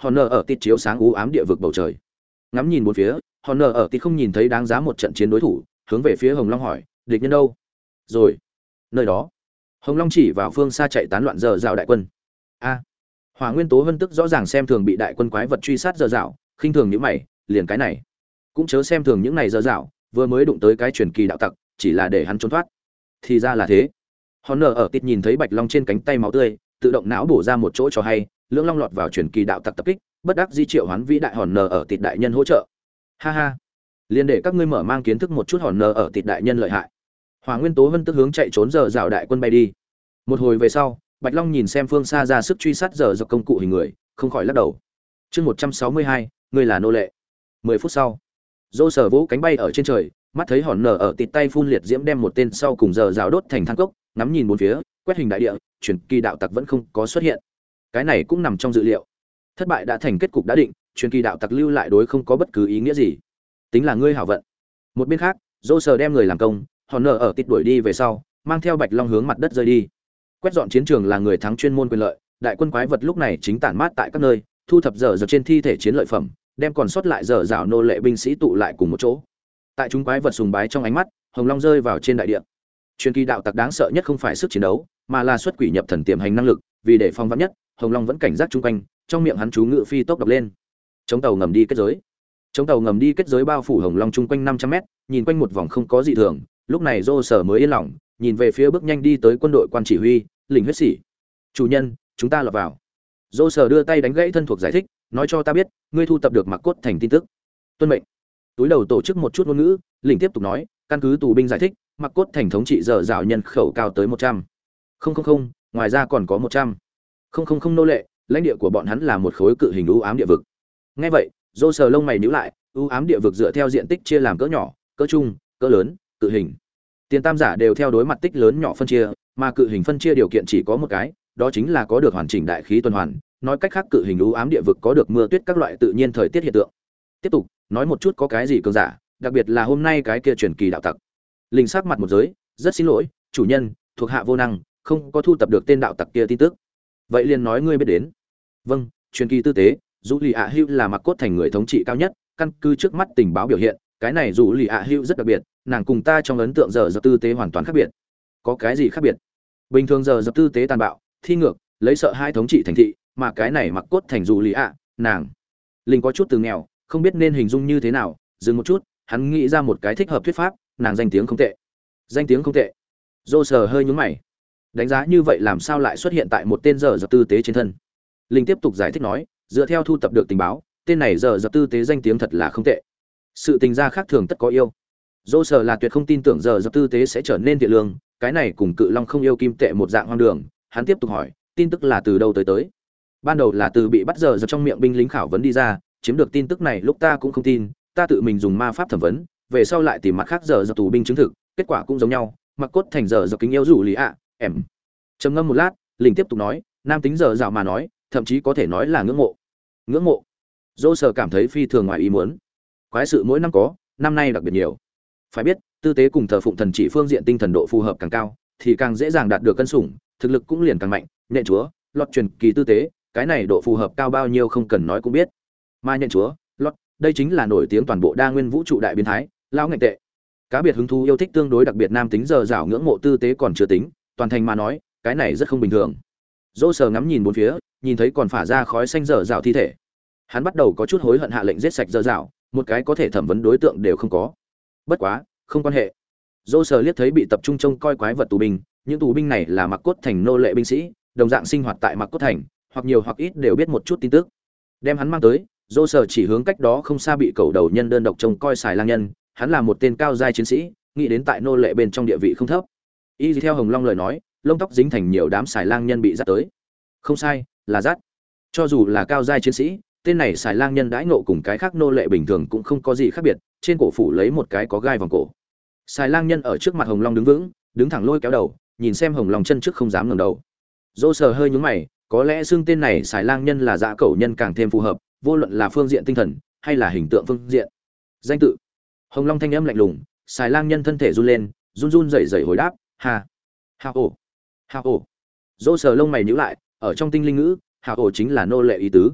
Honor ở tít chiếu sáng u ám địa vực bầu trời. Ngắm nhìn bốn phía, Honor ở tít không nhìn thấy đáng giá một trận chiến đối thủ, hướng về phía Hồng Long hỏi, địch nhân đâu? Rồi, nơi đó. Hồng Long chỉ vào phương xa chạy tán loạn dở dạo đại quân. A. Hỏa Nguyên Tố Vân tức rõ ràng xem thường bị đại quân quái vật truy sát dở dạo, khinh thường những mày, liền cái này, cũng chớ xem thường những này dở dạo, vừa mới đụng tới cái truyền kỳ đạo tặc, chỉ là để hắn trốn thoát. Thì ra là thế. Honor ở tít nhìn thấy Bạch Long trên cánh tay máu tươi, tự động não bổ ra một chỗ cho hay, lưỡng long lọt vào truyền kỳ đạo tặc tập kích, bất đắc di triệu hoán vĩ đại Honor ở tít đại nhân hỗ trợ. Ha ha, liền để các ngươi mở mang kiến thức một chút Honor ở tít đại nhân lợi hại. Hỏa Nguyên Tố Vân tức hướng chạy trốn dở dạo đại quân bay đi. Một hồi về sau, Bạch Long nhìn xem phương xa ra sức truy sát dở dọc công cụ hình người, không khỏi lắc đầu. Chương 162, ngươi là nô lệ. 10 phút sau, Dô Sở vỗ cánh bay ở trên trời, mắt thấy hòn nở ở tịt tay phun liệt diễm đem một tên sau cùng dở dạo đốt thành than cốc, ngắm nhìn bốn phía, quét hình đại địa, truyền kỳ đạo tặc vẫn không có xuất hiện. Cái này cũng nằm trong dự liệu. Thất bại đã thành kết cục đã định, truyền kỳ đạo tặc lưu lại đối không có bất cứ ý nghĩa gì. Tính là ngươi hảo vận. Một bên khác, Dô Sở đem người làm công, hòn nở ở tịt đuổi đi về sau, mang theo Bạch Long hướng mặt đất rơi đi. Quét dọn chiến trường là người thắng chuyên môn quyền lợi, đại quân quái vật lúc này chính tản mát tại các nơi, thu thập dở dở trên thi thể chiến lợi phẩm, đem còn sót lại dở dạo nô lệ binh sĩ tụ lại cùng một chỗ. Tại chúng quái vật sùng bái trong ánh mắt, Hồng Long rơi vào trên đại địa. Truyền kỳ đạo tặc đáng sợ nhất không phải sức chiến đấu, mà là xuất quỷ nhập thần tiềm hành năng lực, vì để phòng vắn nhất, Hồng Long vẫn cảnh giác chung quanh, trong miệng hắn chú ngự phi tốc đọc lên. Chống tàu ngầm đi kết giới. Chống tàu ngầm đi kết giới bao phủ Hồng Long chung quanh 500m, nhìn quanh một vòng không có gì thường, lúc này Dô Sở mới yên lòng, nhìn về phía bước nhanh đi tới quân đội quan chỉ huy, lĩnh huyết sĩ. Chủ nhân, chúng ta lọt vào. Dô Sở đưa tay đánh gãy thân thuộc giải thích, nói cho ta biết, ngươi thu tập được Mặc Cốt Thành tin tức. Tuân mệnh. Túi đầu tổ chức một chút ngôn ngữ, lĩnh tiếp tục nói, căn cứ tù binh giải thích, Mặc Cốt Thành thống trị dở dạo nhân khẩu cao tới 100. Không, ngoài ra còn có 100. Không nô lệ, lãnh địa của bọn hắn là một khối cự hình u ám địa vực. Nghe vậy, Dô Sở lông mày nhíu lại, u ám địa vực dựa theo diện tích chia làm cỡ nhỏ, cỡ trung, cỡ lớn, cự hình. Tiền tam giả đều theo đối mặt tích lớn nhỏ phân chia, mà cự hình phân chia điều kiện chỉ có một cái, đó chính là có được hoàn chỉnh đại khí tuần hoàn, nói cách khác cự hình u ám địa vực có được mưa tuyết các loại tự nhiên thời tiết hiện tượng. Tiếp tục, nói một chút có cái gì cường giả, đặc biệt là hôm nay cái kia truyền kỳ đạo tặc. Linh sắc mặt một giới, rất xin lỗi, chủ nhân, thuộc hạ vô năng, không có thu tập được tên đạo tặc kia tin tức. Vậy liền nói ngươi biết đến. Vâng, truyền kỳ tư tế, dù lì ạ hưu là Mặc Cốt Thành người thống trị cao nhất, căn cứ trước mắt tình báo biểu hiện, cái này dù lì ạ hưu rất đặc biệt, nàng cùng ta trong ấn tượng giờ dập tư tế hoàn toàn khác biệt. Có cái gì khác biệt? Bình thường giờ dập tư tế tàn bạo, thi ngược, lấy sợ hai thống trị thành thị, mà cái này Mặc Cốt Thành dù lì ạ, nàng. Linh có chút từ nghèo, không biết nên hình dung như thế nào, dừng một chút, hắn nghĩ ra một cái thích hợp thuyết pháp, nàng danh tiếng không tệ. Danh tiếng không tệ. Dô Sở hơi nhướng mày. Đánh giá như vậy làm sao lại xuất hiện tại một tên giờ dập tư tế trên thân? Linh tiếp tục giải thích nói, dựa theo thu tập được tình báo, tên này giờ dập tư tế danh tiếng thật là không tệ. Sự tình gia khác thường tất có yêu. Dô Sở là tuyệt không tin tưởng giờ dập tư tế sẽ trở nên thiện lương, cái này cùng Cự Long không yêu kim tệ một dạng hoang đường. Hắn tiếp tục hỏi, tin tức là từ đâu tới? Ban đầu là từ bị bắt giờ dập trong miệng binh lính khảo vấn đi ra, chiếm được tin tức này lúc ta cũng không tin, ta tự mình dùng ma pháp thẩm vấn, về sau lại tìm mặt khác giờ dập tù binh chứng thực, kết quả cũng giống nhau, Mặc Cốt Thành giờ dập kính yêu rủ lì ạ, em. Trầm ngâm một lát, Linh tiếp tục nói, nam tính giờ dạo mà nói, thậm chí có thể nói là ngưỡng mộ. Ngưỡng mộ. Dô Sở cảm thấy phi thường ngoài ý muốn. Quái sự mỗi năm có, năm nay đặc biệt nhiều. Phải biết, tư tế cùng thờ phụng thần chỉ phương diện tinh thần độ phù hợp càng cao, thì càng dễ dàng đạt được cân sủng, thực lực cũng liền càng mạnh, nhện chúa, lọt truyền kỳ tư tế, cái này độ phù hợp cao bao nhiêu không cần nói cũng biết. Mà nhện chúa, lọt, đây chính là nổi tiếng toàn bộ đa nguyên vũ trụ đại biến thái, lão ngạnh tệ. Cá biệt hứng thú yêu thích tương đối đặc biệt nam tính giờ dảo ngưỡng mộ tư tế còn chưa tính, toàn thành mà nói, cái này rất không bình thường. Dô Sở ngắm nhìn bốn phía, nhìn thấy còn phả ra khói xanh dở dảo thi thể. Hắn bắt đầu có chút hối hận hạ lệnh giết sạch dở dảo, một cái có thể thẩm vấn đối tượng đều không có. Bất quá, không quan hệ. Dô Sở liếc thấy bị tập trung trông coi quái vật tù binh, những tù binh này là Mặc Cốt Thành nô lệ binh sĩ, đồng dạng sinh hoạt tại Mặc Cốt Thành, hoặc nhiều hoặc ít đều biết một chút tin tức. Đem hắn mang tới, Dô Sở chỉ hướng cách đó không xa bị cẩu đầu nhân đơn độc trông coi xài lang nhân, hắn là một tên cao giai chiến sĩ, nghĩ đến tại nô lệ bên trong địa vị không thấp. Y theo Hồng Long lời nói, lông tóc dính thành nhiều đám xài lang nhân bị dắt tới. Không sai, là dắt. Cho dù là cao giai chiến sĩ, tên này xài lang nhân đãi ngộ cùng cái khác nô lệ bình thường cũng không có gì khác biệt, trên cổ phủ lấy một cái có gai vòng cổ. Xài lang nhân ở trước mặt Hồng Long đứng vững, đứng thẳng lôi kéo đầu, nhìn xem Hồng Long chân trước không dám ngẩng đầu. Dô Sở hơi nhướng mày, có lẽ xưng tên này xài lang nhân là dã cẩu nhân càng thêm phù hợp, vô luận là phương diện tinh thần hay là hình tượng phương diện. Danh tự. Hồng Long thanh âm lạnh lùng, xài lang nhân thân thể run lên, run run rẩy rẩy hồi đáp, "Ha, ha ổ, ha ổ." Dô Sở lông mày nhíu lại, ở trong tinh linh ngữ, ha ổ chính là nô lệ ý tứ.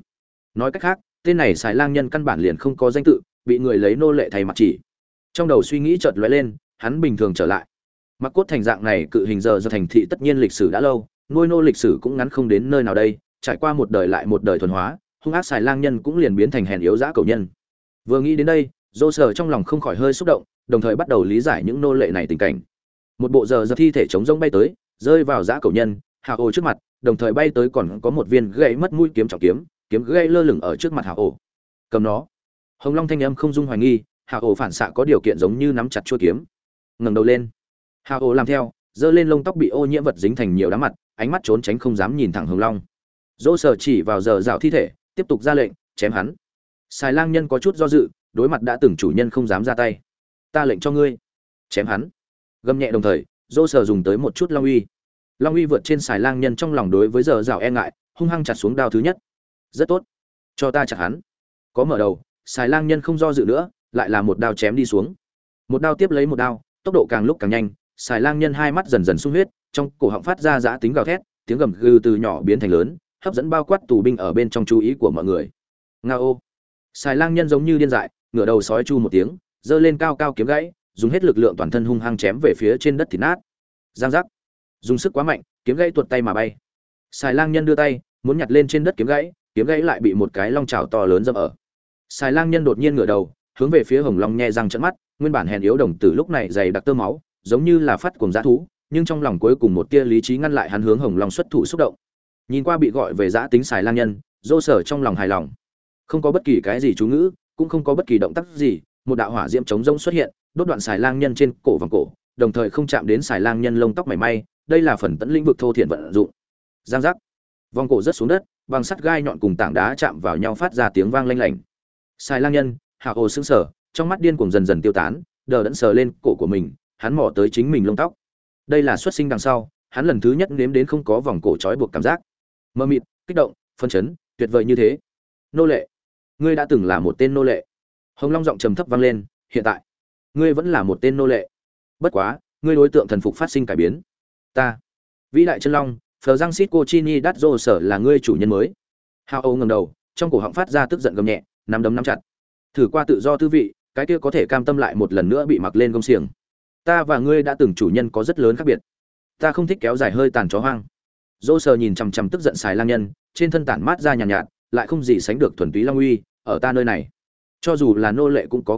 nói cách khác tên này xài lang nhân căn bản liền không có danh tự, bị người lấy nô lệ thay mặt chỉ. Trong đầu suy nghĩ chợt lóe lên, hắn bình thường trở lại. Mặc cốt thành dạng này cự hình giờ do thành thị tất nhiên lịch sử đã lâu, nuôi nô lịch sử cũng ngắn không đến nơi nào đây, trải qua một đời lại một đời thuần hóa, hung ác xài lang nhân cũng liền biến thành hèn yếu dã cầu nhân. Vừa nghĩ đến đây, Dô Sở trong lòng không khỏi hơi xúc động, đồng thời bắt đầu lý giải những nô lệ này tình cảnh. Một bộ giờ thi thể chống rỗng bay tới, rơi vào dã cầu nhân Hạo Ổ trước mặt, đồng thời bay tới còn có một viên gãy mất mũi kiếm trọng kiếm, kiếm gãy lơ lửng ở trước mặt Hạo Ổ. Cầm nó. Hồng Long thanh âm không dung hoài nghi, Hạo Ổ phản xạ có điều kiện giống như nắm chặt chuôi kiếm. Ngẩng đầu lên. Hạo Ổ làm theo, giơ lên lông tóc bị ô nhiễm vật dính thành nhiều đám mặt, ánh mắt trốn tránh không dám nhìn thẳng Hồng Long. Dỗ Sở chỉ vào giờ rào thi thể, tiếp tục ra lệnh, chém hắn. Xài lang nhân có chút do dự, đối mặt đã từng chủ nhân không dám ra tay. Ta lệnh cho ngươi, chém hắn. Gầm nhẹ đồng thời, Dỗ Sở dùng tới một chút long uy. Long uy vượt trên xài lang nhân trong lòng đối với giờ rào e ngại, hung hăng chặt xuống đao thứ nhất. Rất tốt, cho ta chặt hắn. Có mở đầu, xài lang nhân không do dự nữa, lại là một đao chém đi xuống. Một đao tiếp lấy một đao, tốc độ càng lúc càng nhanh, xài lang nhân hai mắt dần dần sung huyết, trong cổ họng phát ra dã tính gào thét, tiếng gầm gừ từ nhỏ biến thành lớn, hấp dẫn bao quát tù binh ở bên trong chú ý của mọi người. Ngao. Xài lang nhân giống như điên dại, ngửa đầu sói chu một tiếng, giơ lên cao cao kiếm gãy, dùng hết lực lượng toàn thân hung hăng chém về phía trên đất thịt nát. Giang giác. Dùng sức quá mạnh, kiếm gãy tuột tay mà bay. Xài lang nhân đưa tay, muốn nhặt lên trên đất kiếm gãy lại bị một cái long chảo to lớn dẫm ở. Xài lang nhân đột nhiên ngửa đầu, hướng về phía Hồng Long nhe răng trợn mắt, nguyên bản hèn yếu đồng tử lúc này dày đặc tơ máu, giống như là phát cuồng dã thú, nhưng trong lòng cuối cùng một tia lý trí ngăn lại hắn hướng Hồng Long xuất thủ xúc động. Nhìn qua bị gọi về dã tính xài lang nhân, Dô Sở trong lòng hài lòng. Không có bất kỳ cái gì chú ngữ, cũng không có bất kỳ động tác gì, một đạo hỏa diễm chống rông xuất hiện, đốt đoạn xài lang nhân trên cổ vòng cổ, đồng thời không chạm đến xài lang nhân lông tóc mảy may, đây là phần tấn lĩnh vực thô thiện vận dụng. Giang giác. Vòng cổ rớt xuống đất, bằng sắt gai nhọn cùng tảng đá chạm vào nhau phát ra tiếng vang lanh lảnh. Xài lang nhân, Hạo Ổ sững sờ, trong mắt điên cuồng dần dần tiêu tán, đờ đẫn sờ lên cổ của mình, hắn mò tới chính mình lông tóc. Đây là xuất sinh đằng sau, hắn lần thứ nhất nếm đến không có vòng cổ trói buộc cảm giác. Mơ mịt, kích động, phân chấn, tuyệt vời như thế. Nô lệ, ngươi đã từng là một tên nô lệ. Hồng Long giọng trầm thấp vang lên, hiện tại, ngươi vẫn là một tên nô lệ. Bất quá, ngươi đối tượng thần phục phát sinh cải biến. Ta, vĩ đại chân long, Phờ Giang Sít Cô Chi Ni Đát Dô Sở là ngươi chủ nhân mới. Hạo Ổ ngẩng đầu, trong cổ họng phát ra tức giận gầm nhẹ, nắm đấm nắm chặt. Thử qua tự do tư vị, cái kia có thể cam tâm lại một lần nữa bị mặc lên gông xiềng. Ta và ngươi đã từng chủ nhân có rất lớn khác biệt. Ta không thích kéo dài hơi tàn chó hoang. Dô Sở nhìn chằm chằm tức giận xài lang nhân, trên thân tản mát ra nhàn nhạt, lại không gì sánh được thuần túy long uy, ở ta nơi này, cho dù là nô lệ cũng có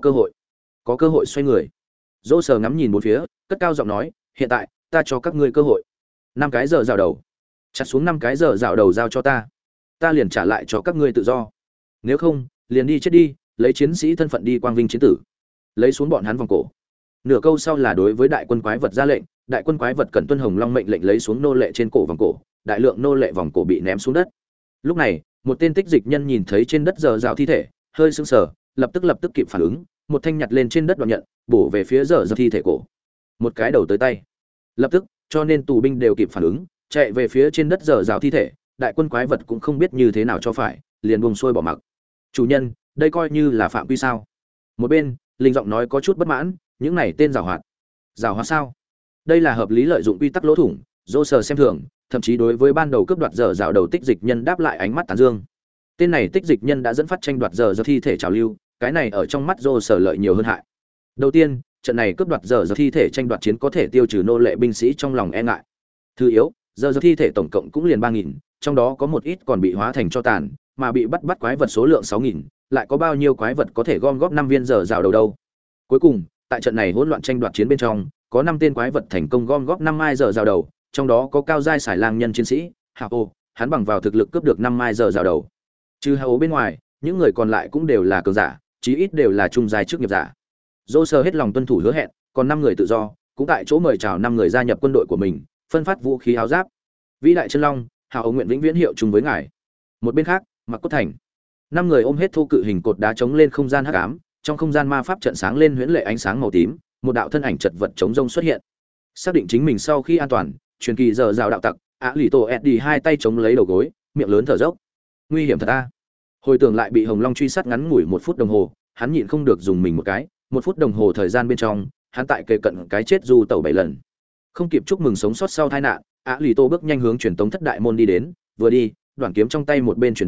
cơ hội xoay người. Dô Sở ngắm nhìn bốn phía, cất cao giọng nói, hiện tại, ta cho các ngươi cơ hội. 5 cái giờ rào đầu, chặt xuống 5 cái giờ rào đầu giao cho ta liền trả lại cho các ngươi tự do. Nếu không, liền đi chết đi, lấy chiến sĩ thân phận đi quang vinh chiến tử. Lấy xuống bọn hắn vòng cổ. Nửa câu sau là đối với đại quân quái vật ra lệnh, đại quân quái vật cần tuân Hồng Long mệnh lệnh lấy xuống nô lệ trên cổ vòng cổ, đại lượng nô lệ vòng cổ bị ném xuống đất. Lúc này, một tên tích dịch nhân nhìn thấy trên đất giờ rào thi thể, hơi sững sờ, lập tức kịp phản ứng, một thanh nhặt lên trên đất đoạn nhận, bổ về phía giờ rào thi thể cổ. Một cái đầu tới tay. Lập tức, cho nên tù binh đều kịp phản ứng, chạy về phía trên đất giờ rào thi thể, đại quân quái vật cũng không biết như thế nào cho phải, liền buông xuôi bỏ mặc. Chủ nhân, đây coi như là phạm quy sao? Một bên, linh giọng nói có chút bất mãn, những này tên giảo hoạt. Giảo hoạt sao? Đây là hợp lý lợi dụng quy tắc lỗ thủng, Dô Sở xem thường, thậm chí đối với ban đầu cướp đoạt giờ rào đầu tích dịch nhân đáp lại ánh mắt tán dương. Tên này tích dịch nhân đã dẫn phát tranh đoạt giờ thi thể trào lưu, cái này ở trong mắt Dô Sở lợi nhiều hơn hại. Đầu tiên, trận này cướp đoạt giờ thi thể tranh đoạt chiến có thể tiêu trừ nô lệ binh sĩ trong lòng e ngại. Thứ yếu, giờ thi thể tổng cộng cũng liền 3000, trong đó có một ít còn bị hóa thành tro tàn, mà bị bắt quái vật số lượng 6000, lại có bao nhiêu quái vật có thể gom góp 5 viên giờ rào đầu đâu. Cuối cùng, tại trận này hỗn loạn tranh đoạt chiến bên trong, có 5 tên quái vật thành công gom góp 5 mai giờ rào đầu, trong đó có cao giai xài lang nhân chiến sĩ Hạo Ổ, hắn bằng vào thực lực cướp được 5 mai giờ rào đầu. Trừ Hạo Ổ bên ngoài, những người còn lại cũng đều là cường giả, chí ít đều là trung giai chức nghiệp giả. Dô Sở hết lòng tuân thủ hứa hẹn, còn 5 người tự do, cũng tại chỗ mời chào 5 người gia nhập quân đội của mình, phân phát vũ khí áo giáp. Vĩ đại chân long, Hạo Ổ nguyện vĩnh viễn hiệu chung với ngài. Một bên khác, Mặc Cốt thành, 5 người ôm hết thô cự hình cột đá chống lên không gian hắc ám, trong không gian ma pháp trận sáng lên huyễn lệ ánh sáng màu tím, một đạo thân ảnh chật vật chống rông xuất hiện. Xác định chính mình sau khi an toàn, truyền kỳ giờ rào đạo tặc, lì tổ Eddie hai tay chống lấy đầu gối, miệng lớn thở dốc. Nguy hiểm thật a. Hồi tưởng lại bị Hồng Long truy sát ngắn ngủi 1 phút đồng hồ, hắn nhịn không được dùng mình một cái, 1 phút đồng hồ thời gian bên trong, hắn tại kề cận cái chết du tẩu 7 lần. Không kịp chúc mừng sống sót sau tai nạn, lì tổ bước nhanh hướng truyền tống thất đại môn đi đến, vừa đi, đoạn kiếm trong tay một bên chuyển động,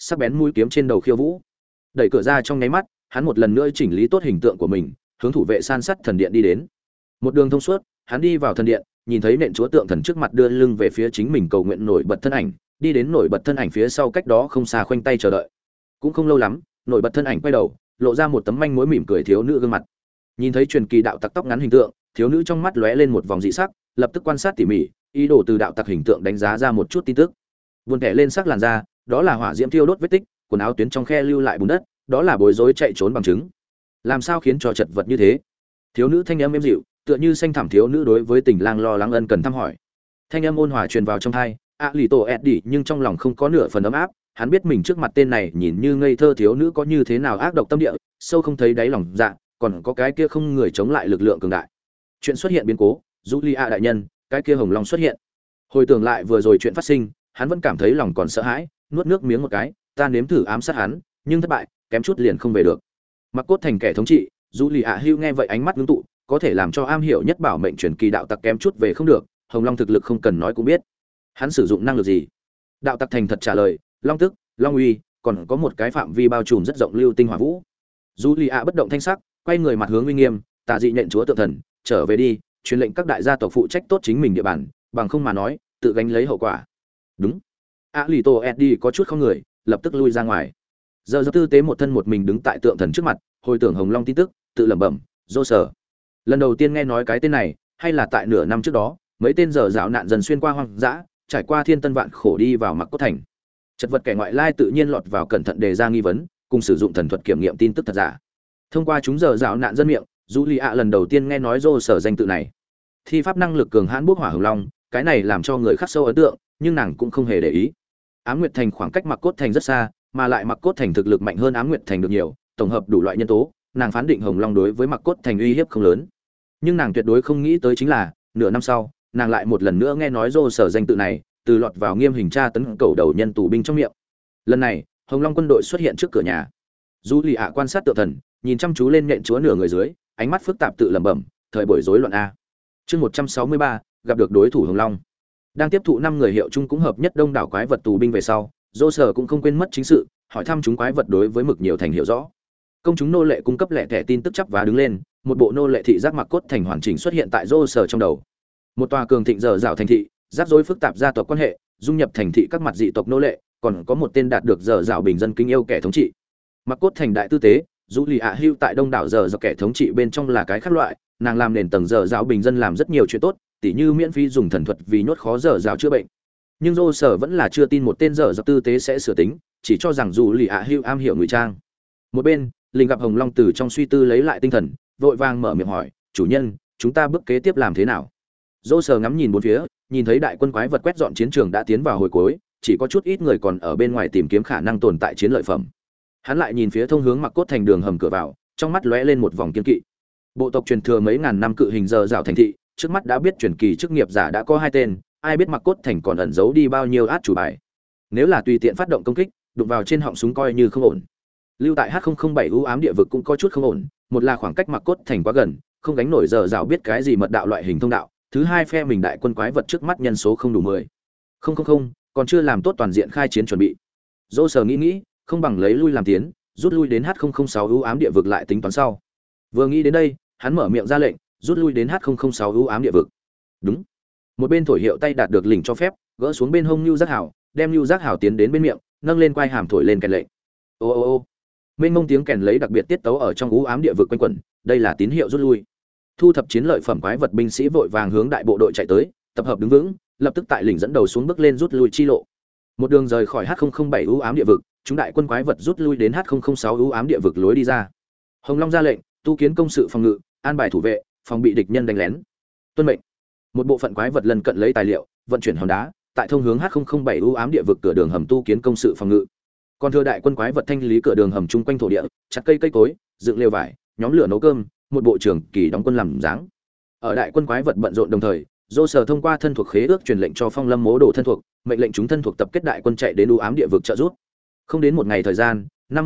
sắc bén mũi kiếm trên đầu khiêu vũ. Đẩy cửa ra trong nháy mắt, hắn một lần nữa chỉnh lý tốt hình tượng của mình, hướng thủ vệ san sắt thần điện đi đến. Một đường thông suốt, hắn đi vào thần điện, nhìn thấy nện chúa tượng thần trước mặt đưa lưng về phía chính mình cầu nguyện nổi bật thân ảnh, đi đến nổi bật thân ảnh phía sau cách đó không xa khoanh tay chờ đợi. Cũng không lâu lắm, nổi bật thân ảnh quay đầu, lộ ra một tấm manh mối mỉm cười thiếu nữ gương mặt. Nhìn thấy truyền kỳ đạo tặc tóc ngắn hình tượng, thiếu nữ trong mắt lóe lên một vòng dị sắc, lập tức quan sát tỉ mỉ, ý đồ từ đạo tặc hình tượng đánh giá ra một chút tin tức. Buồn kẻ lên sắc làn da, đó là hỏa diễm thiêu đốt vết tích, quần áo tuyến trong khe lưu lại bùn đất, đó là bối rối chạy trốn bằng chứng. Làm sao khiến cho chật vật như thế? Thiếu nữ thanh âm êm dịu, tựa như xanh thẳm thiếu nữ đối với tình lang lo lắng ân cần thăm hỏi. Thanh âm ôn hòa truyền vào trong tai, lì tổ Eddie nhưng trong lòng không có nửa phần ấm áp, hắn biết mình trước mặt tên này nhìn như ngây thơ thiếu nữ có như thế nào ác độc tâm địa, sâu không thấy đáy lòng dạ, còn có cái kia không người chống lại lực lượng cường đại. Chuyện xuất hiện biến cố, Julia đại nhân, cái kia hồng long xuất hiện. Hồi tưởng lại vừa rồi chuyện phát sinh, hắn vẫn cảm thấy lòng còn sợ hãi, nuốt nước miếng một cái, ta nếm thử ám sát hắn, nhưng thất bại, kém chút liền không về được. Mặc cốt thành kẻ thống trị, Julia Hugh nghe vậy ánh mắt ngưng tụ, có thể làm cho am hiểu nhất bảo mệnh truyền kỳ đạo tặc kém chút về không được, hồng long thực lực không cần nói cũng biết. Hắn sử dụng năng lực gì? Đạo tặc thành thật trả lời, long tức, long uy, còn có một cái phạm vi bao trùm rất rộng lưu tinh hỏa vũ. Julia bất động thanh sắc, quay người mặt hướng uy nghiêm, tà dị nhện chúa tượng thần, trở về đi, truyền lệnh các đại gia tộc phụ trách tốt chính mình địa bàn, bằng không mà nói, tự gánh lấy hậu quả. Đúng. Alito Eddie có chút không người, lập tức lui ra ngoài. Giờ tư tế một thân một mình đứng tại tượng thần trước mặt, hồi tưởng hồng long tin tức, tự lẩm bẩm, dô sở. Lần đầu tiên nghe nói cái tên này, hay là tại nửa năm trước đó, mấy tên dở dạo nạn dần xuyên qua hoang dã, trải qua thiên tân vạn khổ đi vào Mặc Cốt thành. Chật vật kẻ ngoại lai tự nhiên lọt vào cẩn thận đề ra nghi vấn, cùng sử dụng thần thuật kiểm nghiệm tin tức thật giả. Thông qua chúng dở dạo nạn dân miệng, Julia lần đầu tiên nghe nói dô sở danh tự này. Thi pháp năng lực cường hãn bốc hỏa hồng long, cái này làm cho người khắc sâu ấn tượng, nhưng nàng cũng không hề để ý. Ám Nguyệt thành khoảng cách Mặc Cốt thành rất xa, mà lại Mặc Cốt thành thực lực mạnh hơn Ám Nguyệt thành được nhiều, tổng hợp đủ loại nhân tố, nàng phán định hồng long đối với Mặc Cốt thành uy hiếp không lớn. Nhưng nàng tuyệt đối không nghĩ tới chính là, nửa năm sau, nàng lại một lần nữa nghe nói dô sở danh tự này, từ lọt vào nghiêm hình tra tấn cầu đầu nhân tù binh trong miệng. Lần này, hồng long quân đội xuất hiện trước cửa nhà. Julia quan sát tượng thần, nhìn chăm chú lên nện chúa nửa người dưới, ánh mắt phức tạp tự lẩm bẩm, thời buổi rối loạn a. Chương 163, gặp được đối thủ hồng long. Đang tiếp thụ 5 người hiệu chung cũng hợp nhất đông đảo quái vật tù binh về sau, dô sở cũng không quên mất chính sự, hỏi thăm chúng quái vật đối với mực nhiều thành hiểu rõ. Công chúng nô lệ cung cấp lẻ thẻ tin tức chắp vá đứng lên, một bộ nô lệ thị giác Mặc Cốt thành hoàn chỉnh xuất hiện tại dô sở trong đầu. Một tòa cường thịnh dở dạo thành thị, rắc rối phức tạp gia tộc quan hệ, dung nhập thành thị các mặt dị tộc nô lệ, còn có một tên đạt được dở dạo bình dân kính yêu kẻ thống trị. Mặc Cốt thành đại tư tế, Julia Hugh tại đông đảo dở dạo kẻ thống trị bên trong là cái khác loại, nàng làm nền tầng dở dạo bình dân làm rất nhiều chuyện tốt, tỉ như miễn phí dùng thần thuật vì nhốt khó dở dạo chữa bệnh. Nhưng dô sở vẫn là chưa tin một tên dở dạo tư tế sẽ sửa tính, chỉ cho rằng Julia Hugh am hiểu ngụy trang. Một bên, Linh gặp hồng long từ trong suy tư lấy lại tinh thần, vội vàng mở miệng hỏi, chủ nhân, chúng ta bước kế tiếp làm thế nào? Dô sở ngắm nhìn bốn phía, nhìn thấy đại quân quái vật quét dọn chiến trường đã tiến vào hồi cuối, chỉ có chút ít người còn ở bên ngoài tìm kiếm khả năng tồn tại chiến lợi phẩm. Hắn lại nhìn phía thông hướng Mặc Cốt thành đường hầm cửa vào, trong mắt lóe lên một vòng kiên kỵ. Bộ tộc truyền thừa mấy ngàn năm cự hình dở dạo thành thị, trước mắt đã biết truyền kỳ chức nghiệp giả đã có 2 tên, ai biết Mặc Cốt thành còn ẩn giấu đi bao nhiêu át chủ bài. Nếu là tùy tiện phát động công kích, đụng vào trên họng súng coi như không ổn. Lưu tại H007 u ám địa vực cũng có chút không ổn, một là khoảng cách Mặc Cốt thành quá gần, không gánh nổi dở dạo biết cái gì mật đạo loại hình thông đạo, thứ hai phe mình đại quân quái vật trước mắt nhân số không đủ 10. Không, còn chưa làm tốt toàn diện khai chiến chuẩn bị. Dô sở nghĩ, không bằng lấy lui làm tiến, rút lui đến H006 u ám địa vực lại tính toán sau. Vừa nghĩ đến đây, hắn mở miệng ra lệnh, rút lui đến H006 u ám địa vực. Đúng. Một bên thổi hiệu tay đạt được lĩnh cho phép, gỡ xuống bên hông Nưu Giác Hảo, đem Nưu Giác Hảo tiến đến bên miệng, nâng lên quai hàm thổi lên kèn lệnh. Ô. Mênh mông tiếng kèn lấy đặc biệt tiết tấu ở trong u ám địa vực quanh quẩn, đây là tín hiệu rút lui. Thu thập chiến lợi phẩm quái vật binh sĩ vội vàng hướng đại bộ đội chạy tới, tập hợp đứng vững, lập tức tại lĩnh dẫn đầu xuống bước lên rút lui chi lộ. Một đường rời khỏi H007 u ám địa vực, chúng đại quân quái vật rút lui đến H006 u ám địa vực lối đi ra. Hồng Long ra lệnh, tu kiến công sự phòng ngự, an bài thủ vệ, phòng bị địch nhân đánh lén. Tuân mệnh. Một bộ phận quái vật lần cận lấy tài liệu, vận chuyển hòn đá, tại thông hướng H007 u ám địa vực cửa đường hầm tu kiến công sự phòng ngự. Còn thừa đại quân quái vật thanh lý cửa đường hầm chung quanh thổ địa, chặt cây cối, dựng lều vải, nhóm lửa nấu cơm, một bộ trưởng kỳ đóng quân làm dáng. Ở đại quân quái vật bận rộn đồng thời, dô sở thông qua thân thuộc khế ước truyền lệnh cho Phong Lâm Mố Đồ thân thuộc, mệnh lệnh chúng thân thuộc tập kết đại quân chạy đến u ám địa vực trợ giúp. Không đến một ngày thời gian,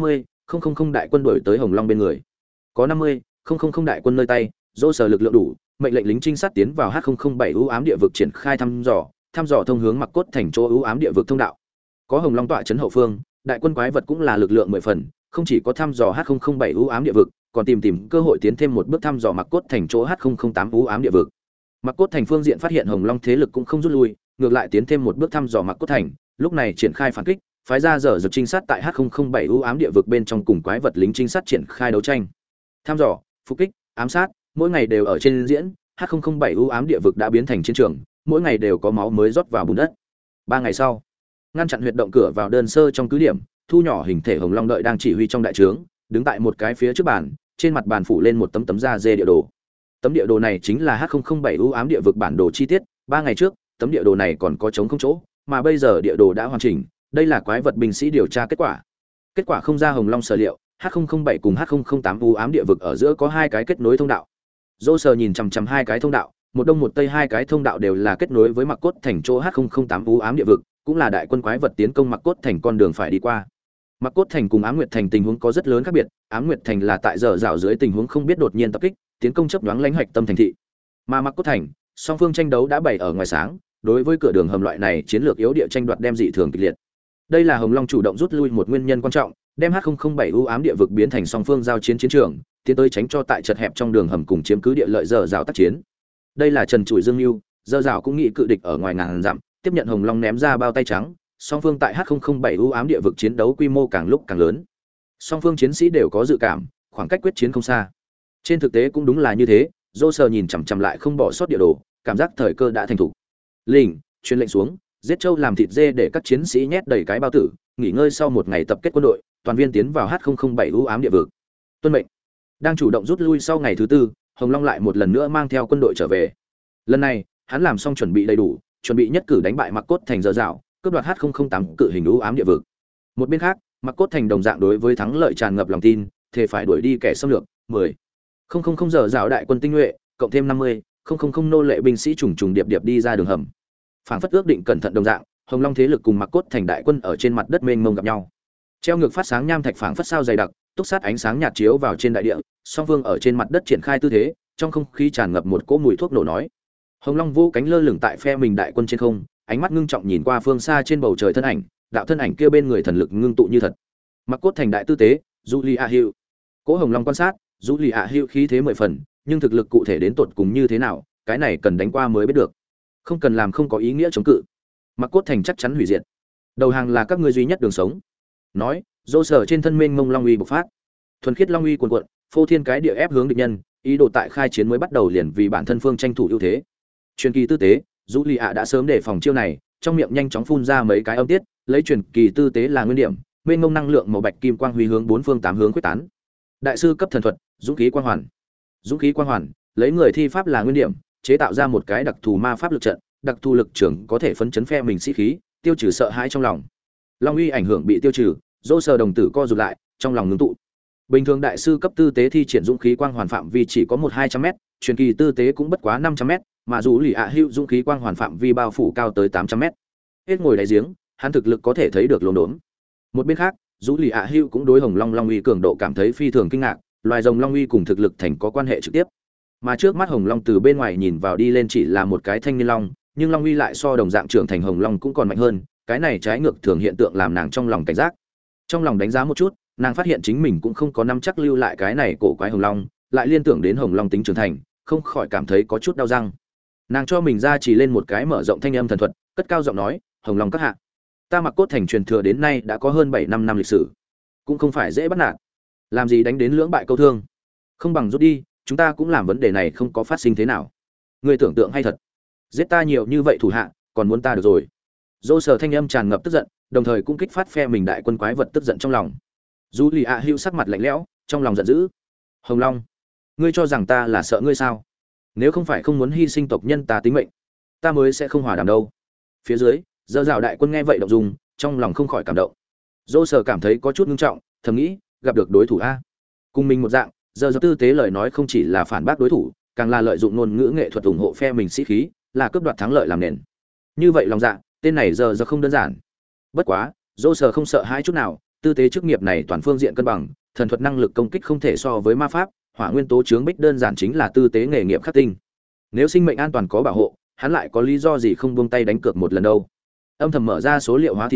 50,000 đại quân đuổi tới Hồng Long bên người. Có 50,000 đại quân nơi tay, dô sở lực lượng đủ, mệnh lệnh lính trinh sát tiến vào H007 u ám địa vực triển khai thăm dò thông hướng Mặc Cốt thành chỗ u ám địa vực thông đạo. Có Hồng Long tọa trấn hậu phương, Đại quân quái vật cũng là lực lượng 10 phần, không chỉ có thăm dò H007 u ám địa vực, còn tìm cơ hội tiến thêm một bước thăm dò Mặc Cốt Thành chỗ H008 u ám địa vực. Mặc Cốt Thành phương diện phát hiện Hồng Long thế lực cũng không rút lui, ngược lại tiến thêm một bước thăm dò Mặc Cốt Thành, lúc này triển khai phản kích, phái ra dở dược trinh sát tại H007 u ám địa vực bên trong cùng quái vật lính trinh sát triển khai đấu tranh. Thăm dò, phục kích, ám sát, mỗi ngày đều ở trên diễn, H007 u ám địa vực đã biến thành chiến trường, mỗi ngày đều có máu mới rót vào bùn đất. 3 ngày sau, ngăn chặn huyệt động cửa vào đơn sơ trong cứ điểm, thu nhỏ hình thể Hồng Long đợi đang chỉ huy trong đại trướng, đứng tại một cái phía trước bàn, trên mặt bàn phủ lên một tấm da dê địa đồ. Tấm địa đồ này chính là H007 u ám địa vực bản đồ chi tiết, 3 ngày trước, tấm địa đồ này còn có trống không chỗ, mà bây giờ địa đồ đã hoàn chỉnh, đây là quái vật binh sĩ điều tra kết quả. Kết quả không ra Hồng Long sở liệu, H007 cùng H008 u ám địa vực ở giữa có 2 cái kết nối thông đạo. Dô Sờ nhìn chằm chằm 2 cái thông đạo, một đông một tây 2 cái thông đạo đều là kết nối với Mặc Cốt Thành chỗ H008 u ám địa vực, cũng là đại quân quái vật tiến công Mặc Cốt Thành con đường phải đi qua. Mặc Cốt Thành cùng Ám Nguyệt Thành tình huống có rất lớn khác biệt, Ám Nguyệt Thành là tại giờ rào dưới tình huống không biết đột nhiên tập kích, tiến công chớp nhoáng lãnh hoạch tâm thành thị. Mà Mặc Cốt Thành, song phương tranh đấu đã bày ở ngoài sáng, đối với cửa đường hầm loại này chiến lược yếu địa tranh đoạt đem dị thường kịch liệt. Đây là Hồng Long chủ động rút lui một nguyên nhân quan trọng, đem H007 u ám địa vực biến thành song phương giao chiến chiến trường, tiến tới tránh cho tại chật hẹp trong đường hầm cùng chiếm cứ địa lợi giờ rào tác chiến. Đây là Trần Trụi Dương Nưu, giờ rào cũng nghĩ cự địch ở ngoài ngàn dặm, tiếp nhận Hồng Long ném ra bao tay trắng, song phương tại H007 u ám địa vực chiến đấu quy mô càng lúc càng lớn. Song phương chiến sĩ đều có dự cảm, khoảng cách quyết chiến không xa. Trên thực tế cũng đúng là như thế, Dô Sờ nhìn chằm chằm lại không bỏ sót địa đồ, cảm giác thời cơ đã thành thủ. Lĩnh, truyền lệnh xuống, giết trâu làm thịt dê để các chiến sĩ nhét đầy cái bao tử, nghỉ ngơi sau một ngày tập kết quân đội, toàn viên tiến vào H007 u ám địa vực. Tuân mệnh. Đang chủ động rút lui sau ngày thứ tư, Hồng Long lại một lần nữa mang theo quân đội trở về. Lần này, hắn làm xong chuẩn bị đầy đủ, chuẩn bị nhất cử đánh bại Mặc Cốt Thành dở dạo, cướp đoạt H008 cự hình u ám địa vực. Một bên khác, Mặc Cốt Thành đồng dạng đối với thắng lợi tràn ngập lòng tin, thề phải đuổi đi kẻ xâm lược. 10,000 dở dạo đại quân tinh nhuệ, cộng thêm 50,000 nô lệ binh sĩ trùng trùng điệp điệp đi ra đường hầm. Phảng phất ước định cẩn thận đồng dạng, Hồng Long thế lực cùng Mặc Cốt Thành đại quân ở trên mặt đất mênh mông gặp nhau. Treo ngược phát sáng nham thạch phảng phất sao dày đặc, túc sát ánh sáng nhạt chiếu vào trên đại địa, song phương ở trên mặt đất triển khai tư thế, trong không khí tràn ngập một cỗ mùi thuốc nổ nói. Hồng Long vô cánh lơ lửng tại phe mình đại quân trên không, ánh mắt ngưng trọng nhìn qua phương xa trên bầu trời thân ảnh, đạo thân ảnh kia bên người thần lực ngưng tụ như thật. Mặc Cốt Thành đại tư tế, Julia Hill. Cố Hồng Long quan sát, Julia Hill khí thế 10 phần, nhưng thực lực cụ thể đến tột cùng như thế nào, cái này cần đánh qua mới biết được. Không cần làm không có ý nghĩa chống cự. Mặc Cốt Thành chắc chắn hủy diệt. Đầu hàng là các ngươi duy nhất đường sống. Nói, Dô Sở trên thân mênh mông long uy bộc phát. Thuần khiết long uy cuồn cuộn, phô thiên cái địa ép hướng địch nhân, ý đồ tại khai chiến mới bắt đầu liền vì bản thân phương tranh thủ ưu thế. Truyền kỳ tư tế, Julia đã sớm đề phòng chiêu này, trong miệng nhanh chóng phun ra mấy cái âm tiết, lấy truyền kỳ tư tế là nguyên điểm, mênh mông năng lượng màu bạch kim quang huy hướng bốn phương tám hướng quyết tán. Đại sư cấp thần thuật, dũng khí quang hoàn. Dũng khí quang hoàn, lấy người thi pháp là nguyên điểm, chế tạo ra một cái đặc thù ma pháp lực trận, đặc thù lực trưởng có thể phấn chấn phe mình sĩ khí, tiêu trừ sợ hãi trong lòng. Long uy ảnh hưởng bị tiêu trừ, Dô Sở đồng tử co rụt lại, trong lòng ngưng tụ. Bình thường đại sư cấp tư tế thi triển dũng khí quang hoàn phạm vi chỉ có 1-200m, truyền kỳ tư tế cũng bất quá 500m, mà dù lì ạ hữu dũng khí quang hoàn phạm vi bao phủ cao tới 800m. Hết ngồi đáy giếng, hắn thực lực có thể thấy được lồn đốn. Một bên khác, dù lì ạ hữu cũng đối Hồng Long Long uy cường độ cảm thấy phi thường kinh ngạc, loài rồng Long uy cùng thực lực thành có quan hệ trực tiếp. Mà trước mắt Hồng Long từ bên ngoài nhìn vào đi lên chỉ là một cái thanh niên long, nhưng Long uy lại so đồng dạng trưởng thành Hồng Long cũng còn mạnh hơn, cái này trái ngược thường hiện tượng làm nàng trong lòng cảnh giác. Trong lòng đánh giá một chút, nàng phát hiện chính mình cũng không có nắm chắc lưu lại cái này cổ quái Hồng Long, lại liên tưởng đến Hồng Long tính trưởng thành, không khỏi cảm thấy có chút đau răng. Nàng cho mình ra chỉ lên một cái mở rộng thanh âm thần thuật, cất cao giọng nói, Hồng Long các hạ, ta Mặc Cốt Thành truyền thừa đến nay đã có hơn 7-5 năm lịch sử, cũng không phải dễ bắt nạt, làm gì đánh đến lưỡng bại câu thương, không bằng rút đi, chúng ta cũng làm vấn đề này không có phát sinh thế nào. Ngươi tưởng tượng hay thật, giết ta nhiều như vậy thủ hạ, còn muốn ta được rồi. Dô Sở thanh âm tràn ngập tức giận, đồng thời cũng kích phát phe mình đại quân quái vật tức giận trong lòng. Julia Hữu sắc mặt lạnh lẽo, trong lòng giận dữ. Hồng Long, ngươi cho rằng ta là sợ ngươi sao? Nếu không phải không muốn hy sinh tộc nhân ta tính mệnh, ta mới sẽ không hòa đàm đâu. Phía dưới, Dơ Dạo đại quân nghe vậy động dung, trong lòng không khỏi cảm động. Dô Sở cảm thấy có chút ngưng trọng, thầm nghĩ, gặp được đối thủ a. Cùng mình một dạng, Dơ Dạo tư tế lời nói không chỉ là phản bác đối thủ, càng là lợi dụng ngôn ngữ nghệ thuật ủng hộ phe mình sĩ khí, là cướp đoạt thắng lợi làm nền. Như vậy lòng dạ, tên này Dơ Dạo không đơn giản. Bất quá, Dô Sở không sợ hãi chút nào, tư tế chức nghiệp này toàn phương diện cân bằng, thần thuật năng lực công kích không thể so với ma pháp, hỏa nguyên tố chướng bích đơn giản chính là tư tế nghề nghiệp khắc tinh. Nếu sinh mệnh an toàn có bảo hộ, hắn lại có lý do gì không buông tay đánh cược một lần đâu. Âm thầm mở ra số liệu hóa thị giác,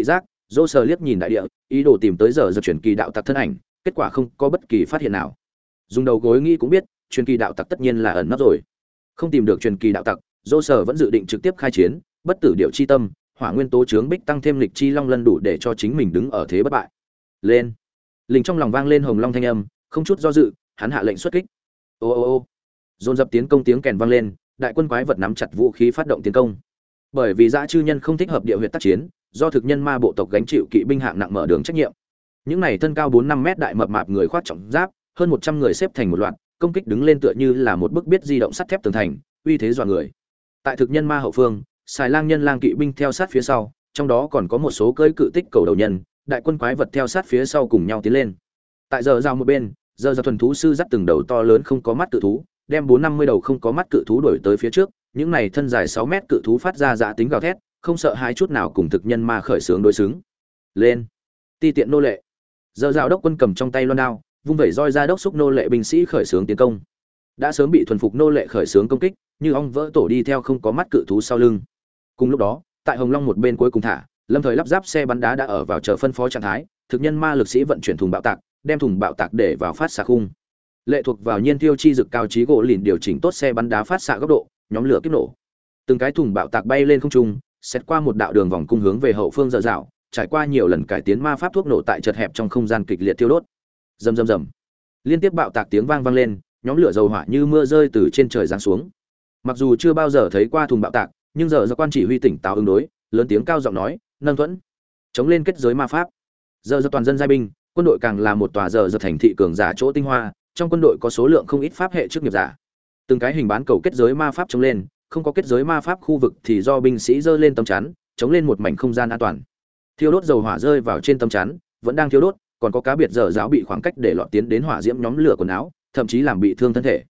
Dô sờ liếc nhìn đại địa, ý đồ tìm tới giờ chuyển kỳ đạo tặc thân ảnh, kết quả không có bất kỳ phát hiện nào. Dùng đầu gối nghĩ cũng biết, truyền kỳ đạo tặc tất nhiên là ẩn nấp rồi. Không tìm được truyền kỳ đạo tặc, Dô sờ vẫn dự định trực tiếp khai chiến, bất tử điệu chi tâm, hỏa nguyên tố chướng bích tăng thêm lịch chi long lân đủ để cho chính mình đứng ở thế bất bại. Lên. Linh trong lòng vang lên hồng long thanh âm, không chút do dự, hắn hạ lệnh xuất kích. Ô ô ô. Dồn dập tiến công tiếng kèn vang lên, đại quân quái vật nắm chặt vũ khí phát động tiến công. Bởi vì dã chư nhân không thích hợp địa huyệt tác chiến, do thực nhân ma bộ tộc gánh chịu kỵ binh hạng nặng mở đường trách nhiệm. Những này thân cao 4-5 mét đại mập mạp người khoác trọng giáp, hơn 100 người xếp thành một loạt, công kích đứng lên tựa như là một bức biết di động sắt thép tường thành, uy thế dọa người. Tại thực nhân ma hậu phương, xài lang nhân lang kỵ binh theo sát phía sau, trong đó còn có một số cưỡi cự tích cầu đầu nhân, đại quân quái vật theo sát phía sau cùng nhau tiến lên. Tại giờ rào một bên, giờ thuần thú sư dắt từng đầu to lớn không có mắt cự thú, đem 450 đầu không có mắt cự thú đuổi tới phía trước, những này thân dài 6 mét cự thú phát ra dã tính gào thét, không sợ hãi chút nào cùng thực nhân ma khởi xướng đối xứng. Lên, ti tiện nô lệ. Giờ rào đốc quân cầm trong tay loan đao, vung vẩy roi ra đốc xúc nô lệ binh sĩ khởi xướng tiến công. Đã sớm bị thuần phục nô lệ khởi xướng công kích, như ong vỡ tổ đi theo không có mắt cự thú sau lưng. Cùng lúc đó, tại Hồng Long một bên cuối cùng thả, lâm thời lắp ráp xe bắn đá đã ở vào chờ phân phó trạng thái, thực nhân ma lực sĩ vận chuyển thùng bạo tạc, đem thùng bạo tạc để vào phát xạ khung. Lệ thuộc vào nhiên tiêu chi dực cao trí gỗ lìn điều chỉnh tốt xe bắn đá phát xạ góc độ, nhóm lửa kiếp nổ. Từng cái thùng bạo tạc bay lên không trung, xét qua một đạo đường vòng cung hướng về hậu phương dở dạo, trải qua nhiều lần cải tiến ma pháp thuốc nổ tại chật hẹp trong không gian kịch liệt tiêu đốt. Rầm rầm rầm. Liên tiếp bạo tạc tiếng vang vang lên, nhóm lửa dầu hỏa như mưa rơi từ trên trời giáng xuống. Mặc dù chưa bao giờ thấy qua thùng bạo tạc, nhưng giờ do quan chỉ huy tỉnh táo ứng đối, lớn tiếng cao giọng nói, nâng thuẫn, chống lên kết giới ma pháp. Giờ do toàn dân giai binh, quân đội càng là một tòa giờ thành thị cường giả chỗ tinh hoa, trong quân đội có số lượng không ít pháp hệ chức nghiệp giả. Từng cái hình bán cầu kết giới ma pháp chống lên, không có kết giới ma pháp khu vực thì do binh sĩ giơ lên tấm chắn, chống lên một mảnh không gian an toàn. Thiêu đốt dầu hỏa rơi vào trên tấm chắn, vẫn đang thiêu đốt, còn có cá biệt dở giáo bị khoảng cách để lọt tiến đến hỏa diễm nhóm lửa quần áo, thậm chí làm bị thương thân thể.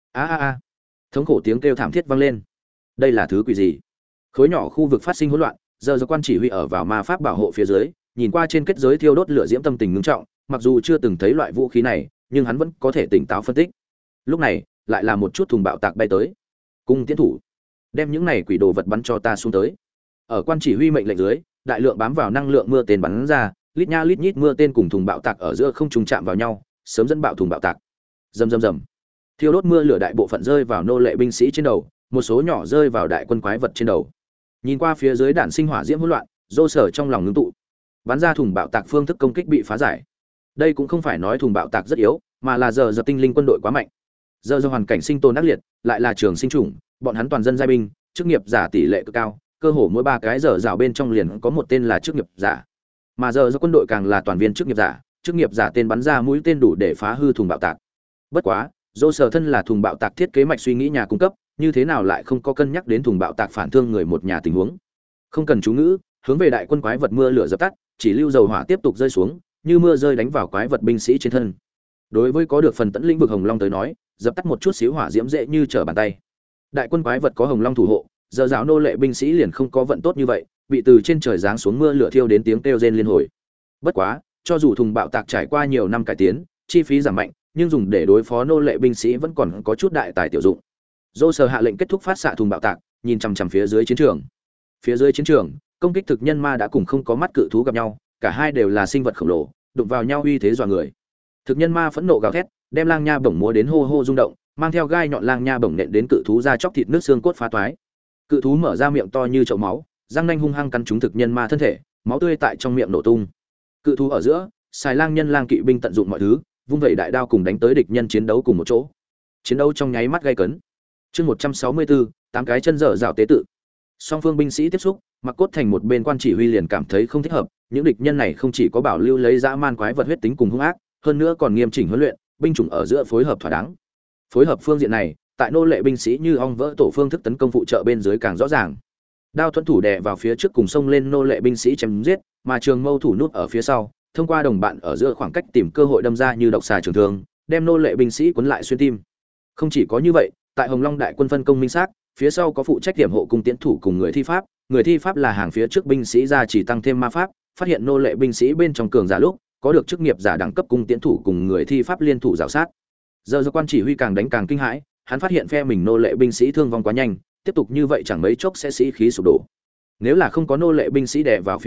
A. Thống khổ tiếng kêu thảm thiết vang lên. Đây là thứ quỷ gì? Khối nhỏ khu vực phát sinh hỗn loạn, giờ quan chỉ huy ở vào ma pháp bảo hộ phía dưới, nhìn qua trên kết giới thiêu đốt lửa diễm tâm tình ngưng trọng, mặc dù chưa từng thấy loại vũ khí này, nhưng hắn vẫn có thể tỉnh táo phân tích. Lúc này, lại là một chút thùng bạo tạc bay tới. Cung tiến thủ, đem những này quỷ đồ vật bắn cho ta xuống tới. Ở quan chỉ huy mệnh lệnh dưới, đại lượng bám vào năng lượng mưa tên bắn ra, lít nha lít nhít mưa tên cùng thùng bạo tạc ở giữa không trùng chạm vào nhau, sớm dẫn bạo thùng bạo tạc. Rầm rầm rầm. Thiêu đốt mưa lửa đại bộ phận rơi vào nô lệ binh sĩ trên đầu, một số nhỏ rơi vào đại quân quái vật trên đầu. Nhìn qua phía dưới đạn sinh hỏa diễm hỗn loạn, Dô Sở trong lòng ngưng tụ. Bắn ra thùng bạo tạc phương thức công kích bị phá giải. Đây cũng không phải nói thùng bạo tạc rất yếu, mà là giờ tinh linh quân đội quá mạnh. Giờ hoàn cảnh sinh tồn ác liệt, lại là trường sinh chủng, bọn hắn toàn dân giai binh, chức nghiệp giả tỷ lệ cực cao, cơ hồ mỗi 3 cái giờ rào bên trong liền có một tên là chức nghiệp giả. Mà giờ quân đội càng là toàn viên chức nghiệp giả tên bắn ra mũi tên đủ để phá hư thùng bạo tạc. Bất quá, Dô Sở thân là thùng bạo tạc thiết kế mạch suy nghĩ nhà cung cấp, như thế nào lại không có cân nhắc đến thùng bạo tạc phản thương người một nhà tình huống. Không cần chú ngữ, hướng về đại quân quái vật mưa lửa dập tắt, chỉ lưu dầu hỏa tiếp tục rơi xuống, như mưa rơi đánh vào quái vật binh sĩ trên thân. Đối với có được phần tấn lĩnh vực hồng long tới nói, dập tắt một chút xíu hỏa diễm dễ như trở bàn tay. Đại quân quái vật có hồng long thủ hộ, giờ giáo nô lệ binh sĩ liền không có vận tốt như vậy, bị từ trên trời giáng xuống mưa lửa thiêu đến tiếng kêu rên liên hồi. Bất quá, cho dù thùng bạo tạc trải qua nhiều năm cải tiến, chi phí giảm mạnh, nhưng dùng để đối phó nô lệ binh sĩ vẫn còn có chút đại tài tiểu dụng. Dô Sở hạ lệnh kết thúc phát xạ thùng bạo tạc, nhìn chằm chằm phía dưới chiến trường. Phía dưới chiến trường, công kích thực nhân ma đã cùng không có mắt cự thú gặp nhau, cả hai đều là sinh vật khổng lồ, đụng vào nhau uy thế dọa người. Thực nhân ma phẫn nộ gào thét, đem lang nha bổng múa đến hô hô rung động, mang theo gai nhọn lang nha bổng nện đến cự thú ra chóc thịt nước xương cốt phá toái. Cự thú mở ra miệng to như chậu máu, răng nanh hung hăng cắn trúng thực nhân ma thân thể, máu tươi tại trong miệng nổ tung. Cự thú ở giữa, xài lang nhân lang kỵ binh tận dụng mọi thứ, vung vẩy đại đao cùng đánh tới địch nhân chiến đấu cùng một chỗ. Chiến đấu trong nháy mắt gay cấn. Chương 164, 8 cái chân dở dạo tế tự. Song phương binh sĩ tiếp xúc, Mặc Cốt Thành một bên quan chỉ huy liền cảm thấy không thích hợp, những địch nhân này không chỉ có bảo lưu lấy dã man quái vật huyết tính cùng hung ác, hơn nữa còn nghiêm chỉnh huấn luyện, binh chủng ở giữa phối hợp thỏa đáng. Phối hợp phương diện này, tại nô lệ binh sĩ như ong vỡ tổ phương thức tấn công phụ trợ bên dưới càng rõ ràng. Đao thuẫn thủ đè vào phía trước cùng xông lên nô lệ binh sĩ chém giết, mà trường mâu thủ nút ở phía sau, thông qua đồng bạn ở giữa khoảng cách tìm cơ hội đâm ra như độc xà trường thương, đem nô lệ binh sĩ cuốn lại xuyên tim. Không chỉ có như vậy, tại Hồng Long đại quân phân công minh xác, phía sau có phụ trách điểm hộ cung tiến thủ cùng người thi pháp là hàng phía trước binh sĩ ra chỉ tăng thêm ma pháp, phát hiện nô lệ binh sĩ bên trong cường giả lúc, có được chức nghiệp giả đẳng cấp cung tiến thủ cùng người thi pháp liên thủ rào sát. Giờ quan chỉ huy càng đánh càng kinh hãi, hắn phát hiện phe mình nô lệ binh sĩ thương vong quá nhanh, tiếp tục như vậy chẳng mấy chốc sẽ sĩ khí sụp đổ. Nếu là không có nô lệ binh sĩ đè vào phía trước,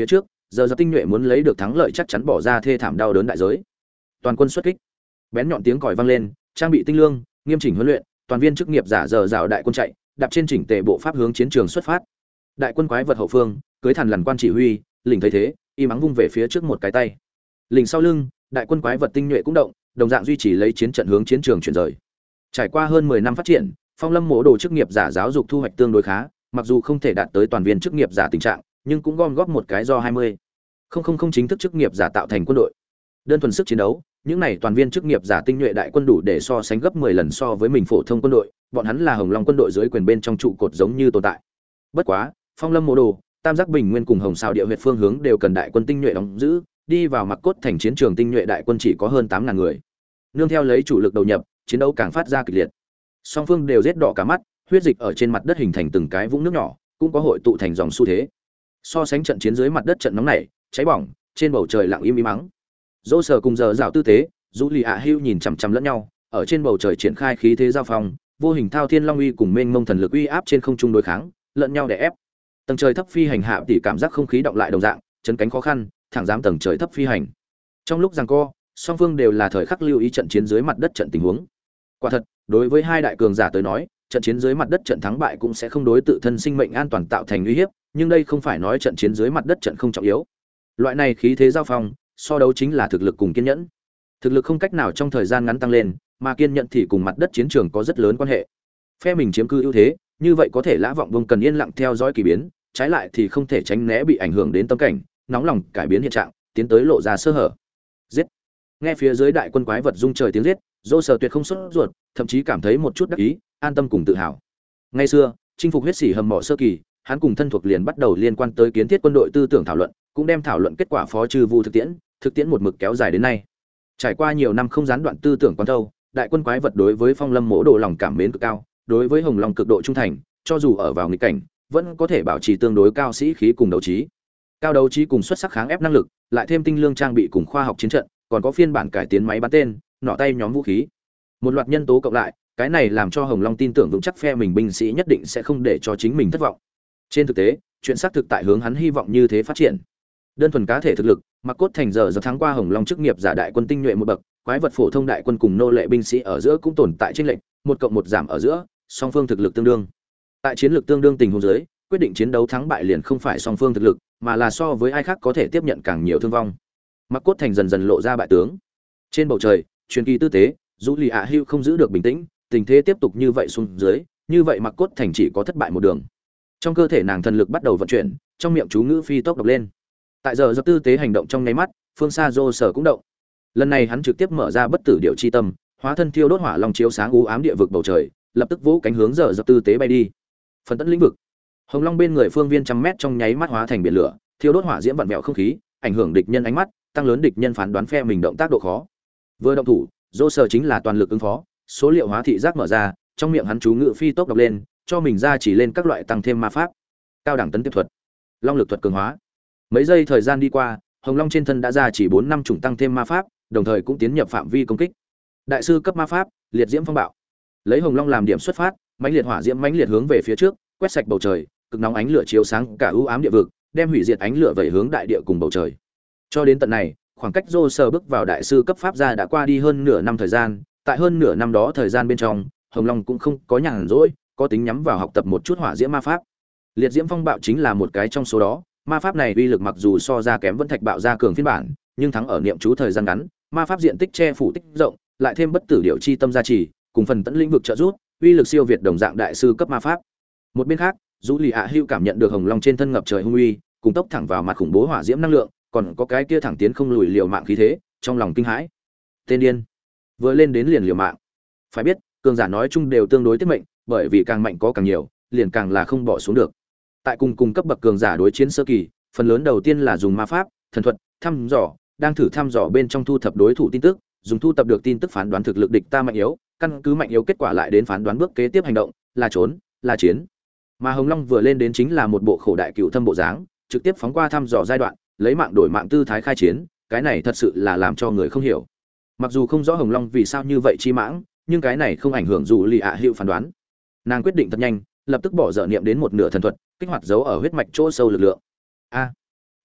giờ giặc tinh nhuệ muốn lấy được thắng lợi chắc chắn bỏ ra thê thảm đau đớn đại giới. Toàn quân xuất kích. Bén nhọn tiếng còi vang lên, trang bị tinh lương, nghiêm chỉnh huấn luyện, toàn viên chức nghiệp giả giờ rào đại quân chạy, đạp trên chỉnh tề bộ pháp hướng chiến trường xuất phát. Đại quân quái vật hậu phương, cưới thần lằn quan chỉ huy, lình thấy thế, y mắng vung về phía trước một cái tay. Lình sau lưng, đại quân quái vật tinh nhuệ cũng động, đồng dạng duy trì lấy chiến trận hướng chiến trường chuyển rời. Trải qua hơn 10 năm phát triển, Phong Lâm mộ đồ chức nghiệp giả giáo dục thu hoạch tương đối khá, mặc dù không thể đạt tới toàn viên chức nghiệp giả tình trạng, nhưng cũng gom góp một cái do 20 không chính thức chức nghiệp giả tạo thành quân đội. Đơn thuần sức chiến đấu, những này toàn viên chức nghiệp giả tinh nhuệ đại quân đủ để so sánh gấp 10 lần so với mình phổ thông quân đội, bọn hắn là Hồng Long quân đội dưới quyền bên trong trụ cột giống như tồn tại. Bất quá, Phong Lâm mộ đồ, Tam Giác Bình Nguyên cùng Hồng Sào địa huyệt phương hướng đều cần đại quân tinh nhuệ đóng giữ, đi vào Mặc Cốt thành chiến trường tinh nhuệ đại quân chỉ có hơn 8000 người. Nương theo lấy chủ lực đầu nhập, chiến đấu càng phát ra kịch liệt. Song phương đều giết đỏ cả mắt, huyết dịch ở trên mặt đất hình thành từng cái vũng nước nhỏ, cũng có hội tụ thành dòng xu thế. So sánh trận chiến dưới mặt đất trận nóng này, cháy bỏng, trên bầu trời lặng im im mắng. Dỗ Sở cùng giờ dạo tư thế, Dụ Lì ạ Hưu nhìn chằm chằm lẫn nhau, ở trên bầu trời triển khai khí thế giao phong, vô hình thao thiên long uy cùng mênh mông thần lực uy áp trên không trung đối kháng, lẫn nhau đè ép. Tầng trời thấp phi hành hạ tỷ cảm giác không khí động lại đồng dạng, chấn cánh khó khăn, thẳng dám tầng trời thấp phi hành. Trong lúc giằng co, song phương đều là thời khắc lưu ý trận chiến dưới mặt đất trận tình huống. Quả thật, đối với hai đại cường giả tới nói, trận chiến dưới mặt đất trận thắng bại cũng sẽ không đối tự thân sinh mệnh an toàn tạo thành uy hiếp, nhưng đây không phải nói trận chiến dưới mặt đất trận không trọng yếu. Loại này khí thế giao phong, so đấu chính là thực lực cùng kiên nhẫn. Thực lực không cách nào trong thời gian ngắn tăng lên, mà kiên nhẫn thì cùng mặt đất chiến trường có rất lớn quan hệ. Phe mình chiếm cư ưu thế, như vậy có thể lã vọng vông cần yên lặng theo dõi kỳ biến, trái lại thì không thể tránh né bị ảnh hưởng đến tâm cảnh, nóng lòng cải biến hiện trạng, tiến tới lộ ra sơ hở. Giết! Nghe phía dưới đại quân quái vật rung trời tiếng giết, Dỗ Sở tuyệt không sốt ruột, thậm chí cảm thấy một chút đắc ý, an tâm cùng tự hào. Ngày xưa, chinh phục huyết sĩ hầm mỏ sơ kỳ, hắn cùng thân thuộc liền bắt đầu liên quan tới kiến thiết quân đội tư tưởng thảo luận, cũng đem thảo luận kết quả phó trừ vu thực tiễn một mực kéo dài đến nay. Trải qua nhiều năm không gián đoạn tư tưởng quán thâu, đại quân quái vật đối với Phong Lâm mỗ đồ lòng cảm mến cực cao, đối với Hồng Long cực độ trung thành, cho dù ở vào nghịch cảnh, vẫn có thể bảo trì tương đối cao sĩ khí cùng đấu trí. Cao đấu trí cùng xuất sắc kháng ép năng lực, lại thêm tinh lương trang bị cùng khoa học chiến trận, còn có phiên bản cải tiến máy bắn tên, nỏ tay nhóm vũ khí. Một loạt nhân tố cộng lại, cái này làm cho Hồng Long tin tưởng vững chắc phe mình binh sĩ nhất định sẽ không để cho chính mình thất vọng. Trên thực tế, chuyện xác thực tại hướng hắn hy vọng như thế phát triển. Đơn thuần cá thể thực lực, Mặc Cốt thành giờ thắng qua Hồng Long chức nghiệp giả đại quân tinh nhuệ một bậc, quái vật phổ thông đại quân cùng nô lệ binh sĩ ở giữa cũng tồn tại chênh lệch, 1+1 giảm ở giữa, song phương thực lực tương đương. Tại chiến lược tương đương tình huống dưới, quyết định chiến đấu thắng bại liền không phải song phương thực lực, mà là so với ai khác có thể tiếp nhận càng nhiều thương vong. Mặc Cốt thành dần dần lộ ra bại tướng. Trên bầu trời, truyền kỳ tư tế, Dụ Lì ạ Hưu không giữ được bình tĩnh, tình thế tiếp tục như vậy xuống dưới, như vậy Mặc Cốt thành chỉ có thất bại một đường. Trong cơ thể nàng thần lực bắt đầu vận chuyển, trong miệng chú ngữ phi tốc đọc lên. Tại giờ giáp tư tế hành động trong nháy mắt, phương xa Dỗ Sở cũng động. Lần này hắn trực tiếp mở ra bất tử điệu chi tâm, hóa thân thiêu đốt hỏa long chiếu sáng u ám địa vực bầu trời, lập tức vỗ cánh hướng giờ giáp tư tế bay đi. Phần tận lĩnh vực, Hồng Long bên người phương viên trăm mét trong nháy mắt hóa thành biển lửa, thiêu đốt hỏa diễm vặn vẹo không khí, ảnh hưởng địch nhân ánh mắt, tăng lớn địch nhân phán đoán phe mình động tác độ khó. Vừa động thủ, Dỗ Sở chính là toàn lực ứng phó, số liệu hóa thị giác mở ra, trong miệng hắn chú ngữ phi tốc đọc lên, cho mình ra chỉ lên các loại tăng thêm ma pháp, cao đẳng tấn tiếp thuật, long lực thuật cường hóa. Mấy giây thời gian đi qua, Hồng Long trên thân đã ra chỉ 4-5 chủng tăng thêm ma pháp, đồng thời cũng tiến nhập phạm vi công kích. Đại sư cấp ma pháp, liệt diễm phong bạo. Lấy Hồng Long làm điểm xuất phát, mãnh liệt hỏa diễm mãnh liệt hướng về phía trước, quét sạch bầu trời, cực nóng ánh lửa chiếu sáng cả u ám địa vực, đem hủy diệt ánh lửa vẩy hướng đại địa cùng bầu trời. Cho đến tận này, khoảng cách Dỗ Sở bước vào đại sư cấp pháp gia đã qua đi hơn nửa năm thời gian, tại hơn nửa năm đó thời gian bên trong, Hồng Long cũng không có nhàn rỗi, có tính nhắm vào học tập một chút hỏa diễm ma pháp. Liệt diễm phong bạo chính là một cái trong số đó, ma pháp này uy lực mặc dù so ra kém Vân Thạch bạo ra cường phiên bản, nhưng thắng ở niệm chú thời gian ngắn, ma pháp diện tích che phủ tích rộng, lại thêm bất tử điệu chi tâm gia trì, cùng phần tận lĩnh vực trợ giúp, uy lực siêu việt đồng dạng đại sư cấp ma pháp. Một bên khác, Dụ Lì ạ Hưu cảm nhận được Hồng Long trên thân ngập trời hung uy, cùng tốc thẳng vào mặt khủng bố hỏa diễm năng lượng, còn có cái kia thẳng tiến không lùi liều mạng khí thế, trong lòng kinh hãi. Tên điên, vừa lên đến liền liều mạng. Phải biết, cường giả nói chung đều tương đối tiết mệnh, bởi vì càng mạnh có càng nhiều, liền càng là không bỏ xuống được. Tại cùng cấp bậc cường giả đối chiến sơ kỳ, phần lớn đầu tiên là dùng ma pháp, thần thuật, thăm dò, đang thử thăm dò bên trong thu thập đối thủ tin tức, dùng thu thập được tin tức phán đoán thực lực địch ta mạnh yếu, căn cứ mạnh yếu kết quả lại đến phán đoán bước kế tiếp hành động, là trốn, là chiến. Mà Hồng Long vừa lên đến chính là một bộ khổ đại cựu thâm bộ dáng, trực tiếp phóng qua thăm dò giai đoạn, lấy mạng đổi mạng tư thái khai chiến, cái này thật sự là làm cho người không hiểu. Mặc dù không rõ Hồng Long vì sao như vậy chi mãng, nhưng cái này không ảnh hưởng Dụ Lì ạ Hưu phán đoán. Nàng quyết định thật nhanh, lập tức bỏ dở niệm đến một nửa thần thuật, kích hoạt dấu ở huyết mạch chỗ sâu lực lượng. A!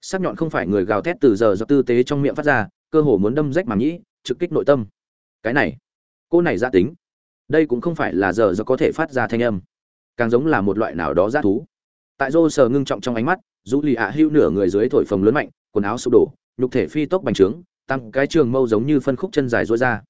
Sắc nhọn không phải người gào thét từ giờ do tư tế trong miệng phát ra, cơ hồ muốn đâm rách màng nhĩ, trực kích nội tâm. Cái này, cô này gia tính, đây cũng không phải là giờ do có thể phát ra thanh âm, càng giống là một loại nào đó dã thú. Tại Dô sờ ngưng trọng trong ánh mắt, Dụ Lì ạ hưu nửa người dưới thổi phồng lớn mạnh, quần áo sụp đổ, nhục thể phi tốc bành trướng, tăng cái trường mâu giống như phân khúc chân dài duỗi ra.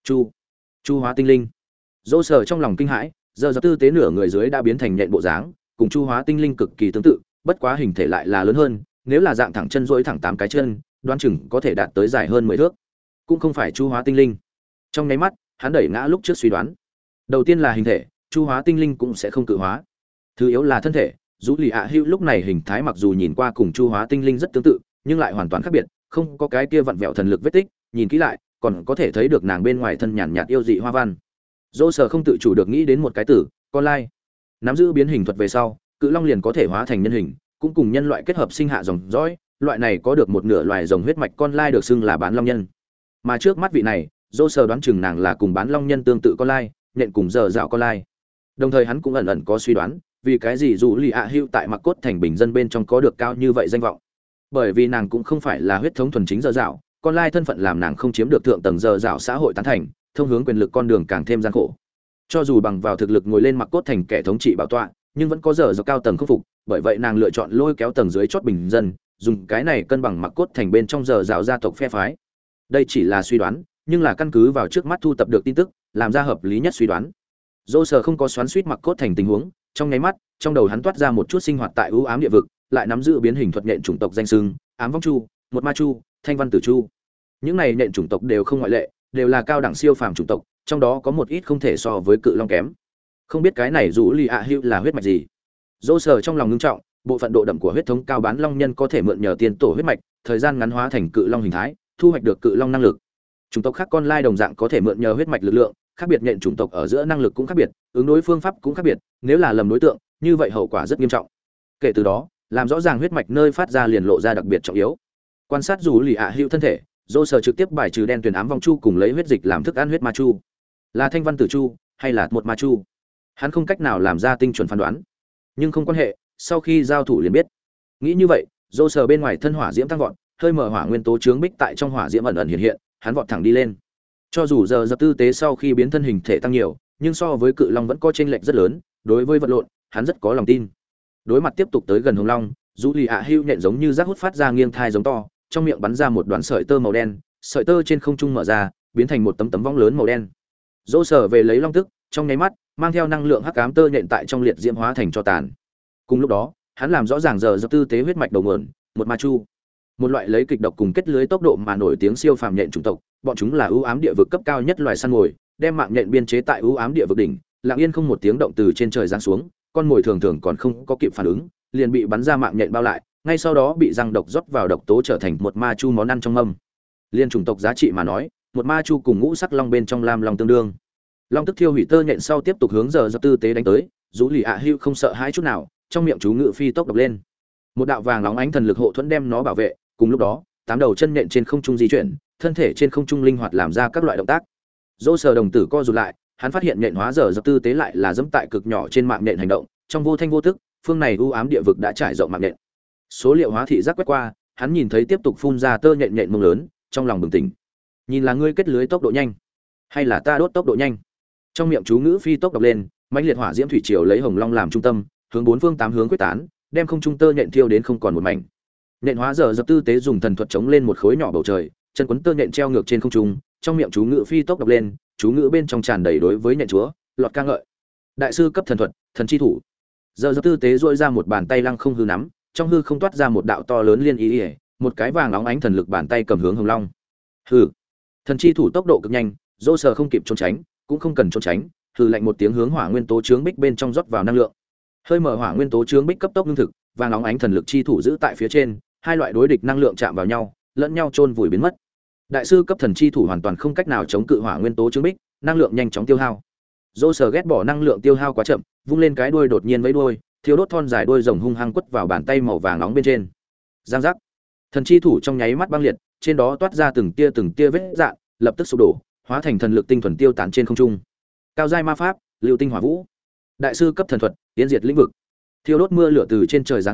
Chu hóa tinh linh. Dô sờ trong lòng kinh hãi, giờ do tư tế nửa người dưới đã biến thành nhện bộ dáng, cùng chu hóa tinh linh cực kỳ tương tự, bất quá hình thể lại là lớn hơn, nếu là dạng thẳng chân duỗi thẳng 8 cái chân, đoán chừng có thể đạt tới dài hơn 10 thước. Cũng không phải chu hóa tinh linh. Trong nháy mắt, hắn đẩy ngã lúc trước suy đoán. Đầu tiên là hình thể, chu hóa tinh linh cũng sẽ không cự hóa. Thứ yếu là thân thể, Dụ Lì ạ hữu lúc này hình thái mặc dù nhìn qua cùng chu hóa tinh linh rất tương tự, nhưng lại hoàn toàn khác biệt, không có cái kia vặn vẹo thần lực vết tích, nhìn kỹ lại, còn có thể thấy được nàng bên ngoài thân nhàn nhạt yêu dị hoa văn. Dỗ sở không tự chủ được nghĩ đến một cái từ, con lai. Nắm giữ biến hình thuật về sau, cự long liền có thể hóa thành nhân hình, cũng cùng nhân loại kết hợp sinh hạ dòng dõi, loại này có được một nửa loài rồng huyết mạch con lai được xưng là bán long nhân. Mà trước mắt vị này, Dỗ sở đoán chừng nàng là cùng bán long nhân tương tự con lai, nhện cùng giờ dạo con lai. Đồng thời hắn cũng ẩn ẩn có suy đoán, vì cái gì dù Lì ạ hữu tại Mặc Cốt thành bình dân bên trong có được cao như vậy danh vọng. Bởi vì nàng cũng không phải là huyết thống thuần chính giờ dạo, con lai thân phận làm nàng không chiếm được thượng tầng giờ dạo xã hội tán thành, thông hướng quyền lực con đường càng thêm gian khổ. Cho dù bằng vào thực lực ngồi lên Mặc Cốt thành kẻ thống trị bảo tọa, nhưng vẫn có giờ dạo cao tầng không phục, bởi vậy nàng lựa chọn lôi kéo tầng dưới chót bình dân, dùng cái này cân bằng Mặc Cốt thành bên trong giờ dạo gia tộc phe phái. Đây chỉ là suy đoán, nhưng là căn cứ vào trước mắt thu tập được tin tức, làm ra hợp lý nhất suy đoán. Dô sở không có xoắn xuýt Mặc Cốt thành tình huống, trong nháy mắt, trong đầu hắn toát ra một chút sinh hoạt tại ưu ám địa vực, lại nắm giữ biến hình thuật nhện chủng tộc danh xưng, ám vong chu, một ma chu, thanh văn tử chu. Những này nhện chủng tộc đều không ngoại lệ, đều là cao đẳng siêu phàm chủng tộc, trong đó có một ít không thể so với cự long kém. Không biết cái này Dụ Lì ạ hữu là huyết mạch gì. Dô sở trong lòng ngưng trọng, bộ phận độ đậm của huyết thống cao bán long nhân có thể mượn nhờ tiên tổ huyết mạch, thời gian ngắn hóa thành cự long hình thái, thu hoạch được cự long năng lực. Chủng tộc khác con lai đồng dạng có thể mượn nhờ huyết mạch lực lượng, khác biệt nhện chủng tộc ở giữa năng lực cũng khác biệt, ứng đối phương pháp cũng khác biệt, nếu là lầm đối tượng, như vậy hậu quả rất nghiêm trọng. Kể từ đó, làm rõ ràng huyết mạch nơi phát ra liền lộ ra đặc biệt trọng yếu. Quan sát Dụ Lì ạ hữu thân thể, Dô sở trực tiếp bài trừ đen tuyền ám vong chu cùng lấy huyết dịch làm thức ăn huyết ma chu, là thanh văn tử chu hay là một ma chu, hắn không cách nào làm ra tinh chuẩn phán đoán, nhưng không quan hệ, sau khi giao thủ liền biết. Nghĩ như vậy, Dô sở bên ngoài thân hỏa diễm tăng vọt, hơi mở hỏa nguyên tố chướng bích tại trong hỏa diễm ẩn ẩn hiện hiện, hắn vọt thẳng đi lên. Cho dù giờ dập tư tế sau khi biến thân hình thể tăng nhiều, nhưng so với cự long vẫn có chênh lệch rất lớn, đối với vật lộn, hắn rất có lòng tin. Đối mặt tiếp tục tới gần hồng long, Dụ Lì ạ hữu nhện giống như rác hút phát ra nghiêng thai giống to, trong miệng bắn ra một đoạn sợi tơ màu đen, sợi tơ trên không trung mở ra, biến thành một tấm võng lớn màu đen. Dỗ sở về lấy long tức, trong nháy mắt, mang theo năng lượng hắc ám tơ nhện tại trong liệt diễm hóa thành tro tàn. Cùng lúc đó, hắn làm rõ ràng giờ dập tư tế huyết mạch đầu nguồn, một ma chu, một loại lấy kịch độc cùng kết lưới tốc độ mà nổi tiếng siêu phàm nhện chủng tộc, bọn chúng là ưu ám địa vực cấp cao nhất loài săn mồi, đem mạng nhện biên chế tại ưu ám địa vực đỉnh, lặng yên không một tiếng động từ trên trời giáng xuống, con mồi thường thường còn không có kịp phản ứng, liền bị bắn ra mạng nhện bao lại, ngay sau đó bị răng độc rót vào độc tố trở thành một ma chu món ăn trong mâm. Liên chủng tộc giá trị mà nói, một ma chu cùng ngũ sắc long bên trong lam long tương đương. Long tức thiêu hủy tơ nhện sau tiếp tục hướng giờ dập tư tế đánh tới, Dụ Lì ạ hữu không sợ hãi chút nào, trong miệng chú ngự phi tốc độc lên. Một đạo vàng nóng ánh thần lực hộ thuẫn đem nó bảo vệ, cùng lúc đó, 8 đầu chân nhện trên không trung di chuyển, thân thể trên không trung linh hoạt làm ra các loại động tác. Dỗ sở đồng tử co rụt lại, hắn phát hiện nhện hóa giờ dập tư tế lại là dẫm tại cực nhỏ trên mạng nhện hành động, trong vô thanh vô tức, phương này u ám địa vực đã trải rộng mạng nhện. Số liệu hóa thị giác quét qua, hắn nhìn thấy tiếp tục phun ra tơ nhện nhện mông lớn, trong lòng bừng tỉnh. Nhìn là ngươi kết lưới tốc độ nhanh, hay là ta đốt tốc độ nhanh? Trong miệng chú ngữ phi tốc đọc lên, mãnh liệt hỏa diễm thủy triều lấy hồng long làm trung tâm, hướng bốn phương tám hướng quyết tán, đem không trung tơ nhện thiêu đến không còn một mảnh. Nhện hóa giờ dập tư tế dùng thần thuật chống lên một khối nhỏ bầu trời, chân quấn tơ nhện treo ngược trên không trung, trong miệng chú ngữ phi tốc đọc lên, chú ngữ bên trong tràn đầy đối với nhện chúa, lọt ca ngợi. Đại sư cấp thần thuật, thần chi thủ. Giờ dập tư tế duỗi ra một bàn tay lăng không hư nắm, trong hư không toát ra một đạo to lớn liên ý, một cái vàng óng ánh thần lực bàn tay cầm hướng hồng long. Hừ. Thần chi thủ tốc độ cực nhanh, dỗ sở không kịp trốn tránh, cũng không cần trốn tránh, hừ lạnh một tiếng hướng hỏa nguyên tố chướng bích bên trong rót vào năng lượng. Hơi mở hỏa nguyên tố chướng bích cấp tốc ngưng thực, vàng óng ánh thần lực chi thủ giữ tại phía trên, hai loại đối địch năng lượng chạm vào nhau, lẫn nhau chôn vùi biến mất. Đại sư cấp thần chi thủ hoàn toàn không cách nào chống cự hỏa nguyên tố chướng bích, năng lượng nhanh chóng tiêu hao. Dỗ sở ghét bỏ năng lượng tiêu hao quá chậm, vung lên cái đuôi đột nhiên vẫy đuôi, thiếu đốt thon dài đuôi rồng hung hăng quất vào bàn tay màu vàng nóng bên trên. Giang giác. Thần chi thủ trong nháy mắt băng liệt, trên đó toát ra từng tia vết rạn, lập tức sụp đổ, hóa thành thần lực tinh thuần tiêu tán trên không trung. Cao giai ma pháp, lưu tinh hỏa vũ. Đại sư cấp thần thuật, tiến diệt lĩnh vực. Thiêu đốt mưa lửa từ trên trời giáng xuống,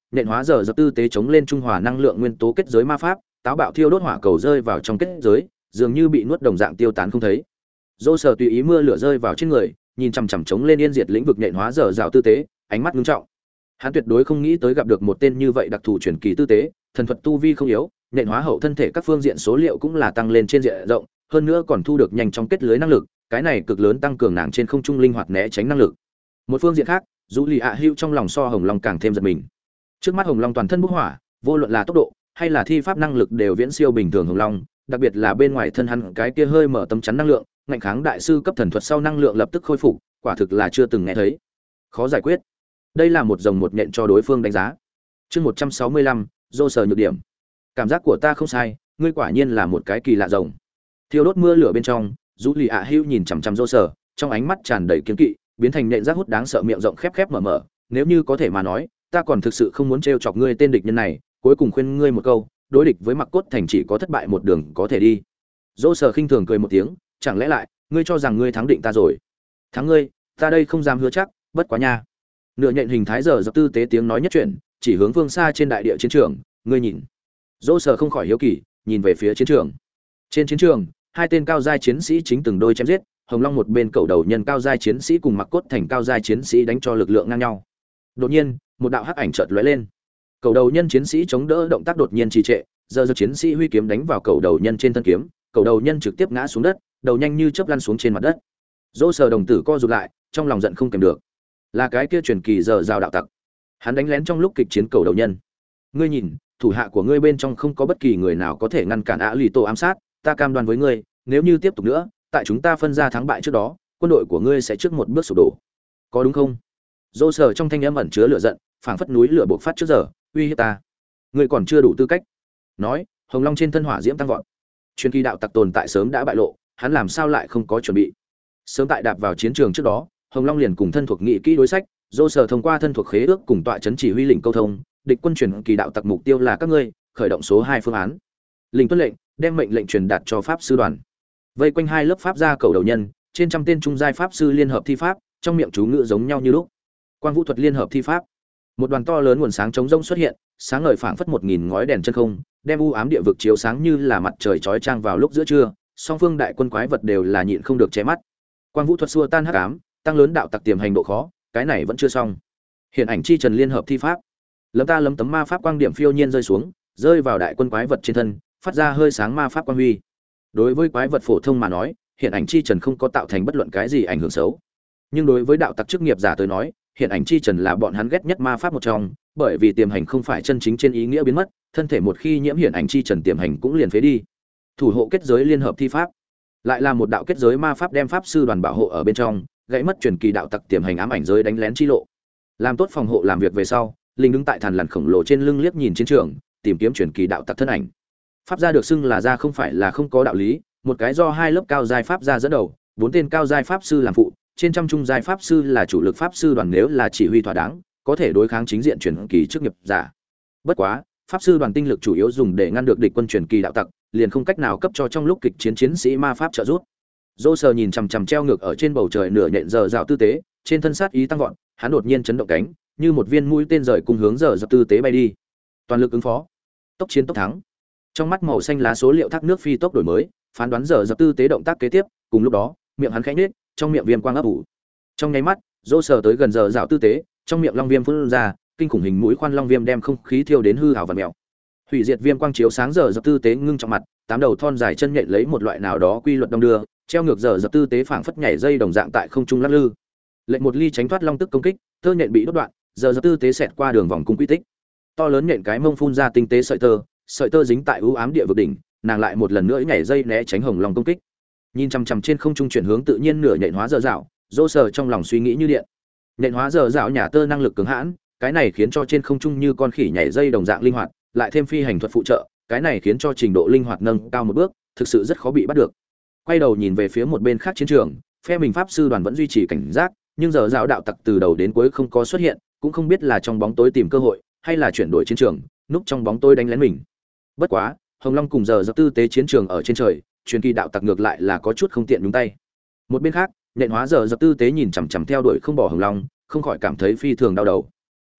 nện hóa giờ dập tư tế chống lên trung hòa năng lượng nguyên tố kết giới ma pháp, táo bạo thiêu đốt hỏa cầu rơi vào trong kết giới, dường như bị nuốt đồng dạng tiêu tán không thấy. Dô sở tùy ý mưa lửa rơi vào trên người, nhìn chằm chằm chống lên yên diệt lĩnh vực nện hóa giờ rào tư tế, ánh mắt ngưng trọng. Hắn tuyệt đối không nghĩ tới gặp được một tên như vậy đặc thù truyền kỳ tư tế, thần thuật tu vi không yếu, nện hóa hậu thân thể các phương diện số liệu cũng là tăng lên trên diện rộng, hơn nữa còn thu được nhanh trong kết lưới năng lực, cái này cực lớn tăng cường nàng trên không trung linh hoạt né tránh năng lực. Một phương diện khác, dù lì ạ hữu trong lòng so hồng long càng thêm giật mình. Trước mắt hồng long toàn thân bốc hỏa, vô luận là tốc độ hay là thi pháp năng lực đều viễn siêu bình thường hồng long, đặc biệt là bên ngoài thân hắn cái kia hơi mở tấm chắn năng lượng, ngạnh kháng đại sư cấp thần thuật sau năng lượng lập tức khôi phục, quả thực là chưa từng nghe thấy. Khó giải quyết. Đây là một rồng một nhện cho đối phương đánh giá. Chương 165, Dô sở nhược điểm. Cảm giác của ta không sai, ngươi quả nhiên là một cái kỳ lạ rồng. Thiêu đốt mưa lửa bên trong, Dụ Lì ạ Hữu nhìn chằm chằm Dô sở, trong ánh mắt tràn đầy kiêng kỵ, biến thành nhện rác hút đáng sợ, miệng rộng khép khép mở mở, nếu như có thể mà nói, ta còn thực sự không muốn trêu chọc ngươi tên địch nhân này, cuối cùng khuyên ngươi một câu, đối địch với Mặc Cốt Thành chỉ có thất bại một đường có thể đi. Dô sở khinh thường cười một tiếng, chẳng lẽ lại, ngươi cho rằng ngươi thắng định ta rồi? Thắng ngươi, ta đây không dám hứa chắc, bất quá nha. Nửa nhện hình thái giờ dập tư tế tiếng nói nhất chuyển, chỉ hướng phương xa trên đại địa chiến trường, ngươi nhìn. Dô sở không khỏi hiếu kỳ, nhìn về phía chiến trường. Trên chiến trường, hai tên cao giai chiến sĩ chính từng đôi chém giết, Hồng Long một bên cầu đầu nhân cao giai chiến sĩ cùng Mặc Cốt Thành cao giai chiến sĩ đánh cho lực lượng ngang nhau. Đột nhiên, một đạo hắc ảnh chợt lóe lên. Cầu đầu nhân chiến sĩ chống đỡ động tác đột nhiên trì trệ, giờ chiến sĩ huy kiếm đánh vào cầu đầu nhân trên thân kiếm, cầu đầu nhân trực tiếp ngã xuống đất, đầu nhanh như chớp lăn xuống trên mặt đất. Dỗ sở đồng tử co rụt lại, trong lòng giận không kềm được. Là cái kia truyền kỳ giờ rào đạo tặc. Hắn đánh lén trong lúc kịch chiến cầu đầu nhân. Ngươi nhìn, thủ hạ của ngươi bên trong không có bất kỳ người nào có thể ngăn cản Lì Tổ ám sát, ta cam đoan với ngươi, nếu như tiếp tục nữa, tại chúng ta phân ra thắng bại trước đó, quân đội của ngươi sẽ trước một bước sụp đổ. Có đúng không? Dỗ sở trong thanh âm ẩn chứa lửa giận, phảng phất núi lửa bộc phát trước giờ, uy hiếp ta. Ngươi còn chưa đủ tư cách. Nói, Hồng Long trên thân hỏa diễm tăng vọt. Truyền kỳ đạo tặc tồn tại sớm đã bại lộ, hắn làm sao lại không có chuẩn bị? Sớm tại đạp vào chiến trường trước đó, Hồng Long liền cùng thân thuộc nghị kỹ đối sách, dô sở thông qua thân thuộc khế ước cùng tọa chấn chỉ huy lĩnh câu thông, địch quân truyền kỳ đạo tặc mục tiêu là các ngươi, khởi động số 2 phương án. Lĩnh tuân lệnh, đem mệnh lệnh truyền đạt cho pháp sư đoàn. Vây quanh hai lớp pháp gia cầu đầu nhân, trên trăm tên trung giai pháp sư liên hợp thi pháp, trong miệng chú ngữ giống nhau như lúc. Quang vũ thuật liên hợp thi pháp. Một đoàn to lớn nguồn sáng chống rông xuất hiện, sáng ngời phảng phất 1000 ngói đèn chân không, đem u ám địa vực chiếu sáng như là mặt trời chói chang vào lúc giữa trưa, song phương đại quân quái vật đều là nhịn không được che mắt. Quang vũ thuật xua tan hắc ám, tăng lớn đạo tặc tiềm hành độ khó, cái này vẫn chưa xong. Hiện ảnh chi trần liên hợp thi pháp. Lấm tấm ma pháp quang điểm phiêu nhiên rơi xuống, rơi vào đại quân quái vật trên thân, phát ra hơi sáng ma pháp quang huy. Đối với quái vật phổ thông mà nói, hiện ảnh chi trần không có tạo thành bất luận cái gì ảnh hưởng xấu. Nhưng đối với đạo tặc chức nghiệp giả tới nói, hiện ảnh chi trần là bọn hắn ghét nhất ma pháp một trong, bởi vì tiềm hành không phải chân chính trên ý nghĩa biến mất, thân thể một khi nhiễm hiện ảnh chi trần tiềm hành cũng liền phế đi. Thủ hộ kết giới liên hợp thi pháp, lại là một đạo kết giới ma pháp đem pháp sư đoàn bảo hộ ở bên trong, gãy mất truyền kỳ đạo tặc tiềm hành ám ảnh giới đánh lén chi lộ. Làm tốt phòng hộ làm việc về sau, linh đứng tại thằn lằn khổng lồ trên lưng liếc nhìn chiến trường, tìm kiếm truyền kỳ đạo tặc thân ảnh. Pháp gia được xưng là gia không phải là không có đạo lý, một cái do hai lớp cao giai pháp gia dẫn đầu, bốn tên cao giai pháp sư làm phụ, trên trăm trung giai pháp sư là chủ lực pháp sư đoàn, nếu là chỉ huy thỏa đáng, có thể đối kháng chính diện truyền kỳ chức nghiệp giả. Bất quá, pháp sư đoàn tinh lực chủ yếu dùng để ngăn được địch quân truyền kỳ đạo tặc, liền không cách nào cấp cho trong lúc kịch chiến chiến sĩ ma pháp trợ giúp. Dô sờ nhìn chằm chằm treo ngược ở trên bầu trời nửa nhện giờ dạo tư tế, trên thân sát ý tăng vọt, hắn đột nhiên chấn động cánh, như một viên mũi tên rời cùng hướng giờ dạo tư tế bay đi. Toàn lực ứng phó, tốc chiến tốc thắng. Trong mắt màu xanh lá số liệu thác nước phi tốc đổi mới, phán đoán giờ dạo tư tế động tác kế tiếp, cùng lúc đó, miệng hắn khẽ nhếch, trong miệng viêm quang ấp ủ. Trong nháy mắt, Dô sờ tới gần giờ dạo tư tế, trong miệng long viêm phun ra, kinh khủng hình mũi khoan long viêm đem không khí thiêu đến hư ảo vặn mèo. Hủy diệt viêm quang chiếu sáng giờ dập tư tế ngưng trọng mặt, tám đầu thon dài chân nhện lấy một loại nào đó quy luật đông đưa, treo ngược giờ dập tư tế phảng phất nhảy dây đồng dạng tại không trung lắc lư. Lệnh một ly tránh thoát long tức công kích, tơ nhện bị đốt đoạn, giờ dập tư tế xẹt qua đường vòng cung quy tích. To lớn nhện cái mông phun ra tinh tế sợi tơ dính tại u ám địa vực đỉnh, nàng lại một lần nữa nhảy dây né tránh hồng long công kích. Nhìn chằm chằm trên không trung chuyển hướng tự nhiên nửa nhện hóa giờ dạo, Dô sờ trong lòng suy nghĩ như điện. Nhện hóa giờ dạo nhà tơ năng lực cứng hãn, cái này khiến cho trên không trung như con khỉ nhảy dây đồng dạng linh hoạt, lại thêm phi hành thuật phụ trợ, cái này khiến cho trình độ linh hoạt nâng cao một bước, thực sự rất khó bị bắt được. Quay đầu nhìn về phía một bên khác chiến trường, phe mình pháp sư đoàn vẫn duy trì cảnh giác, nhưng giờ dạo đạo tặc từ đầu đến cuối không có xuất hiện, cũng không biết là trong bóng tối tìm cơ hội, hay là chuyển đổi chiến trường, núp trong bóng tối đánh lén mình. Bất quá, Hồng Long cùng giờ dập tư tế chiến trường ở trên trời, truyền kỳ đạo tặc ngược lại là có chút không tiện nhúng tay. Một bên khác, nhện hóa giờ dập tư tế nhìn chằm chằm theo đuổi không bỏ Hồng Long, không khỏi cảm thấy phi thường đau đầu.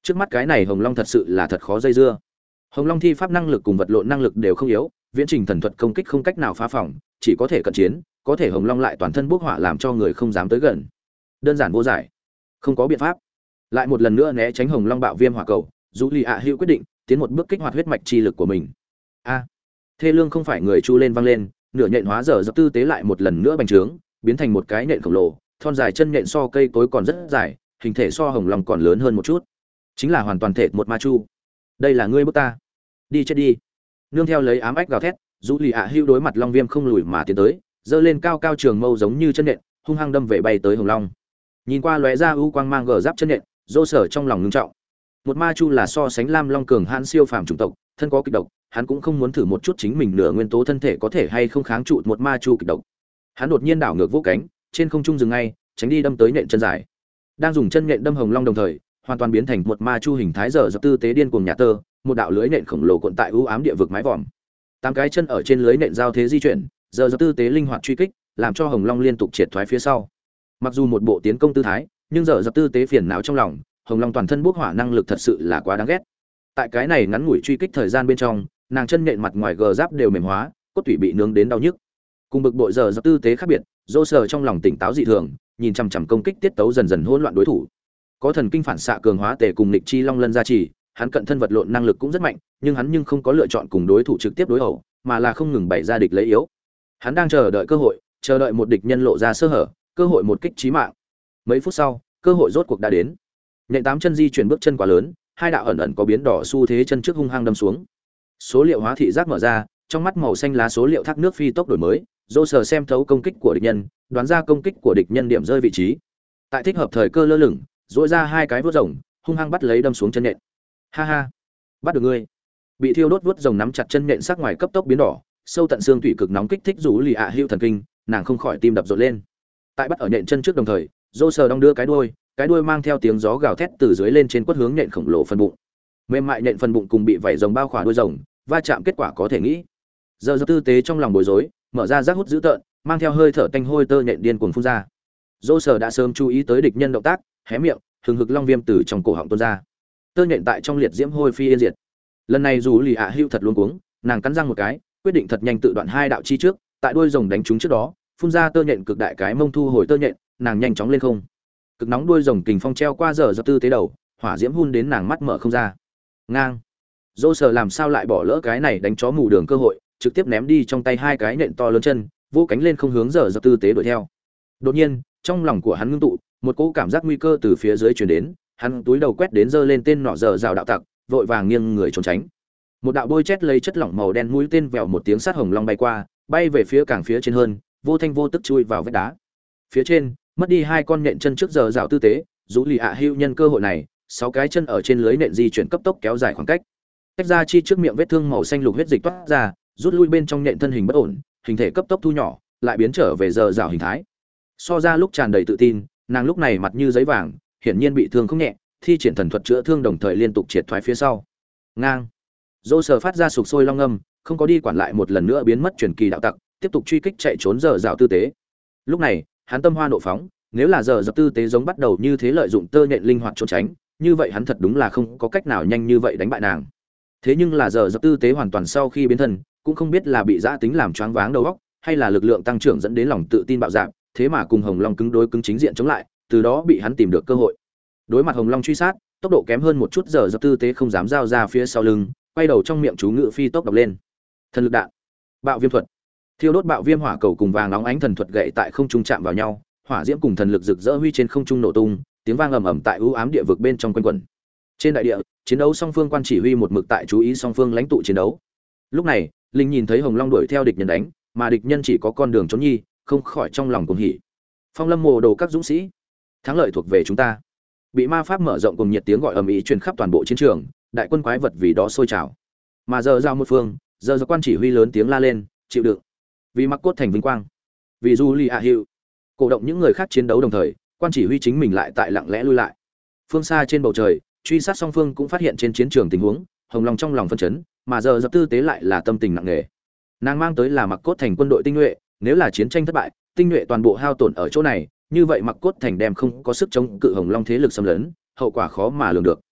Trước mắt cái này Hồng Long thật sự là thật khó dây dưa. Hồng Long thi pháp năng lực cùng vật lộn năng lực đều không yếu, viễn trình thần thuật công kích không cách nào phá phòng, chỉ có thể cận chiến, có thể Hồng Long lại toàn thân bốc hỏa làm cho người không dám tới gần. Đơn giản vô giải, không có biện pháp. Lại một lần nữa né tránh Hồng Long bạo viêm hỏa cầu, Julia Hữu quyết định tiến một bước kích hoạt huyết mạch chi lực của mình. A, thê lương không phải người chu lên vang lên, nửa nhện hóa dở dập tư tế lại một lần nữa bành trướng, biến thành một cái nhện khổng lồ, thon dài chân nhện so cây cối còn rất dài, hình thể so Hồng Long còn lớn hơn một chút. Chính là hoàn toàn thể một ma chu. Đây là ngươi bức ta, đi chết đi. Nương theo lấy ám ách gào thét, Julia Hữu đối mặt Long Viêm không lùi mà tiến tới, giơ lên cao cao trường mâu giống như chân nhện, hung hăng đâm về bay tới Hồng Long. Nhìn qua lóe ra u quang mang gờ giáp chân nhện, Dô Sở trong lòng ngưng trọng. Một ma chu là so sánh Lam Long cường hãn siêu phàm chủng tộc, thân có kịch độc, hắn cũng không muốn thử một chút chính mình nửa nguyên tố thân thể có thể hay không kháng trụ một ma chu kịch độc. Hắn đột nhiên đảo ngược vỗ cánh, trên không trung dừng ngay, tránh đi đâm tới nện chân dài. Đang dùng chân nện đâm Hồng Long đồng thời, hoàn toàn biến thành một ma chu hình thái dở dập tư tế điên cuồng nhà tơ, một đạo lưới nện khổng lồ cuộn tại u ám địa vực mái vòm. Tám cái chân ở trên lưới nện giao thế di chuyển, dở dập tư tế linh hoạt truy kích, làm cho Hồng Long liên tục triệt thoái phía sau. Mặc dù một bộ tiến công tư thái, nhưng dở dập tư tế phiền não trong lòng, Hồng Long toàn thân bốc hỏa năng lực thật sự là quá đáng ghét. Tại cái này ngắn ngủi truy kích thời gian bên trong, nàng chân nện mặt ngoài gờ giáp đều mềm hóa, cốt tủy bị nướng đến đau nhức. Cùng bực bội dở dập tư tế khác biệt, Dô Sở trong lòng tỉnh táo dị thường, nhìn chằm chằm công kích tiết tấu dần dần hỗn loạn đối thủ. Có thần kinh phản xạ cường hóa tề cùng nghịch chi long lân gia trì, hắn cận thân vật lộn năng lực cũng rất mạnh, nhưng hắn không có lựa chọn cùng đối thủ trực tiếp đối đầu, mà là không ngừng bày ra địch lấy yếu. Hắn đang chờ đợi cơ hội, chờ đợi một địch nhân lộ ra sơ hở, cơ hội một kích chí mạng. Mấy phút sau, cơ hội rốt cuộc đã đến. Nhện tám chân di chuyển bước chân quá lớn, hai đạo ẩn ẩn có biến đỏ xu thế chân trước hung hăng đâm xuống. Số liệu hóa thị giác mở ra, trong mắt màu xanh lá số liệu thác nước phi tốc đổi mới, Dô Sở xem thấu công kích của địch nhân, đoán ra công kích của địch nhân điểm rơi vị trí. Tại thích hợp thời cơ lơ lửng, duỗi ra hai cái vuốt rồng, hung hăng bắt lấy đâm xuống chân nện. Ha ha, bắt được ngươi. Bị thiêu đốt vuốt rồng nắm chặt chân nện sắc ngoài cấp tốc biến đỏ, sâu tận xương thủy cực nóng kích thích rủ lì ạ hữu thần kinh, nàng không khỏi tim đập rộn lên. Tại bắt ở nện chân trước đồng thời, Dô Sở đong đưa cái đuôi mang theo tiếng gió gào thét từ dưới lên trên quất hướng nện khổng lồ phần bụng. Mềm mại nện phần bụng cùng bị vảy rồng bao khỏa đuôi rồng, va chạm kết quả có thể nghĩ. Giờ tư tế trong lòng bối rối, mở ra rác hút dữ tợn, mang theo hơi thở tanh hôi tơ nện điên cuồng phun ra. Dô Sở đã sớm chú ý tới địch nhân động tác, hé miệng, hừng hực long viêm từ trong cổ họng tuôn ra. Tơ nện tại trong liệt diễm hôi phi yên diệt. Lần này dù lì ạ hưu thật luống cuống, nàng cắn răng một cái, quyết định thật nhanh tự đoạn hai đạo chi trước, tại đuôi rồng đánh trúng trước đó, phun ra tơ nện cực đại cái mông thu hồi tơ nện, nàng nhanh chóng lên không. Cực nóng đuôi rồng kình phong treo qua giờ tư tế đầu, hỏa diễm hun đến nàng mắt mở không ra. Ngang. Dô Sở làm sao lại bỏ lỡ cái này đánh chó mù đường cơ hội, trực tiếp ném đi trong tay hai cái nện to lớn chân, vỗ cánh lên không hướng giờ tư tế đuổi theo. Đột nhiên, trong lòng của hắn ngưng tụ, một cỗ cảm giác nguy cơ từ phía dưới truyền đến, hắn túi đầu quét đến giơ lên tên nọ giờ rào đạo tặc, vội vàng nghiêng người trốn tránh. Một đạo bôi chét lấy chất lỏng màu đen mũi tên vèo một tiếng sát hồng long bay qua, bay về phía càng phía trên hơn, vô thanh vô tức chui vào vách đá. Phía trên, mất đi hai con nện chân trước giờ rào tư tế, Dũ Lì ạ hưu nhân cơ hội này, sáu cái chân ở trên lưới nện di chuyển cấp tốc kéo dài khoảng cách. Tách ra chi trước miệng vết thương màu xanh lục huyết dịch toát ra, rút lui bên trong nện thân hình bất ổn, hình thể cấp tốc thu nhỏ, lại biến trở về giờ rào hình thái. So ra lúc tràn đầy tự tin, nàng lúc này mặt như giấy vàng, hiển nhiên bị thương không nhẹ, thi triển thần thuật chữa thương đồng thời liên tục triệt thoái phía sau. Ngang. Dô Sở phát ra sục sôi long âm, không có đi quản lại một lần nữa biến mất truyền kỳ đạo tặc, tiếp tục truy kích chạy trốn giờ rào tư tế. Lúc này, hắn tâm hoa nộ phóng, nếu là giờ dập tư tế giống bắt đầu như thế lợi dụng tơ nhện linh hoạt trốn tránh, như vậy hắn thật đúng là không có cách nào nhanh như vậy đánh bại nàng. Thế nhưng là giờ dập tư tế hoàn toàn sau khi biến thân, cũng không biết là bị dã tính làm choáng váng đầu óc, hay là lực lượng tăng trưởng dẫn đến lòng tự tin bạo dạn, thế mà cùng Hồng Long cứng đối cứng chính diện chống lại, từ đó bị hắn tìm được cơ hội. Đối mặt Hồng Long truy sát, tốc độ kém hơn một chút giờ dập tư tế không dám giao ra phía sau lưng, quay đầu trong miệng chú ngự phi tốc đọc lên. Thần lực đạn, bạo viêm thuật, thiêu đốt bạo viêm hỏa cầu cùng vàng nóng ánh thần thuật gậy tại không trung chạm vào nhau, hỏa diễm cùng thần lực rực rỡ huy trên không trung nổ tung, tiếng vang ầm ầm tại u ám địa vực bên trong quanh quẩn. Trên đại địa, chiến đấu song phương quan chỉ huy một mực tại chú ý song phương lãnh tụ chiến đấu. Lúc này, Linh nhìn thấy Hồng Long đuổi theo địch nhân đánh, mà địch nhân chỉ có con đường trốn nhi, không khỏi trong lòng cuồng hỉ. Phong Lâm mồ đồ các dũng sĩ, thắng lợi thuộc về chúng ta. Bị ma pháp mở rộng cùng nhiệt tiếng gọi ầm ĩ truyền khắp toàn bộ chiến trường, đại quân quái vật vì đó sôi trào. Mà giờ giao một phương, giờ quan chỉ huy lớn tiếng la lên, chịu đựng. Vì Mặc Cốt thành vinh quang, vì Julia Hill. Cổ động những người khác chiến đấu đồng thời, quan chỉ huy chính mình lại tại lặng lẽ lui lại. Phương xa trên bầu trời, truy sát song phương cũng phát hiện trên chiến trường tình huống, Hồng Long trong lòng phân chấn, mà giờ dập tư tế lại là tâm tình nặng nề. Nàng mang tới là Mặc Cốt thành quân đội tinh nhuệ, nếu là chiến tranh thất bại, tinh nhuệ toàn bộ hao tổn ở chỗ này, như vậy Mặc Cốt thành đem không có sức chống cự Hồng Long thế lực xâm lấn, hậu quả khó mà lường được.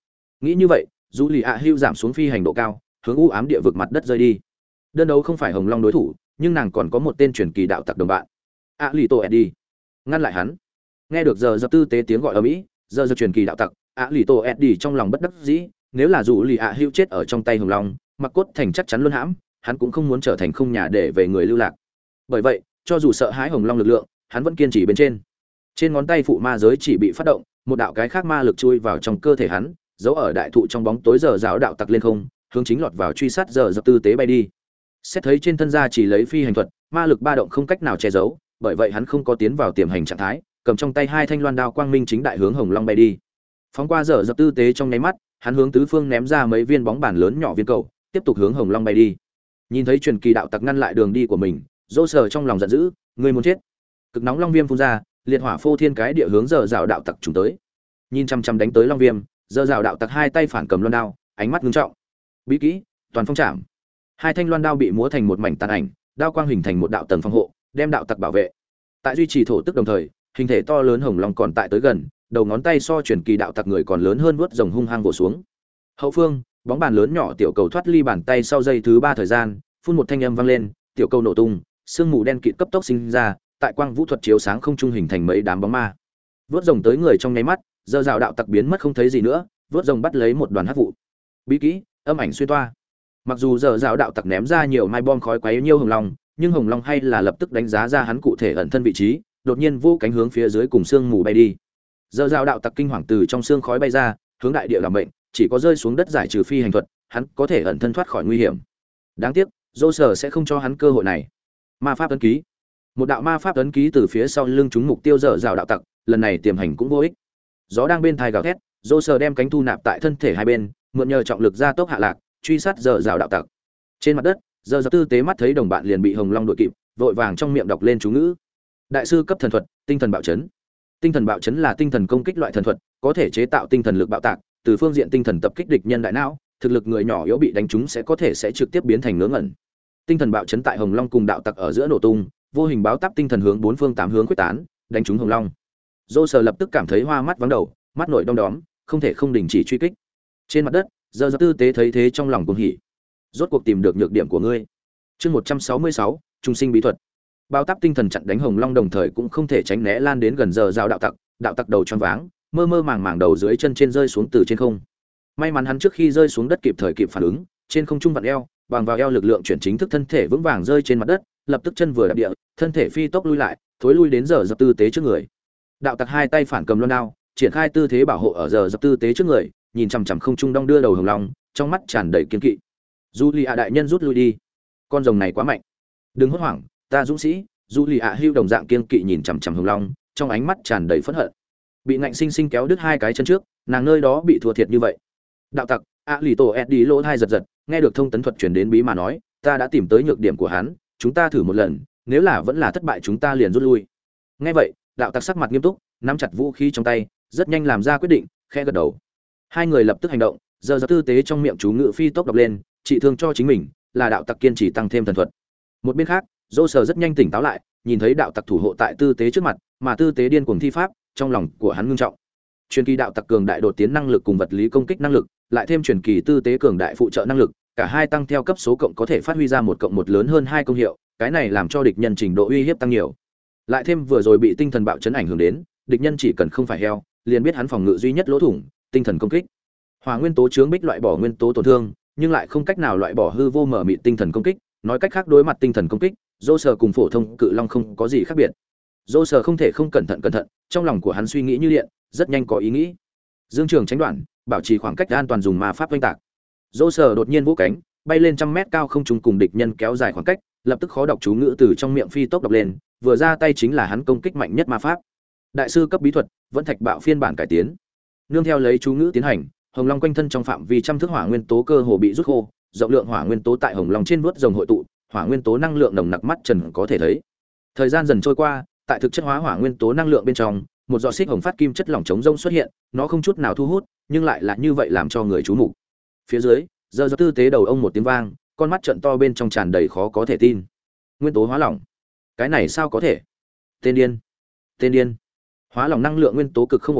Nghĩ như vậy, dù lì ạ hưu giảm xuống phi hành độ cao, hướng u ám địa vực mặt đất rơi đi. Đơn đấu không phải Hồng Long đối thủ, nhưng nàng còn có một tên truyền kỳ đạo tặc đồng bạn. Lì Tô Eddie ngăn lại hắn. Nghe được giờ tư tế tiếng gọi ở mỹ, giờ truyền kỳ đạo tặc, Lì Tô Eddie trong lòng bất đắc dĩ, nếu là dù lì ạ hưu chết ở trong tay Hồng Long, mặc cốt thành chắc chắn luôn hãm, hắn cũng không muốn trở thành không nhà để về người lưu lạc. Bởi vậy, cho dù sợ hãi Hồng Long lực lượng, hắn vẫn kiên trì bên trên. Trên ngón tay phụ ma giới chỉ bị phát động, một đạo cái khác ma lực chui vào trong cơ thể hắn, giấu ở đại thụ trong bóng tối giờ giáo đạo tặc lên không, hướng chính lọt vào truy sát giờ tư tế bay đi. Xét thấy trên thân gia chỉ lấy phi hành thuật, ma lực ba động không cách nào che giấu, bởi vậy hắn không có tiến vào tiềm hành trạng thái, cầm trong tay hai thanh loan đao quang minh chính đại hướng Hồng Long bay đi. Phóng qua giờ tư tế trong nháy mắt, hắn hướng tứ phương ném ra mấy viên bóng bàn lớn nhỏ viên cầu, tiếp tục hướng Hồng Long bay đi. Nhìn thấy truyền kỳ đạo tặc ngăn lại đường đi của mình, Dỗ Sở trong lòng giận dữ, người muốn chết. Cực nóng long viêm phun ra, liệt hỏa phô thiên cái địa hướng giờ rào đạo tặc trùng tới. Nhìn chăm chăm đánh tới long viêm, giờ rào đạo tặc hai tay phản cầm loan đao, ánh mắt ngưng trọng. Bí kỹ, toàn phong trảm. Hai thanh loan đao bị múa thành một mảnh tàn ảnh, đao quang hình thành một đạo tầng phòng hộ, đem đạo tặc bảo vệ. Tại duy trì thổ tức đồng thời, hình thể to lớn hồng long còn tại tới gần, đầu ngón tay so truyền kỳ đạo tặc người còn lớn hơn, vuốt rồng hung hăng vồ xuống. Hậu phương, bóng bàn lớn nhỏ tiểu cầu thoát ly bàn tay sau giây thứ 3 thời gian, phun một thanh âm vang lên, tiểu cầu nổ tung, sương mù đen kịt cấp tốc sinh ra, tại quang vũ thuật chiếu sáng không trung hình thành mấy đám bóng ma. Vớt rồng tới người trong nháy mắt, giờ rào đạo tặc biến mất không thấy gì nữa, vớt rồng bắt lấy một đoàn hắc vụ. Bí kỹ, âm ảnh xuyên toa. Mặc dù giờ rào đạo tặc ném ra nhiều mai bom khói quấy nhiêu hồng long, nhưng hồng long hay là lập tức đánh giá ra hắn cụ thể ẩn thân vị trí, đột nhiên vô cánh hướng phía dưới cùng sương mù bay đi. Giờ rào đạo tặc kinh hoàng từ trong sương khói bay ra, hướng đại địa làm bệnh, chỉ có rơi xuống đất giải trừ phi hành thuật, hắn có thể ẩn thân thoát khỏi nguy hiểm. Đáng tiếc, Dỗ Sở sẽ không cho hắn cơ hội này. Ma pháp ấn ký. Một đạo ma pháp ấn ký từ phía sau lưng trúng mục tiêu dở rào đạo tặc, lần này tiềm hành cũng vô ích. Gió đang bên thai gào thét, Dỗ Sở đem cánh thu nạp tại thân thể hai bên, mượn nhờ trọng lực gia tốc hạ lạc, truy sát dở rào đạo tặc. Trên mặt đất, giờ tư tế mắt thấy đồng bạn liền bị hồng long đuổi kịp, vội vàng trong miệng đọc lên chú ngữ. Đại sư cấp thần thuật, tinh thần bạo chấn. Tinh thần bạo chấn là tinh thần công kích loại thần thuật, có thể chế tạo tinh thần lực bạo tạc, từ phương diện tinh thần tập kích địch nhân đại não, thực lực người nhỏ yếu bị đánh trúng sẽ trực tiếp biến thành ngớ ngẩn. Tinh thần bạo chấn tại hồng long cùng đạo tặc ở giữa nổ tung, vô hình báo táp tinh thần hướng bốn phương tám hướng quyết tán, đánh trúng hồng long. Dỗ Sở lập tức cảm thấy hoa mắt vắng đầu, mắt nổi đom đóm, không thể không đình chỉ truy kích. Trên mặt đất, giờ tư tế thấy thế trong lòng cuồng hỉ. Rốt cuộc tìm được nhược điểm của ngươi. Chương 166, trung sinh bí thuật. Báo táp tinh thần chặn đánh hồng long đồng thời cũng không thể tránh né lan đến gần giờ rào đạo tặc đầu choáng váng, mơ mơ màng màng đầu dưới chân trên rơi xuống từ trên không. May mắn hắn trước khi rơi xuống đất kịp thời kịp phản ứng, trên không trung vặn eo, bằng vào eo lực lượng chuyển chính thức thân thể vững vàng rơi trên mặt đất, lập tức chân vừa đạp địa, thân thể phi tốc lui lại, thối lui đến giờ tư tế trước người. Đạo tặc hai tay phản cầm loan đao, triển khai tư thế bảo hộ ở giờ tư tế trước người, nhìn chằm chằm không trung đong đưa đầu hồng long, trong mắt tràn đầy kiên kỵ. Julia đại nhân rút lui đi, con rồng này quá mạnh. Đừng hốt hoảng, ta dũng sĩ. Julia hưu đồng dạng kiên kỵ nhìn chằm chằm hồng long, trong ánh mắt tràn đầy phẫn hận. Bị ngạnh sinh sinh kéo đứt hai cái chân trước, nàng nơi đó bị thua thiệt như vậy. Đạo tặc, Lì Tổ Eddie lỗ thai giật giật, nghe được thông tấn thuật truyền đến bí mà nói, ta đã tìm tới nhược điểm của hắn, chúng ta thử một lần, nếu là vẫn là thất bại chúng ta liền rút lui. Nghe vậy, đạo tặc sắc mặt nghiêm túc, nắm chặt vũ khí trong tay, rất nhanh làm ra quyết định, khẽ gật đầu. Hai người lập tức hành động, giờ tư tế trong miệng chú ngữ phi tốc đọc lên, trị thương cho chính mình, là đạo tặc kiên trì tăng thêm thần thuật. Một bên khác, Dỗ Sở rất nhanh tỉnh táo lại, nhìn thấy đạo tặc thủ hộ tại tư tế trước mặt, mà tư tế điên cuồng thi pháp, trong lòng của hắn ngưng trọng. Truyền kỳ đạo tặc cường đại đột tiến năng lực cùng vật lý công kích năng lực, lại thêm truyền kỳ tư tế cường đại phụ trợ năng lực, cả hai tăng theo cấp số cộng có thể phát huy ra một cộng một lớn hơn hai công hiệu, cái này làm cho địch nhân trình độ uy hiếp tăng nhiều. Lại thêm vừa rồi bị tinh thần bạo chấn ảnh hưởng đến, địch nhân chỉ cần không phải heo, liền biết hắn phòng ngự duy nhất lỗ thủng, tinh thần công kích. Hỏa nguyên tố chướng bích loại bỏ nguyên tố tổn thương, nhưng lại không cách nào loại bỏ hư vô mở mịt tinh thần công kích, nói cách khác đối mặt tinh thần công kích, Dỗ Sở cùng phổ thông cự long không có gì khác biệt. Dỗ Sở không thể không cẩn thận, trong lòng của hắn suy nghĩ như điện, rất nhanh có ý nghĩ. Dương trường tránh đoạn, bảo trì khoảng cách an toàn dùng ma pháp oanh tạc. Dỗ Sở đột nhiên vỗ cánh, bay lên trăm mét cao không trung cùng địch nhân kéo dài khoảng cách, lập tức khó đọc chú ngữ từ trong miệng phi tốc đọc lên, vừa ra tay chính là hắn công kích mạnh nhất ma pháp. Đại sư cấp bí thuật, vẫn thạch bạo phiên bản cải tiến. Nương theo lấy chú ngữ tiến hành, hồng long quanh thân trong phạm vi trăm thước hỏa nguyên tố cơ hồ bị rút khô, rộng lượng hỏa nguyên tố tại hồng long trên vuốt rồng hội tụ, hỏa nguyên tố năng lượng nồng nặc mắt trần có thể thấy. Thời gian dần trôi qua, tại thực chất hóa hỏa nguyên tố năng lượng bên trong, một giọt xích hồng phát kim chất lỏng chống rông xuất hiện, nó không chút nào thu hút, nhưng lại là như vậy làm cho người chú mục. Phía dưới, giờ tư tế đầu ông một tiếng vang, con mắt trợn to bên trong tràn đầy khó có thể tin. Nguyên tố hóa lỏng, cái này sao có thể? Tên điên, hóa lỏng năng lượng nguyên tố cực không ổn định,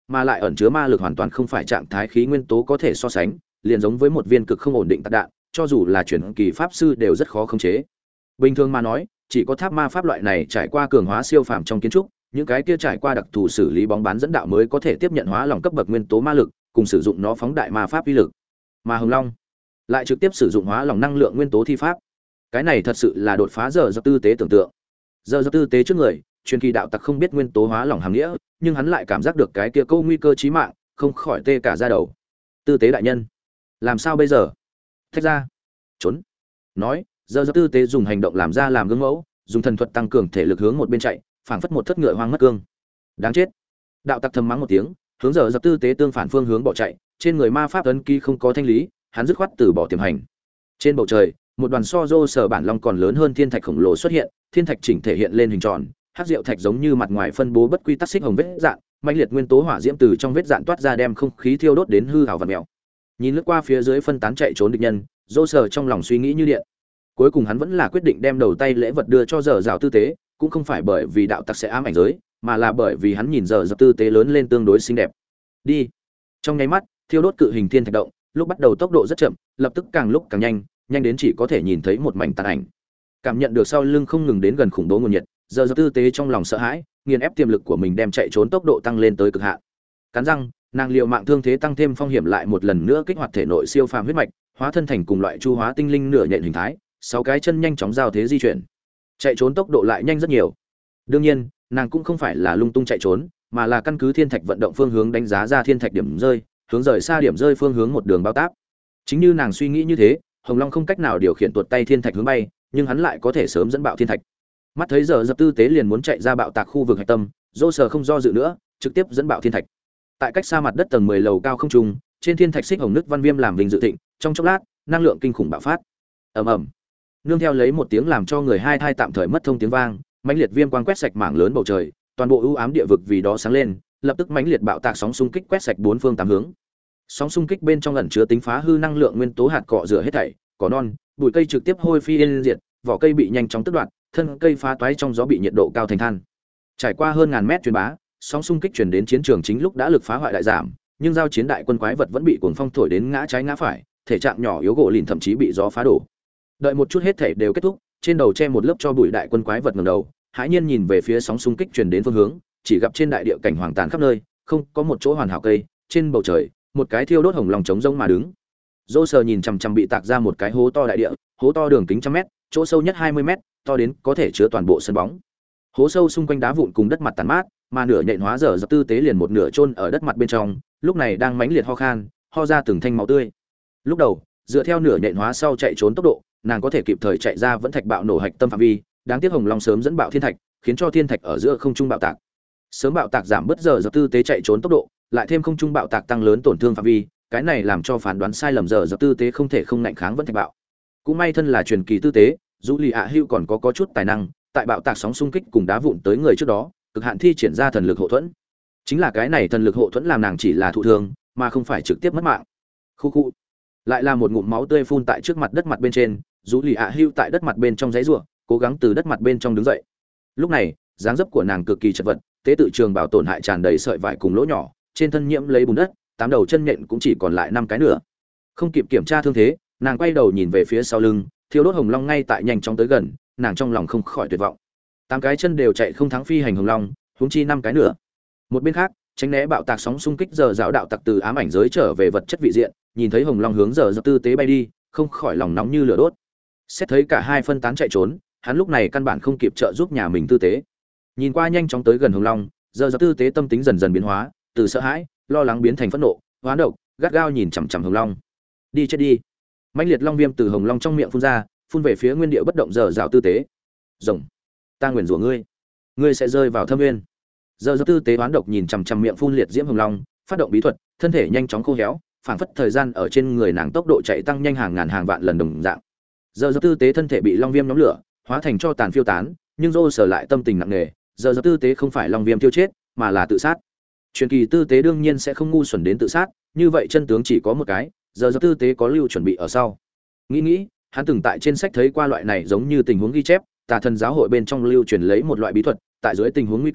mà lại ẩn chứa ma lực hoàn toàn không phải trạng thái khí nguyên tố có thể so sánh, liền giống với một viên cực không ổn định tạc đạn, cho dù là chuyển kỳ pháp sư đều rất khó khống chế. Bình thường mà nói, chỉ có tháp ma pháp loại này trải qua cường hóa siêu phàm trong kiến trúc, những cái kia trải qua đặc thù xử lý bóng bán dẫn đạo mới có thể tiếp nhận hóa lỏng cấp bậc nguyên tố ma lực, cùng sử dụng nó phóng đại ma pháp uy lực. Mà Hồng Long lại trực tiếp sử dụng hóa lỏng năng lượng nguyên tố thi pháp. Cái này thật sự là đột phá giờ tư tế tưởng tượng. Giờ tư tế trước người, truyền kỳ đạo tặc không biết nguyên tố hóa lỏng hàm nghĩa, nhưng hắn lại cảm giác được cái kia câu nguy cơ chí mạng, không khỏi tê cả da đầu. Tư tế đại nhân, làm sao bây giờ? Thách ra, trốn. Nói, giờ tư tế dùng hành động làm ra làm gương mẫu, dùng thần thuật tăng cường thể lực hướng một bên chạy, phảng phất một thất ngựa hoang mất cương. Đáng chết. Đạo tặc thầm mắng một tiếng, hướng giờ tư tế tương phản phương hướng bỏ chạy, trên người ma pháp ấn ký không có thanh lý, hắn dứt khoát từ bỏ tiềm hành. Trên bầu trời, một đoàn so rô sở bản long còn lớn hơn thiên thạch khổng lồ xuất hiện, thiên thạch chỉnh thể hiện lên hình tròn, hắc diệu thạch giống như mặt ngoài phân bố bất quy tắc xích hồng vết dạn, mãnh liệt nguyên tố hỏa diễm từ trong vết dạn toát ra đem không khí thiêu đốt đến hư ảo vặn mèo. Nhìn lướt qua phía dưới phân tán chạy trốn địch nhân, rô sở trong lòng suy nghĩ như điện. Cuối cùng hắn vẫn là quyết định đem đầu tay lễ vật đưa cho giờ rào tư tế, cũng không phải bởi vì đạo tặc sẽ ám ảnh giới, mà là bởi vì hắn nhìn giờ rào tư tế lớn lên tương đối xinh đẹp. Đi. Trong nháy mắt, thiêu đốt cự hình thiên thạch động, lúc bắt đầu tốc độ rất chậm, lập tức càng lúc càng nhanh, nhanh đến chỉ có thể nhìn thấy một mảnh tàn ảnh. Cảm nhận được sau lưng không ngừng đến gần khủng bố nguồn nhiệt, giờ tư tế trong lòng sợ hãi, nghiền ép tiềm lực của mình đem chạy trốn tốc độ tăng lên tới cực hạn. Cắn răng, nàng liều mạng thương thế tăng thêm phong hiểm lại một lần nữa kích hoạt thể nội siêu phàm huyết mạch, hóa thân thành cùng loại chu hóa tinh linh nửa nhện hình thái, 6 cái chân nhanh chóng giao thế di chuyển. Chạy trốn tốc độ lại nhanh rất nhiều. Đương nhiên, nàng cũng không phải là lung tung chạy trốn, mà là căn cứ thiên thạch vận động phương hướng đánh giá ra thiên thạch điểm rơi, hướng rời xa điểm rơi phương hướng một đường bao táp. Chính như nàng suy nghĩ như thế, Hồng Long không cách nào điều khiển tuột tay thiên thạch hướng bay, nhưng hắn lại có thể sớm dẫn bạo thiên thạch. Mắt thấy giờ dập tư tế liền muốn chạy ra bạo tạc khu vực hạch tâm, dô sờ không do dự nữa, trực tiếp dẫn bạo thiên thạch. Tại cách xa mặt đất tầng 10 lầu cao không trung, trên thiên thạch xích hồng nước văn viêm làm vinh dự thịnh, trong chốc lát, năng lượng kinh khủng bạo phát. Ầm ầm. Nương theo lấy một tiếng làm cho người hai thai tạm thời mất thông tiếng vang, mãnh liệt viêm quang quét sạch mảng lớn bầu trời, toàn bộ ưu ám địa vực vì đó sáng lên, lập tức mãnh liệt bạo tạc sóng xung kích quét sạch bốn phương tám hướng. Sóng xung kích bên trong ẩn chứa tính phá hư năng lượng nguyên tố hạt cọ rửa hết thảy, cỏ non, bụi cây trực tiếp hôi phi yên diệt, vỏ cây bị nhanh chóng tước đoạt, thân cây phá toái trong gió bị nhiệt độ cao thành than. Trải qua hơn ngàn mét truyền bá, sóng xung kích truyền đến chiến trường chính lúc đã lực phá hoại đại giảm, nhưng giao chiến đại quân quái vật vẫn bị cuồng phong thổi đến ngã trái ngã phải, thể trạng nhỏ yếu gỗ lìn thậm chí bị gió phá đổ. Đợi một chút hết thảy đều kết thúc, trên đầu che một lớp cho bụi đại quân quái vật ngẩng đầu, hãi nhiên nhìn về phía sóng xung kích truyền đến phương hướng, chỉ gặp trên đại địa cảnh hoàng tàn khắp nơi, không có một chỗ hoàn hảo cây, trên bầu trời, một cái thiêu đốt hồng lòng trống rỗng mà đứng. Dô sờ nhìn chằm chằm bị tạc ra một cái hố to đại địa, hố to đường kính trăm mét, chỗ sâu nhất 20 mét, to đến có thể chứa toàn bộ sân bóng. Hố sâu xung quanh đá vụn cùng đất mặt tàn mát, mà nửa nhện hóa dở dập tư tế liền một nửa chôn ở đất mặt bên trong, lúc này đang mãnh liệt ho khan, ho ra từng thanh máu tươi. Lúc đầu, dựa theo nửa nhện hóa sau chạy trốn tốc độ, nàng có thể kịp thời chạy ra vẫn thạch bạo nổ hạch tâm phạm vi, đáng tiếc hồng long sớm dẫn bạo thiên thạch, khiến cho thiên thạch ở giữa không trung bạo tạc. Sớm bạo tạc giảm bớt giờ dập tư tế chạy trốn tốc độ, lại thêm không trung bạo tạc tăng lớn tổn thương phạm vi, cái này làm cho phán đoán sai lầm giờ dập tư tế không thể không ngạnh kháng vẫn thạch bạo. Cũng may thân là truyền kỳ tư tế, dù lì ạ hưu còn có chút tài năng, tại bạo tạc sóng xung kích cùng đá vụn tới người trước đó, cực hạn thi triển ra thần lực hộ thuẫn. Chính là cái này thần lực hộ thuẫn làm nàng chỉ là thụ thương, mà không phải trực tiếp mất mạng. Khu khu. Lại là một ngụm máu tươi phun tại trước mặt đất mặt bên trên, dù lì ạ hưu tại đất mặt bên trong giấy rủa, cố gắng từ đất mặt bên trong đứng dậy. Lúc này, dáng dấp của nàng cực kỳ chật vật, tế tự trường bảo tổn hại tràn đầy sợi vải cùng lỗ nhỏ, trên thân nhiễm lấy bùn đất, 8 đầu chân nhện cũng chỉ còn lại 5 cái nữa. Không kịp kiểm tra thương thế, nàng quay đầu nhìn về phía sau lưng, thiêu đốt hồng long ngay tại nhanh chóng tới gần, nàng trong lòng không khỏi tuyệt vọng. 8 cái chân đều chạy không thắng phi hành hồng long, huống chi 5 cái nữa. Một bên khác, tránh né bạo tạc sóng xung kích giờ dạo đạo tặc từ ám ảnh giới trở về vật chất vị diện, nhìn thấy hồng long hướng giờ dập tư tế bay đi, không khỏi lòng nóng như lửa đốt. Xét thấy cả hai phân tán chạy trốn, hắn lúc này căn bản không kịp trợ giúp nhà mình tư tế. Nhìn qua nhanh chóng tới gần hồng long, giờ dập tư tế tâm tính dần dần biến hóa, từ sợ hãi, lo lắng biến thành phẫn nộ, hoán độc, gắt gao nhìn chằm chằm hồng long. Đi chết đi! Mãnh liệt long viêm từ hồng long trong miệng phun ra, phun về phía nguyên địa bất động giờ dạo tư tế. Rồng, ta nguyền rủa ngươi, ngươi sẽ rơi vào thâm nguyên. Giờ dập tư tế hoán độc nhìn chằm chằm miệng phun liệt diễm hồng long, phát động bí thuật, thân thể nhanh chóng khô héo, phảng phất thời gian ở trên người nàng tốc độ chạy tăng nhanh hàng ngàn hàng vạn lần đồng dạng. Giờ dập tư tế thân thể bị long viêm nhóm lửa, hóa thành cho tàn phiêu tán, nhưng Dô sở lại tâm tình nặng nề, giờ dập tư tế không phải long viêm tiêu chết, mà là tự sát. Truyền kỳ tư tế đương nhiên sẽ không ngu xuẩn đến tự sát, như vậy chân tướng chỉ có một cái, giờ dập tư tế có lưu chuẩn bị ở sau. Nghĩ, hắn từng tại trên sách thấy qua loại này giống như tình huống ghi chép, Tà Thần giáo hội bên trong lưu truyền lấy một loại bí thuật, tại dưới tình huống nguy cấp,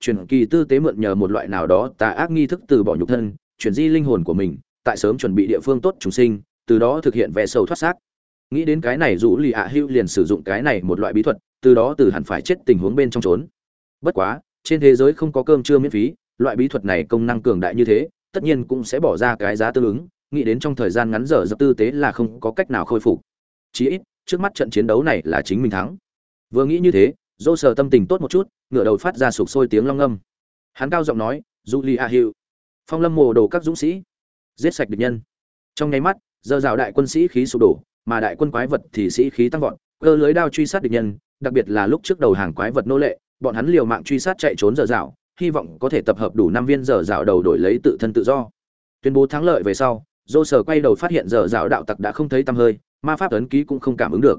chuyển kỳ tư tế mượn nhờ một loại nào đó tà ác nghi thức từ bỏ nhục thân, chuyển di linh hồn của mình, tại sớm chuẩn bị địa phương tốt chúng sinh, từ đó thực hiện vẽ sầu thoát xác. Nghĩ đến cái này Dụ Lì ạ Hữu liền sử dụng cái này một loại bí thuật, từ đó từ hẳn phải chết tình huống bên trong trốn. Bất quá, trên thế giới không có cơm trưa miễn phí, loại bí thuật này công năng cường đại như thế, tất nhiên cũng sẽ bỏ ra cái giá tương ứng, nghĩ đến trong thời gian ngắn dở dập tư tế là không có cách nào khôi phục. Chí ít, trước mắt trận chiến đấu này là chính mình thắng. Vừa nghĩ như thế, Dô Sở tâm tình tốt một chút, ngửa đầu phát ra sục sôi tiếng long ngâm. Hắn cao giọng nói, "Dụ Lì ạ Hữu, Phong Lâm mồ đồ các dũng sĩ, giết sạch địch nhân." Trong nháy mắt, giờ rào đại quân sĩ khí sụp đổ, mà đại quân quái vật thì sĩ khí tăng vọt, cơ lưới đao truy sát địch nhân, đặc biệt là lúc trước đầu hàng quái vật nô lệ, bọn hắn liều mạng truy sát chạy trốn giờ rào, hy vọng có thể tập hợp đủ 5 viên giờ rào đầu đổi lấy tự thân tự do. Tuyên bố thắng lợi về sau, Dô Sở quay đầu phát hiện giờ rào đạo tặc đã không thấy tăm hơi, ma pháp ấn ký cũng không cảm ứng được.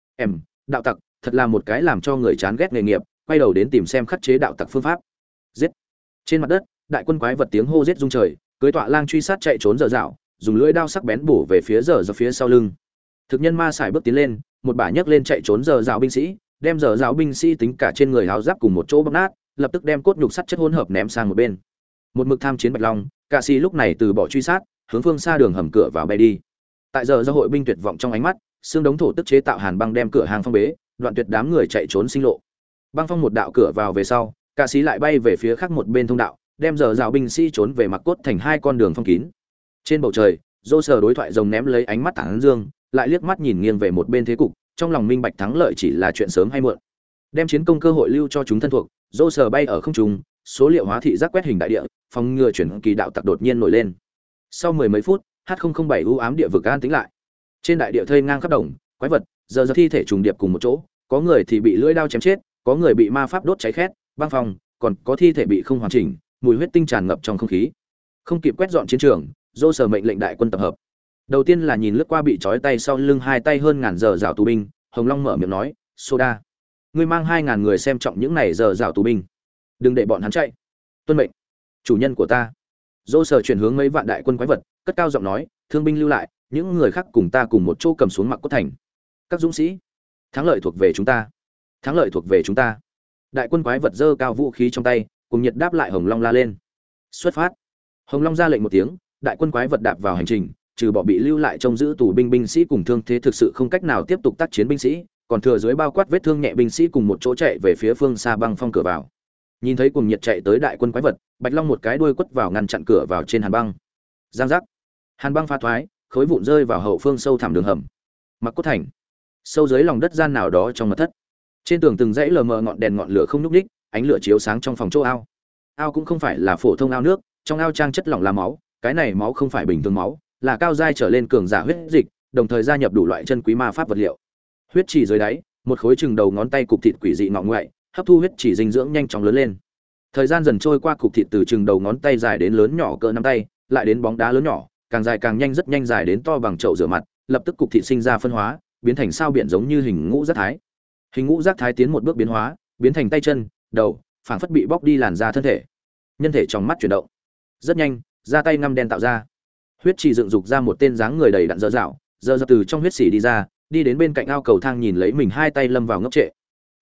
Đạo tặc, thật là một cái làm cho người chán ghét nghề nghiệp, quay đầu đến tìm xem khắc chế đạo tặc phương pháp. Giết. Trên mặt đất, đại quân quái vật tiếng hô giết rung trời, cưỡi tọa lang truy sát chạy trốn giờ rào, dùng lưỡi đao sắc bén bổ về phía giờ phía sau lưng. Thực nhân ma xài bước tiến lên, một bả nhấc lên chạy trốn giờ rào binh sĩ, đem giờ rào binh sĩ tính cả trên người áo giáp cùng một chỗ bóc nát, lập tức đem cốt nhục sắt chất hỗn hợp ném sang một bên. Một mực tham chiến Bạch Long, Cạ Sĩ lúc này từ bỏ truy sát, hướng phương xa đường hầm cửa vào bay đi. Tại giờ do hội binh tuyệt vọng trong ánh mắt, xương đống thổ tức chế tạo hàn băng đem cửa hàng phong bế, đoạn tuyệt đám người chạy trốn sinh lộ. Băng phong một đạo cửa vào về sau, Cạ Sĩ lại bay về phía khác một bên thông đạo, đem giờ rào binh sĩ trốn về mặc cốt thành hai con đường phong kín. Trên bầu trời, Dô Sở đối thoại rồng ném lấy ánh mắt tảng dương, lại liếc mắt nhìn nghiêng về một bên thế cục, trong lòng minh bạch thắng lợi chỉ là chuyện sớm hay muộn. Đem chiến công cơ hội lưu cho chúng thân thuộc, Dô Sở bay ở không trung, số liệu hóa thị giác quét hình đại địa, phòng ngừa chuyển kỳ đạo tặc đột nhiên nổi lên. Sau mười mấy phút, H007 u ám địa vực an tĩnh lại. Trên đại địa thây ngang khắp đồng, quái vật, giờ thi thể trùng điệp cùng một chỗ, có người thì bị lưỡi đao chém chết, có người bị ma pháp đốt cháy khét, băng phong, còn có thi thể bị không hoàn chỉnh, mùi huyết tinh tràn ngập trong không khí. Không kịp quét dọn chiến trường, Dô Sở mệnh lệnh đại quân tập hợp. Đầu tiên là nhìn lướt qua bị trói tay sau lưng hai tay hơn ngàn giờ rào tù binh, Hồng Long mở miệng nói, "Soda, ngươi mang 2000 người xem trọng những này giờ rào tù binh, đừng để bọn hắn chạy." "Tuân mệnh, chủ nhân của ta." Dô Sở chuyển hướng mấy vạn đại quân quái vật, cất cao giọng nói, "Thương binh lưu lại, những người khác cùng ta cùng một chỗ cầm xuống mặc cốt thành. Các dũng sĩ, thắng lợi thuộc về chúng ta, thắng lợi thuộc về chúng ta." Đại quân quái vật giơ cao vũ khí trong tay, cùng nhiệt đáp lại Hồng Long la lên. "Xuất phát." Hồng Long ra lệnh một tiếng, đại quân quái vật đạp vào hành trình, trừ bỏ bị lưu lại trông giữ tù binh binh sĩ cùng thương thế thực sự không cách nào tiếp tục tác chiến binh sĩ, còn thừa dưới bao quát vết thương nhẹ binh sĩ cùng một chỗ chạy về phía phương xa băng phong cửa vào. Nhìn thấy cùng nhiệt chạy tới đại quân quái vật, Bạch Long một cái đuôi quất vào ngăn chặn cửa vào trên hàn băng. Giang giác, hàn băng pha thoái, khối vụn rơi vào hậu phương sâu thẳm đường hầm. Mặc cốt thành, sâu dưới lòng đất gian nào đó trong mật thất. Trên tường từng dãy lờ mờ ngọn đèn ngọn lửa không nhúc nhích, ánh lửa chiếu sáng trong phòng chỗ ao. Ao cũng không phải là phổ thông ao nước, trong ao trang chất lỏng là máu, cái này máu không phải bình thường máu, là cao giai trở lên cường giả huyết dịch, đồng thời gia nhập đủ loại chân quý ma pháp vật liệu. Huyết chỉ dưới đáy, một khối chừng đầu ngón tay cục thịt quỷ dị ngọ ngoại, hấp thu huyết chỉ dinh dưỡng nhanh chóng lớn lên. Thời gian dần trôi qua, cục thịt từ chừng đầu ngón tay dài đến lớn nhỏ cỡ nắm tay, lại đến bóng đá lớn nhỏ, càng dài càng nhanh, rất nhanh dài đến to bằng chậu rửa mặt, lập tức cục thịt sinh ra phân hóa, biến thành sao biển giống như hình ngũ giác thái. Hình ngũ giác thái tiến một bước biến hóa, biến thành tay chân, đầu, phảng phất bị bóc đi làn da thân thể. Nhân thể trong mắt chuyển động. Rất nhanh, da tay ngăm đen tạo ra. Huyết chỉ dựng dục ra một tên dáng người đầy đặn dơ dạo, dơ dập từ trong huyết xỉ đi ra, đi đến bên cạnh ao cầu thang nhìn lấy mình hai tay lâm vào ngốc trệ.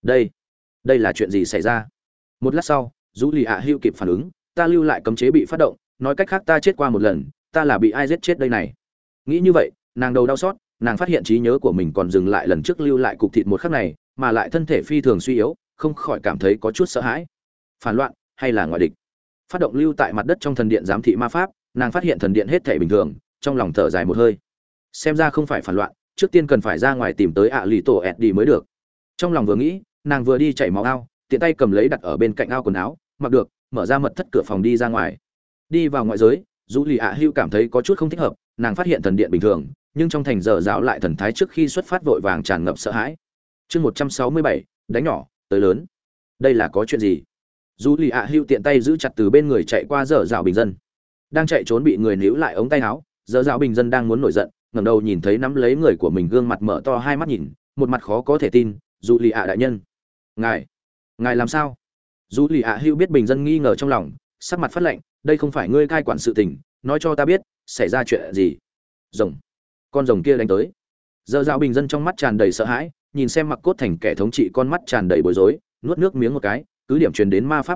Đây là chuyện gì xảy ra? Một lát sau, Dụ Lì ạ Hữu kịp phản ứng, ta lưu lại cấm chế bị phát động, nói cách khác ta chết qua một lần, ta là bị ai giết chết đây này? Nghĩ như vậy, nàng đầu đau xót, nàng phát hiện trí nhớ của mình còn dừng lại lần trước lưu lại cục thịt một khắc này, mà lại thân thể phi thường suy yếu, không khỏi cảm thấy có chút sợ hãi. Phản loạn hay là ngoại địch? Phát động lưu tại mặt đất trong thần điện giám thị ma pháp, nàng phát hiện thần điện hết thể bình thường, trong lòng thở dài một hơi. Xem ra không phải phản loạn, trước tiên cần phải ra ngoài tìm tới ạ lì tổ Eddie mới được. Trong lòng vừa nghĩ, nàng vừa đi chảy máu ao, tiện tay cầm lấy đặt ở bên cạnh ao quần áo, mặc được, mở ra mật thất cửa phòng đi ra ngoài. Đi vào ngoại giới, Dụ Lì ạ Hữu cảm thấy có chút không thích hợp, nàng phát hiện thần điện bình thường, nhưng trong thành dở dạo lại thần thái trước khi xuất phát vội vàng tràn ngập sợ hãi. Chương 167, đánh nhỏ tới lớn. Đây là có chuyện gì? Dụ Lì ạ Hữu tiện tay giữ chặt từ bên người chạy qua dở dạo bình dân. Đang chạy trốn bị người níu lại ống tay áo, dở dạo bình dân đang muốn nổi giận, ngẩng đầu nhìn thấy nắm lấy người của mình, gương mặt mở to hai mắt nhìn, một mặt khó có thể tin. Dụ Lì ạ đại nhân, ngài làm sao? Dụ Lì ạ Hữu biết bình dân nghi ngờ trong lòng, sắc mặt phát lạnh, đây không phải ngươi cai quản sự tình, nói cho ta biết xảy ra chuyện gì? Rồng, con rồng kia đánh tới. Dở dạo bình dân trong mắt tràn đầy sợ hãi, nhìn xem Mặc Cốt Thành kẻ thống trị, con mắt tràn đầy bối rối, nuốt nước miếng một cái, cứ điểm truyền đến ma pháp tin tức,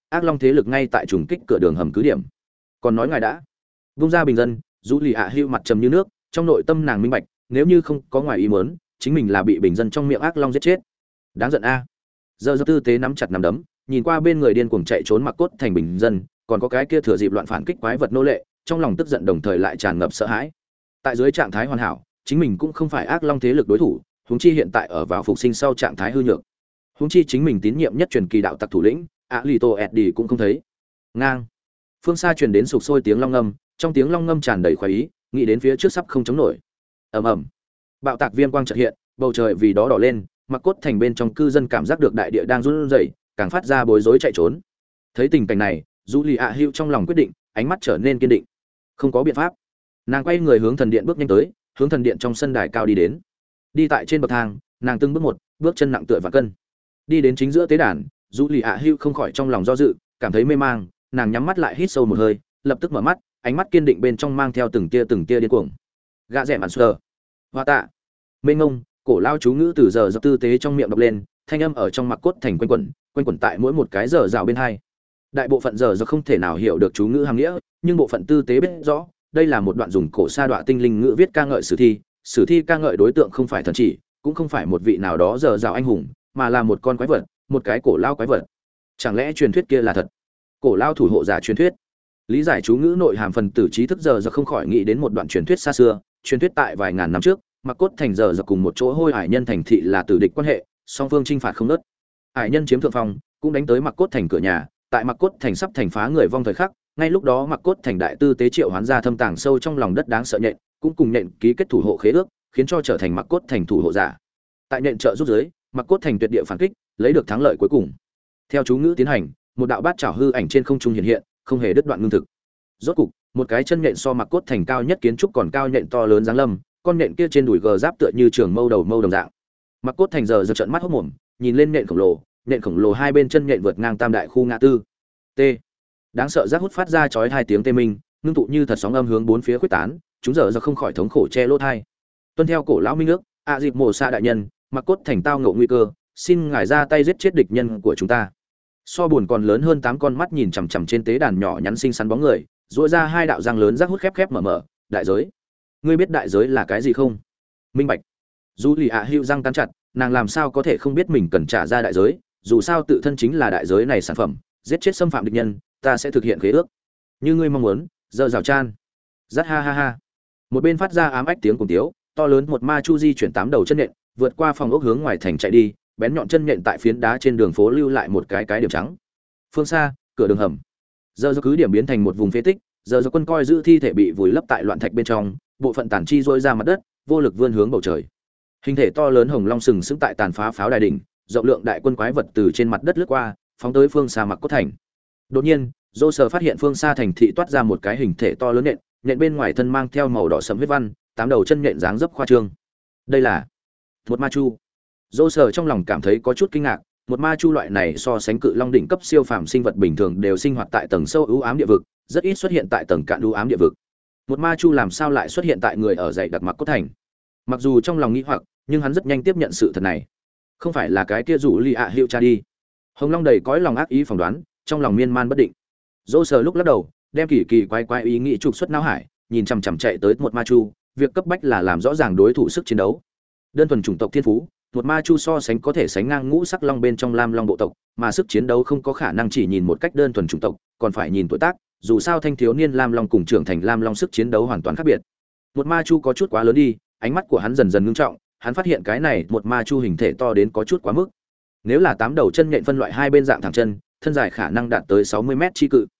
ác long thế lực ngay tại trùng kích cửa đường hầm cứ điểm. Còn nói ngài đã vung ra bình dân, dù lì ạ hưu mặt trầm như nước, trong nội tâm nàng minh bạch, nếu như không có ngoài ý muốn, chính mình là bị bình dân trong miệng ác long giết chết. Đáng giận a. Giờ tư tế nắm chặt nắm đấm, nhìn qua bên người điên cuồng chạy trốn mặc cốt thành bình dân, còn có cái kia thừa dịp loạn phản kích quái vật nô lệ, trong lòng tức giận đồng thời lại tràn ngập sợ hãi. Tại dưới trạng thái hoàn hảo, chính mình cũng không phải ác long thế lực đối thủ, huống chi hiện tại ở vào phục sinh sau trạng thái hư nhược. Huống chi chính mình tín nhiệm nhất truyền kỳ đạo tặc thủ lĩnh, Alito Eddie cũng không thấy. Ngang. Phương xa truyền đến sục sôi tiếng long ngâm, trong tiếng long ngâm tràn đầy khoái ý, nghĩ đến phía trước sắp không chống nổi. Ầm ầm. Bạo tạc viêm quang chợt hiện, bầu trời vì đó đỏ lên, mặc cốt thành bên trong cư dân cảm giác được đại địa đang run rẩy, càng phát ra bối rối chạy trốn. Thấy tình cảnh này, Julia Hữu trong lòng quyết định, ánh mắt trở nên kiên định. Không có biện pháp. Nàng quay người hướng thần điện bước nhanh tới, hướng thần điện trong sân đài cao đi đến. Đi tại trên bậc thang, nàng từng bước một, bước chân nặng tựa vạn cân. Đi đến chính giữa tế đàn, Julia Hữu không khỏi trong lòng do dự, cảm thấy mê mang, nàng nhắm mắt lại hít sâu một hơi, lập tức mở mắt, ánh mắt kiên định bên trong mang theo từng tia điên cuồng. Gã rẻ mạn sờ. Hoa tạ. Mê ngông, cổ lao chú ngữ từ giờ dập tư tế trong miệng đọc lên, thanh âm ở trong mặc cốt thành quanh quẩn tại mỗi một cái giờ rào bên hai. Đại bộ phận giờ không thể nào hiểu được chú ngữ hàm nghĩa, nhưng bộ phận tư tế biết rõ, đây là một đoạn dùng cổ sa đọa tinh linh ngữ viết ca ngợi sử thi ca ngợi đối tượng không phải thần chỉ, cũng không phải một vị nào đó giờ rào anh hùng, mà là một con quái vật, một cái cổ lao quái vật. Chẳng lẽ truyền thuyết kia là thật? Cổ lao thủ hộ giả truyền thuyết. Lý giải chú ngữ nội hàm phần tử trí thức giờ không khỏi nghĩ đến một đoạn truyền thuyết xa xưa, truyền thuyết tại vài ngàn năm trước, mặc cốt thành giờ cùng một chỗ hôi hải nhân thành thị là tử địch quan hệ, song phương chinh phạt không ngớt. Hải nhân chiếm thượng phong, cũng đánh tới mặc cốt thành cửa nhà, tại mặc cốt thành sắp thành phá người vong thời khắc, ngay lúc đó mặc cốt thành đại tư tế triệu hoán ra thâm tàng sâu trong lòng đất đáng sợ nhện, cũng cùng nhện ký kết thủ hộ khế ước, khiến cho trở thành mặc cốt thành thủ hộ giả. Tại nhện trợ giúp dưới, mặc cốt thành tuyệt địa phản kích, lấy được thắng lợi cuối cùng. Theo chú ngữ tiến hành, một đạo bát chảo hư ảnh trên không trung hiện hiện, không hề đứt đoạn ngưng thực. Rốt cục, một cái chân nhện so mặc cốt thành cao nhất kiến trúc còn cao nhện to lớn giáng lâm, con nhện kia trên đùi gờ giáp tựa như trường mâu đầu mâu đồng dạng. Mặc cốt thành giờ trợn mắt hốt mồm, nhìn lên nhện khổng lồ hai bên chân nhện vượt ngang tam đại khu ngã tư. T. Đáng sợ rác hút phát ra chói hai tiếng tê minh, ngưng tụ như thật sóng âm hướng bốn phía khuếch tán, chúng giờ không khỏi thống khổ che lỗ tai. Tuân theo cổ lão minh nước, dịp mồ sa đại nhân, mặc cốt thành tao ngộ nguy cơ, xin ngài ra tay giết chết địch nhân của chúng ta. So buồn còn lớn hơn 8 con mắt nhìn chằm chằm trên tế đàn nhỏ nhắn xinh xắn bóng người, rũa ra hai đạo răng lớn rác hút khép mở, đại giới. Ngươi biết đại giới là cái gì không? Minh bạch. Julia Hữu răng cắn chặt, nàng làm sao có thể không biết mình cần trả ra đại giới, dù sao tự thân chính là đại giới này sản phẩm, giết chết xâm phạm địch nhân, ta sẽ thực hiện khế ước. Như ngươi mong muốn, giờ rào chan. Rát ha ha ha. Một bên phát ra ám ách tiếng cùng tiếu, to lớn một ma chu di chuyển 8 đầu chân nện, vượt qua phòng ốc hướng ngoài thành chạy đi, bén nhọn chân nện tại phiến đá trên đường phố lưu lại một cái điểm trắng. Phương xa, cửa đường hầm. Giờ cứ điểm biến thành một vùng phế tích, giờ quân coi giữ thi thể bị vùi lấp tại loạn thạch bên trong, bộ phận tàn chi rôi ra mặt đất, vô lực vươn hướng bầu trời. Hình thể to lớn hồng long sừng sững tại tàn phá pháo đài đỉnh, rộng lượng đại quân quái vật từ trên mặt đất lướt qua, phóng tới phương xa mặc cốt thành. Đột nhiên, Joser phát hiện phương xa thành thị toát ra một cái hình thể to lớn nhện bên ngoài thân mang theo màu đỏ sẫm huyết văn, 8 đầu chân nhện dáng dấp khoa trương. Đây là một ma chu. Joser trong lòng cảm thấy có chút kinh ngạc, một ma chu loại này so sánh cự long đỉnh cấp siêu phàm sinh vật bình thường đều sinh hoạt tại tầng sâu u ám địa vực, rất ít xuất hiện tại tầng cạn u ám địa vực. Một ma chu làm sao lại xuất hiện tại người ở dãy đặc mặc cốt thành? Mặc dù trong lòng nghĩ hoặc, nhưng hắn rất nhanh tiếp nhận sự thật này. Không phải là cái kia rủ Lia Hiệu cha đi. Hồng Long đầy cõi lòng ác ý phỏng đoán, trong lòng miên man bất định. Dỗ sờ lúc lắc đầu, đem kỳ quái ý nghĩ trục xuất não hải, nhìn chằm chằm chạy tới một ma chu, việc cấp bách là làm rõ ràng đối thủ sức chiến đấu. Đơn thuần chủng tộc thiên phú, một ma chu so sánh có thể sánh ngang ngũ sắc long bên trong lam long bộ tộc, mà sức chiến đấu không có khả năng chỉ nhìn một cách đơn thuần chủng tộc, còn phải nhìn tuổi tác, dù sao thanh thiếu niên lam long cùng trưởng thành lam long sức chiến đấu hoàn toàn khác biệt. Một ma chu có chút quá lớn đi, ánh mắt của hắn dần dần ngưng trọng, hắn phát hiện cái này một ma chu hình thể to đến có chút quá mức. Nếu là 8 đầu chân nhện phân loại hai bên dạng thẳng chân, thân dài khả năng đạt tới 60 mét chi cự.